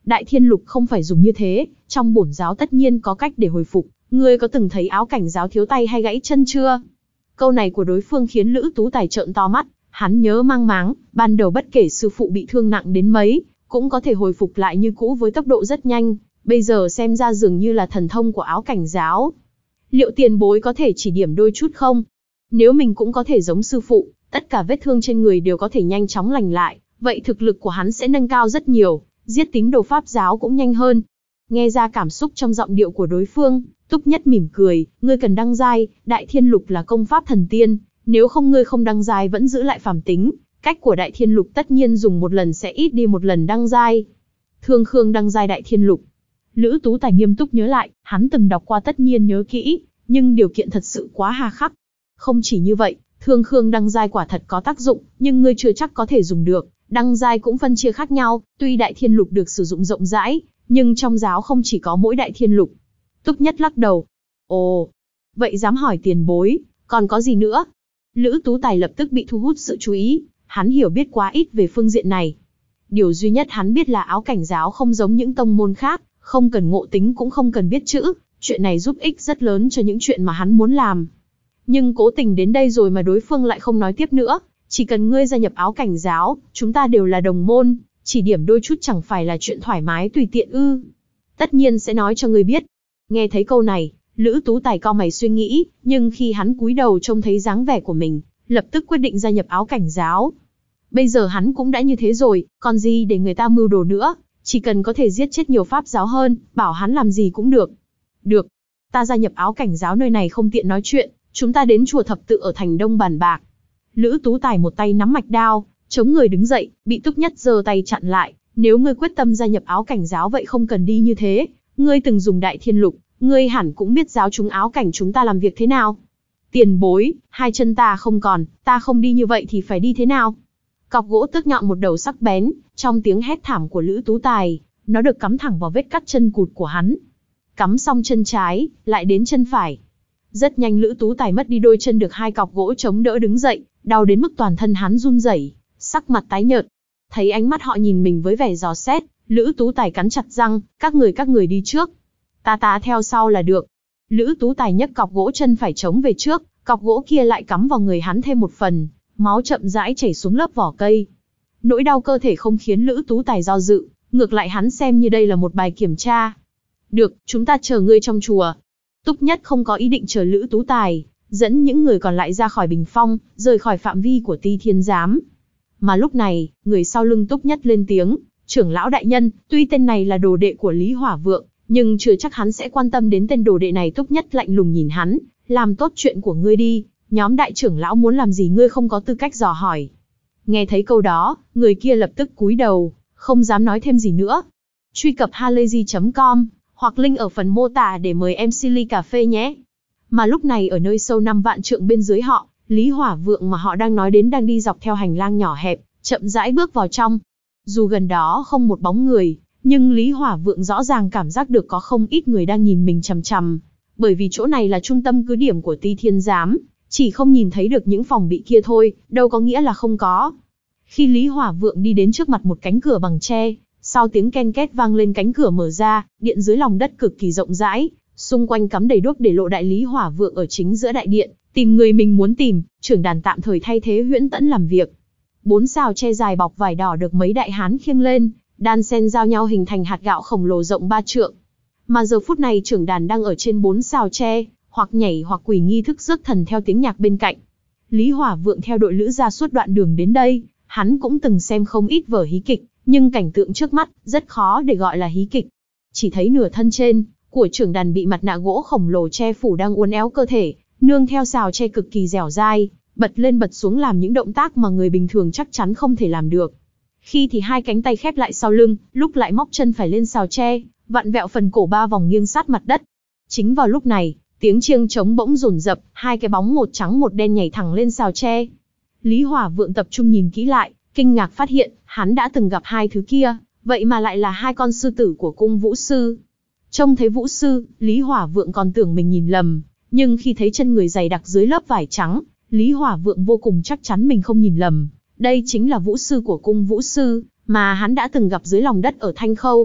Đại Thiên Lục không phải dùng như thế, trong bổn giáo tất nhiên có cách để hồi phục, ngươi có từng thấy áo cảnh giáo thiếu tay hay gãy chân chưa? Câu này của đối phương khiến Lữ Tú Tài trợn to mắt, hắn nhớ mang máng, ban đầu bất kể sư phụ bị thương nặng đến mấy, cũng có thể hồi phục lại như cũ với tốc độ rất nhanh, bây giờ xem ra dường như là thần thông của áo cảnh giáo. Liệu tiền bối có thể chỉ điểm đôi chút không? Nếu mình cũng có thể giống sư phụ, tất cả vết thương trên người đều có thể nhanh chóng lành lại, vậy thực lực của hắn sẽ nâng cao rất nhiều, giết tín đồ Pháp giáo cũng nhanh hơn. Nghe ra cảm xúc trong giọng điệu của đối phương, Túc Nhất mỉm cười, ngươi cần đăng giai, Đại Thiên Lục là công pháp thần tiên, nếu không ngươi không đăng giai vẫn giữ lại phàm tính, cách của Đại Thiên Lục tất nhiên dùng một lần sẽ ít đi một lần đăng giai. Thương Khương đăng giai Đại Thiên Lục. Lữ Tú Tài nghiêm túc nhớ lại, hắn từng đọc qua tất nhiên nhớ kỹ, nhưng điều kiện thật sự quá hà khắc. Không chỉ như vậy, Thương Khương đăng giai quả thật có tác dụng, nhưng ngươi chưa chắc có thể dùng được, đăng giai cũng phân chia khác nhau, tuy Đại Thiên Lục được sử dụng rộng rãi, nhưng trong giáo không chỉ có mỗi Đại Thiên Lục. Túc Nhất lắc đầu. Ồ, vậy dám hỏi tiền bối, còn có gì nữa? Lữ Tú Tài lập tức bị thu hút sự chú ý, hắn hiểu biết quá ít về phương diện này. Điều duy nhất hắn biết là áo cảnh giáo không giống những tông môn khác, không cần ngộ tính cũng không cần biết chữ, chuyện này giúp ích rất lớn cho những chuyện mà hắn muốn làm. Nhưng cố tình đến đây rồi mà đối phương lại không nói tiếp nữa, chỉ cần ngươi gia nhập áo cảnh giáo, chúng ta đều là đồng môn, chỉ điểm đôi chút chẳng phải là chuyện thoải mái tùy tiện ư? Tất nhiên sẽ nói cho ngươi biết. Nghe thấy câu này, Lữ Tú Tài cau mày suy nghĩ, nhưng khi hắn cúi đầu trông thấy dáng vẻ của mình, lập tức quyết định gia nhập áo cảnh giáo. Bây giờ hắn cũng đã như thế rồi, còn gì để người ta mưu đồ nữa, chỉ cần có thể giết chết nhiều pháp giáo hơn, bảo hắn làm gì cũng được. Được, ta gia nhập áo cảnh giáo, nơi này không tiện nói chuyện, chúng ta đến chùa Thập Tự ở thành Đông bàn bạc. Lữ Tú Tài một tay nắm mạch đao, chống người đứng dậy, bị Túc Nhất giơ tay chặn lại, nếu ngươi quyết tâm gia nhập áo cảnh giáo vậy không cần đi như thế, ngươi từng dùng Đại Thiên Lục, ngươi hẳn cũng biết giáo chúng áo cảnh chúng ta làm việc thế nào. Tiền bối, hai chân ta không còn, ta không đi như vậy thì phải đi thế nào? Cọc gỗ tước nhọn một đầu sắc bén, trong tiếng hét thảm của Lữ Tú Tài, nó được cắm thẳng vào vết cắt chân cụt của hắn. Cắm xong chân trái, lại đến chân phải. Rất nhanh Lữ Tú Tài mất đi đôi chân được hai cọc gỗ chống đỡ đứng dậy, đau đến mức toàn thân hắn run rẩy, sắc mặt tái nhợt. Thấy ánh mắt họ nhìn mình với vẻ dò xét, Lữ Tú Tài cắn chặt răng, các người các người đi trước. Ta ta theo sau là được. Lữ Tú Tài nhấc cọc gỗ chân phải chống về trước, cọc gỗ kia lại cắm vào người hắn thêm một phần, máu chậm rãi chảy xuống lớp vỏ cây. Nỗi đau cơ thể không khiến Lữ Tú Tài do dự, ngược lại hắn xem như đây là một bài kiểm tra. Được, chúng ta chờ ngươi trong chùa. Túc Nhất không có ý định chờ Lữ Tú Tài, dẫn những người còn lại ra khỏi bình phong, rời khỏi phạm vi của Ti Thiên Giám. Mà lúc này, người sau lưng Túc Nhất lên tiếng, trưởng lão đại nhân, tuy tên này là đồ đệ của Lý Hỏa Vượng, nhưng chưa chắc hắn sẽ quan tâm đến tên đồ đệ này. Túc Nhất lạnh lùng nhìn hắn, làm tốt chuyện của ngươi đi, nhóm đại trưởng lão muốn làm gì ngươi không có tư cách dò hỏi. Nghe thấy câu đó, người kia lập tức cúi đầu, không dám nói thêm gì nữa. Truy cập halayzi chấm com, hoặc link ở phần mô tả để mời em xê ly cà phê nhé. Mà lúc này ở nơi sâu năm vạn trượng bên dưới họ, Lý Hỏa Vượng mà họ đang nói đến đang đi dọc theo hành lang nhỏ hẹp, chậm rãi bước vào trong. Dù gần đó không một bóng người, nhưng Lý Hỏa Vượng rõ ràng cảm giác được có không ít người đang nhìn mình chằm chằm. Bởi vì chỗ này là trung tâm cứ điểm của Ti Thiên Giám, chỉ không nhìn thấy được những phòng bị kia thôi, đâu có nghĩa là không có. Khi Lý Hỏa Vượng đi đến trước mặt một cánh cửa bằng tre, sau tiếng ken két vang lên, cánh cửa mở ra, điện dưới lòng đất cực kỳ rộng rãi, xung quanh cắm đầy đuốc để lộ đại Lý Hỏa Vượng ở chính giữa đại điện, tìm người mình muốn tìm, trưởng đàn tạm thời thay thế Huyễn Tẫn làm việc. Bốn sào tre dài bọc vải đỏ được mấy đại hán khiêng lên, đan xen giao nhau hình thành hạt gạo khổng lồ rộng ba trượng. Mà giờ phút này trưởng đàn đang ở trên bốn sào tre, hoặc nhảy hoặc quỳ nghi thức rước thần theo tiếng nhạc bên cạnh. Lý Hỏa Vượng theo đội lữ ra suốt đoạn đường đến đây, hắn cũng từng xem không ít vở hí kịch, nhưng cảnh tượng trước mắt rất khó để gọi là hí kịch. Chỉ thấy nửa thân trên của trưởng đàn bị mặt nạ gỗ khổng lồ che phủ đang uốn éo cơ thể, nương theo sào tre cực kỳ dẻo dai, bật lên bật xuống làm những động tác mà người bình thường chắc chắn không thể làm được. Khi thì hai cánh tay khép lại sau lưng, lúc lại móc chân phải lên sào tre, vặn vẹo phần cổ ba vòng nghiêng sát mặt đất. Chính vào lúc này, tiếng chiêng trống bỗng dồn dập, hai cái bóng một trắng một đen nhảy thẳng lên sào tre. Lý Hỏa Vượng tập trung nhìn kỹ lại, kinh ngạc phát hiện, hắn đã từng gặp hai thứ kia, vậy mà lại là hai con sư tử của cung Vũ Sư. Trông thấy Vũ Sư, Lý Hỏa Vượng còn tưởng mình nhìn lầm, nhưng khi thấy chân người dày đặc dưới lớp vải trắng, Lý Hỏa Vượng vô cùng chắc chắn mình không nhìn lầm. Đây chính là Vũ Sư của cung Vũ Sư, mà hắn đã từng gặp dưới lòng đất ở Thanh Khâu.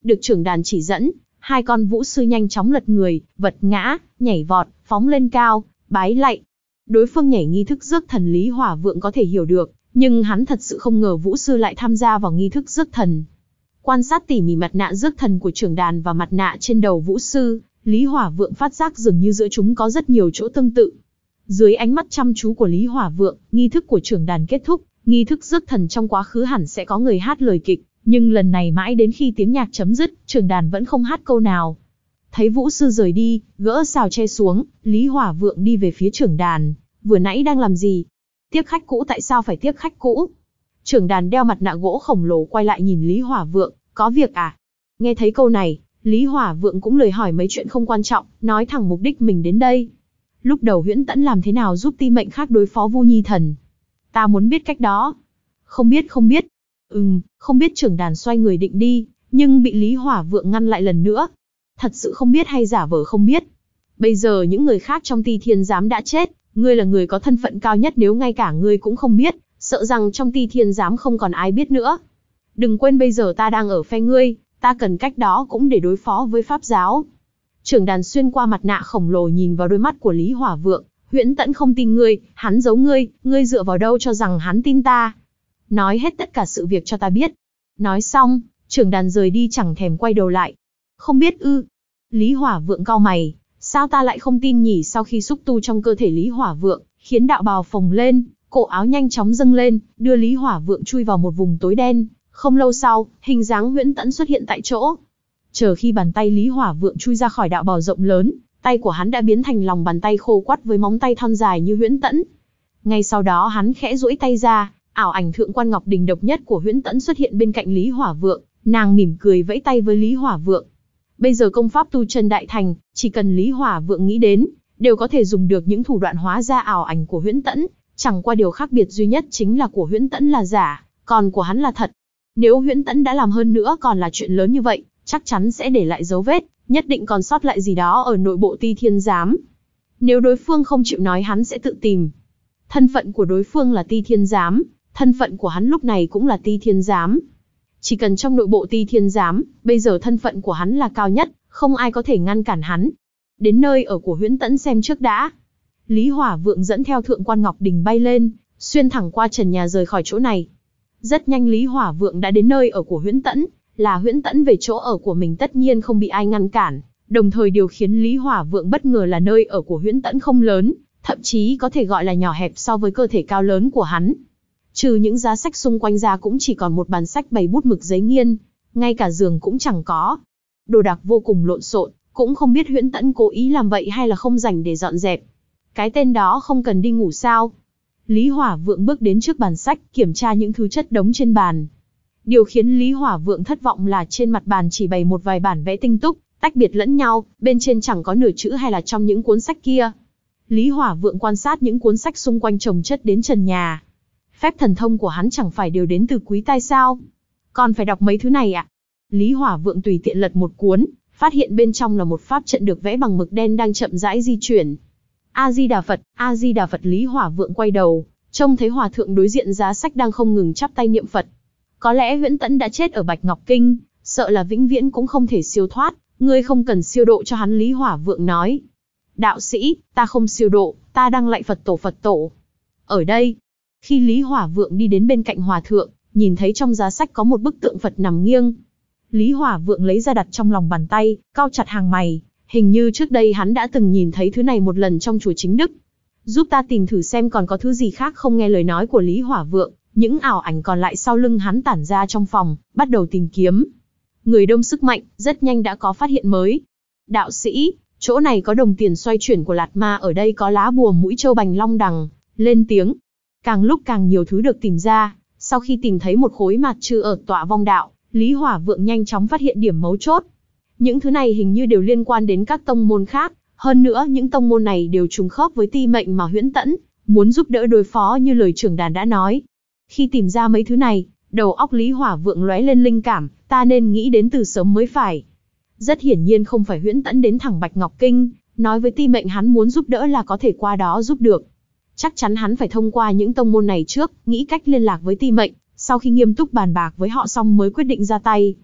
Được trưởng đàn chỉ dẫn, hai con vũ sư nhanh chóng lật người, vật ngã, nhảy vọt, phóng lên cao, bái lạy. Đối phương nhảy nghi thức rước thần Lý Hỏa Vượng có thể hiểu được, nhưng hắn thật sự không ngờ vũ sư lại tham gia vào nghi thức rước thần. Quan sát tỉ mỉ mặt nạ rước thần của trưởng đàn và mặt nạ trên đầu vũ sư, Lý Hỏa Vượng phát giác dường như giữa chúng có rất nhiều chỗ tương tự. Dưới ánh mắt chăm chú của Lý Hỏa Vượng, nghi thức của trưởng đàn kết thúc, nghi thức rước thần trong quá khứ hẳn sẽ có người hát lời kịch, nhưng lần này mãi đến khi tiếng nhạc chấm dứt, trưởng đàn vẫn không hát câu nào. Thấy vũ sư rời đi, gỡ sào che xuống, Lý Hỏa Vượng đi về phía trưởng đàn. Vừa nãy đang làm gì? Tiếp khách cũ tại sao phải tiếp khách cũ? Trưởng đàn đeo mặt nạ gỗ khổng lồ quay lại nhìn Lý Hỏa Vượng, có việc à? Nghe thấy câu này, Lý Hỏa Vượng cũng lười hỏi mấy chuyện không quan trọng, nói thẳng mục đích mình đến đây. Lúc đầu Huyễn Tẫn làm thế nào giúp ti mệnh khác đối phó Vu Nhi Thần? Ta muốn biết cách đó. Không biết không biết. Ừm, không biết. Trưởng đàn xoay người định đi, nhưng bị Lý Hỏa Vượng ngăn lại lần nữa. Thật sự không biết hay giả vờ không biết? Bây giờ những người khác trong Ti Thiên Giám đã chết, ngươi là người có thân phận cao nhất, nếu ngay cả ngươi cũng không biết, sợ rằng trong Ti Thiên Giám không còn ai biết nữa. Đừng quên bây giờ ta đang ở phe ngươi, ta cần cách đó cũng để đối phó với Pháp giáo. Trưởng đàn xuyên qua mặt nạ khổng lồ nhìn vào đôi mắt của Lý Hỏa Vượng. Huyễn Tẫn không tin ngươi, hắn giấu ngươi, ngươi dựa vào đâu cho rằng hắn tin ta? Nói hết tất cả sự việc cho ta biết. Nói xong, trưởng đàn rời đi chẳng thèm quay đầu lại. Không biết ư? Lý Hỏa Vượng cau mày, sao ta lại không tin nhỉ? Sau khi xúc tu trong cơ thể Lý Hỏa Vượng, khiến đạo bào phồng lên, cổ áo nhanh chóng dâng lên, đưa Lý Hỏa Vượng chui vào một vùng tối đen. Không lâu sau, hình dáng Huyễn Tẫn xuất hiện tại chỗ. Chờ khi bàn tay Lý Hỏa Vượng chui ra khỏi đạo bào rộng lớn, tay của hắn đã biến thành lòng bàn tay khô quắt với móng tay thon dài như Huyễn Tẫn. Ngay sau đó hắn khẽ duỗi tay ra, ảo ảnh Thượng Quan Ngọc Đình độc nhất của Huyễn Tẫn xuất hiện bên cạnh Lý Hỏa Vượng, nàng mỉm cười vẫy tay với Lý Hỏa Vượng. Bây giờ công pháp tu chân đại thành, chỉ cần Lý Hỏa Vượng nghĩ đến, đều có thể dùng được những thủ đoạn hóa ra ảo ảnh của Huyễn Tẫn, chẳng qua điều khác biệt duy nhất chính là của Huyễn Tẫn là giả, còn của hắn là thật. Nếu Huyễn Tẫn đã làm hơn nữa còn là chuyện lớn như vậy, chắc chắn sẽ để lại dấu vết, nhất định còn sót lại gì đó ở nội bộ Ti Thiên Giám. Nếu đối phương không chịu nói hắn sẽ tự tìm. Thân phận của đối phương là Ti Thiên Giám, thân phận của hắn lúc này cũng là Ti Thiên Giám. Chỉ cần trong nội bộ Ti Thiên Giám, bây giờ thân phận của hắn là cao nhất, không ai có thể ngăn cản hắn. Đến nơi ở của Huyễn Tẫn xem trước đã. Lý Hỏa Vượng dẫn theo Thượng Quan Ngọc Đình bay lên, xuyên thẳng qua trần nhà rời khỏi chỗ này. Rất nhanh Lý Hỏa Vượng đã đến nơi ở của Huyễn Tẫn, là Huyễn Tẫn về chỗ ở của mình tất nhiên không bị ai ngăn cản. Đồng thời điều khiến Lý Hỏa Vượng bất ngờ là nơi ở của Huyễn Tẫn không lớn, thậm chí có thể gọi là nhỏ hẹp so với cơ thể cao lớn của hắn. Trừ những giá sách xung quanh ra cũng chỉ còn một bàn sách bày bút mực giấy nghiên, ngay cả giường cũng chẳng có. Đồ đạc vô cùng lộn xộn, cũng không biết Huyễn Tẫn cố ý làm vậy hay là không rảnh để dọn dẹp. Cái tên đó không cần đi ngủ sao? Lý Hỏa Vượng bước đến trước bàn sách, kiểm tra những thứ chất đống trên bàn. Điều khiến Lý Hỏa Vượng thất vọng là trên mặt bàn chỉ bày một vài bản vẽ tinh túc, tách biệt lẫn nhau, bên trên chẳng có nửa chữ hay là trong những cuốn sách kia. Lý Hỏa Vượng quan sát những cuốn sách xung quanh chồng chất đến trần nhà. Phép thần thông của hắn chẳng phải đều đến từ Quý Tai sao? Còn phải đọc mấy thứ này ạ? À? Lý Hỏa Vượng tùy tiện lật một cuốn, phát hiện bên trong là một pháp trận được vẽ bằng mực đen đang chậm rãi di chuyển. A Di Đà Phật, A Di Đà Phật. Lý Hỏa Vượng quay đầu, trông thấy hòa thượng đối diện giá sách đang không ngừng chắp tay niệm Phật. Có lẽ Huyễn Tẫn đã chết ở Bạch Ngọc Kinh, sợ là vĩnh viễn cũng không thể siêu thoát, ngươi không cần siêu độ cho hắn. Lý Hỏa Vượng nói. Đạo sĩ, ta không siêu độ, ta đang lạy Phật tổ Phật tổ. Ở đây, khi Lý Hỏa Vượng đi đến bên cạnh hòa thượng, nhìn thấy trong giá sách có một bức tượng Phật nằm nghiêng. Lý Hỏa Vượng lấy ra đặt trong lòng bàn tay, cau chặt hàng mày, hình như trước đây hắn đã từng nhìn thấy thứ này một lần trong chùa Chính Đức. Giúp ta tìm thử xem còn có thứ gì khác không. Nghe lời nói của Lý Hỏa Vượng, những ảo ảnh còn lại sau lưng hắn tản ra trong phòng, bắt đầu tìm kiếm. Người đông sức mạnh, rất nhanh đã có phát hiện mới. Đạo sĩ, chỗ này có đồng tiền xoay chuyển của Lạt Ma, ở đây có lá bùa mũi châu bành long đằng. Lên tiếng. Càng lúc càng nhiều thứ được tìm ra, sau khi tìm thấy một khối mạt chư ở tọa vong đạo, Lý Hỏa Vượng nhanh chóng phát hiện điểm mấu chốt. Những thứ này hình như đều liên quan đến các tông môn khác, hơn nữa những tông môn này đều trùng khớp với ti mệnh mà Huyễn Tẫn muốn giúp đỡ đối phó như lời trưởng đàn đã nói. Khi tìm ra mấy thứ này, đầu óc Lý Hỏa Vượng lóe lên linh cảm, ta nên nghĩ đến từ sớm mới phải. Rất hiển nhiên không phải Huyễn Tẫn đến thẳng Bạch Ngọc Kinh, nói với ti mệnh hắn muốn giúp đỡ là có thể qua đó giúp được. Chắc chắn hắn phải thông qua những tông môn này trước, nghĩ cách liên lạc với ti mệnh, sau khi nghiêm túc bàn bạc với họ xong mới quyết định ra tay.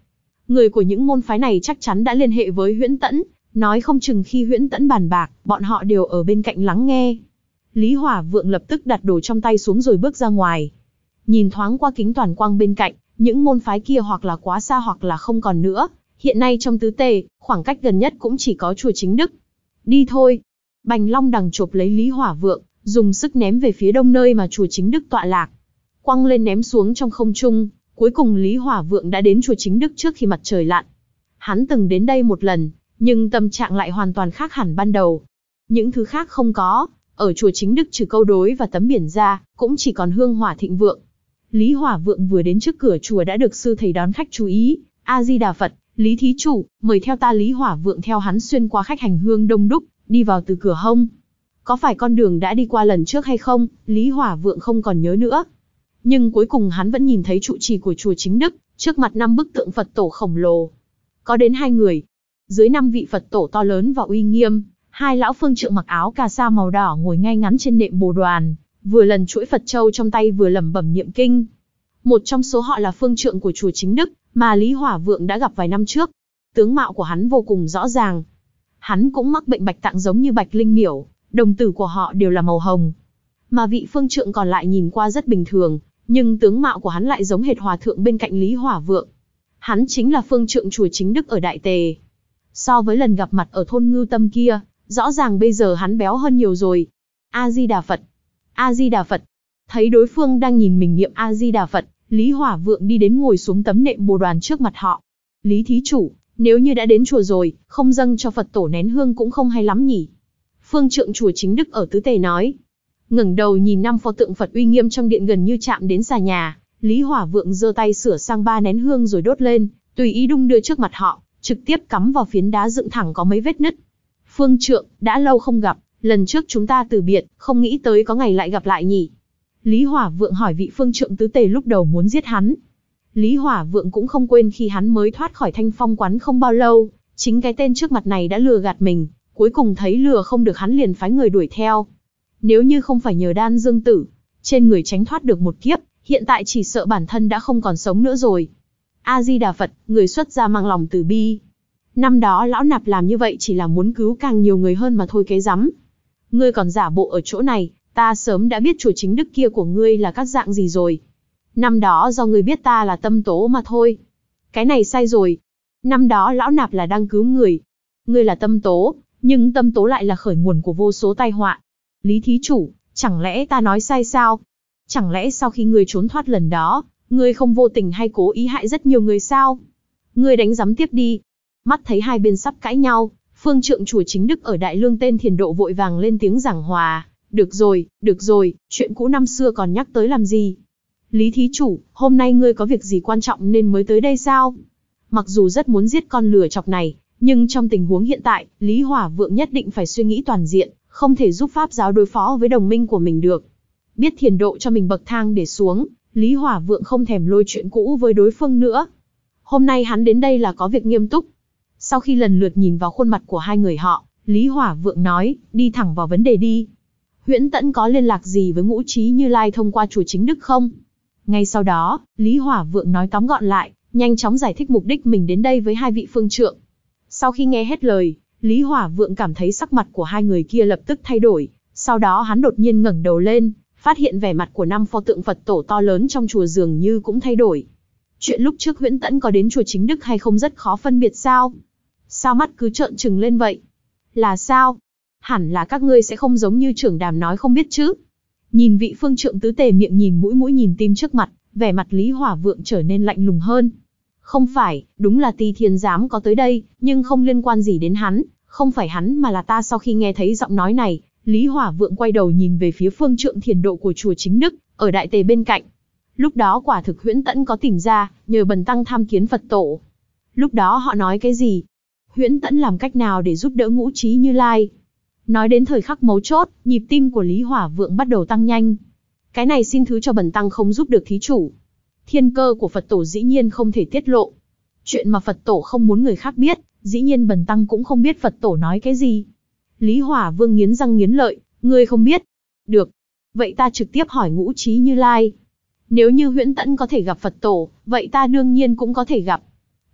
Người của những môn phái này chắc chắn đã liên hệ với Huyễn Tẫn, nói không chừng khi Huyễn Tẫn bàn bạc, bọn họ đều ở bên cạnh lắng nghe. Lý Hỏa Vượng lập tức đặt đồ trong tay xuống rồi bước ra ngoài. Nhìn thoáng qua kính toàn quang bên cạnh, những môn phái kia hoặc là quá xa hoặc là không còn nữa. Hiện nay trong tứ tề, khoảng cách gần nhất cũng chỉ có chùa Chính Đức. Đi thôi. Bành Long Đằng chộp lấy Lý Hỏa Vượng, dùng sức ném về phía đông nơi mà chùa Chính Đức tọa lạc. Quăng lên ném xuống trong không trung, cuối cùng Lý Hỏa Vượng đã đến chùa Chính Đức trước khi mặt trời lặn. Hắn từng đến đây một lần, nhưng tâm trạng lại hoàn toàn khác hẳn ban đầu. Những thứ khác không có, ở chùa Chính Đức trừ câu đối và tấm biển ra, cũng chỉ còn hương hỏa thịnh vượng. Lý Hỏa Vượng vừa đến trước cửa chùa đã được sư thầy đón khách chú ý. A Di Đà Phật, Lý thí chủ, mời theo ta. Lý Hỏa Vượng theo hắn xuyên qua khách hành hương đông đúc, đi vào từ cửa hông. Có phải con đường đã đi qua lần trước hay không, Lý Hỏa Vượng không còn nhớ nữa. Nhưng cuối cùng hắn vẫn nhìn thấy trụ trì của chùa Chính Đức, trước mặt năm bức tượng Phật tổ khổng lồ. Có đến hai người. Dưới năm vị Phật tổ to lớn và uy nghiêm, hai lão phương trượng mặc áo cà sa màu đỏ ngồi ngay ngắn trên nệm bồ đoàn, vừa lần chuỗi Phật châu trong tay vừa lẩm bẩm niệm kinh. Một trong số họ là phương trượng của chùa Chính Đức, mà Lý Hỏa Vượng đã gặp vài năm trước. Tướng mạo của hắn vô cùng rõ ràng. Hắn cũng mắc bệnh bạch tạng giống như Bạch Linh Miểu, đồng tử của họ đều là màu hồng. Mà vị phương trượng còn lại nhìn qua rất bình thường, nhưng tướng mạo của hắn lại giống hệt hòa thượng bên cạnh Lý Hỏa Vượng. Hắn chính là phương trượng chùa Chính Đức ở Đại Tề. So với lần gặp mặt ở thôn Ngưu Tâm kia, rõ ràng bây giờ hắn béo hơn nhiều rồi. A Di Đà Phật, A Di Đà Phật. Thấy đối phương đang nhìn mình niệm A Di Đà Phật, Lý Hỏa Vượng đi đến ngồi xuống tấm nệm bồ đoàn trước mặt họ. Lý thí chủ, nếu như đã đến chùa rồi, không dâng cho Phật tổ nén hương cũng không hay lắm nhỉ? Phương trượng chùa Chính Đức ở tứ tề nói. Ngẩng đầu nhìn năm pho tượng Phật uy nghiêm trong điện gần như chạm đến xà nhà, Lý Hỏa Vượng giơ tay sửa sang ba nén hương rồi đốt lên, tùy ý đung đưa trước mặt họ, trực tiếp cắm vào phiến đá dựng thẳng có mấy vết nứt. Phương trượng, đã lâu không gặp, lần trước chúng ta từ biệt, không nghĩ tới có ngày lại gặp lại nhỉ? Lý Hỏa Vượng hỏi vị phương trượng tứ tề lúc đầu muốn giết hắn. Lý Hỏa Vượng cũng không quên khi hắn mới thoát khỏi Thanh Phong quán không bao lâu, chính cái tên trước mặt này đã lừa gạt mình, cuối cùng thấy lừa không được hắn liền phái người đuổi theo. Nếu như không phải nhờ đan dương tử, trên người tránh thoát được một kiếp, hiện tại chỉ sợ bản thân đã không còn sống nữa rồi. A Di Đà Phật, người xuất gia mang lòng từ bi. Năm đó lão nạp làm như vậy chỉ là muốn cứu càng nhiều người hơn mà thôi cái rắm. Ngươi còn giả bộ ở chỗ này, ta sớm đã biết chùa Chính Đức kia của ngươi là các dạng gì rồi. Năm đó do ngươi biết ta là Tâm Tố mà thôi. Cái này sai rồi. Năm đó lão nạp là đang cứu người. Ngươi là Tâm Tố, nhưng Tâm Tố lại là khởi nguồn của vô số tai họa. Lý thí chủ, chẳng lẽ ta nói sai sao? Chẳng lẽ sau khi ngươi trốn thoát lần đó, ngươi không vô tình hay cố ý hại rất nhiều người sao? Ngươi đánh giám tiếp đi. Mắt thấy hai bên sắp cãi nhau, phương trượng chùa Chính Đức ở Đại Lương tên Thiền Độ vội vàng lên tiếng giảng hòa. Được rồi, được rồi, chuyện cũ năm xưa còn nhắc tới làm gì? Lý thí chủ, hôm nay ngươi có việc gì quan trọng nên mới tới đây sao? Mặc dù rất muốn giết con lừa chọc này, nhưng trong tình huống hiện tại, Lý Hỏa Vượng nhất định phải suy nghĩ toàn diện, không thể giúp Pháp giáo đối phó với đồng minh của mình được. Biết Thiền Độ cho mình bậc thang để xuống, Lý Hỏa Vượng không thèm lôi chuyện cũ với đối phương nữa. Hôm nay hắn đến đây là có việc nghiêm túc. Sau khi lần lượt nhìn vào khuôn mặt của hai người họ, Lý Hỏa Vượng nói, đi thẳng vào vấn đề đi. Huyễn Tẫn có liên lạc gì với Ngũ Trí Như Lai thông qua chùa Chính Đức không? Ngay sau đó, Lý Hỏa Vượng nói tóm gọn lại, nhanh chóng giải thích mục đích mình đến đây với hai vị phương trượng. Sau khi nghe hết lời, Lý Hỏa Vượng cảm thấy sắc mặt của hai người kia lập tức thay đổi, sau đó hắn đột nhiên ngẩng đầu lên, phát hiện vẻ mặt của năm pho tượng Phật tổ to lớn trong chùa dường như cũng thay đổi. Chuyện lúc trước Huyễn Tẫn có đến chùa Chính Đức hay không rất khó phân biệt sao? Sao mắt cứ trợn trừng lên vậy? Là sao? Hẳn là các ngươi sẽ không giống như trưởng đàm nói không biết chứ? Nhìn vị phương trượng tứ tề miệng nhìn mũi mũi nhìn tim trước mặt, vẻ mặt Lý Hỏa Vượng trở nên lạnh lùng hơn. Không phải, đúng là Ti Thiên Giám có tới đây, nhưng không liên quan gì đến hắn, không phải hắn mà là ta. Sau khi nghe thấy giọng nói này, Lý Hỏa Vượng quay đầu nhìn về phía phương trượng Thiền Độ của chùa Chính Đức, ở Đại Tề bên cạnh. Lúc đó quả thực Huyễn Tẫn có tìm ra, nhờ bần tăng tham kiến Phật tổ. Lúc đó họ nói cái gì? Huyễn Tẫn làm cách nào để giúp đỡ Ngũ Trí Như Lai? Nói đến thời khắc mấu chốt, nhịp tim của Lý Hỏa Vượng bắt đầu tăng nhanh. Cái này xin thứ cho bần tăng không giúp được thí chủ. Thiên cơ của Phật tổ dĩ nhiên không thể tiết lộ. Chuyện mà Phật tổ không muốn người khác biết, dĩ nhiên bần tăng cũng không biết Phật tổ nói cái gì. Lý Hỏa Vương nghiến răng nghiến lợi, ngươi không biết. Được. Vậy ta trực tiếp hỏi Ngũ Trí Như Lai. Nếu như Huyễn Tẫn có thể gặp Phật tổ, vậy ta đương nhiên cũng có thể gặp.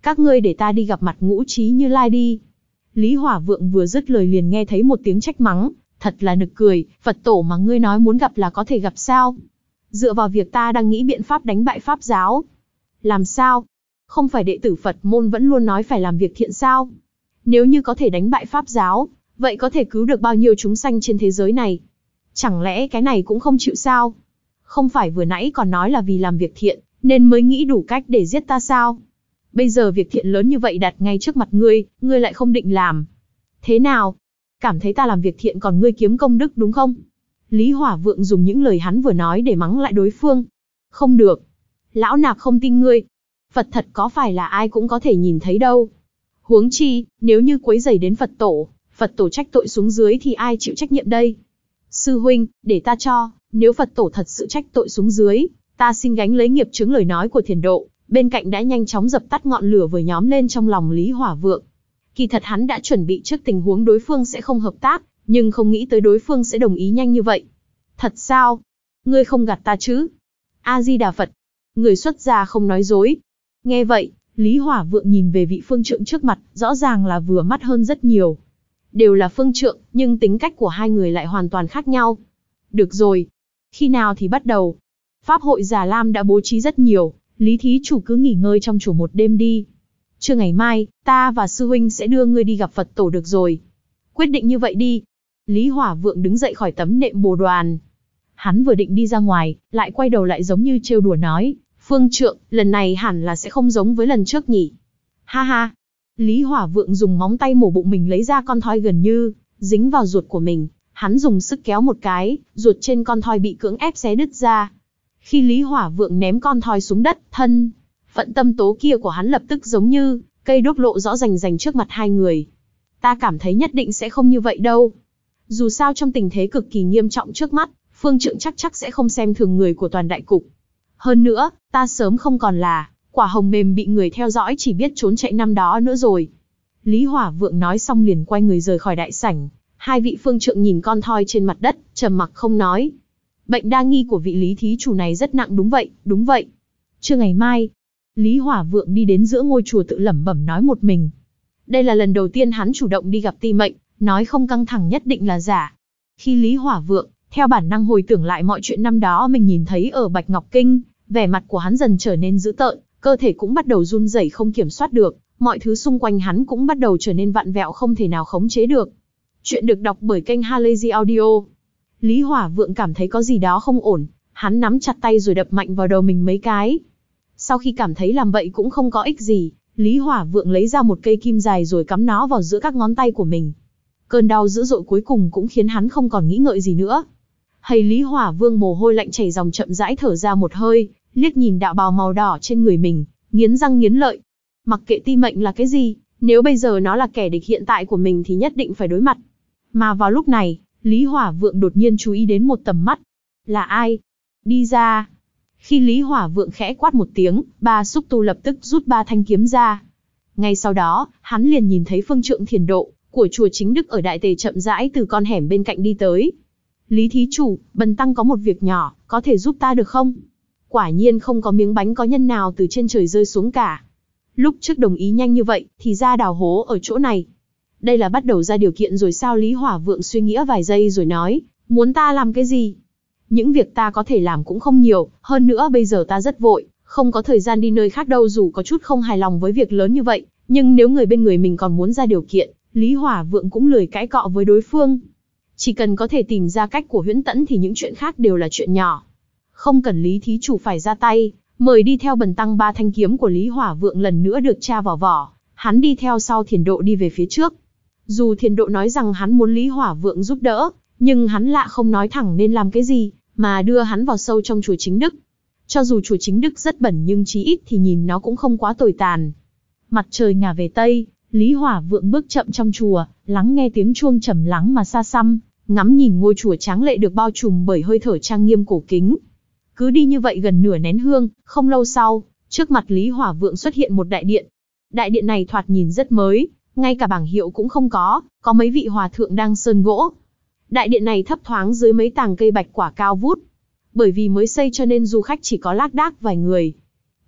Các ngươi để ta đi gặp mặt Ngũ Trí Như Lai đi. Lý Hỏa Vượng vừa dứt lời liền nghe thấy một tiếng trách mắng, thật là nực cười, Phật tổ mà ngươi nói muốn gặp là có thể gặp sao? Dựa vào việc ta đang nghĩ biện pháp đánh bại Pháp giáo. Làm sao? Không phải đệ tử Phật môn vẫn luôn nói phải làm việc thiện sao? Nếu như có thể đánh bại Pháp giáo, vậy có thể cứu được bao nhiêu chúng sanh trên thế giới này? Chẳng lẽ cái này cũng không chịu sao? Không phải vừa nãy còn nói là vì làm việc thiện, nên mới nghĩ đủ cách để giết ta sao? Bây giờ việc thiện lớn như vậy đặt ngay trước mặt ngươi, ngươi lại không định làm. Thế nào? Cảm thấy ta làm việc thiện còn ngươi kiếm công đức đúng không? Lý Hỏa Vượng dùng những lời hắn vừa nói để mắng lại đối phương. Không được. Lão nạp không tin ngươi. Phật thật có phải là ai cũng có thể nhìn thấy đâu. Huống chi, nếu như quấy rầy đến Phật tổ, Phật tổ trách tội xuống dưới thì ai chịu trách nhiệm đây? Sư huynh, để ta cho, nếu Phật tổ thật sự trách tội xuống dưới, ta xin gánh lấy nghiệp chướng lời nói của Thiền Độ. Bên cạnh đã nhanh chóng dập tắt ngọn lửa vừa nhóm lên trong lòng Lý Hỏa Vượng. Kỳ thật hắn đã chuẩn bị trước tình huống đối phương sẽ không hợp tác, nhưng không nghĩ tới đối phương sẽ đồng ý nhanh như vậy. Thật sao? Ngươi không gạt ta chứ? A-di-đà Phật. Người xuất gia không nói dối. Nghe vậy, Lý Hỏa Vượng nhìn về vị phương trượng trước mặt, rõ ràng là vừa mắt hơn rất nhiều. Đều là phương trượng, nhưng tính cách của hai người lại hoàn toàn khác nhau. Được rồi. Khi nào thì bắt đầu? Pháp hội Già Lam đã bố trí rất nhiều, Lý thí chủ cứ nghỉ ngơi trong chùa một đêm đi. Trưa ngày mai, ta và sư huynh sẽ đưa ngươi đi gặp Phật tổ được rồi. Quyết định như vậy đi. Lý Hỏa Vượng đứng dậy khỏi tấm nệm bồ đoàn. Hắn vừa định đi ra ngoài, lại quay đầu lại giống như trêu đùa nói, phương trượng, lần này hẳn là sẽ không giống với lần trước nhỉ. Ha ha. Lý Hỏa Vượng dùng móng tay mổ bụng mình lấy ra con thoi gần như dính vào ruột của mình. Hắn dùng sức kéo một cái, ruột trên con thoi bị cưỡng ép xé đứt ra. Khi Lý Hỏa Vượng ném con thoi xuống đất, thân phận tâm tố kia của hắn lập tức giống như cây đuốc lộ rõ rành rành trước mặt hai người. Ta cảm thấy nhất định sẽ không như vậy đâu. Dù sao trong tình thế cực kỳ nghiêm trọng trước mắt, phương trượng chắc chắc sẽ không xem thường người của toàn đại cục. Hơn nữa, ta sớm không còn là quả hồng mềm bị người theo dõi chỉ biết trốn chạy năm đó nữa rồi. Lý Hỏa Vượng nói xong liền quay người rời khỏi đại sảnh. Hai vị phương trượng nhìn con thoi trên mặt đất, trầm mặc không nói. Bệnh đa nghi của vị Lý thí chủ này rất nặng đúng vậy, đúng vậy. Trưa ngày mai, Lý Hỏa Vượng đi đến giữa ngôi chùa tự lẩm bẩm nói một mình. Đây là lần đầu tiên hắn chủ động đi gặp Ti Mệnh, nói không căng thẳng nhất định là giả. Khi Lý Hỏa Vượng, theo bản năng hồi tưởng lại mọi chuyện năm đó mình nhìn thấy ở Bạch Ngọc Kinh, vẻ mặt của hắn dần trở nên dữ tợn, cơ thể cũng bắt đầu run rẩy không kiểm soát được, mọi thứ xung quanh hắn cũng bắt đầu trở nên vặn vẹo không thể nào khống chế được. Chuyện được đọc bởi kênh Halazy Audio. Lý Hỏa Vượng cảm thấy có gì đó không ổn, hắn nắm chặt tay rồi đập mạnh vào đầu mình mấy cái. Sau khi cảm thấy làm vậy cũng không có ích gì, Lý Hỏa Vượng lấy ra một cây kim dài rồi cắm nó vào giữa các ngón tay của mình. Cơn đau dữ dội cuối cùng cũng khiến hắn không còn nghĩ ngợi gì nữa. Hầy Lý Hỏa Vương mồ hôi lạnh chảy ròng chậm rãi thở ra một hơi, liếc nhìn đạo bào màu đỏ trên người mình, nghiến răng nghiến lợi. Mặc kệ Ti Mệnh là cái gì, nếu bây giờ nó là kẻ địch hiện tại của mình thì nhất định phải đối mặt. Mà vào lúc này, Lý Hỏa Vượng đột nhiên chú ý đến một tầm mắt. Là ai? Đi ra. Khi Lý Hỏa Vượng khẽ quát một tiếng, ba xúc tu lập tức rút ba thanh kiếm ra. Ngay sau đó, hắn liền nhìn thấy phương trượng Thiền Độ của chùa Chính Đức ở Đại Tề chậm rãi từ con hẻm bên cạnh đi tới. Lý thí chủ, bần tăng có một việc nhỏ, có thể giúp ta được không? Quả nhiên không có miếng bánh có nhân nào từ trên trời rơi xuống cả. Lúc trước đồng ý nhanh như vậy, thì ra đào hố ở chỗ này. Đây là bắt đầu ra điều kiện rồi sao? Lý Hỏa Vượng suy nghĩ vài giây rồi nói, muốn ta làm cái gì? Những việc ta có thể làm cũng không nhiều, hơn nữa bây giờ ta rất vội, không có thời gian đi nơi khác đâu. Dù có chút không hài lòng với việc lớn như vậy, nhưng nếu người bên người mình còn muốn ra điều kiện, Lý Hỏa Vượng cũng lười cãi cọ với đối phương. Chỉ cần có thể tìm ra cách của Huyễn Tẫn thì những chuyện khác đều là chuyện nhỏ. Không cần Lý thí chủ phải ra tay, mời đi theo bần tăng. Ba thanh kiếm của Lý Hỏa Vượng lần nữa được tra vào vỏ, hắn đi theo sau Thiền Độ đi về phía trước. Dù Thiền Độ nói rằng hắn muốn Lý Hỏa Vượng giúp đỡ, nhưng hắn lạ không nói thẳng nên làm cái gì, mà đưa hắn vào sâu trong chùa Chính Đức. Cho dù chùa Chính Đức rất bẩn nhưng chí ít thì nhìn nó cũng không quá tồi tàn. Mặt trời ngả về Tây, Lý Hỏa Vượng bước chậm trong chùa, lắng nghe tiếng chuông trầm lắng mà xa xăm, ngắm nhìn ngôi chùa tráng lệ được bao trùm bởi hơi thở trang nghiêm cổ kính. Cứ đi như vậy gần nửa nén hương, không lâu sau, trước mặt Lý Hỏa Vượng xuất hiện một đại điện. Đại điện này thoạt nhìn rất mới, ngay cả bảng hiệu cũng không có, có mấy vị hòa thượng đang sơn gỗ. Đại điện này thấp thoáng dưới mấy tàng cây bạch quả cao vút. Bởi vì mới xây cho nên du khách chỉ có lác đác vài người.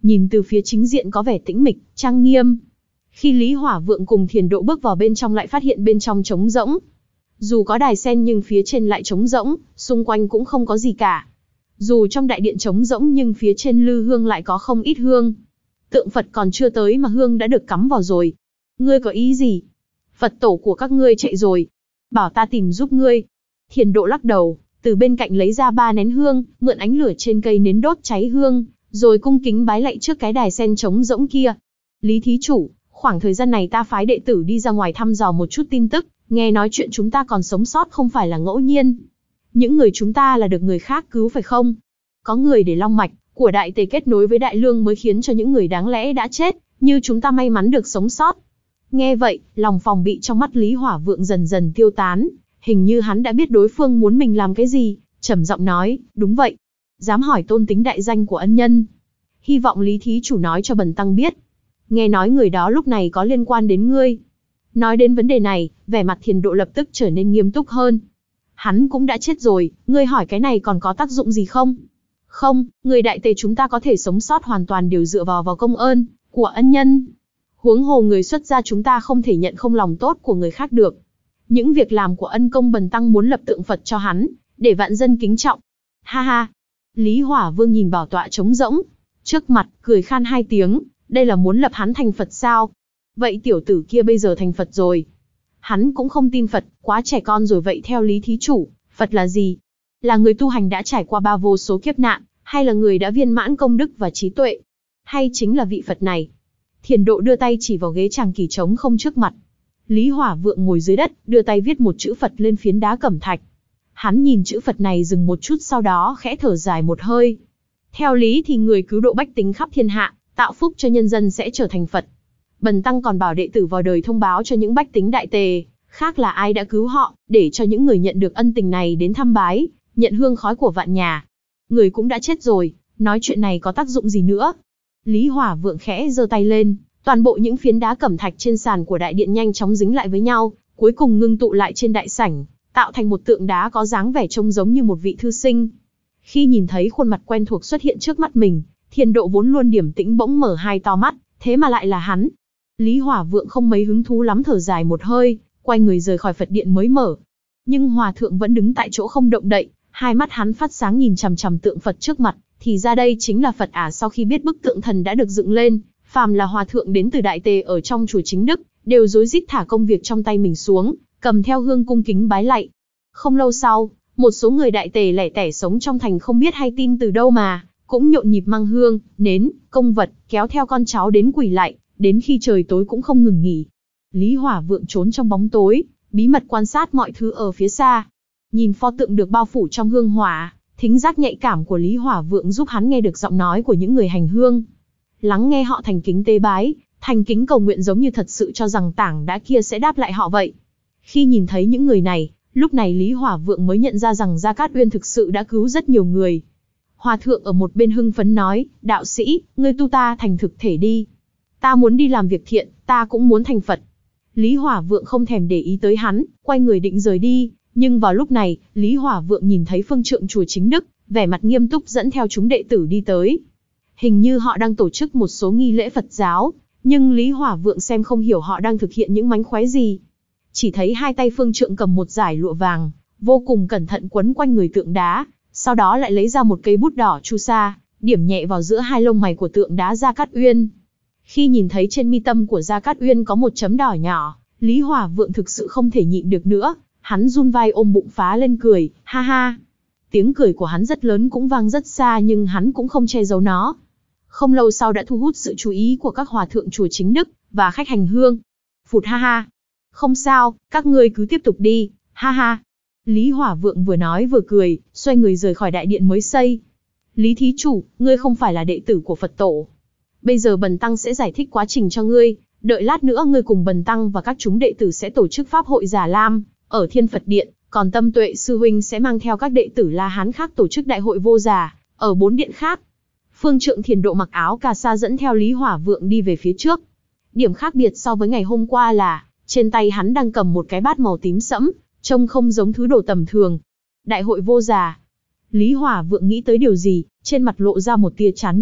nhìn từ phía chính diện có vẻ tĩnh mịch, trang nghiêm. Khi Lý Hỏa Vượng cùng Thiền Độ bước vào bên trong lại phát hiện bên trong trống rỗng. Dù có đài sen nhưng phía trên lại trống rỗng, xung quanh cũng không có gì cả. Dù trong đại điện trống rỗng nhưng phía trên lư hương lại có không ít hương. Tượng Phật còn chưa tới mà hương đã được cắm vào rồi. Ngươi có ý gì? Phật tổ của các ngươi chạy rồi. Bảo ta tìm giúp ngươi. Thiền Độ lắc đầu, từ bên cạnh lấy ra ba nén hương, mượn ánh lửa trên cây nến đốt cháy hương, rồi cung kính bái lạy trước cái đài sen trống rỗng kia. Lý thí chủ, khoảng thời gian này ta phái đệ tử đi ra ngoài thăm dò một chút tin tức, nghe nói chuyện chúng ta còn sống sót không phải là ngẫu nhiên. Những người chúng ta là được người khác cứu phải không? Có người để long mạch của đại tề kết nối với đại lương mới khiến cho những người đáng lẽ đã chết, như chúng ta may mắn được sống sót. Nghe vậy, lòng phòng bị trong mắt Lý Hỏa Vượng dần dần tiêu tán, hình như hắn đã biết đối phương muốn mình làm cái gì, trầm giọng nói, đúng vậy. Dám hỏi tôn tính đại danh của ân nhân. Hy vọng Lý thí chủ nói cho bần tăng biết. Nghe nói người đó lúc này có liên quan đến ngươi. Nói đến vấn đề này, vẻ mặt Thiền Độ lập tức trở nên nghiêm túc hơn. Hắn cũng đã chết rồi, ngươi hỏi cái này còn có tác dụng gì không? Không, người đại tề chúng ta có thể sống sót hoàn toàn đều dựa vào vào công ơn của ân nhân. Huống hồ người xuất gia chúng ta không thể nhận không lòng tốt của người khác được. Những việc làm của ân công bần tăng muốn lập tượng Phật cho hắn, để vạn dân kính trọng. Ha ha. Lý Hỏa Vương nhìn bảo tọa trống rỗng, trước mặt, cười khan hai tiếng, đây là muốn lập hắn thành Phật sao? Vậy tiểu tử kia bây giờ thành Phật rồi. Hắn cũng không tin Phật, quá trẻ con rồi. Vậy theo Lý thí chủ, Phật là gì? Là người tu hành đã trải qua ba vô số kiếp nạn, hay là người đã viên mãn công đức và trí tuệ? Hay chính là vị Phật này? Thiền Độ đưa tay chỉ vào ghế tràng kỳ trống không trước mặt. Lý Hỏa Vượng ngồi dưới đất, đưa tay viết một chữ Phật lên phiến đá cẩm thạch. Hắn nhìn chữ Phật này dừng một chút sau đó khẽ thở dài một hơi. Theo lý thì người cứu độ bách tính khắp thiên hạ, tạo phúc cho nhân dân sẽ trở thành Phật. Bần tăng còn bảo đệ tử vào đời thông báo cho những bách tính đại tề, khác là ai đã cứu họ, để cho những người nhận được ân tình này đến thăm bái, nhận hương khói của vạn nhà. Người cũng đã chết rồi, nói chuyện này có tác dụng gì nữa? Lý Hỏa Vượng khẽ giơ tay lên, toàn bộ những phiến đá cẩm thạch trên sàn của đại điện nhanh chóng dính lại với nhau, cuối cùng ngưng tụ lại trên đại sảnh, tạo thành một tượng đá có dáng vẻ trông giống như một vị thư sinh. Khi nhìn thấy khuôn mặt quen thuộc xuất hiện trước mắt mình, Thiền Độ vốn luôn điềm tĩnh bỗng mở hai to mắt, thế mà lại là hắn. Lý Hỏa Vượng không mấy hứng thú lắm, thở dài một hơi, quay người rời khỏi Phật điện mới mở. Nhưng hòa thượng vẫn đứng tại chỗ không động đậy, hai mắt hắn phát sáng nhìn chằm chằm tượng Phật trước mặt, thì ra đây chính là Phật à. Sau khi biết bức tượng thần đã được dựng lên, phàm là hòa thượng đến từ đại tề ở trong chùa Chính Đức, đều rối rít thả công việc trong tay mình xuống, cầm theo hương cung kính bái lạy. Không lâu sau, một số người đại tề lẻ tẻ sống trong thành không biết hay tin từ đâu mà, cũng nhộn nhịp mang hương, nến, công vật, kéo theo con cháu đến quỳ lạy, đến khi trời tối cũng không ngừng nghỉ. Lý Hỏa Vượng trốn trong bóng tối, bí mật quan sát mọi thứ ở phía xa. Nhìn pho tượng được bao phủ trong hương hỏa, thính giác nhạy cảm của Lý Hỏa Vượng giúp hắn nghe được giọng nói của những người hành hương. Lắng nghe họ thành kính tế bái, thành kính cầu nguyện giống như thật sự cho rằng tảng đá kia sẽ đáp lại họ vậy. Khi nhìn thấy những người này, lúc này Lý Hỏa Vượng mới nhận ra rằng Gia Cát Uyên thực sự đã cứu rất nhiều người. Hòa thượng ở một bên hưng phấn nói, đạo sĩ, ngươi tu ta thành thực thể đi. Ta muốn đi làm việc thiện, ta cũng muốn thành Phật. Lý Hỏa Vượng không thèm để ý tới hắn, quay người định rời đi. Nhưng vào lúc này, Lý Hỏa Vượng nhìn thấy phương trượng chùa Chính Đức, vẻ mặt nghiêm túc dẫn theo chúng đệ tử đi tới. Hình như họ đang tổ chức một số nghi lễ Phật giáo, nhưng Lý Hỏa Vượng xem không hiểu họ đang thực hiện những mánh khóe gì. Chỉ thấy hai tay phương trượng cầm một dải lụa vàng, vô cùng cẩn thận quấn quanh người tượng đá, sau đó lại lấy ra một cây bút đỏ chu sa, điểm nhẹ vào giữa hai lông mày của tượng đá Gia Cát Uyên. Khi nhìn thấy trên mi tâm của Gia Cát Uyên có một chấm đỏ nhỏ, Lý Hỏa Vượng thực sự không thể nhịn được nữa, hắn run vai ôm bụng phá lên cười, ha ha. Tiếng cười của hắn rất lớn cũng vang rất xa nhưng hắn cũng không che giấu nó. Không lâu sau đã thu hút sự chú ý của các hòa thượng chùa Chính Đức và khách hành hương. Phụt ha ha. Không sao, các ngươi cứ tiếp tục đi, ha ha. Lý Hỏa Vượng vừa nói vừa cười, xoay người rời khỏi đại điện mới xây. Lý thí chủ, ngươi không phải là đệ tử của Phật tổ. Bây giờ bần tăng sẽ giải thích quá trình cho ngươi, đợi lát nữa ngươi cùng bần tăng và các chúng đệ tử sẽ tổ chức pháp hội Già Lam ở Thiên Phật Điện, còn Tâm Tuệ sư huynh sẽ mang theo các đệ tử La Hán khác tổ chức đại hội Vô Già ở bốn điện khác. Phương trượng Thiền Độ mặc áo cà sa dẫn theo Lý Hỏa Vượng đi về phía trước. Điểm khác biệt so với ngày hôm qua là, trên tay hắn đang cầm một cái bát màu tím sẫm, trông không giống thứ đồ tầm thường. Đại hội Vô Già. Lý Hỏa Vượng nghĩ tới điều gì, trên mặt lộ ra một tia chán ghét,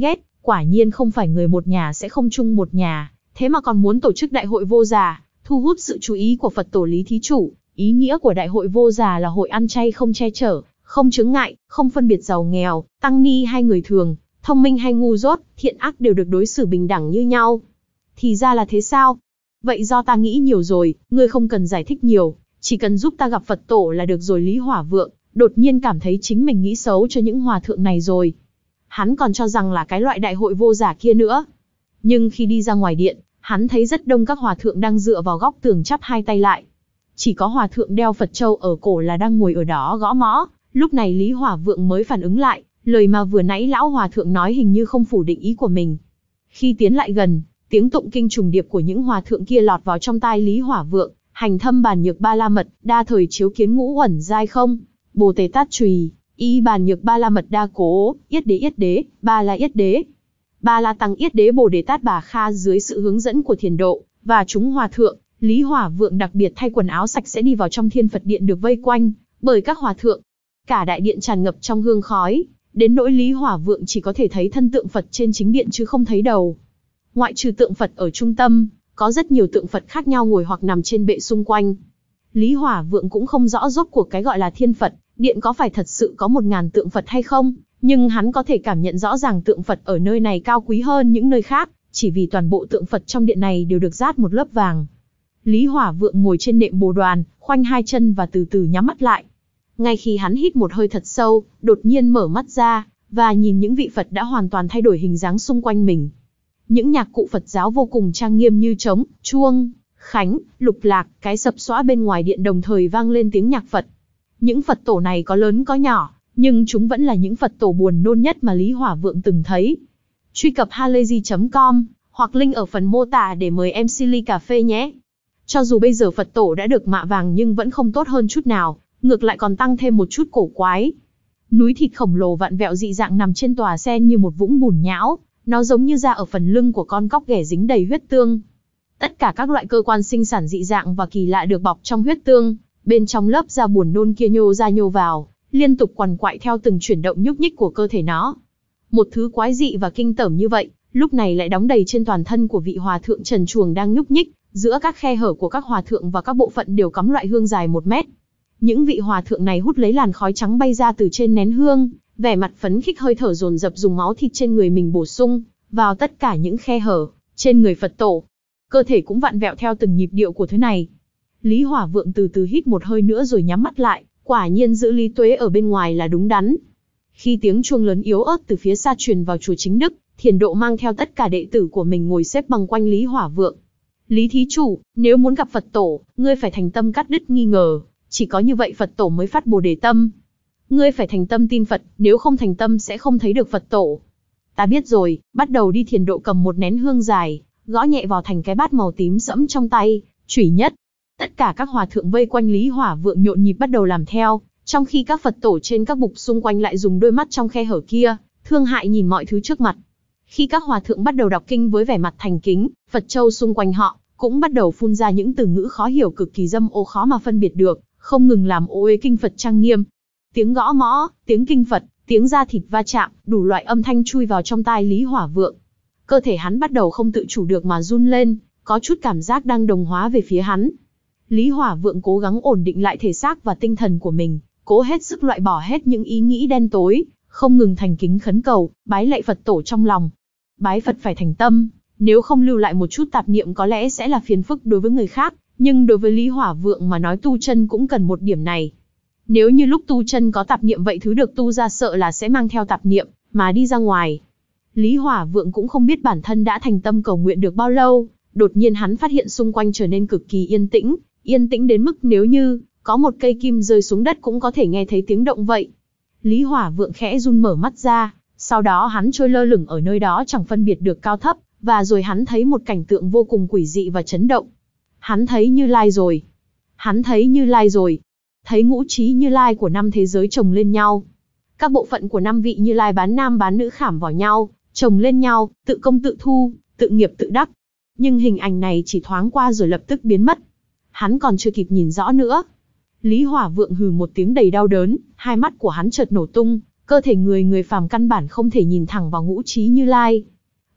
Quả nhiên không phải người một nhà sẽ không chung một nhà, thế mà còn muốn tổ chức đại hội vô già, thu hút sự chú ý của Phật tổ Lý Thí Chủ. Ý nghĩa của đại hội vô già là hội ăn chay không che chở, không chướng ngại, không phân biệt giàu nghèo, tăng ni hay người thường, thông minh hay ngu dốt, thiện ác đều được đối xử bình đẳng như nhau. Thì ra là thế sao? Vậy do ta nghĩ nhiều rồi, ngươi không cần giải thích nhiều, chỉ cần giúp ta gặp Phật tổ là được rồi. Lý Hỏa Vượng đột nhiên cảm thấy chính mình nghĩ xấu cho những hòa thượng này rồi. Hắn còn cho rằng là cái loại đại hội vô giả kia nữa. Nhưng khi đi ra ngoài điện, hắn thấy rất đông các hòa thượng đang dựa vào góc tường chắp hai tay lại. Chỉ có hòa thượng đeo Phật châu ở cổ là đang ngồi ở đó gõ mõ. Lúc này Lý Hỏa Vượng mới phản ứng lại, lời mà vừa nãy lão hòa thượng nói hình như không phủ định ý của mình. Khi tiến lại gần, tiếng tụng kinh trùng điệp của những hòa thượng kia lọt vào trong tai Lý Hỏa Vượng. Hành thâm bàn nhược ba la mật, đa thời chiếu kiến ngũ uẩn giai không. Bồ Tề Tát Trùy, y bàn nhược ba la mật đa cố, yết đế yết đế, ba la yết đế. Ba la tăng yết đế Bồ Đề Tát Bà Kha dưới sự hướng dẫn của thiền độ và chúng hòa thượng, Lý Hỏa Vượng đặc biệt thay quần áo sạch sẽ đi vào trong Thiên Phật Điện được vây quanh bởi các hòa thượng. Cả đại điện tràn ngập trong hương khói, đến nỗi Lý Hỏa Vượng chỉ có thể thấy thân tượng Phật trên chính điện chứ không thấy đầu. Ngoại trừ tượng Phật ở trung tâm, có rất nhiều tượng Phật khác nhau ngồi hoặc nằm trên bệ xung quanh. Lý Hỏa Vượng cũng không rõ rốt cuộc cái gọi là Thiên Phật Điện có phải thật sự có một ngàn tượng Phật hay không, nhưng hắn có thể cảm nhận rõ ràng tượng Phật ở nơi này cao quý hơn những nơi khác, chỉ vì toàn bộ tượng Phật trong điện này đều được dát một lớp vàng. Lý Hỏa Vượng ngồi trên nệm bồ đoàn, khoanh hai chân và từ từ nhắm mắt lại. Ngay khi hắn hít một hơi thật sâu, đột nhiên mở mắt ra, và nhìn những vị Phật đã hoàn toàn thay đổi hình dáng xung quanh mình. Những nhạc cụ Phật giáo vô cùng trang nghiêm như trống, chuông, khánh, lục lạc, cái sập xõa bên ngoài điện đồng thời vang lên tiếng nhạc Phật. Những Phật tổ này có lớn có nhỏ, nhưng chúng vẫn là những Phật tổ buồn nôn nhất mà Lý Hỏa Vượng từng thấy. Truy cập halayzi chấm com, hoặc link ở phần mô tả để mời em xê ly cà phê nhé. Cho dù bây giờ Phật tổ đã được mạ vàng nhưng vẫn không tốt hơn chút nào, ngược lại còn tăng thêm một chút cổ quái. Núi thịt khổng lồ vặn vẹo dị dạng nằm trên tòa sen như một vũng bùn nhão, nó giống như da ở phần lưng của con cóc ghẻ dính đầy huyết tương. Tất cả các loại cơ quan sinh sản dị dạng và kỳ lạ được bọc trong huyết tương, bên trong lớp da buồn nôn kia nhô ra nhô vào, liên tục quằn quại theo từng chuyển động nhúc nhích của cơ thể nó. Một thứ quái dị và kinh tởm như vậy, lúc này lại đóng đầy trên toàn thân của vị hòa thượng trần truồng đang nhúc nhích, giữa các khe hở của các hòa thượng và các bộ phận đều cắm loại hương dài một mét. Những vị hòa thượng này hút lấy làn khói trắng bay ra từ trên nén hương, vẻ mặt phấn khích hơi thở dồn dập dùng máu thịt trên người mình bổ sung vào tất cả những khe hở trên người Phật tổ. Cơ thể cũng vặn vẹo theo từng nhịp điệu của thứ này. Lý Hỏa Vượng từ từ hít một hơi nữa rồi nhắm mắt lại, quả nhiên giữ lý tuế ở bên ngoài là đúng đắn. Khi tiếng chuông lớn yếu ớt từ phía xa truyền vào chùa Chính Đức, thiền độ mang theo tất cả đệ tử của mình ngồi xếp bằng quanh Lý Hỏa Vượng. Lý thí chủ, nếu muốn gặp Phật tổ, ngươi phải thành tâm cắt đứt nghi ngờ, chỉ có như vậy Phật tổ mới phát Bồ Đề tâm. Ngươi phải thành tâm tin Phật, nếu không thành tâm sẽ không thấy được Phật tổ. Ta biết rồi, bắt đầu đi. Thiền độ cầm một nén hương dài, gõ nhẹ vào thành cái bát màu tím sẫm trong tay, chủy nhất. Tất cả các hòa thượng vây quanh Lý Hỏa Vượng nhộn nhịp bắt đầu làm theo, trong khi các Phật tổ trên các bục xung quanh lại dùng đôi mắt trong khe hở kia, thương hại nhìn mọi thứ trước mặt. Khi các hòa thượng bắt đầu đọc kinh với vẻ mặt thành kính, Phật châu xung quanh họ cũng bắt đầu phun ra những từ ngữ khó hiểu cực kỳ dâm ô khó mà phân biệt được, không ngừng làm ô uế kinh Phật trang nghiêm. Tiếng gõ mõ, tiếng kinh Phật, tiếng da thịt va chạm, đủ loại âm thanh chui vào trong tai Lý Hỏa Vượng. Cơ thể hắn bắt đầu không tự chủ được mà run lên, có chút cảm giác đang đồng hóa về phía hắn. Lý Hỏa Vượng cố gắng ổn định lại thể xác và tinh thần của mình, cố hết sức loại bỏ hết những ý nghĩ đen tối, không ngừng thành kính khấn cầu, bái lạy Phật tổ trong lòng. Bái Phật phải thành tâm, nếu không lưu lại một chút tạp niệm có lẽ sẽ là phiền phức đối với người khác, nhưng đối với Lý Hỏa Vượng mà nói tu chân cũng cần một điểm này. Nếu như lúc tu chân có tạp niệm vậy thứ được tu ra sợ là sẽ mang theo tạp niệm mà đi ra ngoài. Lý Hỏa Vượng cũng không biết bản thân đã thành tâm cầu nguyện được bao lâu, đột nhiên hắn phát hiện xung quanh trở nên cực kỳ yên tĩnh, yên tĩnh đến mức nếu như có một cây kim rơi xuống đất cũng có thể nghe thấy tiếng động vậy. Lý Hỏa Vượng khẽ run mở mắt ra, sau đó hắn trôi lơ lửng ở nơi đó chẳng phân biệt được cao thấp, và rồi hắn thấy một cảnh tượng vô cùng quỷ dị và chấn động. Hắn thấy Như Lai rồi. Hắn thấy Như Lai rồi. Thấy ngũ trí Như Lai của năm thế giới chồng lên nhau. Các bộ phận của năm vị Như Lai bán nam bán nữ khảm vào nhau, chồng lên nhau, tự công tự thu, tự nghiệp tự đắc. Nhưng hình ảnh này chỉ thoáng qua rồi lập tức biến mất. Hắn còn chưa kịp nhìn rõ nữa. Lý Hỏa Vượng hừ một tiếng đầy đau đớn, hai mắt của hắn chợt nổ tung, cơ thể người người phàm căn bản không thể nhìn thẳng vào ngũ trí Như Lai.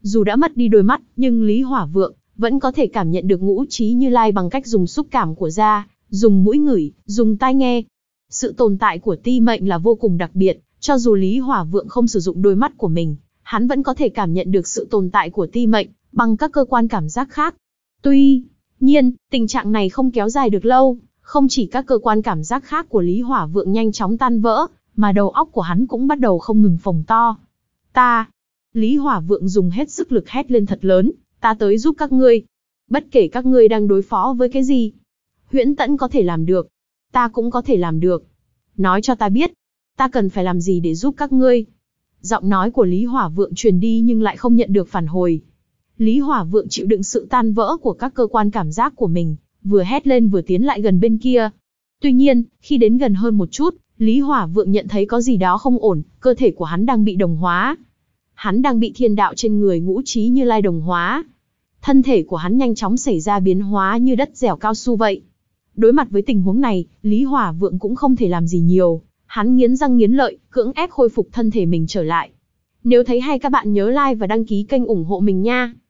Dù đã mất đi đôi mắt, nhưng Lý Hỏa Vượng vẫn có thể cảm nhận được ngũ trí Như Lai bằng cách dùng xúc cảm của da, dùng mũi ngửi, dùng tai nghe. Sự tồn tại của ti mệnh là vô cùng đặc biệt, cho dù Lý Hỏa Vượng không sử dụng đôi mắt của mình, hắn vẫn có thể cảm nhận được sự tồn tại của ti mệnh bằng các cơ quan cảm giác khác. Tuy nhiên, tình trạng này không kéo dài được lâu, không chỉ các cơ quan cảm giác khác của Lý Hỏa Vượng nhanh chóng tan vỡ, mà đầu óc của hắn cũng bắt đầu không ngừng phồng to. Ta! Lý Hỏa Vượng dùng hết sức lực hét lên thật lớn, ta tới giúp các ngươi. Bất kể các ngươi đang đối phó với cái gì, Huyễn Tẫn có thể làm được, ta cũng có thể làm được. Nói cho ta biết, ta cần phải làm gì để giúp các ngươi. Giọng nói của Lý Hỏa Vượng truyền đi nhưng lại không nhận được phản hồi. Lý Hỏa Vượng chịu đựng sự tan vỡ của các cơ quan cảm giác của mình, vừa hét lên vừa tiến lại gần bên kia. Tuy nhiên, khi đến gần hơn một chút, Lý Hỏa Vượng nhận thấy có gì đó không ổn, cơ thể của hắn đang bị đồng hóa. Hắn đang bị thiên đạo trên người ngũ trí Như Lai đồng hóa. Thân thể của hắn nhanh chóng xảy ra biến hóa như đất dẻo cao su vậy. Đối mặt với tình huống này, Lý Hỏa Vượng cũng không thể làm gì nhiều. Hắn nghiến răng nghiến lợi, cưỡng ép khôi phục thân thể mình trở lại. Nếu thấy hay các bạn nhớ like và đăng ký kênh ủng hộ mình nha.